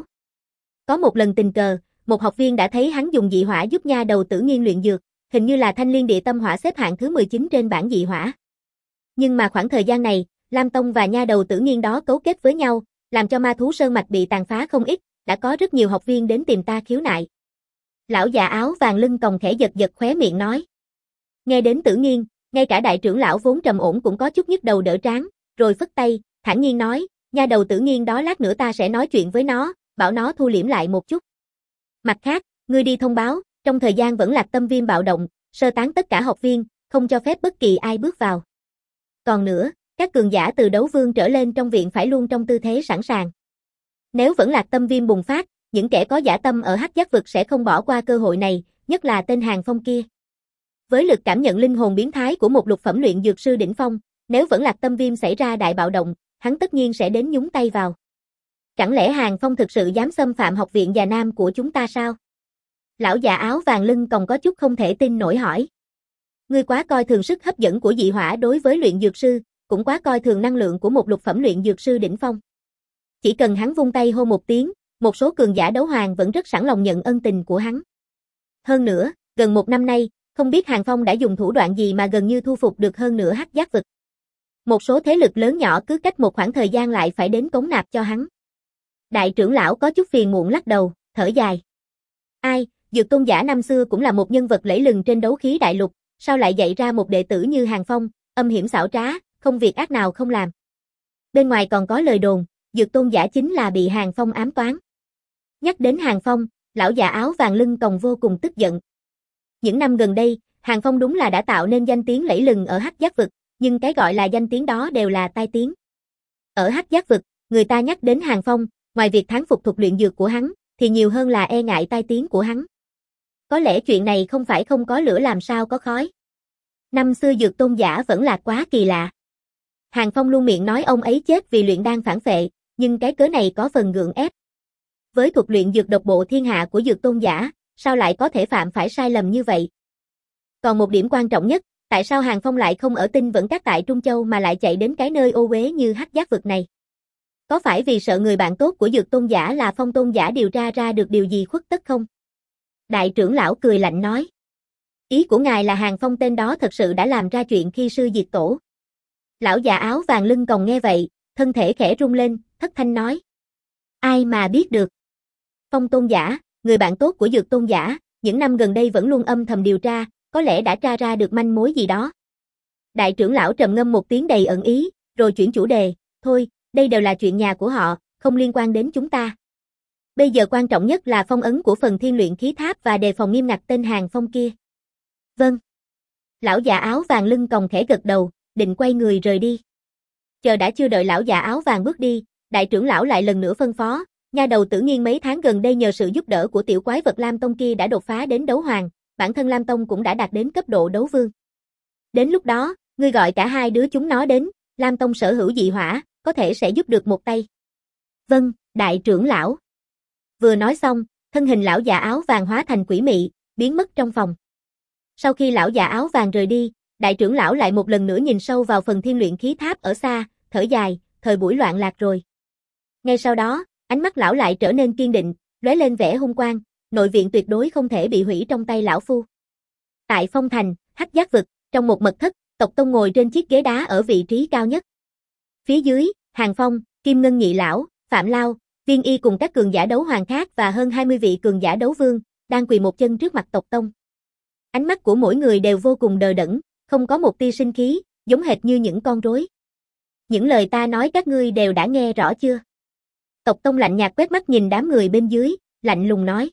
Có một lần tình cờ, một học viên đã thấy hắn dùng dị hỏa giúp nha đầu Tử Nghiên luyện dược, hình như là Thanh Liên Địa Tâm Hỏa xếp hạng thứ 19 trên bảng dị hỏa. Nhưng mà khoảng thời gian này, Lam Tông và nha đầu Tử Nghiên đó cấu kết với nhau, làm cho ma thú sơn mạch bị tàn phá không ít, đã có rất nhiều học viên đến tìm ta khiếu nại. Lão già áo vàng lưng còng khẽ giật giật khóe miệng nói. Nghe đến Tử Nghiên, ngay cả đại trưởng lão vốn trầm ổn cũng có chút nhức đầu đỡ trán, rồi phất tay, thản nhiên nói, nha đầu Tử Nghiên đó lát nữa ta sẽ nói chuyện với nó, bảo nó thu liễm lại một chút. Mặt khác, ngươi đi thông báo, trong thời gian vẫn Lạc Tâm Viêm bạo động, sơ tán tất cả học viên, không cho phép bất kỳ ai bước vào. Còn nữa, các cường giả từ đấu vương trở lên trong viện phải luôn trong tư thế sẵn sàng. Nếu vẫn Lạc Tâm Viêm bùng phát, những kẻ có dã tâm ở Hắc Giác vực sẽ không bỏ qua cơ hội này, nhất là tên Hàng Phong kia. Với lực cảm nhận linh hồn biến thái của một lục phẩm luyện dược sư đỉnh phong, nếu vẫn Lạc Tâm Viêm xảy ra đại bạo động, hắn tất nhiên sẽ đến nhúng tay vào. Chẳng lẽ Hàng Phong thực sự dám xâm phạm học viện già nam của chúng ta sao? Lão già áo vàng lưng còng có chút không thể tin nổi hỏi. Ngươi quá coi thường sức hấp dẫn của dị hỏa đối với luyện dược sư, cũng quá coi thường năng lượng của một lục phẩm luyện dược sư đỉnh phong. Chỉ cần hắn vung tay hô một tiếng, một số cường giả đấu hoàng vẫn rất sẵn lòng nhận ân tình của hắn. Hơn nữa, gần một năm nay, không biết Hàng Phong đã dùng thủ đoạn gì mà gần như thu phục được hơn nửa Hắc Giác vực. Một số thế lực lớn nhỏ cứ cách một khoảng thời gian lại phải đến cống nạp cho hắn. Đại trưởng lão có chút phiền muộn lắc đầu, thở dài. Ai, Dược Tôn giả năm xưa cũng là một nhân vật lẫy lừng trên đấu khí đại lục, sao lại dạy ra một đệ tử như Hàng Phong, âm hiểm xảo trá, không việc ác nào không làm. Bên ngoài còn có lời đồn, Dược Tôn giả chính là bị Hàng Phong ám toán. Nhắc đến Hàng Phong, lão già áo vàng lưng còng vô cùng tức giận. Những năm gần đây, Hàng Phong đúng là đã tạo nên danh tiếng lẫy lừng ở Hắc Giác vực, nhưng cái gọi là danh tiếng đó đều là tai tiếng. Ở Hắc Giác vực, người ta nhắc đến Hàng Phong, ngoài việc thán phục thuật luyện dược của hắn, thì nhiều hơn là e ngại tai tiếng của hắn. Có lẽ chuyện này không phải không có lửa làm sao có khói. Năm xưa Dược Tôn giả vẫn là quá kỳ lạ. Hàng Phong luôn miệng nói ông ấy chết vì luyện đan phản phệ, nhưng cái cớ này có phần gượng ép. Với thuật luyện dược độc bộ thiên hạ của Dược Tôn giả, sao lại có thể phạm phải sai lầm như vậy? Còn một điểm quan trọng nhất, tại sao Hàng Phong lại không ở Tinh Vẫn Các tại Trung Châu mà lại chạy đến cái nơi ô uế như Hắc Giác vực này? Có phải vì sợ người bạn tốt của Dược Tôn giả là Phong Tôn giả điều tra ra được điều gì khuất tất không? Đại trưởng lão cười lạnh nói. Ý của ngài là Hàng Phong tên đó thật sự đã làm ra chuyện khi sư diệt tổ. Lão già áo vàng lưng còng nghe vậy, thân thể khẽ rung lên, thất thanh nói. Ai mà biết được? Phong Tôn giả, người bạn tốt của Dược Tôn giả, những năm gần đây vẫn luôn âm thầm điều tra, có lẽ đã tra ra được manh mối gì đó. Đại trưởng lão trầm ngâm một tiếng đầy ẩn ý, rồi chuyển chủ đề, thôi, đây đều là chuyện nhà của họ, không liên quan đến chúng ta. Bây giờ quan trọng nhất là phong ấn của phần thiên luyện khí tháp và đề phòng nghiêm ngặt tên Hàng Phong kia. Vâng. Lão già áo vàng lưng còng khẽ gật đầu, định quay người rời đi. Chờ đã chưa đợi lão già áo vàng bước đi, đại trưởng lão lại lần nữa phân phó, nha đầu Tử Nghiên mấy tháng gần đây nhờ sự giúp đỡ của tiểu quái vật Lam Tông kia đã đột phá đến đấu hoàng, bản thân Lam Tông cũng đã đạt đến cấp độ đấu vương. Đến lúc đó, ngươi gọi cả hai đứa chúng nó đến, Lam Tông sở hữu dị hỏa, có thể sẽ giúp được một tay. Vâng, đại trưởng lão. Vừa nói xong, thân hình lão già áo vàng hóa thành quỷ mị, biến mất trong phòng. Sau khi lão già áo vàng rời đi, đại trưởng lão lại một lần nữa nhìn sâu vào phần thiên luyện khí tháp ở xa, thở dài, thời buổi loạn lạc rồi. Ngay sau đó, ánh mắt lão lại trở nên kiên định, lóe lên vẻ hung quang, nội viện tuyệt đối không thể bị hủy trong tay lão phu. Tại Phong Thành, Hắc Giác vực, trong một mật thất, tộc tông ngồi trên chiếc ghế đá ở vị trí cao nhất. Phía dưới, Hàng Phong, Kim Ngân Nhị lão, Phạm Lao, Viên Y cùng các cường giả đấu hoàng khác và hơn 20 vị cường giả đấu vương, đang quỳ một chân trước mặt tộc tông. Ánh mắt của mỗi người đều vô cùng đờ đẫn, không có một tia sinh khí, giống hệt như những con rối. Những lời ta nói các ngươi đều đã nghe rõ chưa? Tộc tông lạnh nhạt quét mắt nhìn đám người bên dưới, lạnh lùng nói.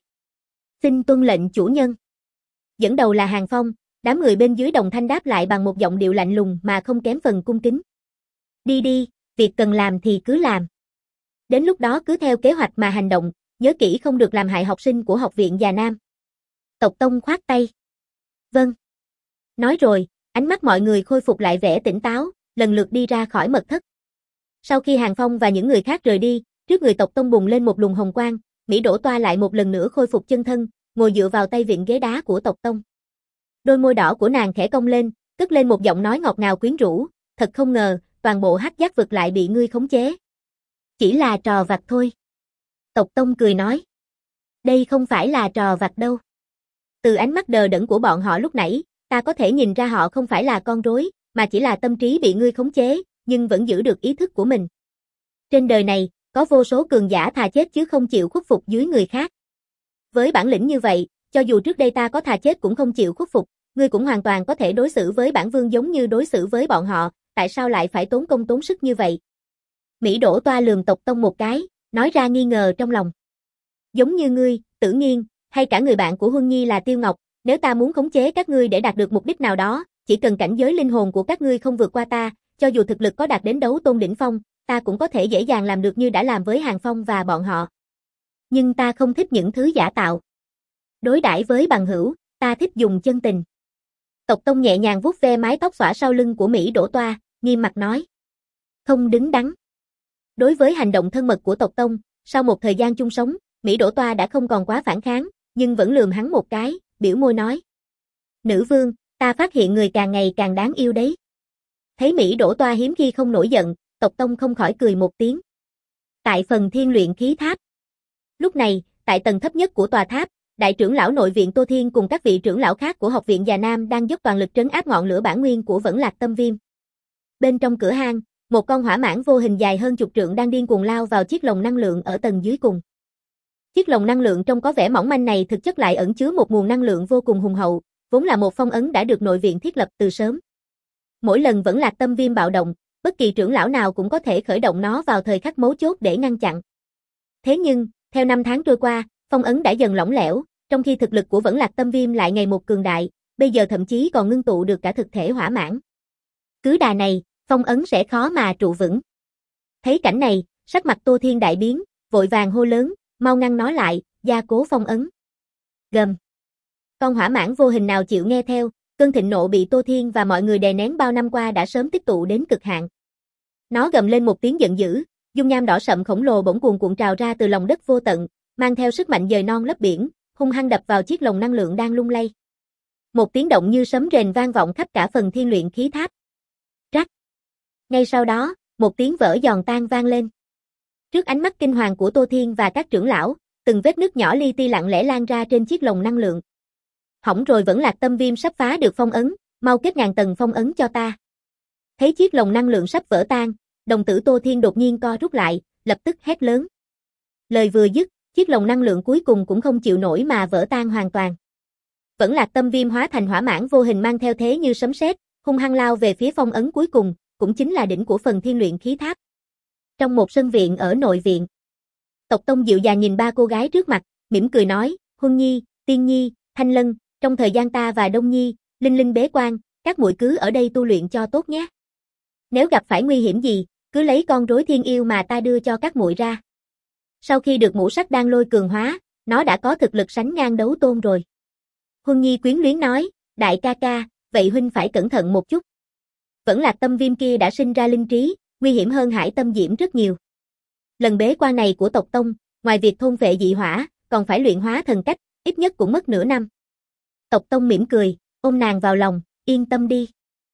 Xin tuân lệnh chủ nhân. Dẫn đầu là Hàng Phong, đám người bên dưới đồng thanh đáp lại bằng một giọng điệu lạnh lùng mà không kém phần cung kính. Đi đi, việc cần làm thì cứ làm. Đến lúc đó cứ theo kế hoạch mà hành động, nhớ kỹ không được làm hại học sinh của học viện già nam. Tộc tông khoát tay. Vâng. Nói rồi, ánh mắt mọi người khôi phục lại vẻ tỉnh táo, lần lượt đi ra khỏi mật thất. Sau khi Hàng Phong và những người khác rời đi, trước người tộc tông bùng lên một luồng hồng quang, Mỹ Đỗ Toa lại một lần nữa khôi phục chân thân, ngồi dựa vào tay vịn ghế đá của tộc tông. Đôi môi đỏ của nàng khẽ cong lên, cất lên một giọng nói ngọt ngào quyến rũ, thật không ngờ, toàn bộ Hắc Giác vực lại bị ngươi khống chế. Chỉ là trò vặt thôi. Tộc tông cười nói. Đây không phải là trò vặt đâu. Từ ánh mắt đờ đẫn của bọn họ lúc nãy, ta có thể nhìn ra họ không phải là con rối, mà chỉ là tâm trí bị ngươi khống chế, nhưng vẫn giữ được ý thức của mình. Trên đời này, Có vô số cường giả thà chết chứ không chịu khuất phục dưới người khác. Với bản lĩnh như vậy, cho dù trước đây ta có thà chết cũng không chịu khuất phục, ngươi cũng hoàn toàn có thể đối xử với bản vương giống như đối xử với bọn họ, tại sao lại phải tốn công tốn sức như vậy? Mỹ Đỗ Toa lườm Tộc Tông một cái, nói ra nghi ngờ trong lòng. Giống như ngươi, Tử Nghiên, hay cả người bạn của Huân Nhi là Tiêu Ngọc, nếu ta muốn khống chế các ngươi để đạt được mục đích nào đó, chỉ cần cảnh giới linh hồn của các ngươi không vượt qua ta, cho dù thực lực có đạt đến đấu tôn đỉnh phong, ta cũng có thể dễ dàng làm được như đã làm với Hàng Phong và bọn họ. Nhưng ta không thích những thứ giả tạo. Đối đãi với bằng hữu, ta thích dùng chân tình. Tộc Tông nhẹ nhàng vuốt ve mái tóc xõa sau lưng của Mỹ Đỗ Toa, nghiêm mặt nói. Không đứng đắn. Đối với hành động thân mật của Tộc Tông, sau một thời gian chung sống, Mỹ Đỗ Toa đã không còn quá phản kháng, nhưng vẫn lườm hắn một cái, biểu môi nói. Nữ vương, ta phát hiện người càng ngày càng đáng yêu đấy. Thấy Mỹ Đỗ Toa hiếm khi không nổi giận, Tộc Tông không khỏi cười một tiếng. Tại phần thiên luyện khí tháp. Lúc này, tại tầng thấp nhất của tòa tháp, đại trưởng lão nội viện Tô Thiên cùng các vị trưởng lão khác của học viện Già Nam đang dốc toàn lực trấn áp ngọn lửa bản nguyên của Vẫn Lạc Tâm Viêm. Bên trong cửa hang, một con hỏa mãng vô hình dài hơn chục trượng đang điên cuồng lao vào chiếc lồng năng lượng ở tầng dưới cùng. Chiếc lồng năng lượng trông có vẻ mỏng manh này thực chất lại ẩn chứa một nguồn năng lượng vô cùng hùng hậu, vốn là một phong ấn đã được nội viện thiết lập từ sớm. Mỗi lần Vẫn Lạc Tâm Viêm bạo động, bất kỳ trưởng lão nào cũng có thể khởi động nó vào thời khắc mấu chốt để ngăn chặn. Thế nhưng, theo năm tháng trôi qua, phong ấn đã dần lỏng lẻo, trong khi thực lực của Vẫn Lạc Tâm Viêm lại ngày một cường đại, bây giờ thậm chí còn ngưng tụ được cả thực thể hỏa mãng. Cứ đà này, phong ấn sẽ khó mà trụ vững. Thấy cảnh này, sắc mặt Tô Thiên đại biến, vội vàng hô lớn, mau ngăn nó lại, gia cố phong ấn. Gầm. Con hỏa mãng vô hình nào chịu nghe theo, cơn thịnh nộ bị Tô Thiên và mọi người đè nén bao năm qua đã sớm tích tụ đến cực hạn. Nó gầm lên một tiếng giận dữ, dung nham đỏ sậm khổng lồ bỗng cuồn cuộn trào ra từ lòng đất vô tận, mang theo sức mạnh dời non lấp biển, hung hăng đập vào chiếc lồng năng lượng đang lung lay. Một tiếng động như sấm rền vang vọng khắp cả phần thiên luyện khí tháp. Rắc. Ngay sau đó, một tiếng vỡ giòn tan vang lên. Trước ánh mắt kinh hoàng của Tô Thiên và các trưởng lão, từng vết nứt nhỏ li ti lặng lẽ lan ra trên chiếc lồng năng lượng. Hỏng rồi, Vẫn Lạc Tâm Viêm sắp phá được phong ấn, mau kết ngàn tầng phong ấn cho ta. Thấy chiếc lồng năng lượng sắp vỡ tan, đồng tử Tô Thiên đột nhiên co rút lại, lập tức hét lớn. Lời vừa dứt, chiếc lồng năng lượng cuối cùng cũng không chịu nổi mà vỡ tan hoàn toàn. Vẫn Lạc Tâm Viêm hóa thành hỏa mãng vô hình mang theo thế như sấm sét, hung hăng lao về phía phong ấn cuối cùng, cũng chính là đỉnh của phần thiên luyện khí tháp. Trong một sân viện ở nội viện, Tộc Tông dịu dàng nhìn ba cô gái trước mặt, mỉm cười nói, Huân Nhi, Tiên Nhi, Thanh Lân, trong thời gian ta và Đông Nhi, Linh Linh bế quan, các muội cứ ở đây tu luyện cho tốt nhé. Nếu gặp phải nguy hiểm gì, cứ lấy con rối thiên yêu mà ta đưa cho các muội ra. Sau khi được Ngũ Sắc Đan Lôi cường hóa, nó đã có thực lực sánh ngang đấu tôn rồi. Huân Nhi quyến luyến nói, đại ca ca, vậy huynh phải cẩn thận một chút. Vẫn Lạc Tâm Viêm kia đã sinh ra linh trí, nguy hiểm hơn Hải Tâm Diễm rất nhiều. Lần bế quan này của Tộc Tông, ngoài việc thôn phệ dị hỏa, còn phải luyện hóa thần cách, ít nhất cũng mất nửa năm. Tộc Tông mỉm cười, ôm nàng vào lòng, yên tâm đi.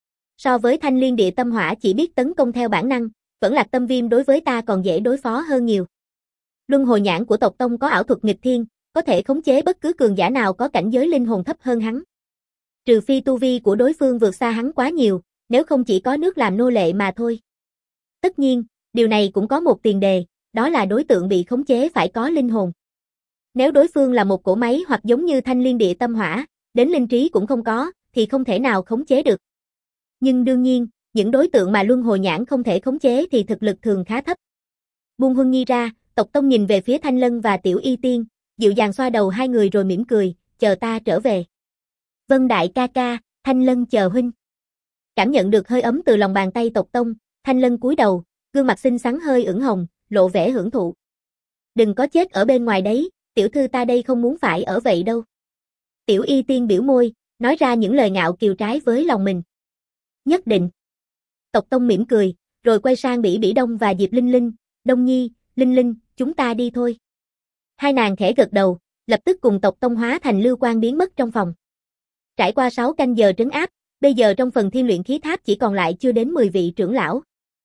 So với Thanh Liên Địa Tâm Hỏa chỉ biết tấn công theo bản năng, Vẫn Lạc Tâm Viêm đối với ta còn dễ đối phó hơn nhiều. Luân hồi nhãn của Tộc Tông có ảo thuật nghịch thiên, có thể khống chế bất cứ cường giả nào có cảnh giới linh hồn thấp hơn hắn. Trừ phi tu vi của đối phương vượt xa hắn quá nhiều, nếu không chỉ có nước làm nô lệ mà thôi. Tất nhiên, điều này cũng có một tiền đề, đó là đối tượng bị khống chế phải có linh hồn. Nếu đối phương là một cỗ máy hoặc giống như Thanh Liên Địa Tâm Hỏa, đến linh trí cũng không có, thì không thể nào khống chế được. Nhưng đương nhiên, những đối tượng mà luân hồi nhãn không thể khống chế thì thực lực thường khá thấp. Buông Huân Nhi ra, Tộc Tông nhìn về phía Thanh Lân và Tiểu Y Tiên, dịu dàng xoa đầu hai người rồi mỉm cười, chờ ta trở về. Vân đại ca ca, Thanh Lân chờ huynh. Cảm nhận được hơi ấm từ lòng bàn tay Tộc Tông, Thanh Lân cúi đầu, gương mặt xinh xắn hơi ửng hồng, lộ vẻ hưởng thụ. Đừng có chết ở bên ngoài đấy, tiểu thư ta đây không muốn phải ở vậy đâu. Tiểu Y Tiên biểu môi, nói ra những lời ngạo kiều trái với lòng mình. Nhất định. Tộc Tông mỉm cười, rồi quay sang Bỉ Bỉ Đông và Diệp Linh Linh, Đông Nhi, Linh Linh, chúng ta đi thôi. Hai nàng khẽ gật đầu, lập tức cùng Tộc Tông hóa thành lưu quang biến mất trong phòng. Trải qua 6 canh giờ trấn áp, bây giờ trong phần thiên luyện khí tháp chỉ còn lại chưa đến 10 vị trưởng lão.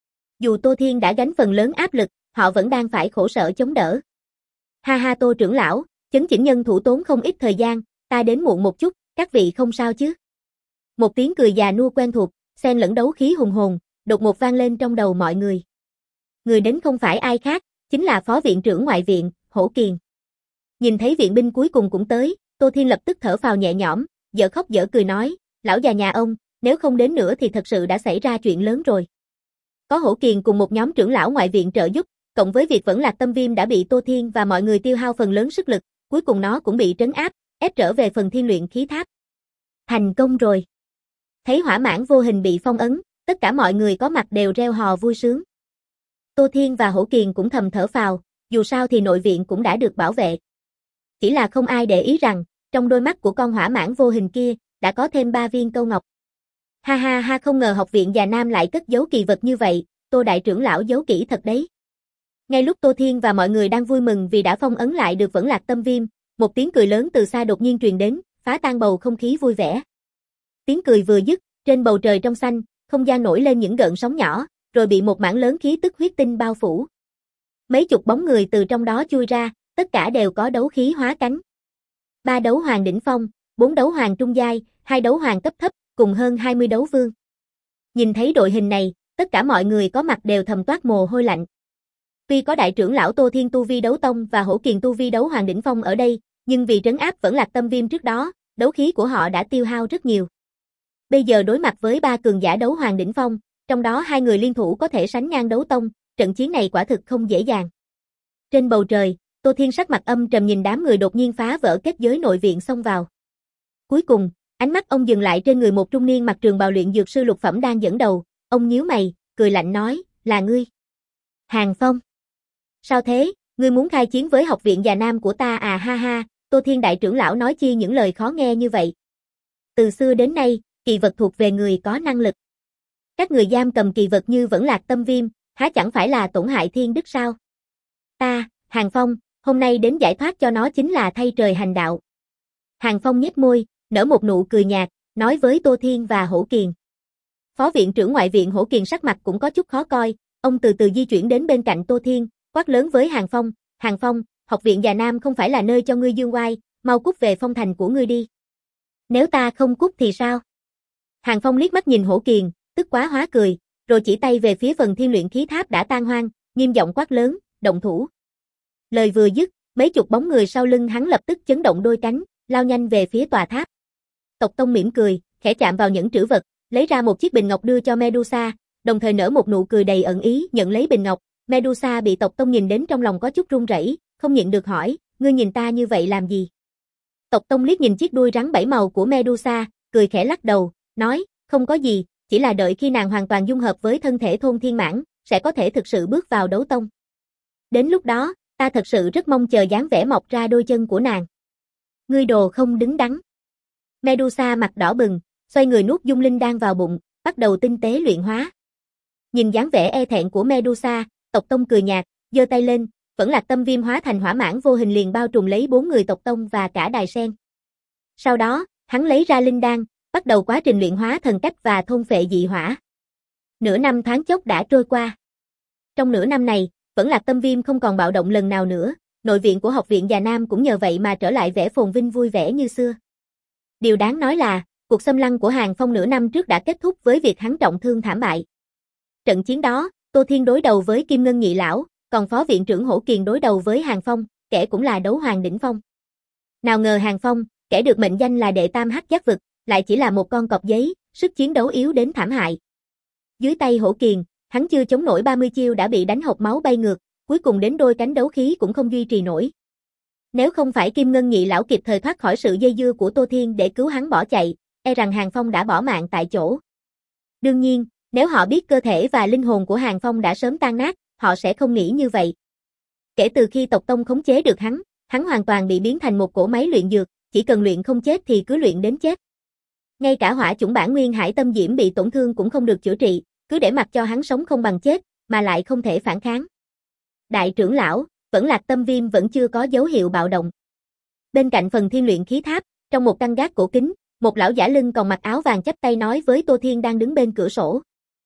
Dù Tô Thiên đã gánh phần lớn áp lực, họ vẫn đang phải khổ sở chống đỡ. Ha ha Tô trưởng lão, chấn chỉnh nhân thủ tốn không ít thời gian, ta đến muộn một chút, các vị không sao chứ? Một tiếng cười già nua quen thuộc, xen lẫn đấu khí hùng hồn, đột ngột vang lên trong đầu mọi người. Người đến không phải ai khác, chính là Phó Viện trưởng Ngoại viện, Hổ Kiền. Nhìn thấy viện binh cuối cùng cũng tới, Tô Thiên lập tức thở phào nhẹ nhõm, dở khóc dở cười nói, lão già nhà ông, nếu không đến nữa thì thật sự đã xảy ra chuyện lớn rồi. Có Hổ Kiền cùng một nhóm trưởng lão ngoại viện trợ giúp, cộng với việc vẫn lạc tâm viêm đã bị Tô Thiên và mọi người tiêu hao phần lớn sức lực, cuối cùng nó cũng bị trấn áp, ép trở về phần thiên luyện khí tháp. Thành công rồi. Thấy hỏa mãn vô hình bị phong ấn, tất cả mọi người có mặt đều reo hò vui sướng. Tô Thiên và Hổ Kiền cũng thầm thở phào, dù sao thì nội viện cũng đã được bảo vệ. Chỉ là không ai để ý rằng, trong đôi mắt của con hỏa mãn vô hình kia, đã có thêm 3 viên câu ngọc. Ha ha ha, không ngờ học viện già nam lại cất giấu kỳ vật như vậy, Tô đại trưởng lão giấu kỹ thật đấy. Ngay lúc Tô Thiên và mọi người đang vui mừng vì đã phong ấn lại được vẫn lạc tâm viêm, một tiếng cười lớn từ xa đột nhiên truyền đến, phá tan bầu không khí vui vẻ. Tiếng cười vừa dứt, trên bầu trời trong xanh, không gian nổi lên những gợn sóng nhỏ, rồi bị một mảng lớn khí tức huyết tinh bao phủ. Mấy chục bóng người từ trong đó chui ra, tất cả đều có đấu khí hóa cánh. 3 đấu hoàng đỉnh phong, 4 đấu hoàng trung giai, 2 đấu hoàng cấp thấp, cùng hơn 20 đấu vương. Nhìn thấy đội hình này, tất cả mọi người có mặt đều thầm toát mồ hôi lạnh. Tuy có đại trưởng lão Tô Thiên tu vi đấu tông và Hổ Kiền tu vi đấu hoàng đỉnh phong ở đây, nhưng vì trấn áp vẫn lạc tâm viêm trước đó, đấu khí của họ đã tiêu hao rất nhiều. Bây giờ đối mặt với 3 cường giả đấu hoàng đỉnh phong, trong đó 2 người liên thủ có thể sánh ngang đấu tông, trận chiến này quả thực không dễ dàng. Trên bầu trời, Tô Thiên sắc mặt âm trầm nhìn đám người đột nhiên phá vỡ kết giới nội viện xông vào. Cuối cùng, ánh mắt ông dừng lại trên người một trung niên mặc trường bào luyện dược sư lục phẩm đang dẫn đầu, ông nhíu mày, cười lạnh nói, là ngươi. Hàng Phong. Sao thế, ngươi muốn khai chiến với học viện già nam của ta à? Ha ha, Tô Thiên đại trưởng lão nói chi những lời khó nghe như vậy. Từ xưa đến nay, kỳ vật thuộc về người có năng lực. Các người giam cầm kỳ vật như vẫn lạc tâm viêm, há chẳng phải là tổn hại thiên đức sao? Ta, Hàng Phong, hôm nay đến giải thoát cho nó chính là thay trời hành đạo. Hàng Phong nhếch môi, nở một nụ cười nhạt, nói với Tô Thiên và Hổ Kiền. Phó viện trưởng ngoại viện Hổ Kiền sắc mặt cũng có chút khó coi, ông từ từ di chuyển đến bên cạnh Tô Thiên, quát lớn với Hàng Phong, học viện già nam không phải là nơi cho ngươi dương oai, mau cút về phong thành của ngươi đi. Nếu ta không cút thì sao? Hàng Phong liếc mắt nhìn Hổ Kiền, tức quá hóa cười, rồi chỉ tay về phía phần thiên luyện khí tháp đã tan hoang, nghiêm giọng quát lớn, động thủ. Lời vừa dứt, mấy chục bóng người sau lưng hắn lập tức chấn động đôi cánh, lao nhanh về phía tòa tháp. Tộc Tông mỉm cười, khẽ chạm vào những trữ vật, lấy ra một chiếc bình ngọc đưa cho Medusa, đồng thời nở một nụ cười đầy ẩn ý, nhận lấy bình ngọc. Medusa bị Tộc Tông nhìn đến trong lòng có chút run rẩy, không nhịn được hỏi, ngươi nhìn ta như vậy làm gì? Tộc Tông liếc nhìn chiếc đuôi rắn 7 màu của Medusa, cười khẽ lắc đầu, nói, không có gì, chỉ là đợi khi nàng hoàn toàn dung hợp với thân thể Thôn Thiên Mãn, sẽ có thể thực sự bước vào đấu tông. Đến lúc đó, ta thật sự rất mong chờ dáng vẻ mọc ra đôi chân của nàng. Ngươi đồ không đứng đắn. Medusa mặt đỏ bừng, xoay người nuốt dung linh đan vào bụng, bắt đầu tinh tế luyện hóa. Nhìn dáng vẻ e thẹn của Medusa, Tộc Tông cười nhạt, giơ tay lên, vẫn lạc tâm viêm hóa thành hỏa mãn vô hình liền bao trùm lấy 4 người Tộc Tông và cả đài sen. Sau đó, hắn lấy ra linh đan, bắt đầu quá trình luyện hóa thần cách và thôn phệ dị hỏa. Nửa năm thoáng chốc đã trôi qua. Trong nửa năm này, vẫn lạc tâm viêm không còn bạo động lần nào nữa, nội viện của học viện già nam cũng nhờ vậy mà trở lại vẻ phồn vinh vui vẻ như xưa. Điều đáng nói là, cuộc xâm lăng của Hàng Phong nửa năm trước đã kết thúc với việc hắn trọng thương thảm bại. Trận chiến đó, Tô Thiên đối đầu với Kim Ngân Nhị Lão, còn Phó viện trưởng Hổ Kiền đối đầu với Hàng Phong, kẻ cũng là đấu hoàng đỉnh phong. Nào ngờ Hàng Phong, kẻ được mệnh danh là đệ tam hắc giác vực, lại chỉ là một con cọp giấy, sức chiến đấu yếu đến thảm hại. Dưới tay Hổ Kiền, hắn chưa chống nổi 30 chiêu đã bị đánh hộc máu bay ngược, cuối cùng đến đôi cánh đấu khí cũng không duy trì nổi. Nếu không phải Kim Ngân Nhị Lão kịp thời thoát khỏi sự dây dưa của Tô Thiên để cứu hắn bỏ chạy, e rằng Hàng Phong đã bỏ mạng tại chỗ. Đương nhiên, nếu họ biết cơ thể và linh hồn của Hàng Phong đã sớm tan nát, họ sẽ không nghĩ như vậy. Kể từ khi Tộc Tông khống chế được hắn hoàn toàn bị biến thành một cỗ máy luyện dược, chỉ cần luyện không chết thì cứ luyện đến chết. Ngay cả hỏa chủng bản nguyên Hải Tâm Diễm bị tổn thương cũng không được chữa trị, cứ để mặc cho hắn sống không bằng chết, mà lại không thể phản kháng. Đại trưởng lão, vẫn lạc tâm viêm vẫn chưa có dấu hiệu bạo động. Bên cạnh phần thiên luyện khí tháp, trong một căn gác cổ kính, một lão giả lưng còn mặc áo vàng chắp tay nói với Tô Thiên đang đứng bên cửa sổ.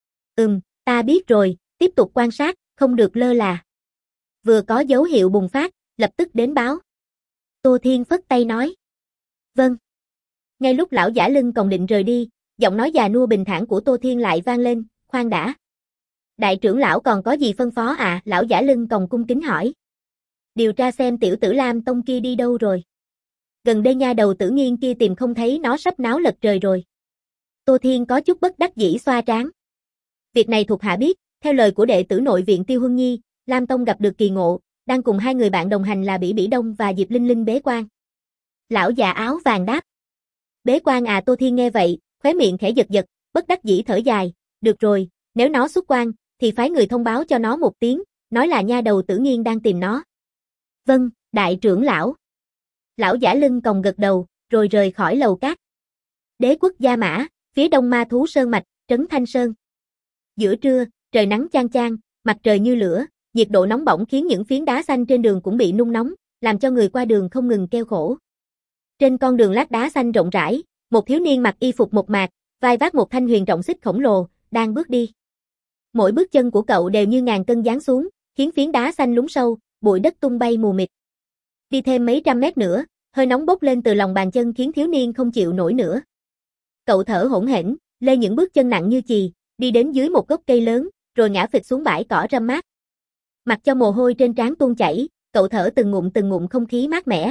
Ta biết rồi, tiếp tục quan sát, không được lơ là. Vừa có dấu hiệu bùng phát, lập tức đến báo. Tô Thiên phất tay nói. Vâng. Ngay lúc lão giả lưng còn định rời đi, giọng nói già nua bình thản của Tô Thiên lại vang lên, khoan đã. Đại trưởng lão còn có gì phân phó à? Lão giả lưng còng cung kính hỏi. Điều tra xem tiểu tử Lam Tông kia đi đâu rồi. Gần đây nha đầu Tử Nghiên kia tìm không thấy, nó sắp náo lật trời rồi. Tô Thiên có chút bất đắc dĩ xoa trán. Việc này thuộc hạ biết, theo lời của đệ tử nội viện Tiêu Huân Nhi, Lam Tông gặp được kỳ ngộ, đang cùng hai người bạn đồng hành là Bỉ Bỉ Đông và Diệp Linh Linh bế quan. Lão già áo vàng đáp. Bế quan à? Tô Thiên nghe vậy, khóe miệng khẽ giật giật, bất đắc dĩ thở dài. Được rồi, nếu nó xuất quan, thì phái người thông báo cho nó một tiếng, nói là nha đầu Tử Nghiên đang tìm nó. Vâng, đại trưởng lão. Lão giả lưng còng gật đầu, rồi rời khỏi lầu cát. Đế quốc Gia Mã, phía đông Ma Thú Sơn Mạch, trấn Thanh Sơn. Giữa trưa, trời nắng chang chang, mặt trời như lửa, nhiệt độ nóng bỏng khiến những phiến đá xanh trên đường cũng bị nung nóng, làm cho người qua đường không ngừng kêu khổ. Trên con đường lát đá xanh rộng rãi, một thiếu niên mặc y phục mộc mạc, vai vác một thanh huyền trọng xích khổng lồ, đang bước đi. Mỗi bước chân của cậu đều như ngàn cân giáng xuống, khiến phiến đá xanh lún sâu, bụi đất tung bay mù mịt. Đi thêm mấy trăm mét nữa, hơi nóng bốc lên từ lòng bàn chân khiến thiếu niên không chịu nổi nữa. Cậu thở hổn hển, lê những bước chân nặng như chì, đi đến dưới một gốc cây lớn, rồi ngã phịch xuống bãi cỏ râm mát. Mặc cho mồ hôi trên trán tuôn chảy, cậu thở từng ngụm không khí mát mẻ.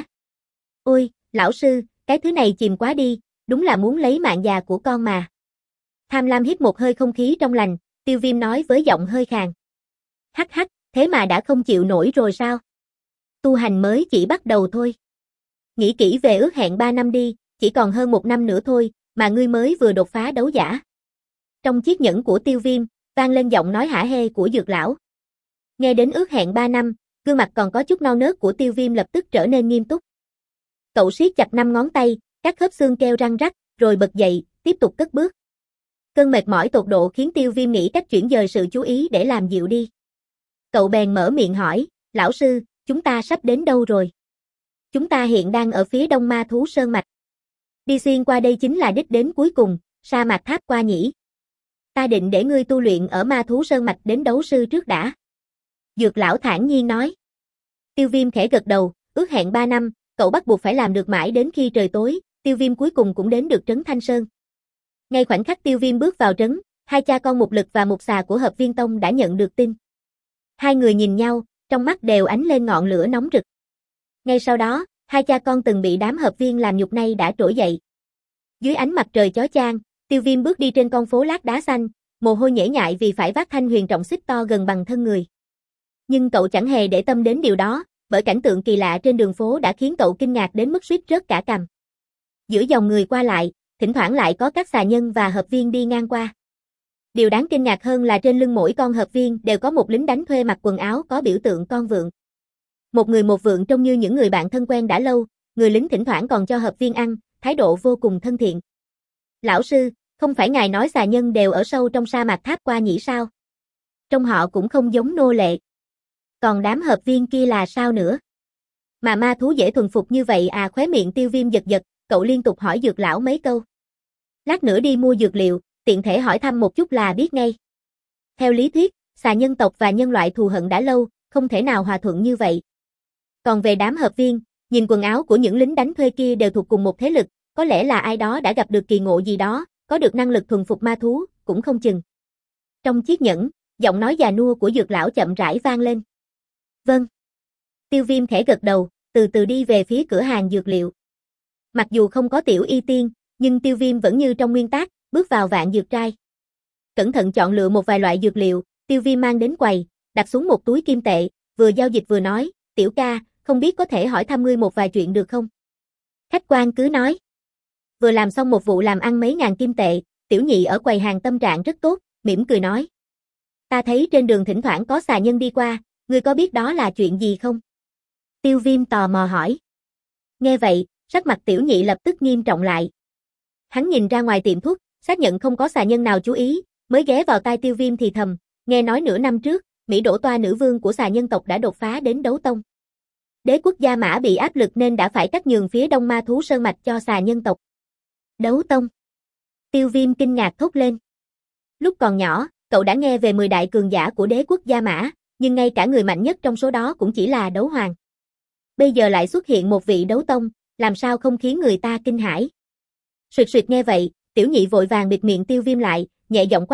Ôi, lão sư, cái thứ này chìm quá đi, đúng là muốn lấy mạng già của con mà. Tham lam hít một hơi không khí trong lành, Tiêu Viêm nói với giọng hơi khàn. Hắc hắc, thế mà đã không chịu nổi rồi sao? Tu hành mới chỉ bắt đầu thôi. Nghĩ kỹ về ước hẹn 3 năm đi, chỉ còn hơn 1 năm nữa thôi, mà ngươi mới vừa đột phá đấu giả. Trong chiếc nhẫn của Tiêu Viêm, vang lên giọng nói hả hê của Dược lão. Nghe đến ước hẹn 3 năm, gương mặt còn có chút non nớt của Tiêu Viêm lập tức trở nên nghiêm túc. Cậu siết chặt 5 ngón tay, các khớp xương kêu răng rắc, rồi bật dậy, tiếp tục cất bước. Cơn mệt mỏi tột độ khiến Tiêu Viêm nghĩ cách chuyển dời sự chú ý để làm dịu đi. Cậu bèn mở miệng hỏi, lão sư, chúng ta sắp đến đâu rồi? Chúng ta hiện đang ở phía đông Ma Thú Sơn Mạch. Đi xuyên qua đây chính là đích đến cuối cùng, sa mạc Tháp Qua nhỉ. Ta định để ngươi tu luyện ở Ma Thú Sơn Mạch đến đấu sư trước đã. Dược lão thản nhiên nói. Tiêu Viêm khẽ gật đầu, ước hẹn 3 năm, cậu bắt buộc phải làm được mãi đến khi trời tối, Tiêu Viêm cuối cùng cũng đến được trấn Thanh Sơn. Ngay khoảnh khắc Tiêu Viêm bước vào trấn, hai cha con Mục Lực và Mục Xà của Hợp Viên Tông đã nhận được tin. Hai người nhìn nhau, trong mắt đều ánh lên ngọn lửa nóng rực. Ngay sau đó, hai cha con từng bị đám hợp viên làm nhục nay đã trỗi dậy. Dưới ánh mặt trời chói chang, Tiêu Viêm bước đi trên con phố lát đá xanh, mồ hôi nhễ nhại vì phải vác thanh huyền trọng xích to gần bằng thân người. Nhưng cậu chẳng hề để tâm đến điều đó, bởi cảnh tượng kỳ lạ trên đường phố đã khiến cậu kinh ngạc đến mức suýt rớt cả cằm. Giữa dòng người qua lại, thỉnh thoảng lại có các xà nhân và hợp viên đi ngang qua. Điều đáng kinh ngạc hơn là trên lưng mỗi con hợp viên đều có một lính đánh thuê mặc quần áo có biểu tượng con vượn. Một người một vượn trông như những người bạn thân quen đã lâu, người lính thỉnh thoảng còn cho hợp viên ăn, thái độ vô cùng thân thiện. Lão sư, không phải ngài nói xà nhân đều ở sâu trong sa mạc Tháp Qua nhỉ sao? Trông họ cũng không giống nô lệ. Còn đám hợp viên kia là sao nữa? Mà ma thú dễ thuần phục như vậy à? Khóe miệng Tiêu Viêm giật giật, cậu liên tục hỏi Dược lão mấy câu. Lát nữa đi mua dược liệu, tiện thể hỏi thăm một chút là biết ngay. Theo lý thuyết, xà nhân tộc và nhân loại thù hận đã lâu, không thể nào hòa thuận như vậy. Còn về đám hợp viên, nhìn quần áo của những lính đánh thuê kia đều thuộc cùng một thế lực, có lẽ là ai đó đã gặp được kỳ ngộ gì đó, có được năng lực thuần phục ma thú, cũng không chừng. Trong chiếc nhẫn, giọng nói già nua của Dược lão chậm rãi vang lên. Vâng. Tiêu Viêm khẽ gật đầu, từ từ đi về phía cửa hàng dược liệu. Mặc dù không có tiểu y tiên, nhưng Tiêu Viêm vẫn như trong nguyên tắc, bước vào vạn dược trai. Cẩn thận chọn lựa một vài loại dược liệu, Tiêu Viêm mang đến quầy, đặt xuống một túi kim tệ, vừa giao dịch vừa nói, tiểu ca, không biết có thể hỏi thăm ngươi một vài chuyện được không? Khách quan cứ nói. Vừa làm xong một vụ làm ăn mấy ngàn kim tệ, tiểu nhị ở quầy hàng tâm trạng rất tốt, mỉm cười nói. Ta thấy trên đường thỉnh thoảng có xà nhân đi qua, ngươi có biết đó là chuyện gì không? Tiêu Viêm tò mò hỏi. Nghe vậy, sắc mặt tiểu nhị lập tức nghiêm trọng lại. Hắn nhìn ra ngoài tiệm thuốc, xác nhận không có xà nhân nào chú ý, mới ghé vào tai Tiêu Viêm thì thầm, nghe nói nửa năm trước, Mỹ Đỗ Toa nữ vương của xà nhân tộc đã đột phá đến đấu tông. Đế quốc Gia Mã bị áp lực nên đã phải cắt nhường phía đông Ma Thú Sơn Mạch cho xà nhân tộc. Đấu tông. Tiêu Viêm kinh ngạc thốt lên. Lúc còn nhỏ, cậu đã nghe về 10 đại cường giả của đế quốc Gia Mã, nhưng ngay cả người mạnh nhất trong số đó cũng chỉ là đấu hoàng. Bây giờ lại xuất hiện một vị đấu tông, làm sao không khiến người ta kinh hãi. Suyệt suyệt nghe vậy, tiểu nhị vội vàng bịt miệng Tiêu Viêm lại, nhẹ giọng quát,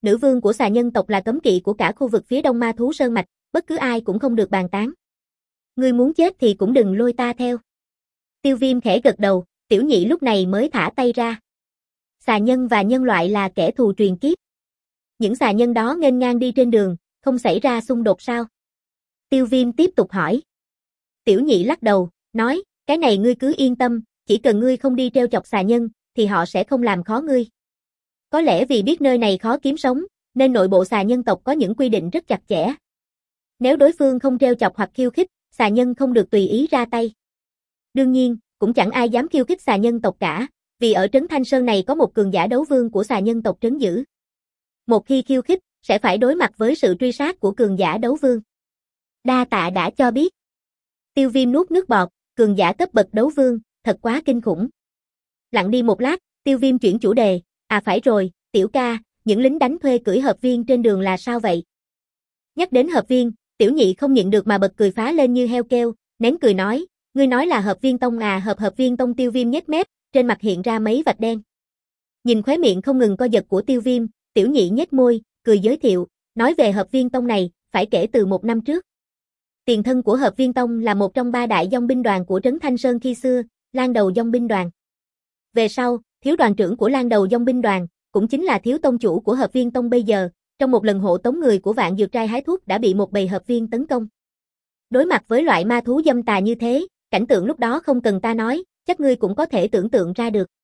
Nữ vương của xà nhân tộc là cấm kỵ của cả khu vực phía đông ma thú sơn mạch, bất cứ ai cũng không được bàn tán. Ngươi muốn chết thì cũng đừng lôi ta theo. Tiêu Viêm khẽ gật đầu, Tiểu Nhị lúc này mới thả tay ra. Xà nhân và nhân loại là kẻ thù truyền kiếp. Những xà nhân đó nghênh ngang đi trên đường, không xảy ra xung đột sao? Tiêu Viêm tiếp tục hỏi. Tiểu Nhị lắc đầu, nói, cái này ngươi cứ yên tâm, chỉ cần ngươi không đi trêu chọc xà nhân, thì họ sẽ không làm khó ngươi. Có lẽ vì biết nơi này khó kiếm sống, nên nội bộ xà nhân tộc có những quy định rất chặt chẽ. Nếu đối phương không trêu chọc hoặc khiêu khích, xà nhân không được tùy ý ra tay. Đương nhiên, cũng chẳng ai dám khiêu khích xà nhân tộc cả, vì ở trấn Thanh Sơn này có một cường giả đấu vương của xà nhân tộc trấn giữ. Một khi khiêu khích, sẽ phải đối mặt với sự truy sát của cường giả đấu vương. Đa tạ đã cho biết. Tiêu Viêm nuốt nước bọt, cường giả cấp bậc đấu vương, thật quá kinh khủng. Lặng đi một lát, Tiêu Viêm chuyển chủ đề, phải rồi, Tiểu ca, những lính đánh thuê cưỡi hợp viên trên đường là sao vậy? Nhắc đến hợp viên, Tiểu Nhị không nhịn được mà bật cười phá lên như heo kêu, nén cười nói, ngươi nói là hợp viên tông à? Hợp viên tông. Tiêu Viêm nhếch mép, trên mặt hiện ra mấy vạch đen. Nhìn khóe miệng không ngừng co giật của Tiêu Viêm, Tiểu Nhị nhếch môi, cười giới thiệu, nói về hợp viên tông này, phải kể từ 1 năm trước. Tiền thân của hợp viên tông là một trong 3 đại dòng binh đoàn của trấn Thanh Sơn khi xưa, Lan Đầu dòng binh đoàn. Về sau, thiếu đoàn trưởng của Lan Đầu dòng binh đoàn, cũng chính là thiếu tông chủ của hợp viên tông bây giờ, trong một lần hộ tống người của Vạn Dược Trai hái thuốc đã bị một bầy hợp viên tấn công. Đối mặt với loại ma thú dâm tà như thế, cảnh tượng lúc đó không cần ta nói, chắc ngươi cũng có thể tưởng tượng ra được.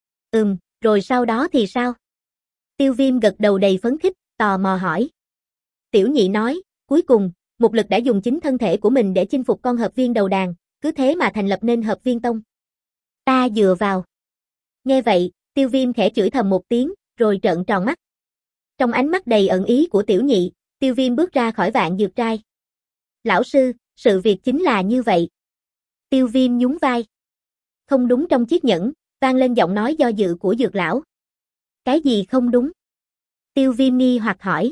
Rồi sau đó thì sao? Tiêu Viêm gật đầu đầy phấn khích, tò mò hỏi. Tiểu Nhị nói, cuối cùng, Mục Lực đã dùng chính thân thể của mình để chinh phục con hợp viên đầu đàn, cứ thế mà thành lập nên hợp viên tông. Ta dựa vào. Nghe vậy, Tiêu Viêm khẽ chửi thầm một tiếng, rồi trợn tròn mắt. Trong ánh mắt đầy ẩn ý của Tiểu Nhị, Tiêu Viêm bước ra khỏi Vạn Dược Trai. Lão sư, sự việc chính là như vậy. Tiêu Viêm nhún vai. Không đúng. Trong chiếc nhẫn, vang lên giọng nói do dự của Dược lão. Cái gì không đúng? Tiêu Viêm nghi hoặc hỏi.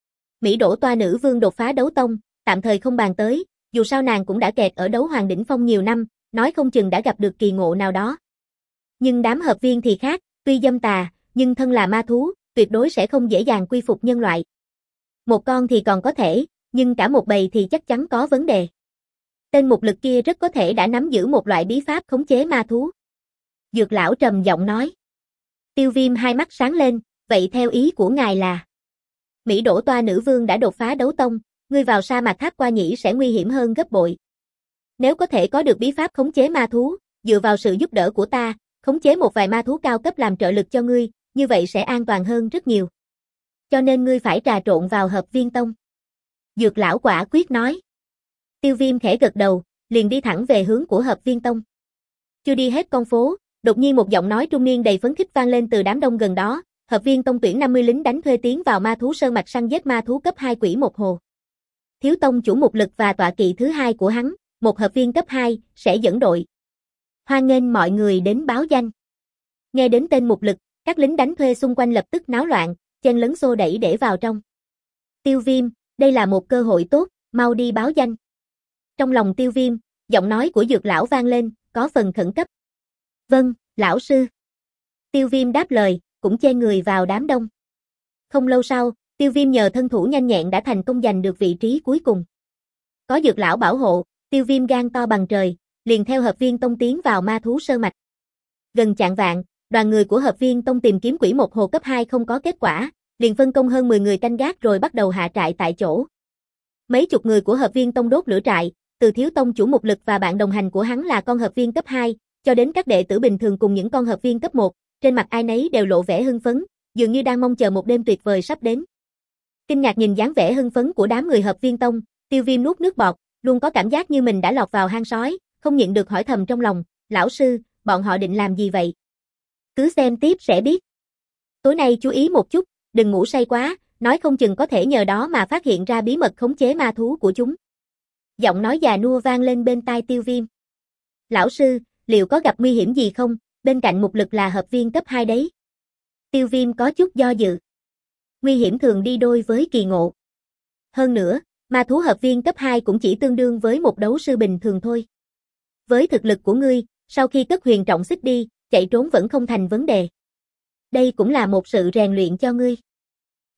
Mỹ Đỗ Toa nữ vương đột phá đấu tông, tạm thời không bàn tới, dù sao nàng cũng đã kẹt ở đấu hoàng đỉnh phong nhiều năm, nói không chừng đã gặp được kỳ ngộ nào đó. Nhưng đám hợp viên thì khác, tuy dâm tà, nhưng thân là ma thú, tuyệt đối sẽ không dễ dàng quy phục nhân loại. Một con thì còn có thể, nhưng cả một bầy thì chắc chắn có vấn đề. Tên Mục Lực kia rất có thể đã nắm giữ một loại bí pháp khống chế ma thú. Dược lão trầm giọng nói. Tiêu Viêm hai mắt sáng lên, vậy theo ý của ngài là Mỹ Đỗ Toa nữ vương đã đột phá đấu tông, ngươi vào sa mạc Tháp Qua Nhĩ sẽ nguy hiểm hơn gấp bội. Nếu có thể có được bí pháp khống chế ma thú, dựa vào sự giúp đỡ của ta, khống chế một vài ma thú cao cấp làm trợ lực cho ngươi, như vậy sẽ an toàn hơn rất nhiều. Cho nên ngươi phải trà trộn vào hợp viên tông. Dược lão quả quyết nói. Tiêu Viêm khẽ gật đầu, liền đi thẳng về hướng của hợp viên tông. Chưa đi hết con phố, đột nhiên một giọng nói trung niên đầy phấn khích vang lên từ đám đông gần đó, hợp viên tông tuyển 50 lính đánh thuê tiến vào ma thú sơn mạch săn giết ma thú cấp 2 quỷ một hồ. Thiếu tông chủ Mục Lực và tọa kỵ thứ 2 của hắn, một hợp viên cấp 2, sẽ dẫn đội. Hoan nghênh mọi người đến báo danh. Nghe đến tên Mục Lực, các lính đánh thuê xung quanh lập tức náo loạn, chen lấn xô đẩy để vào trong. Tiêu Viêm, đây là một cơ hội tốt, mau đi báo danh. Trong lòng Tiêu Viêm, giọng nói của Dược lão vang lên, có phần khẩn cấp. Vâng, lão sư. Tiêu Viêm đáp lời, cũng chen người vào đám đông. Không lâu sau, Tiêu Viêm nhờ thân thủ nhanh nhẹn đã thành công giành được vị trí cuối cùng. Có Dược lão bảo hộ, Tiêu Viêm gan to bằng trời, liền theo hợp viên tông tiến vào ma thú sơn mạch. Gần chạng vạng, đoàn người của hợp viên tông tìm kiếm quỷ một hồ cấp 2 không có kết quả, liền phân công hơn 10 người canh gác rồi bắt đầu hạ trại tại chỗ. Mấy chục người của hợp viên tông đốt lửa trại, từ thiếu tông chủ Mục Lực và bạn đồng hành của hắn là con hợp viên cấp 2, cho đến các đệ tử bình thường cùng những con hợp viên cấp 1, trên mặt ai nấy đều lộ vẻ hưng phấn, dường như đang mong chờ một đêm tuyệt vời sắp đến. Kinh ngạc nhìn dáng vẻ hưng phấn của đám người hợp viên tông, Tiêu Viêm nuốt nước bọt, luôn có cảm giác như mình đã lọt vào hang sói, không nhịn được hỏi thầm trong lòng, lão sư, bọn họ định làm gì vậy? Cứ xem tiếp sẽ biết. Tối nay chú ý một chút, đừng ngủ say quá, nói không chừng có thể nhờ đó mà phát hiện ra bí mật khống chế ma thú của chúng. Giọng nói già nua vang lên bên tai Tiêu Viêm. Lão sư, liệu có gặp nguy hiểm gì không? Bên cạnh Mục Lực là hợp viên cấp 2 đấy. Tiêu Viêm có chút do dự. Nguy hiểm thường đi đôi với kỳ ngộ. Hơn nữa, ma thú hợp viên cấp 2 cũng chỉ tương đương với một đấu sư bình thường thôi. Với thực lực của ngươi, sau khi cất huyền trọng xích đi, chạy trốn vẫn không thành vấn đề. Đây cũng là một sự rèn luyện cho ngươi.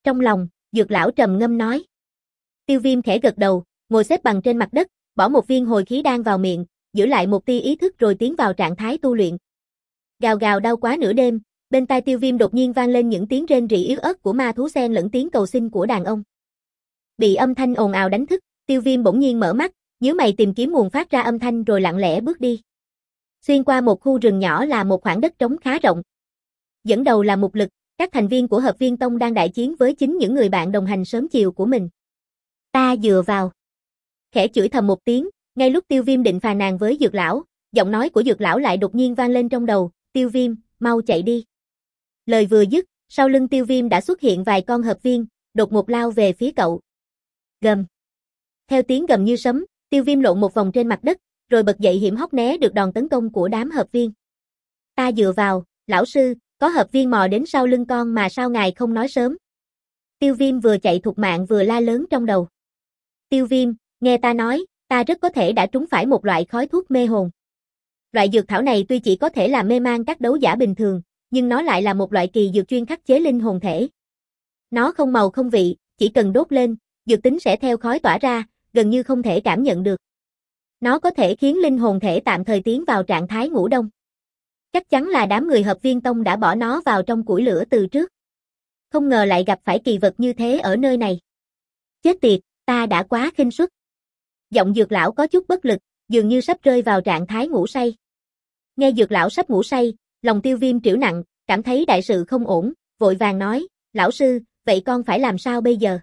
Trong lòng, Dược lão trầm ngâm nói. Tiêu Viêm khẽ gật đầu, ngồi xếp bằng trên mặt đất, bỏ một viên hồi khí đan vào miệng, giữ lại một tia ý thức rồi tiến vào trạng thái tu luyện. Gào gào đau quá nửa đêm, bên tai Tiêu Viêm đột nhiên vang lên những tiếng rên rỉ yếu ớt của ma thú xen lẫn tiếng cầu xin của đàn ông. Bị âm thanh ồn ào đánh thức, Tiêu Viêm bỗng nhiên mở mắt, nhíu mày tìm kiếm nguồn phát ra âm thanh rồi lặng lẽ bước đi. Xuyên qua một khu rừng nhỏ là một khoảng đất trống khá rộng. Dẫn đầu là Mục Lực, các thành viên của Hợp Viên Tông đang đại chiến với chính những người bạn đồng hành sớm chiều của mình. Ta dựa vào. Khẽ chửi thầm một tiếng, ngay lúc Tiêu Viêm định phàn nàn với Dược lão, giọng nói của Dược lão lại đột nhiên vang lên trong đầu, Tiêu Viêm, mau chạy đi. Lời vừa dứt, sau lưng Tiêu Viêm đã xuất hiện vài con hợp viên, đột ngột lao về phía cậu. Gầm. Theo tiếng gầm như sấm, Tiêu Viêm lộn một vòng trên mặt đất, rồi bật dậy hiểm hóc né được đòn tấn công của đám hợp viên. Ta dựa vào, lão sư, có hợp viên mò đến sau lưng con mà sao ngài không nói sớm. Tiêu Viêm vừa chạy thục mạng vừa la lớn trong đầu. Tiêu Viêm, nghe ta nói, ta rất có thể đã trúng phải một loại khói thuốc mê hồn. Loại dược thảo này tuy chỉ có thể làm mê man các đấu giả bình thường, nhưng nó lại là một loại kỳ dược chuyên khắc chế linh hồn thể. Nó không màu không vị, chỉ cần đốt lên, dược tính sẽ theo khói tỏa ra, gần như không thể cảm nhận được. Nó có thể khiến linh hồn thể tạm thời tiến vào trạng thái ngủ đông. Chắc chắn là đám người Hợp Viên Tông đã bỏ nó vào trong củi lửa từ trước. Không ngờ lại gặp phải kỳ vật như thế ở nơi này. Chết tiệt, ta đã quá khinh suất. Giọng Dược lão có chút bất lực, dường như sắp rơi vào trạng thái ngủ say. Nghe Dược lão sắp ngủ say, lòng Tiêu Viêm trĩu nặng, cảm thấy đại sự không ổn, vội vàng nói, lão sư, vậy con phải làm sao bây giờ?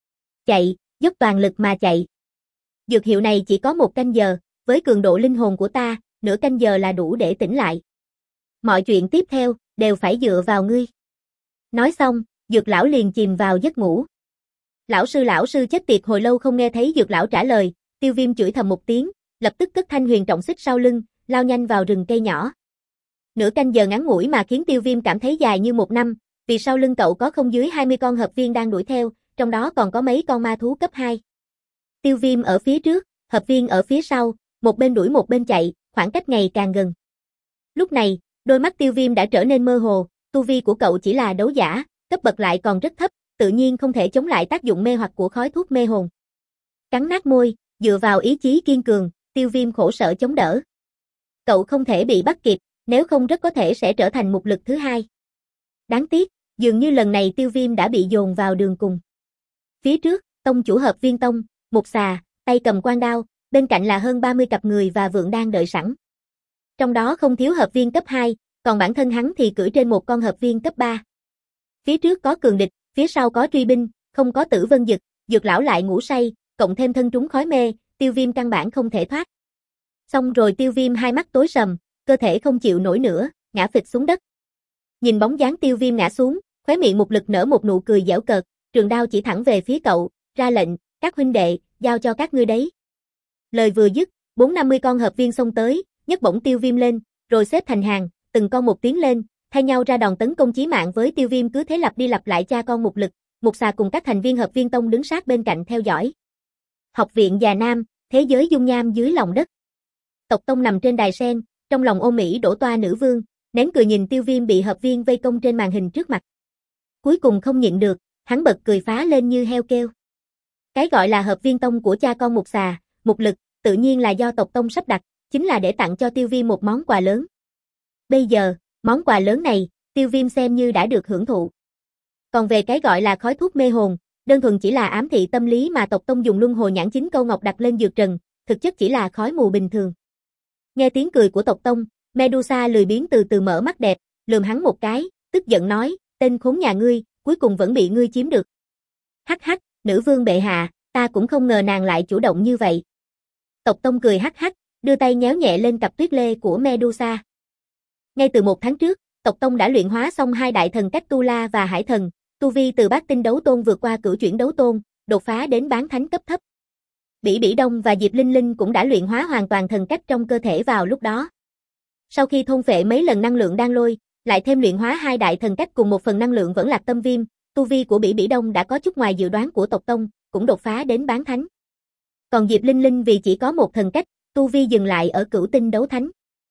Chạy, dốc toàn lực mà chạy. Dược hiệu này chỉ có 1 canh giờ, với cường độ linh hồn của ta, nửa canh giờ là đủ để tỉnh lại. Mọi chuyện tiếp theo, đều phải dựa vào ngươi. Nói xong, Dược lão liền chìm vào giấc ngủ. Lão sư chết tiệt, hồi lâu không nghe thấy Dược lão trả lời, Tiêu Viêm chửi thầm một tiếng, lập tức cất thanh huyền trọng xích sau lưng, lao nhanh vào rừng cây nhỏ. Nửa canh giờ ngắn ngủi mà khiến Tiêu Viêm cảm thấy dài như 1 năm, vì sau lưng cậu có không dưới 20 con hợp viên đang đuổi theo, trong đó còn có mấy con ma thú cấp 2. Tiêu Viêm ở phía trước, hợp viên ở phía sau, một bên đuổi một bên chạy, khoảng cách ngày càng gần. Lúc này, đôi mắt Tiêu Viêm đã trở nên mơ hồ, tu vi của cậu chỉ là đấu giả, cấp bậc lại còn rất thấp, tự nhiên không thể chống lại tác dụng mê hoặc của khói thuốc mê hồn. Cắn nát môi, dựa vào ý chí kiên cường, Tiêu Viêm khổ sở chống đỡ. Cậu không thể bị bắt kịp, nếu không rất có thể sẽ trở thành Mục Lực thứ 2. Đáng tiếc, dường như lần này Tiêu Viêm đã bị dồn vào đường cùng. Phía trước, tông chủ Hợp Viên Tông, Mục Xà, tay cầm quan đao, bên cạnh là hơn 30 cặp người và vượng đang đợi sẵn. Trong đó không thiếu hợp viên cấp 2, còn bản thân hắn thì cưỡi trên một con hợp viên cấp 3. Phía trước có cường địch, phía sau có truy binh, không có Tử Vân Dực, Dược lão lại ngủ say, cộng thêm thân trúng khói mê, Tiêu Viêm căn bản không thể thoát. Xong rồi Tiêu Viêm hai mắt tối sầm, cơ thể không chịu nổi nữa, ngã phịch xuống đất. Nhìn bóng dáng Tiêu Viêm ngã xuống, khóe miệng Mục Lực nở một nụ cười giễu cợt, trường đao chỉ thẳng về phía cậu, ra lệnh, các huynh đệ, giao cho các ngươi đấy. Lời vừa dứt, 450 con hợp viên xông tới, nhấc bổng Tiêu Viêm lên, rồi xếp thành hàng, từng con một tiến lên, thay nhau ra đòn tấn công chí mạng với Tiêu Viêm, cứ thế lặp đi lặp lại cha con Mục Lực, Mục Xà cùng các thành viên Hợp Viên Tông đứng sát bên cạnh theo dõi. Học viện Già Nam, thế giới dung nham dưới lòng đất. Tộc Tông nằm trên đài sen, trong lòng ôm mỹ đổ toa nữ vương, nén cười nhìn Tiêu Viêm bị hợp viên vây công trên màn hình trước mặt. Cuối cùng không nhịn được, hắn bật cười phá lên như heo kêu. Cái gọi là Hợp Viên Tông của cha con Mục Xà, Mục Lực, tự nhiên là do tộc Tông sắp đặt, chính là để tặng cho Tiêu Viêm một món quà lớn. Bây giờ, món quà lớn này, Tiêu Viêm xem như đã được hưởng thụ. Còn về cái gọi là khói thuốc mê hồn, đơn thuần chỉ là ám thị tâm lý mà tộc Tông dùng luân hồi nhãn chính câu ngọc đặt lên dược trần, thực chất chỉ là khói mù bình thường. Nghe tiếng cười của tộc Tông, Medusa lười biếng từ từ mở mắt đẹp, lườm hắn một cái, tức giận nói, tên khốn nhà ngươi, cuối cùng vẫn bị ngươi chiếm được. Hắc hắc, nữ vương bệ hạ, ta cũng không ngờ nàng lại chủ động như vậy. Tộc Tông cười hắc hắc, đưa tay nhéo nhẹ lên cặp tuyết lê của Medusa. Ngay từ 1 tháng trước, tộc Tông đã luyện hóa xong 2 đại thần cách Tu La và Hải Thần, tu vi từ bát tinh đấu tôn vượt qua cửu chuyển đấu tôn, đột phá đến bán thánh cấp thấp. Bỉ Bỉ Đông và Diệp Linh Linh cũng đã luyện hóa hoàn toàn thần cách trong cơ thể vào lúc đó. Sau khi thôn phệ mấy lần năng lượng đan lôi, lại thêm luyện hóa 2 đại thần cách cùng 1 phần năng lượng vẫn lạc tâm viêm, tu vi của Bỉ Bỉ Đông đã có chút ngoài dự đoán của tộc Tông, cũng đột phá đến bán thánh. Còn Diệp Linh Linh vì chỉ có 1 thần cách, tu vi dừng lại ở cửu tinh đấu thánh.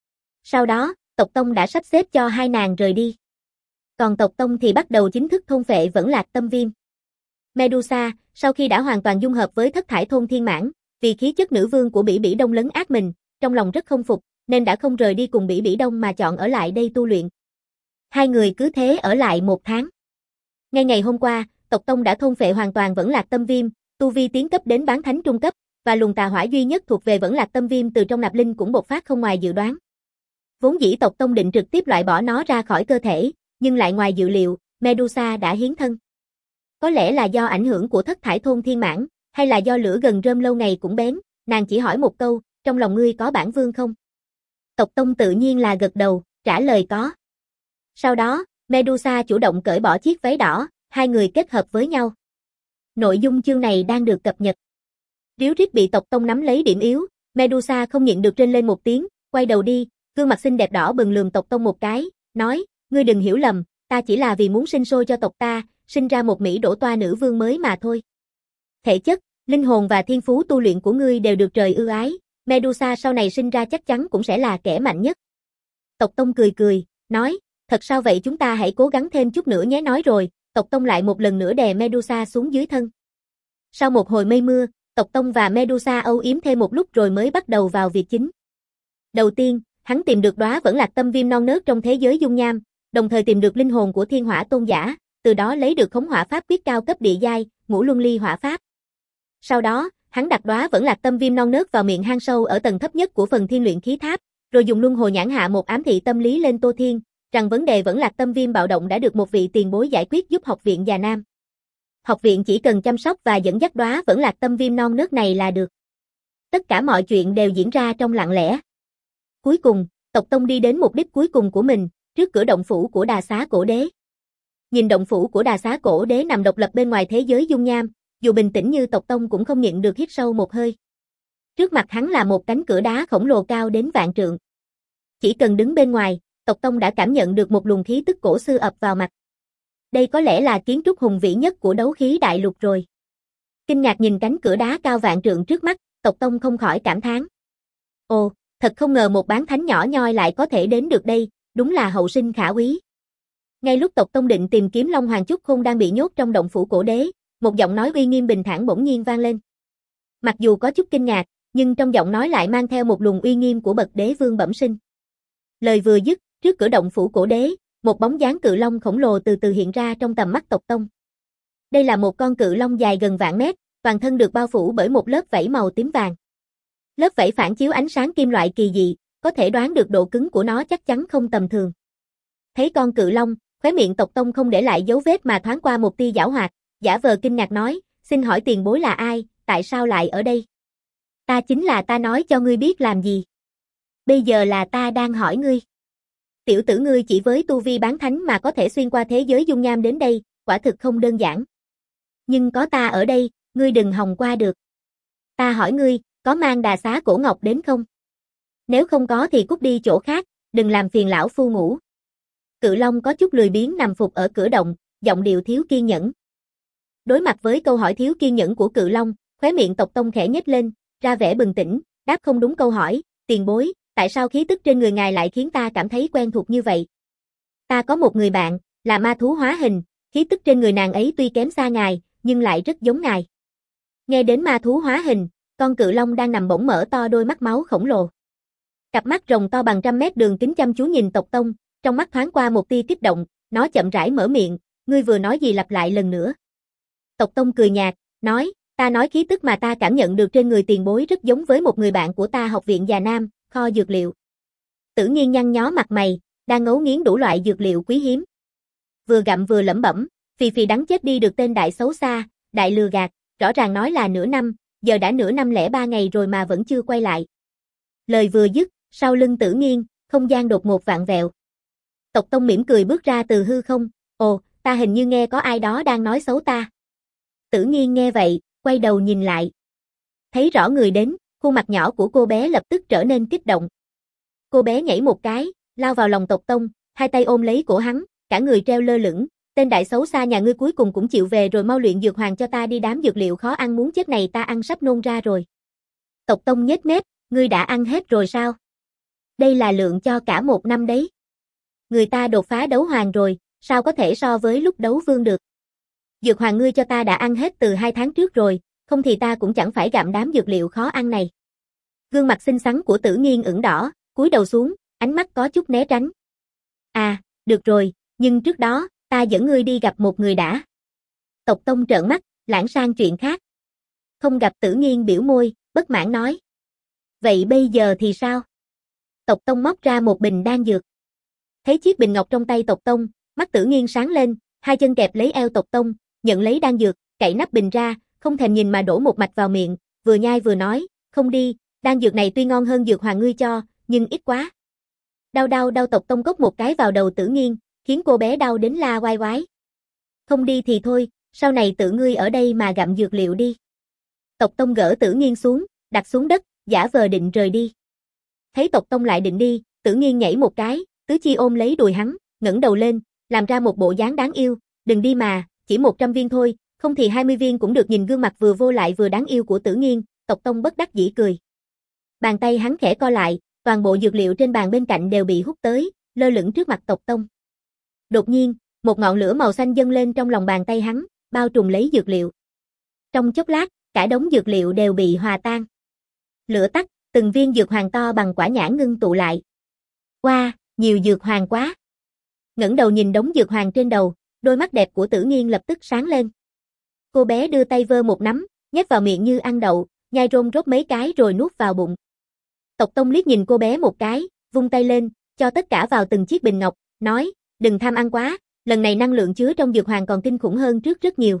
Sau đó, tộc Tông đã sắp xếp cho 2 nàng rời đi. Còn tộc Tông thì bắt đầu chính thức thôn phệ vẫn lạc tâm viêm. Medusa, sau khi đã hoàn toàn dung hợp với thất thải thôn thiên mãn, vì khí chất nữ vương của Bỉ Bỉ Đông lấn át mình, trong lòng rất không phục, nên đã không rời đi cùng Bỉ Bỉ Đông mà chọn ở lại đây tu luyện. Hai người cứ thế ở lại 1 tháng. Ngay ngày hôm qua, tộc tông đã thôn phệ hoàn toàn Vẫn Lạc Tâm Viêm, tu vi tiến cấp đến bán thánh trung cấp, và luồng tà hỏa duy nhất thuộc về Vẫn Lạc Tâm Viêm từ trong nạp linh cũng bộc phát không ngoài dự đoán. Vốn dĩ tộc tông định trực tiếp loại bỏ nó ra khỏi cơ thể, nhưng lại ngoài dự liệu, Medusa đã hiến thân. Có lẽ là do ảnh hưởng của thất thải thôn thiên mãn, hay là do lửa gần rơm lâu ngày cũng bén, nàng chỉ hỏi một câu, trong lòng ngươi có bản vương không? Tộc tông tự nhiên là gật đầu, trả lời có. Sau đó, Medusa chủ động cởi bỏ chiếc váy đỏ, hai người kết hợp với nhau. Nội dung chương này đang được cập nhật. Ríu rít bị tộc tông nắm lấy điểm yếu, Medusa không nhịn được rên lên một tiếng, quay đầu đi, gương mặt xinh đẹp đỏ bừng lườm tộc tông một cái, nói, ngươi đừng hiểu lầm, ta chỉ là vì muốn sinh sôi cho tộc ta, sinh ra một Mỹ đổ toa nữ vương mới mà thôi. Thể chất, linh hồn và thiên phú tu luyện của ngươi đều được trời ưu ái, Medusa sau này sinh ra chắc chắn cũng sẽ là kẻ mạnh nhất. Tộc tông cười cười, nói, thật sao vậy, chúng ta hãy cố gắng thêm chút nữa nhé. Nói rồi, tộc tông lại một lần nữa đè Medusa xuống dưới thân. Sau một hồi mây mưa, tộc tông và Medusa âu yếm thêm một lúc rồi mới bắt đầu vào việc chính. Đầu tiên, hắn tìm được đóa Vẫn Lạc Tâm Viêm non nớt trong thế giới dung nham, đồng thời tìm được linh hồn của Thiên Hỏa Tôn giả, từ đó lấy được Khống Hỏa Pháp quyết cao cấp địa giai, Ngũ Luân Ly Hỏa Pháp. Sau đó, hắn đặt đóa Vẫn Lạc Tâm Viêm non nớt vào miệng hang sâu ở tầng thấp nhất của phần Thiên Luyện Khí Tháp, rồi dùng luân hồi nhãn hạ một ám thị tâm lý lên Tô Thiên, rằng vấn đề Vẫn Lạc Tâm Viêm bạo động đã được một vị tiền bối giải quyết giúp học viện Già Nam. Học viện chỉ cần chăm sóc và dẫn dắt đóa Vẫn Lạc Tâm Viêm non nớt này là được. Tất cả mọi chuyện đều diễn ra trong lặng lẽ. Cuối cùng, tộc tông đi đến mục đích cuối cùng của mình, trước cửa động phủ của Đà Xá Cổ Đế. Nhìn động phủ của Đà Xá Cổ Đế nằm độc lập bên ngoài thế giới dung nham, dù bình tĩnh như tộc tông cũng không nhịn được hít sâu một hơi. Trước mặt hắn là một cánh cửa đá khổng lồ cao đến vạn trượng. Chỉ cần đứng bên ngoài, tộc tông đã cảm nhận được một luồng khí tức cổ xưa ập vào mặt. Đây có lẽ là kiến trúc hùng vĩ nhất của đấu khí đại lục rồi. Kinh ngạc nhìn cánh cửa đá cao vạn trượng trước mắt, tộc tông không khỏi cảm thán. Ồ, thật không ngờ một bán thánh nhỏ nhoi lại có thể đến được đây, đúng là hậu sinh khả úy. Ngay lúc tộc tông định tìm kiếm Long Hoàng Chúc Khôn đang bị nhốt trong động phủ cổ đế, một giọng nói uy nghiêm bình thản bỗng nhiên vang lên. Mặc dù có chút kinh ngạc, nhưng trong giọng nói lại mang theo một luồng uy nghiêm của bậc đế vương bẩm sinh. Lời vừa dứt, trước cửa động phủ cổ đế, một bóng dáng cự long khổng lồ từ từ hiện ra trong tầm mắt tộc tông. Đây là một con cự long dài gần vạn mét, toàn thân được bao phủ bởi một lớp vảy màu tím vàng. Lớp vảy phản chiếu ánh sáng kim loại kỳ dị, có thể đoán được độ cứng của nó chắc chắn không tầm thường. Thấy con cự long, khóe miệng tộc tông không để lại dấu vết mà thoáng qua một tia giảo hoạt, giả vờ kinh ngạc nói, xin hỏi tiền bối là ai, tại sao lại ở đây? Ta chính là ta nói cho ngươi biết làm gì. Bây giờ là ta đang hỏi ngươi. Tiểu tử ngươi chỉ với tu vi bán thánh mà có thể xuyên qua thế giới dung nham đến đây, quả thực không đơn giản. Nhưng có ta ở đây, ngươi đừng hòng qua được. Ta hỏi ngươi, có mang Đà Xá Cổ Ngọc đến không? Nếu không có thì cút đi chỗ khác, đừng làm phiền lão phu ngủ. Cự long có chút lười biếng nằm phục ở cửa động, giọng điệu thiếu kiên nhẫn. Đối mặt với câu hỏi thiếu kiên nhẫn của cự long, khóe miệng tộc tông khẽ nhếch lên, ra vẻ bừng tỉnh, đáp không đúng câu hỏi, tiền bối, tại sao khí tức trên người ngài lại khiến ta cảm thấy quen thuộc như vậy? Ta có một người bạn, là ma thú hóa hình, khí tức trên người nàng ấy tuy kém xa ngài, nhưng lại rất giống ngài. Nghe đến ma thú hóa hình, con cự long đang nằm bỗng mở to đôi mắt máu khổng lồ. Cặp mắt rồng to bằng 100 mét đường kính chăm chú nhìn tộc tông, trong mắt thoáng qua một tia kích động, nó chậm rãi mở miệng, ngươi vừa nói gì lặp lại lần nữa. Tộc tông cười nhạt, nói, ta nói khí tức mà ta cảm nhận được trên người tiền bối rất giống với một người bạn của ta học viện Già Nam, kho dược liệu. Tử Nghiên nhăn nhó mặt mày, đang ngấu nghiến đủ loại dược liệu quý hiếm. Vừa gặm vừa lẩm bẩm, phì phì đắng chết đi được tên đại xấu xa, đại lừa gạt, rõ ràng nói là nửa năm, giờ đã nửa năm lẻ 3 ngày rồi mà vẫn chưa quay lại. Lời vừa dứt, sau lưng Tử Nghiên, không gian đột ngột vạn vẹo. Tộc tông mỉm cười bước ra từ hư không, ồ, ta hình như nghe có ai đó đang nói xấu ta. Tử Nghiên nghe vậy, quay đầu nhìn lại. Thấy rõ người đến, khuôn mặt nhỏ của cô bé lập tức trở nên kích động. Cô bé nhảy một cái, lao vào lòng tộc tông, hai tay ôm lấy cổ hắn, cả người treo lơ lửng, tên đại xấu xa nhà ngươi cuối cùng cũng chịu về rồi, mau luyện dược hoàng cho ta đi, đám dược liệu khó ăn muốn chết này ta ăn sắp nôn ra rồi. Tộc tông nhếch mép, ngươi đã ăn hết rồi sao? Đây là lượng cho cả 1 năm đấy. Người ta đột phá đấu hoàng rồi, sao có thể so với lúc đấu vương được? Dược hoàng ngươi cho ta đã ăn hết từ 2 tháng trước rồi, không thì ta cũng chẳng phải gặm đám dược liệu khó ăn này. Gương mặt xinh xắn của Tử Nghiên ửng đỏ, cúi đầu xuống, ánh mắt có chút né tránh. À, được rồi, nhưng trước đó, ta dẫn ngươi đi gặp một người đã. Tộc Tông trợn mắt, lãng sang chuyện khác. Không gặp. Tử Nghiên biểu môi, bất mãn nói. Vậy bây giờ thì sao? Tộc Tông móc ra một bình đan dược. Thấy chiếc bình ngọc trong tay Tộc Tông, mắt Tử Nghiên sáng lên, hai chân kẹp lấy eo Tộc Tông, nhận lấy đan dược, cậy nắp bình ra, không thèm nhìn mà đổ một mạch vào miệng, vừa nhai vừa nói, không đi, đan dược này tuy ngon hơn dược hoàng ngươi cho, nhưng ít quá. Đau đau đau. Tộc Tông cốc một cái vào đầu Tử Nghiên, khiến cô bé đau đến la oai oái. Không đi thì thôi, sau này tự ngươi ở đây mà gặm dược liệu đi. Tộc Tông gỡ Tử Nghiên xuống, đặt xuống đất, giả vờ định rời đi. Thấy Tộc Tông lại định đi, Tử Nghiên nhảy một cái, tứ chi ôm lấy đùi hắn, ngẩng đầu lên, làm ra một bộ dáng đáng yêu, đừng đi mà, chỉ 100 viên thôi, không thì 20 viên cũng được. Nhìn gương mặt vừa vô lại vừa đáng yêu của Tử Nghiên, Tộc Tông bất đắc dĩ cười. Bàn tay hắn khẽ co lại, toàn bộ dược liệu trên bàn bên cạnh đều bị hút tới, lơ lửng trước mặt Tộc Tông. Đột nhiên, một ngọn lửa màu xanh dâng lên trong lòng bàn tay hắn, bao trùm lấy dược liệu. Trong chốc lát, cả đống dược liệu đều bị hòa tan. Lửa tắt, từng viên dược hoàng to bằng quả nhãn ngưng tụ lại. Wow, nhiều dược hoàng quá. Ngẩng đầu nhìn đống dược hoàng trên đầu, đôi mắt đẹp của Tử Nghiên lập tức sáng lên. Cô bé đưa tay vơ một nắm, nhét vào miệng như ăn đậu, nhai rôm rốt mấy cái rồi nuốt vào bụng. Tộc Tông liếc nhìn cô bé một cái, vung tay lên, cho tất cả vào từng chiếc bình ngọc, nói, đừng tham ăn quá, lần này năng lượng chứa trong dược hoàng còn kinh khủng hơn trước rất nhiều.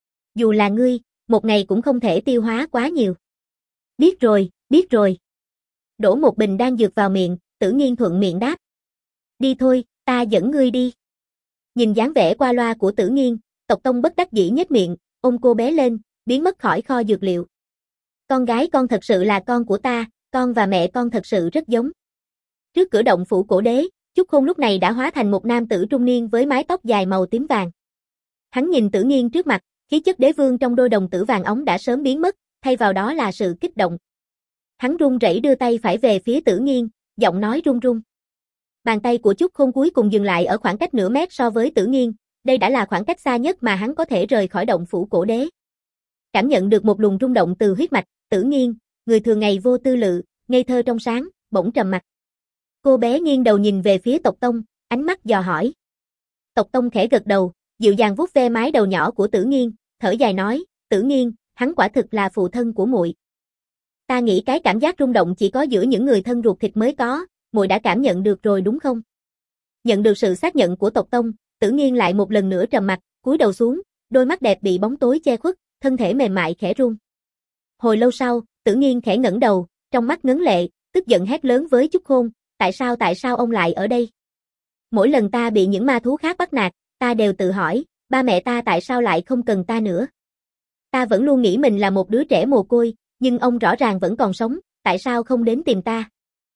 Dù là ngươi, một ngày cũng không thể tiêu hóa quá nhiều. Biết rồi, biết rồi. Đổ một bình đan dược vào miệng, Tử Nghiên thuận miệng đáp. Đi thôi, ta dẫn ngươi đi. Nhìn dáng vẻ qua loa của Tử Nghiên, Tộc Tông bất đắc dĩ nhếch miệng, ôm cô bé lên, biến mất khỏi kho dược liệu. Con gái con thật sự là con của ta, con và mẹ con thật sự rất giống. Trước cửa động phủ cổ đế, Chúc Khôn lúc này đã hóa thành một nam tử trung niên với mái tóc dài màu tím vàng. Hắn nhìn Tử Nghiên trước mặt, khí chất đế vương trong đôi đồng tử vàng óng đã sớm biến mất, thay vào đó là sự kích động. Hắn run rẩy đưa tay phải về phía Tử Nghiên, giọng nói run run. Bàn tay của Chúc Khôn cuối cùng dừng lại ở khoảng cách nửa mét so với Tử Nghiên, đây đã là khoảng cách xa nhất mà hắn có thể rời khỏi động phủ cổ đế. Cảm nhận được một luồng rung động từ huyết mạch, Tử Nghiên, người thường ngày vô tư lự, ngây thơ trong sáng, bỗng trầm mặc. Cô bé nghiêng đầu nhìn về phía Tộc Tông, ánh mắt dò hỏi. Tộc Tông khẽ gật đầu, dịu dàng vuốt ve mái đầu nhỏ của Tử Nghiên, thở dài nói, Tử Nghiên, hắn quả thực là phụ thân của muội. Ta nghĩ cái cảm giác rung động chỉ có giữa những người thân ruột thịt mới có, muội đã cảm nhận được rồi đúng không? Nhận được sự xác nhận của Tộc Tông, Tử Nghiên lại một lần nữa trầm mặc, cúi đầu xuống, đôi mắt đẹp bị bóng tối che khuất, thân thể mềm mại khẽ run. Hồi lâu sau, Tử Nghiên khẽ ngẩng đầu, trong mắt ngấn lệ, tức giận hét lớn với Chúc Khôn, tại sao ông lại ở đây? Mỗi lần ta bị những ma thú khác bắt nạt, ta đều tự hỏi, ba mẹ ta tại sao lại không cần ta nữa? Ta vẫn luôn nghĩ mình là một đứa trẻ mồ côi, nhưng ông rõ ràng vẫn còn sống, tại sao không đến tìm ta?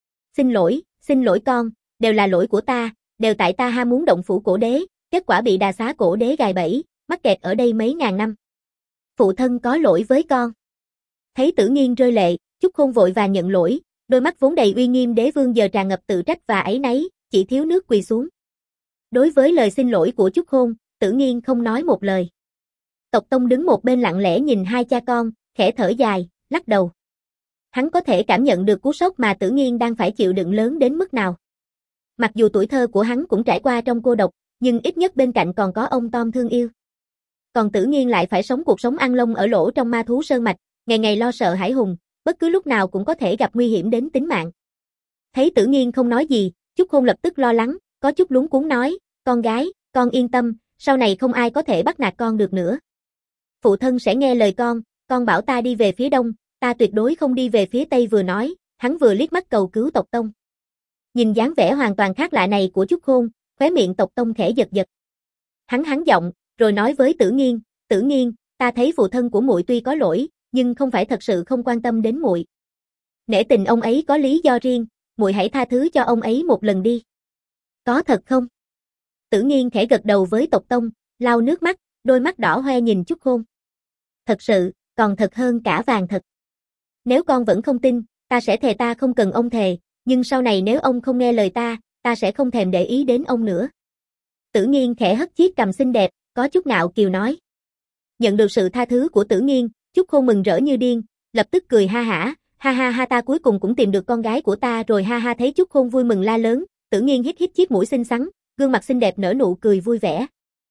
Xin lỗi con, đều là lỗi của ta, đều tại ta ham muốn động phủ cổ đế, kết quả bị đà xá cổ đế gài bẫy, mắc kẹt ở đây mấy ngàn năm. Phụ thân có lỗi với con. Thấy Tử Nghiên rơi lệ, Chúc Khôn vội vàng nhận lỗi, đôi mắt vốn đầy uy nghiêm đế vương giờ tràn ngập tự trách và áy náy, chỉ thiếu nước quỳ xuống. Đối với lời xin lỗi của Chúc Khôn, Tử Nghiên không nói một lời. Tộc Tông đứng một bên lặng lẽ nhìn hai cha con, khẽ thở dài, lắc đầu. Hắn có thể cảm nhận được cú sốc mà Tử Nghiên đang phải chịu đựng lớn đến mức nào. Mặc dù tuổi thơ của hắn cũng trải qua trong cô độc, nhưng ít nhất bên cạnh còn có ông Tom thương yêu. Còn Tử Nghiên lại phải sống cuộc sống ăn lông ở lỗ trong ma thú sơn mạch, ngày ngày lo sợ hãi hùng, bất cứ lúc nào cũng có thể gặp nguy hiểm đến tính mạng. Thấy Tử Nghiên không nói gì, Chúc Khôn lập tức lo lắng, có chút luống cuống nói, con gái, con yên tâm, sau này không ai có thể bắt nạt con được nữa. Phụ thân sẽ nghe lời con bảo ta đi về phía đông, ta tuyệt đối không đi về phía tây. Vừa nói, hắn vừa liếc mắt cầu cứu Tộc Tông. Nhìn dáng vẻ hoàn toàn khác lạ này của Chúc Khôn, khóe miệng Tộc Tông khẽ giật giật. Hắn giọng, rồi nói với Tử Nghiên, ta thấy phụ thân của muội tuy có lỗi, nhưng không phải thật sự không quan tâm đến muội. Nể tình ông ấy có lý do riêng, muội hãy tha thứ cho ông ấy một lần đi. Có thật không? Tử Nghiên khẽ gật đầu với Tộc Tông, lau nước mắt, đôi mắt đỏ hoe nhìn Chúc Khôn. Thật sự, còn thật hơn cả vàng thật. Nếu con vẫn không tin, ta sẽ thề ta không cần ông thề, nhưng sau này nếu ông không nghe lời ta sẽ không thèm để ý đến ông nữa. Tử Nghiên khẽ hất chiếc cằm xinh đẹp, có chút ngạo kiều nói. Nhận được sự tha thứ của Tử Nghiên, Chúc Khôn mừng rỡ như điên, lập tức cười ha ha ta cuối cùng cũng tìm được con gái của ta rồi ha ha thấy Chúc Khôn vui mừng la lớn, Tử Nghiên hít chiếc mũi xinh xắn, gương mặt xinh đẹp nở nụ cười vui vẻ.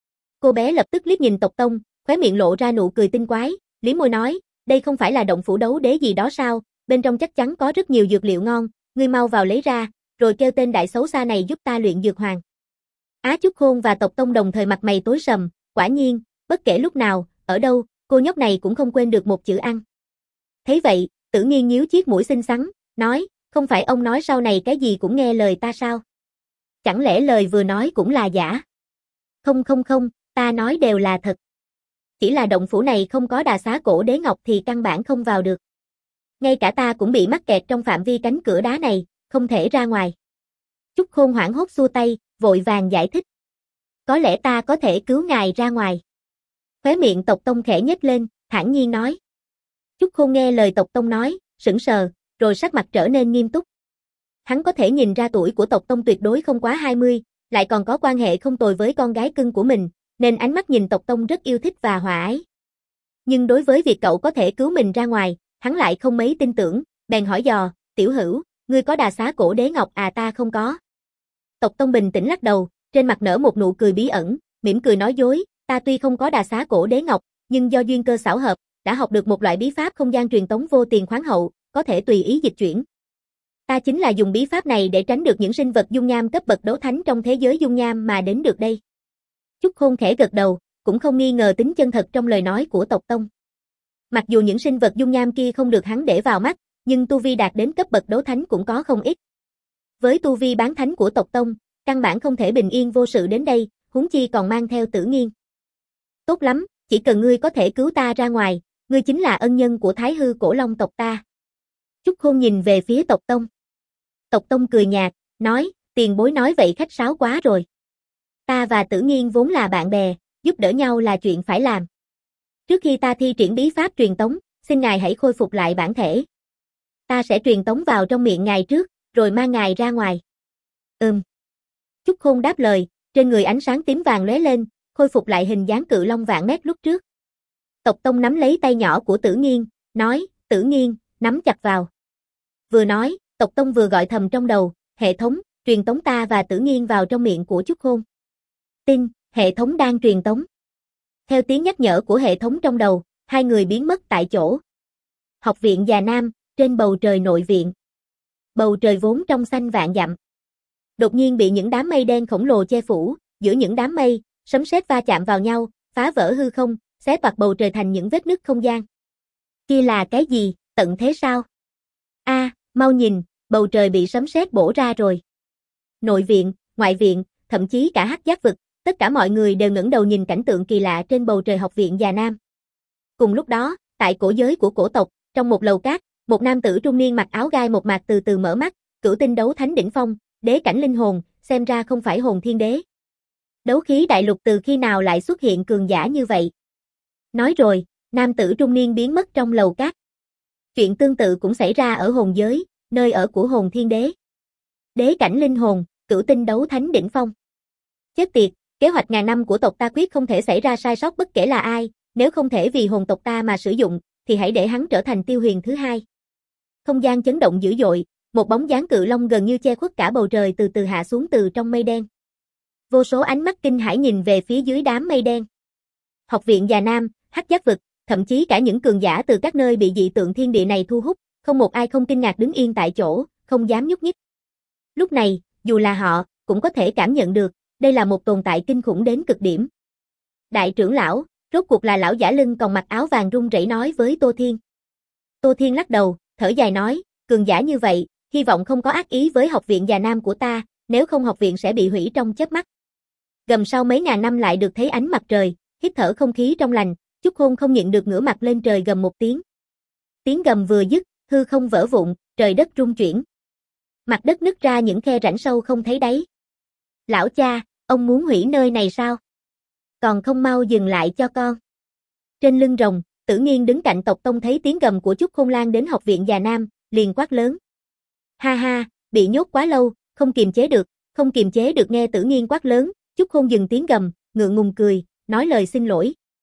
Cô bé lập tức liếc nhìn Tộc Tông, khóe miệng lộ ra nụ cười tinh quái, liếm môi nói, đây không phải là động phủ đấu đế gì đó sao, bên trong chắc chắn có rất nhiều dược liệu ngon, ngươi mau vào lấy ra, rồi kêu tên đại xấu xa này giúp ta luyện dược hoàng. Chúc Khôn và Tộc Tông đồng thời mặt mày tối sầm, quả nhiên, bất kể lúc nào, ở đâu, cô nhóc này cũng không quên được một chữ ăn. Thấy vậy, Tử Nghiên nhíu chiếc mũi xinh xắn, nói, không phải ông nói sau này cái gì cũng nghe lời ta sao? Chẳng lẽ lời vừa nói cũng là giả? Không, ta nói đều là thật. Chỉ là động phủ này không có đà xá cổ đế ngọc thì căn bản không vào được. Ngay cả ta cũng bị mắc kẹt trong phạm vi cánh cửa đá này, không thể ra ngoài. Chúc Khôn hoảng hốt xua tay, vội vàng giải thích. Có lẽ ta có thể cứu ngài ra ngoài. Khóe miệng Tộc Tông khẽ nhếch lên, thản nhiên nói. Chúc Khôn nghe lời Tộc Tông nói, sững sờ, rồi sắc mặt trở nên nghiêm túc. Hắn có thể nhìn ra tuổi của Tộc Tông tuyệt đối không quá 20, lại còn có quan hệ không tồi với con gái cưng của mình, nên ánh mắt nhìn Tộc Tông rất yêu thích và hòa ái. Nhưng đối với việc cậu có thể cứu mình ra ngoài, hắn lại không mấy tin tưởng, bèn hỏi dò, tiểu hữu, ngươi có đà xá cổ đế ngọc à? Ta không có. Tộc Tông bình tĩnh lắc đầu, trên mặt nở một nụ cười bí ẩn, mỉm cười nói dối, ta tuy không có đà xá cổ đế ngọc, nhưng do duyên cơ xảo hợp, đã học được một loại bí pháp không gian truyền tống vô tiền khoáng hậu, có thể tùy ý dịch chuyển. Ta chính là dùng bí pháp này để tránh được những sinh vật dung nham cấp bậc đấu thánh trong thế giới dung nham mà đến được đây. Chúc Khôn khẽ gật đầu, cũng không nghi ngờ tính chân thật trong lời nói của Tộc Tông. Mặc dù những sinh vật dung nham kia không được hắn để vào mắt, nhưng tu vi đạt đến cấp bậc đấu thánh cũng có không ít. Với tu vi bán thánh của Tộc Tông, căn bản không thể bình yên vô sự đến đây, huống chi còn mang theo Tử Nghiên. Tốt lắm, chỉ cần ngươi có thể cứu ta ra ngoài, ngươi chính là ân nhân của Thái Hư Cổ Long tộc ta. Chúc Khôn nhìn về phía Tộc Tông. Tộc Tông cười nhạt, nói, tiền bối nói vậy khách sáo quá rồi. Ta và Tử Nghiên vốn là bạn bè, giúp đỡ nhau là chuyện phải làm. Trước khi ta thi triển bí pháp truyền tống, xin ngài hãy khôi phục lại bản thể. Ta sẽ truyền tống vào trong miệng ngài trước, rồi mang ngài ra ngoài. Chúc Khôn đáp lời, trên người ánh sáng tím vàng lóe lên, khôi phục lại hình dáng cự long vạn mét lúc trước. Tộc Tông nắm lấy tay nhỏ của Tử Nghiên, nói, Tử Nghiên, nắm chặt vào. Vừa nói, Tộc Tông vừa gọi thầm trong đầu, hệ thống, truyền tống ta và Tử Nghiên vào trong miệng của Chúc Khôn. Tin, hệ thống đang truyền tống. Theo tiếng nhắc nhở của hệ thống trong đầu, hai người biến mất tại chỗ. Học viện Già Nam, trên bầu trời nội viện. Bầu trời vốn trong xanh vạn dặm. Đột nhiên bị những đám mây đen khổng lồ che phủ, giữa những đám mây, sấm sét va chạm vào nhau, phá vỡ hư không, xé toạc bầu trời thành những vết nứt không gian. Kia là cái gì, tận thế sao? Mau nhìn, bầu trời bị sấm sét bổ ra rồi. Nội viện, ngoại viện, thậm chí cả Hắc Giác vực, tất cả mọi người đều ngẩng đầu nhìn cảnh tượng kỳ lạ trên bầu trời học viện Già Nam. Cùng lúc đó, tại cổ giới của cổ tộc, trong một lầu cát, một nam tử trung niên mặc áo gai một mạc từ từ mở mắt, cửu tinh đấu thánh đỉnh phong, đế cảnh linh hồn, xem ra không phải hồn thiên đế. Đấu khí đại lục từ khi nào lại xuất hiện cường giả như vậy? Nói rồi, nam tử trung niên biến mất trong lầu cát. Chuyện tương tự cũng xảy ra ở hồn giới, nơi ở của hồn thiên đế. Đế cảnh linh hồn, cửu tinh đấu thánh đỉnh phong. Chết tiệt, kế hoạch ngàn năm của tộc ta quyết không thể xảy ra sai sót bất kể là ai, nếu không thể vì hồn tộc ta mà sử dụng, thì hãy để hắn trở thành tiêu huyền thứ hai. Không gian chấn động dữ dội, một bóng dáng cự long gần như che khuất cả bầu trời từ từ hạ xuống từ trong mây đen. Vô số ánh mắt kinh hãi nhìn về phía dưới đám mây đen. Học viện Già Nam, Hắc Giác vực, thậm chí cả những cường giả từ các nơi bị dị tượng thiên địa này thu hút, không một ai không kinh ngạc đứng yên tại chỗ, không dám nhúc nhích. Lúc này, dù là họ, cũng có thể cảm nhận được, đây là một tồn tại kinh khủng đến cực điểm. Đại trưởng lão, rốt cuộc là lão giả lưng còn mặc áo vàng run rẩy nói với Tô Thiên. Tô Thiên lắc đầu, thở dài nói, cường giả như vậy, hy vọng không có ác ý với học viện Già Nam của ta, nếu không học viện sẽ bị hủy trong chớp mắt. Gầm sau mấy ngàn năm lại được thấy ánh mặt trời, hít thở không khí trong lành, Chúc Khôn không nhịn được ngửa mặt lên trời gầm một tiếng. Tiếng gầm vừa dứt, hư không vỡ vụn, trời đất rung chuyển. Mặt đất nứt ra những khe rãnh sâu không thấy đáy. Lão cha, ông muốn hủy nơi này sao? Còn không mau dừng lại cho con. Trên lưng rồng, Tử Nghiên đứng cạnh Tộc Tông thấy tiếng gầm của Chúc Khôn lan đến học viện Già Nam, liền quát lớn. Ha ha, bị nhốt quá lâu, không kiềm chế được nghe Tử Nghiên quát lớn, Chúc Khôn dừng tiếng gầm, ngượng ngùng cười, nói lời xin lỗi.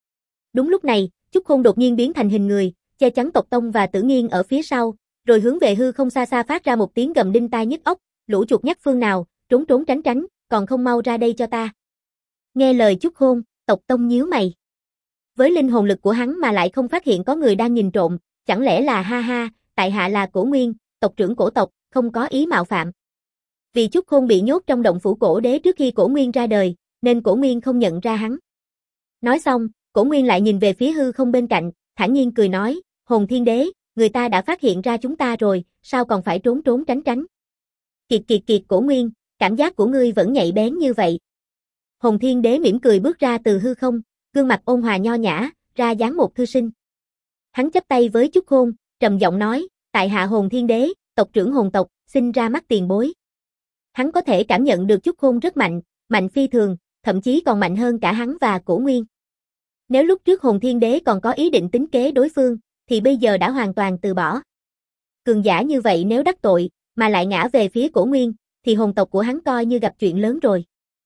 Đúng lúc này, Chúc Khôn đột nhiên biến thành hình người, che chắn Tộc Tông và Tử Nghiên ở phía sau, rồi hướng về hư không xa xa phát ra một tiếng gầm đinh tai nhức óc, lũ chuột nhắt phương nào, trốn trốn tránh tránh, còn không mau ra đây cho ta. Nghe lời Chúc Khôn, Tộc Tông nhíu mày. Với linh hồn lực của hắn mà lại không phát hiện có người đang nhìn trộm, chẳng lẽ là ha ha, tại hạ là Cổ Nguyên, tộc trưởng cổ tộc, không có ý mạo phạm. Vì Chúc Khôn bị nhốt trong động phủ cổ đế trước khi Cổ Nguyên ra đời, nên Cổ Nguyên không nhận ra hắn. Nói xong, Cổ Nguyên lại nhìn về phía hư không bên cạnh, thản nhiên cười nói, Hồn Thiên Đế, người ta đã phát hiện ra chúng ta rồi, sao còn phải trốn trốn tránh tránh. Kiệt kiệt kiệt Cổ Nguyên, cảm giác của ngươi vẫn nhạy bén như vậy. Hồn Thiên Đế mỉm cười bước ra từ hư không, gương mặt ôn hòa nho nhã, ra dáng một thư sinh. Hắn chắp tay với Chúc Khôn, trầm giọng nói, tại hạ Hồn Thiên Đế, tộc trưởng hồn tộc, xin ra mắt tiền bối. Hắn có thể cảm nhận được Chúc Khôn rất mạnh, mạnh phi thường, thậm chí còn mạnh hơn cả hắn và Cổ Nguyên. Nếu lúc trước Hồn Thiên Đế còn có ý định tính kế đối phương, thì bây giờ đã hoàn toàn từ bỏ. Cường giả như vậy nếu đắc tội, mà lại ngã về phía Cổ Nguyên, thì hồn tộc của hắn coi như gặp chuyện lớn rồi.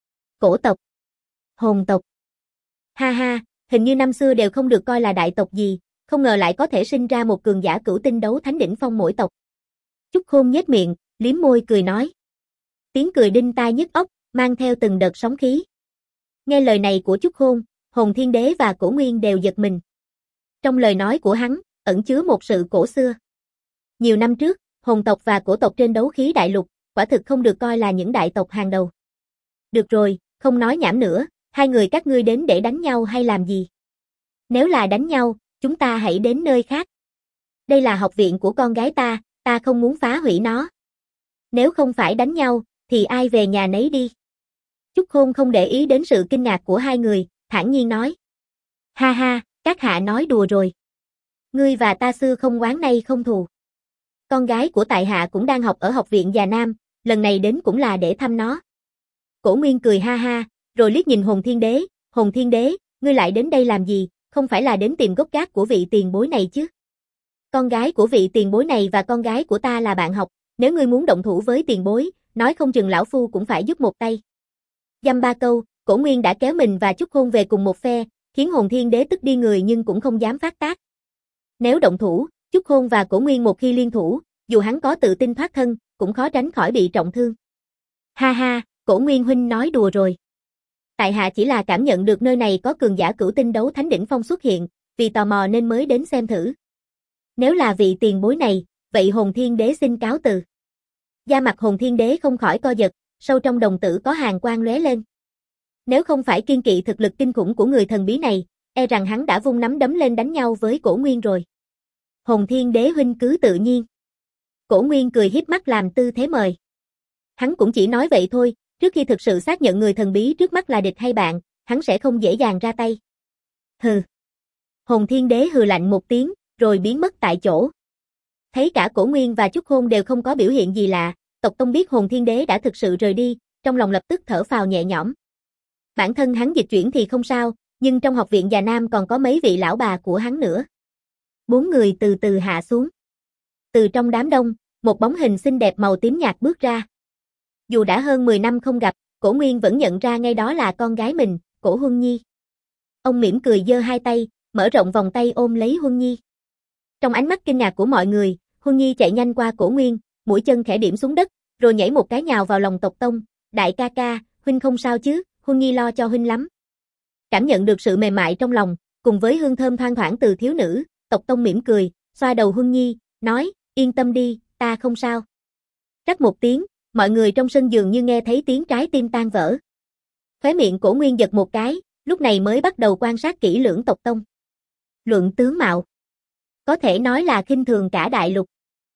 Cổ tộc, hồn tộc. Ha ha, hình như năm xưa đều không được coi là đại tộc gì, không ngờ lại có thể sinh ra một cường giả cửu tinh đấu thánh đỉnh phong mỗi tộc. Chúc Khôn nhếch miệng, liếm môi cười nói. Tiếng cười đinh tai nhức óc, mang theo từng đợt sóng khí. Nghe lời này của Chúc Khôn, Hồn Thiên Đế và Cổ Nguyên đều giật mình. Trong lời nói của hắn, ẩn chứa một sự cổ xưa. Nhiều năm trước, hồn tộc và cổ tộc trên đấu khí đại lục, quả thực không được coi là những đại tộc hàng đầu. Được rồi, không nói nhảm nữa, hai người các ngươi đến để đánh nhau hay làm gì? Nếu là đánh nhau, chúng ta hãy đến nơi khác. Đây là học viện của con gái ta không muốn phá hủy nó. Nếu không phải đánh nhau, thì ai về nhà nấy đi. Chúc Khôn không để ý đến sự kinh ngạc của hai người, thản nhiên nói. Ha ha, các hạ nói đùa rồi. Ngươi và ta xưa không oán nay không thù. Con gái của tại hạ cũng đang học ở học viện Già Nam, lần này đến cũng là để thăm nó. Cổ Nguyên cười ha ha, rồi liếc nhìn Hồn Thiên Đế, ngươi lại đến đây làm gì, không phải là đến tìm gốc gác của vị tiền bối này chứ. Con gái của vị tiền bối này và con gái của ta là bạn học, nếu ngươi muốn động thủ với tiền bối, nói không chừng lão phu cũng phải giúp một tay. Dăm ba câu, Cổ Nguyên đã kéo mình và Chúc Khôn về cùng một phe, khiến Hồn Thiên Đế tức đi người nhưng cũng không dám phát tác. Nếu động thủ, Chúc Khôn và Cổ Nguyên một khi liên thủ, dù hắn có tự tin thoát thân, cũng khó tránh khỏi bị trọng thương. Ha ha, Cổ Nguyên huynh nói đùa rồi. Tại hạ chỉ là cảm nhận được nơi này có cường giả cửu tinh đấu thánh đỉnh phong xuất hiện, vì tò mò nên mới đến xem thử. Nếu là vị tiền bối này, vậy Hồn Thiên Đế xin cáo từ. Da mặt Hồn Thiên Đế không khỏi co giật, sâu trong đồng tử có hàn quang lóe lên. Nếu không phải kiên kỵ thực lực kinh khủng của người thần bí này, e rằng hắn đã vung nắm đấm lên đánh nhau với Cổ Nguyên rồi. Hồn Thiên Đế huynh cứ tự nhiên. Cổ Nguyên cười híp mắt làm tư thế mời. Hắn cũng chỉ nói vậy thôi, trước khi thực sự xác nhận người thần bí trước mắt là địch hay bạn, hắn sẽ không dễ dàng ra tay. Hừ. Hồn Thiên Đế hừ lạnh một tiếng, rồi biến mất tại chỗ. Thấy cả Cổ Nguyên và Chúc Khôn đều không có biểu hiện gì lạ, tộc tông biết Hồn Thiên Đế đã thực sự rời đi, trong lòng lập tức thở phào nhẹ nhõm. Bản thân hắn dịch chuyển thì không sao, nhưng trong học viện Già Nam còn có mấy vị lão bà của hắn nữa. 4 người từ từ hạ xuống. Từ trong đám đông, một bóng hình xinh đẹp màu tím nhạt bước ra. Dù đã hơn 10 năm không gặp, Cổ Nguyên vẫn nhận ra ngay đó là con gái mình, Cổ Huân Nhi. Ông mỉm cười giơ hai tay, mở rộng vòng tay ôm lấy Huân Nhi. Trong ánh mắt kinh ngạc của mọi người, Huân Nhi chạy nhanh qua Cổ Nguyên, mũi chân khẽ điểm xuống đất, rồi nhảy một cái nhào vào lòng tộc tông. Đại ca ca, huynh không sao chứ, Huân Nhi lo cho huynh lắm. Cảm nhận được sự mềm mại trong lòng, cùng với hương thơm thoang thoảng từ thiếu nữ, tộc tông mỉm cười, xoa đầu Huân Nhi, nói, yên tâm đi, ta không sao. Rắc một tiếng, mọi người trong sân dường như nghe thấy tiếng trái tim tan vỡ. Khóe miệng Cổ Nguyên giật một cái, lúc này mới bắt đầu quan sát kỹ lưỡng tộc tông. Luận tướng mạo, có thể nói là khinh thường cả đại lục.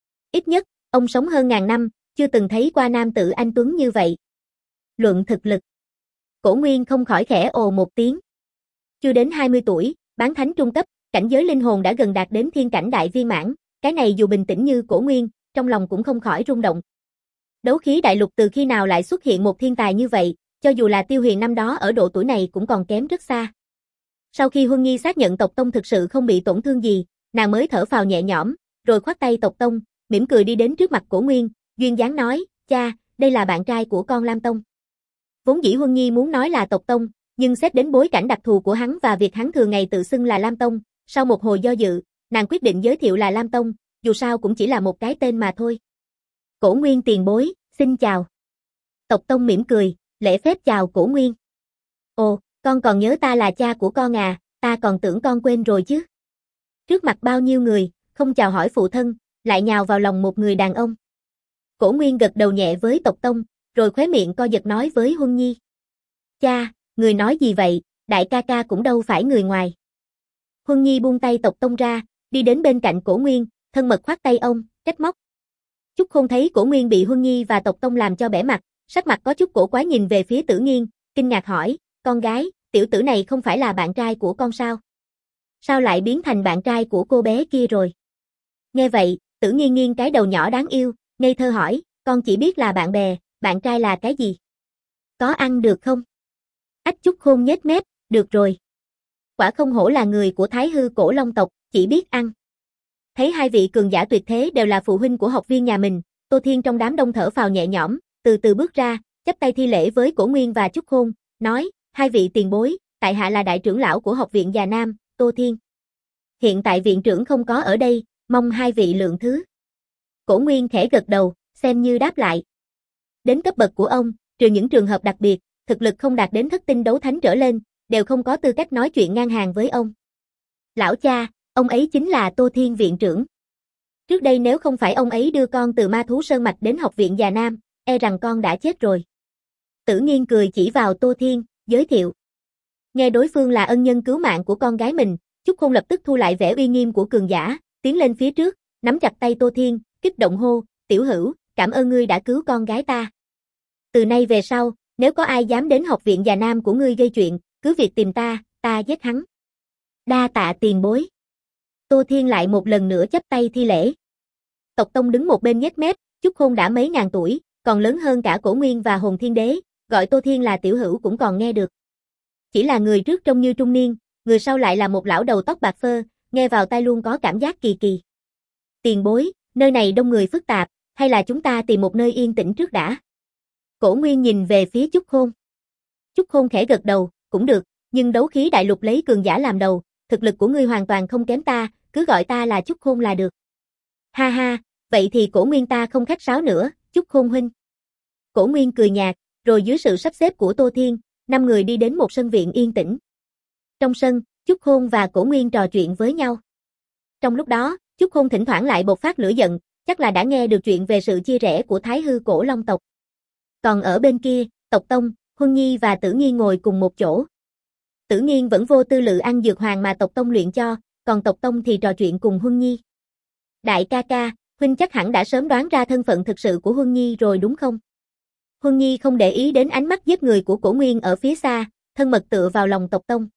Ít nhất, ông sống hơn ngàn năm, chưa từng thấy qua nam tử anh tuấn như vậy. Luận thực lực, Cổ Nguyên không khỏi khẽ ồ một tiếng. Chưa đến 20 tuổi, bán thánh trung cấp, cảnh giới linh hồn đã gần đạt đến thiên cảnh đại viên mãn, cái này dù bình tĩnh như Cổ Nguyên, trong lòng cũng không khỏi rung động. Đấu khí đại lục từ khi nào lại xuất hiện một thiên tài như vậy, cho dù là Tiêu Huyền năm đó ở độ tuổi này cũng còn kém rất xa. Sau khi Huân Nhi xác nhận tộc tông thực sự không bị tổn thương gì, nàng mới thở phào nhẹ nhõm, rồi khoát tay tộc tông, mỉm cười đi đến trước mặt Cổ Nguyên, duyên dáng nói, cha, đây là bạn trai của con Lam Tông. Vốn dĩ Huân Nhi muốn nói là tộc tông, Nhưng xét đến bối cảnh đặc thù của hắn và việc hắn thường ngày tự xưng là Lam Tông, sau một hồi do dự, nàng quyết định giới thiệu là Lam Tông, dù sao cũng chỉ là một cái tên mà thôi. Cổ Nguyên tiền bối, xin chào. Tộc Tông mỉm cười, lễ phép chào Cổ Nguyên. Ồ, con còn nhớ ta là cha của con à, ta còn tưởng con quên rồi chứ. Trước mặt bao nhiêu người, không chào hỏi phụ thân, lại nhào vào lòng một người đàn ông. Cổ Nguyên gật đầu nhẹ với Tộc Tông, rồi khóe miệng co giật nói với Huân Nhi. Cha, người nói gì vậy, đại ca ca cũng đâu phải người ngoài. Huân Nhi buông tay Tộc Tông ra, đi đến bên cạnh Cổ Nguyên, thân mật khoát tay ông, trách móc. Chúc Khôn thấy Cổ Nguyên bị Huân Nhi và Tộc Tông làm cho bẽ mặt, sắc mặt có chút cổ quái nhìn về phía Tử Nghiên, kinh ngạc hỏi, con gái, tiểu tử này không phải là bạn trai của con sao? Sao lại biến thành bạn trai của cô bé kia rồi? Nghe vậy, Tử Nghiên nghiêng cái đầu nhỏ đáng yêu, ngây thơ hỏi, con chỉ biết là bạn bè, bạn trai là cái gì? Có ăn được không? Ách Chúc Khôn nhếch mép, được rồi. Quả không hổ là người của Thái Hư Cổ Long tộc, chỉ biết ăn. Thấy hai vị cường giả tuyệt thế đều là phụ huynh của học viên nhà mình, Tô Thiên trong đám đông thở phào nhẹ nhõm, từ từ bước ra, chắp tay thi lễ với Cổ Nguyên và Chúc Khôn, nói, hai vị tiền bối, tại hạ là đại trưởng lão của học viện Già Nam, Tô Thiên. Hiện tại viện trưởng không có ở đây, mong hai vị lượng thứ. Cổ Nguyên khẽ gật đầu, xem như đáp lại. Đến cấp bậc của ông, trừ những trường hợp đặc biệt, thực lực không đạt đến thất tinh đấu thánh trở lên, đều không có tư cách nói chuyện ngang hàng với ông. Lão cha, ông ấy chính là Tô Thiên viện trưởng. Trước đây nếu không phải ông ấy đưa con từ Ma Thú Sơn Mạch đến học viện Già Nam, e rằng con đã chết rồi. Tử Nghiên cười chỉ vào Tô Thiên, giới thiệu. Nghe đối phương là ân nhân cứu mạng của con gái mình, Chúc Khôn lập tức thu lại vẻ uy nghiêm của cường giả, tiến lên phía trước, nắm chặt tay Tô Thiên, kích động hô, tiểu hữu, cảm ơn ngươi đã cứu con gái ta. Từ nay về sau, nếu có ai dám đến học viện Già Nam của ngươi gây chuyện, cứ việc tìm ta, ta giết hắn. Đa tạ tiền bối. Tô Thiên lại một lần nữa chắp tay thi lễ. Tộc Tông đứng một bên nhếch mép, Chúc Khôn đã mấy ngàn tuổi, còn lớn hơn cả Cổ Nguyên và Hồn Thiên Đế, gọi Tô Thiên là tiểu hữu cũng còn nghe được. Chỉ là người trước trông như trung niên, người sau lại là một lão đầu tóc bạc phơ, nghe vào tai luôn có cảm giác kỳ kỳ. Tiền bối, nơi này đông người phức tạp, hay là chúng ta tìm một nơi yên tĩnh trước đã? Cổ Nguyên nhìn về phía Chúc Khôn. Chúc Khôn khẽ gật đầu, cũng được, nhưng đấu khí đại lục lấy cường giả làm đầu, thực lực của ngươi hoàn toàn không kém ta, cứ gọi ta là Chúc Khôn là được. Ha ha, vậy thì Cổ Nguyên ta không khách sáo nữa, Chúc Khôn huynh. Cổ Nguyên cười nhạt, rồi dưới sự sắp xếp của Tô Thiên, 5 người đi đến một sân viện yên tĩnh. Trong sân, Chúc Khôn và Cổ Nguyên trò chuyện với nhau. Trong lúc đó, Chúc Khôn thỉnh thoảng lại bộc phát lửa giận, chắc là đã nghe được chuyện về sự chia rẽ của Thái Hư Cổ Long tộc. Còn ở bên kia, Tộc Tông, Huân Nhi và Tử Nghiên ngồi cùng một chỗ. Tử Nghiên vẫn vô tư lự ăn dược hoàng mà Tộc Tông luyện cho, còn Tộc Tông thì trò chuyện cùng Huân Nhi. Đại ca ca, huynh chắc hẳn đã sớm đoán ra thân phận thực sự của Huân Nhi rồi đúng không? Huân Nhi không để ý đến ánh mắt giết người của Cổ Nguyên ở phía xa, thân mật tựa vào lòng Tộc Tông.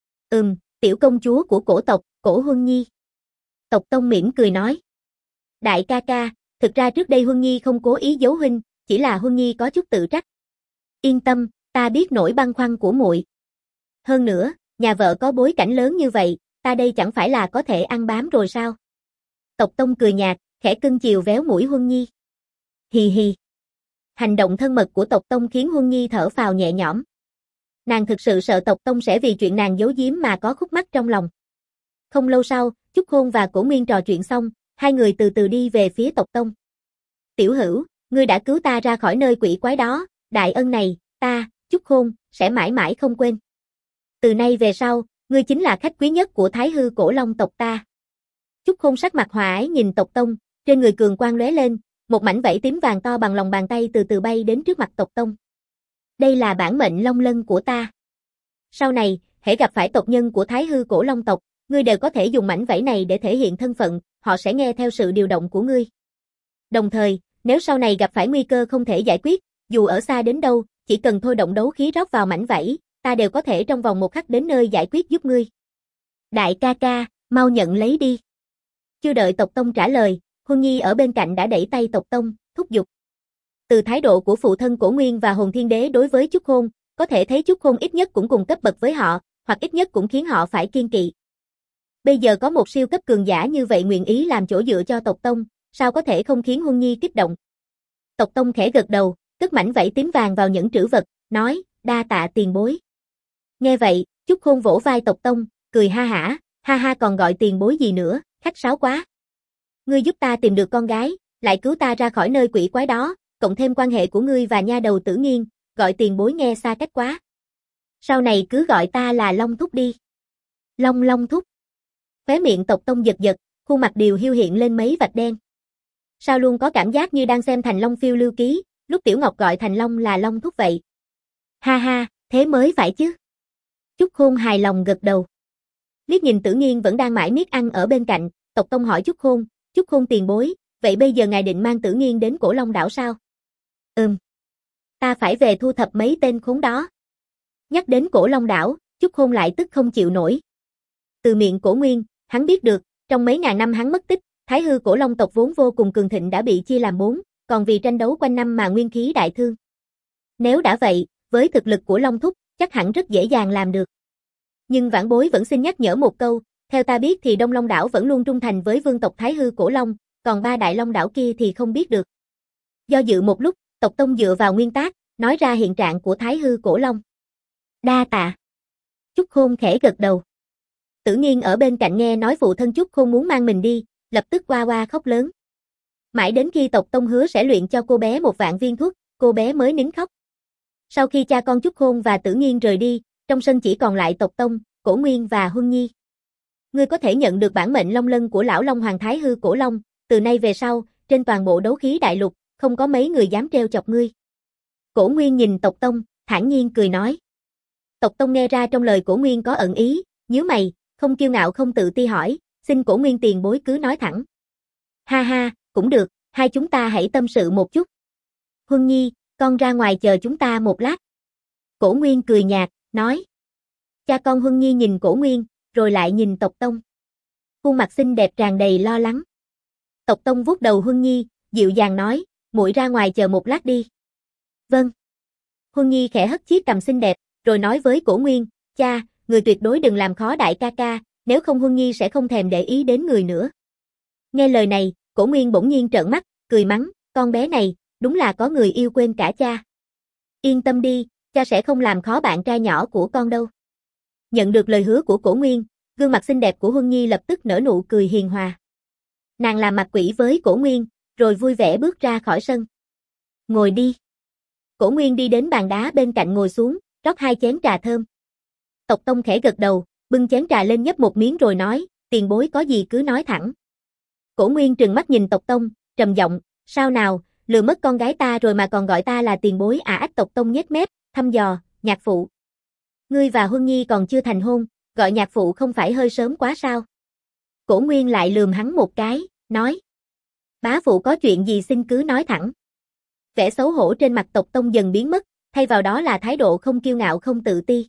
Tiểu công chúa của cổ tộc, Cổ Huân Nhi. Tộc Tông mỉm cười nói. Đại ca ca, thực ra trước đây Huân Nhi không cố ý giấu huynh, chỉ là Huân Nhi có chút tự trách. Yên tâm, ta biết nỗi băn khoăn của muội. Hơn nữa, nhà vợ có bối cảnh lớn như vậy, ta đây chẳng phải là có thể ăn bám rồi sao? Tộc Tông cười nhạt, khẽ cưng chiều véo mũi Huân Nhi. Hì hì. Hành động thân mật của Tộc Tông khiến Huân Nhi thở phào nhẹ nhõm. Nàng thực sự sợ Tộc Tông sẽ vì chuyện nàng giấu giếm mà có khúc mắc trong lòng. Không lâu sau, Chúc Khôn và Cổ Nguyên trò chuyện xong, hai người từ từ đi về phía Tộc Tông. Tiểu hữu, ngươi đã cứu ta ra khỏi nơi quỷ quái đó, đại ân này, ta, Chúc Khôn, sẽ mãi mãi không quên. Từ nay về sau, ngươi chính là khách quý nhất của Thái Hư Cổ Long tộc ta. Chúc Khôn sắc mặt hòa ái nhìn Tộc Tông, trên người cường quang lóe lên, một mảnh vảy tím vàng to bằng lòng bàn tay từ từ bay đến trước mặt Tộc Tông. Đây là bản mệnh long lân của ta. Sau này, hễ gặp phải tộc nhân của Thái Hư Cổ Long tộc, ngươi đều có thể dùng mảnh vảy này để thể hiện thân phận, họ sẽ nghe theo sự điều động của ngươi. Đồng thời, nếu sau này gặp phải nguy cơ không thể giải quyết, dù ở xa đến đâu, chỉ cần thôi động đấu khí rót vào mảnh vảy, ta đều có thể trong vòng một khắc đến nơi giải quyết giúp ngươi. Đại ca ca, mau nhận lấy đi. Chưa đợi Tộc Tông trả lời, Huân Nhi ở bên cạnh đã đẩy tay Tộc Tông, thúc giục. Từ thái độ của phụ thân Cổ Nguyên và Hồn Thiên Đế đối với Chúc Khôn, có thể thấy Chúc Khôn ít nhất cũng cùng cấp bậc với họ, hoặc ít nhất cũng khiến họ phải kiêng kỵ. Bây giờ có một siêu cấp cường giả như vậy nguyện ý làm chỗ dựa cho Tộc Tông, sao có thể không khiến Huân Nhi kích động. Tộc Tông khẽ gật đầu, cất mảnh vảy tím vàng vào những trữ vật, nói, đa tạ tiền bối. Nghe vậy, Chúc Khôn vỗ vai Tộc Tông, cười ha ha còn gọi tiền bối gì nữa, khách sáo quá. Ngươi giúp ta tìm được con gái, lại cứu ta ra khỏi nơi quỷ quái đó, cộng thêm quan hệ của ngươi và nha đầu Tử Nghiên, gọi tiền bối nghe xa cách quá. Sau này cứ gọi ta là Long Thúc đi. Long Thúc. Khóe miệng Tộc Tông giật giật, khuôn mặt Điều Hiu hiện lên mấy vạch đen. Sao luôn có cảm giác như đang xem Thành Long phiêu lưu ký, lúc Tiểu Ngọc gọi Thành Long là Long Thúc vậy. Ha, thế mới phải chứ. Chúc Khôn hài lòng gật đầu. Liếc nhìn Tử Nghiên vẫn đang mải miết ăn ở bên cạnh, Tộc Tông hỏi Chúc Khôn tiền bối, vậy bây giờ ngài định mang Tử Nghiên đến Cổ Long đảo sao? Ta phải về thu thập mấy tên khốn đó. Nhắc đến Cổ Long đảo, Chúc Khôn lại tức không chịu nổi. Từ miệng Cổ Nguyên, hắn biết được, trong mấy ngàn năm hắn mất tích, Thái hư Cổ Long tộc vốn vô cùng cường thịnh đã bị chia làm 4, còn vì tranh đấu quanh năm mà nguyên khí đại thương. Nếu đã vậy, với thực lực của Long Thúc, chắc hẳn rất dễ dàng làm được. Nhưng vãn bối vẫn xin nhắc nhở một câu, theo ta biết thì Đông Long đảo vẫn luôn trung thành với vương tộc Thái hư Cổ Long, còn 3 đại long đảo kia thì không biết được. Do dự một lúc, Tộc Tông dựa vào nguyên tác, nói ra hiện trạng của Thái hư Cổ Long. Đa tạ. Chúc Khôn khẽ gật đầu. Tử Nghiên ở bên cạnh nghe nói phụ thân Chúc Khôn muốn mang mình đi, lập tức oa khóc lớn. Mãi đến khi Tộc Tông hứa sẽ luyện cho cô bé 1.000 viên thuốc, cô bé mới nín khóc. Sau khi cha con Chúc Khôn và Tử Nghiên rời đi, trong sân chỉ còn lại Tộc Tông, Cổ Nguyên và Huân Nhi. Ngươi có thể nhận được bản mệnh long lân của lão Long Hoàng Thái hư Cổ Long, từ nay về sau, trên toàn bộ đấu khí đại lục, không có mấy người dám trêu chọc ngươi. Cổ Nguyên nhìn Tộc Tông, thản nhiên cười nói. Tộc Tông nghe ra trong lời Cổ Nguyên có ẩn ý, nhíu mày, không kiêu ngạo không tự ti hỏi, xin Cổ Nguyên tiền bối cứ nói thẳng. Ha, cũng được, hai chúng ta hãy tâm sự một chút. Huân Nhi, con ra ngoài chờ chúng ta một lát. Cổ Nguyên cười nhạt, nói. Cha con Huân Nhi nhìn Cổ Nguyên, rồi lại nhìn Tộc Tông. Khuôn mặt xinh đẹp tràn đầy lo lắng. Tộc Tông vuốt đầu Huân Nhi, dịu dàng nói, muội ra ngoài chờ một lát đi. Vâng. Huân Nhi khẽ hất chiếc cằm xinh đẹp, rồi nói với Cổ Nguyên, cha, người tuyệt đối đừng làm khó đại ca ca, nếu không Huân Nhi sẽ không thèm để ý đến người nữa. Nghe lời này, Cổ Nguyên bỗng nhiên trợn mắt, cười mắng, con bé này, đúng là có người yêu quên cả cha. Yên tâm đi, cha sẽ không làm khó bạn trai nhỏ của con đâu. Nhận được lời hứa của Cổ Nguyên, gương mặt xinh đẹp của Huân Nhi lập tức nở nụ cười hiền hòa. Nàng làm mặt quỷ với Cổ Nguyên, rồi vui vẻ bước ra khỏi sân. Ngồi đi. Cổ Nguyên đi đến bàn đá bên cạnh ngồi xuống, rót 2 chén trà thơm. Tộc Tông khẽ gật đầu, bưng chén trà lên nhấp một miếng rồi nói, tiền bối có gì cứ nói thẳng. Cổ Nguyên trừng mắt nhìn Tộc Tông, trầm giọng, sao nào, lừa mất con gái ta rồi mà còn gọi ta là tiền bối à? Ách. Tộc Tông nhếch mép, thăm dò, nhạc phụ. Ngươi và Huân Nhi còn chưa thành hôn, gọi nhạc phụ không phải hơi sớm quá sao? Cổ Nguyên lại lườm hắn một cái, nói. Bá phụ có chuyện gì xin cứ nói thẳng. Vẻ xấu hổ trên mặt Tộc Tông dần biến mất, thay vào đó là thái độ không kiêu ngạo không tự ti.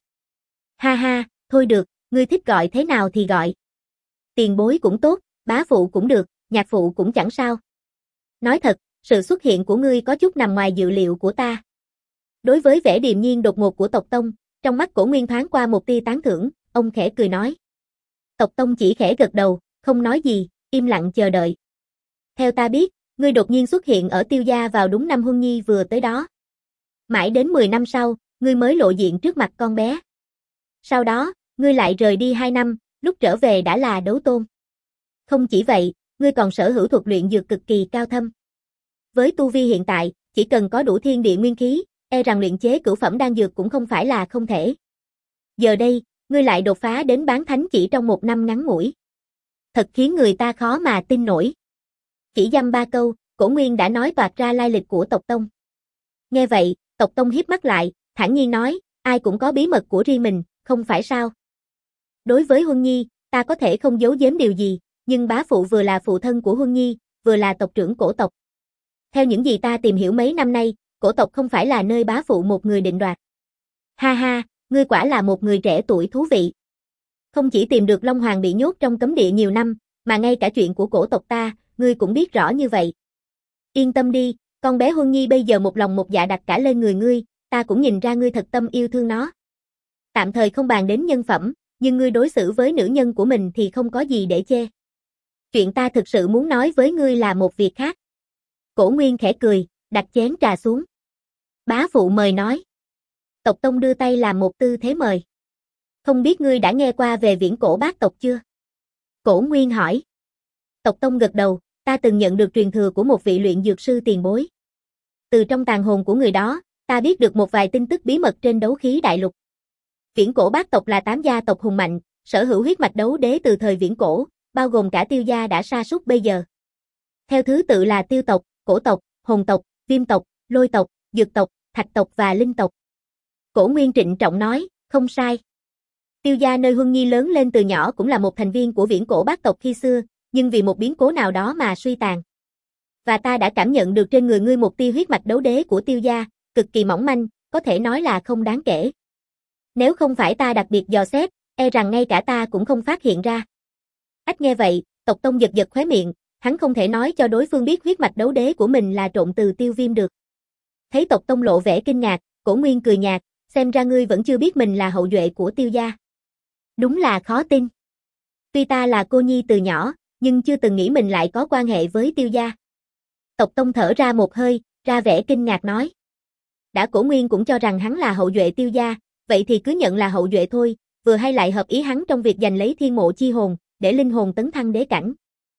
Ha, thôi được, ngươi thích gọi thế nào thì gọi. Tiền bối cũng tốt, bá phụ cũng được, nhạc phụ cũng chẳng sao. Nói thật, sự xuất hiện của ngươi có chút nằm ngoài dự liệu của ta. Đối với vẻ điềm nhiên đột ngột của Tộc Tông, trong mắt Cổ Nguyên thoáng qua một tia tán thưởng, ông khẽ cười nói. Tộc Tông chỉ khẽ gật đầu, không nói gì, im lặng chờ đợi. Theo ta biết, ngươi đột nhiên xuất hiện ở Tiêu gia vào đúng năm Huân Nhi vừa tới đó. Mãi đến 10 năm sau, ngươi mới lộ diện trước mặt con bé. Sau đó, ngươi lại rời đi 2 năm, lúc trở về đã là đấu tôn. Không chỉ vậy, ngươi còn sở hữu thuật luyện dược cực kỳ cao thâm. Với tu vi hiện tại, chỉ cần có đủ thiên địa nguyên khí, e rằng luyện chế cửu phẩm đan dược cũng không phải là không thể. Giờ đây, ngươi lại đột phá đến bán thánh chỉ trong 1 năm ngắn ngủi. Thật khiến người ta khó mà tin nổi. Chỉ dăm 3 câu, Cổ Nguyên đã nói toạc ra lai lịch của Tộc Tông. Nghe vậy, Tộc Tông híp mắt lại, thản nhiên nói, ai cũng có bí mật của riêng mình, không phải sao? Đối với Huân Nhi, ta có thể không giấu giếm điều gì, nhưng bá phụ vừa là phụ thân của Huân Nhi, vừa là tộc trưởng cổ tộc. Theo những gì ta tìm hiểu mấy năm nay, cổ tộc không phải là nơi bá phụ một người định đoạt. Ha, ngươi quả là một người trẻ tuổi thú vị. Không chỉ tìm được Long Hoàng bị nhốt trong cấm địa nhiều năm, mà ngay cả chuyện của cổ tộc ta, ngươi cũng biết rõ như vậy. Yên tâm đi, con bé Huân Nhi bây giờ một lòng một dạ đặt cả lên người ngươi, ta cũng nhìn ra ngươi thật tâm yêu thương nó. Tạm thời không bàn đến nhân phẩm, nhưng ngươi đối xử với nữ nhân của mình thì không có gì để chê. Chuyện ta thực sự muốn nói với ngươi là một việc khác. Cổ Nguyên khẽ cười, đặt chén trà xuống. Bá phụ mời nói. Tộc Tông đưa tay làm một tư thế mời. Không biết ngươi đã nghe qua về viễn cổ bác tộc chưa? Cổ Nguyên hỏi. Tộc Tông gật đầu, ta từng nhận được truyền thừa của một vị luyện dược sư tiền bối. Từ trong tàn hồn của người đó, ta biết được một vài tin tức bí mật trên đấu khí đại lục. Viễn cổ bác tộc là 8 gia tộc hùng mạnh, sở hữu huyết mạch đấu đế từ thời viễn cổ, bao gồm cả Tiêu gia đã sa sút bây giờ. Theo thứ tự là Tiêu tộc, Cổ tộc, Hồn tộc, Viêm tộc, Lôi tộc, Dược tộc, Thạch tộc và Linh tộc. Cổ Nguyên trịnh trọng nói, không sai. Tiêu gia nơi Huân Nhi lớn lên từ nhỏ cũng là một thành viên của viễn cổ bác tộc khi xưa, nhưng vì một biến cố nào đó mà suy tàn. Và ta đã cảm nhận được trên người ngươi một tia huyết mạch đấu đế của Tiêu gia, cực kỳ mỏng manh, có thể nói là không đáng kể. Nếu không phải ta đặc biệt dò xét, e rằng ngay cả ta cũng không phát hiện ra. Ách nghe vậy, Tộc Tông giật giật khóe miệng, hắn không thể nói cho đối phương biết huyết mạch đấu đế của mình là trộn từ Tiêu Viêm được. Thấy Tộc Tông lộ vẻ kinh ngạc, Cổ Nguyên cười nhạt, xem ra ngươi vẫn chưa biết mình là hậu duệ của Tiêu gia. Đúng là khó tin. Tuy ta là cô nhi từ nhỏ, nhưng chưa từng nghĩ mình lại có quan hệ với Tiêu gia. Tộc Tông thở ra một hơi, ra vẻ kinh ngạc nói. Đã Cổ Nguyên cũng cho rằng hắn là hậu duệ Tiêu gia, vậy thì cứ nhận là hậu duệ thôi, vừa hay lại hợp ý hắn trong việc giành lấy thiên mộ chi hồn, để linh hồn tấn thăng đế cảnh.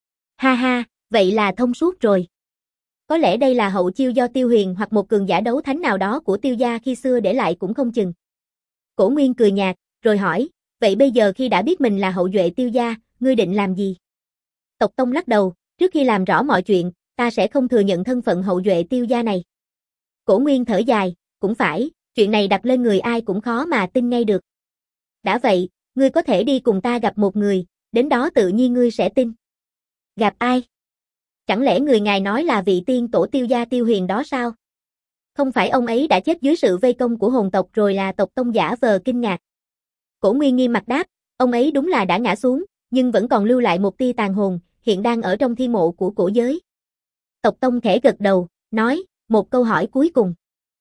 Ha ha, vậy là thông suốt rồi. Có lẽ đây là hậu chiêu do Tiêu Huyền hoặc một cường giả đấu thánh nào đó của Tiêu gia khi xưa để lại cũng không chừng. Cổ Nguyên cười nhạt, rồi hỏi, vậy bây giờ khi đã biết mình là hậu duệ Tiêu gia, ngươi định làm gì? Tộc Tông lắc đầu, trước khi làm rõ mọi chuyện, ta sẽ không thừa nhận thân phận hậu duệ Tiêu gia này. Cổ Nguyên thở dài, cũng phải, chuyện này đặt lên người ai cũng khó mà tin ngay được. Đã vậy, ngươi có thể đi cùng ta gặp một người, đến đó tự nhiên ngươi sẽ tin. Gặp ai? Chẳng lẽ người ngài nói là vị tiên tổ Tiêu gia Tiêu Huyền đó sao? Không phải ông ấy đã chết dưới sự vây công của hồn tộc rồi? Là Tộc Tông giả vờ kinh ngạc. Cổ Nguyên nghiêm mặt đáp, ông ấy đúng là đã ngã xuống, nhưng vẫn còn lưu lại một tia tàn hồn, hiện đang ở trong thi mộ của cổ giới. Tộc Tông khẽ gật đầu, nói, một câu hỏi cuối cùng.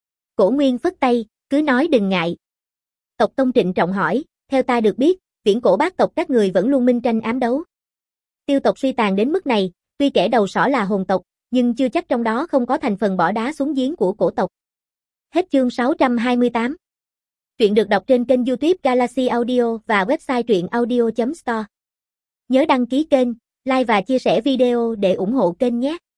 Cổ Nguyên phất tay, cứ nói đừng ngại. Tộc Tông trịnh trọng hỏi, theo ta được biết, viễn cổ bác tộc các người vẫn luôn minh tranh ám đấu. Tiêu tộc suy tàn đến mức này, tuy kẻ đầu sỏ là hồn tộc, nhưng chưa chắc trong đó không có thành phần bỏ đá xuống giếng của cổ tộc. Hết chương 628. Truyện được đọc trên kênh YouTube Galaxy Audio và website truyệnaudio.store. Nhớ đăng ký kênh, like và chia sẻ video để ủng hộ kênh nhé.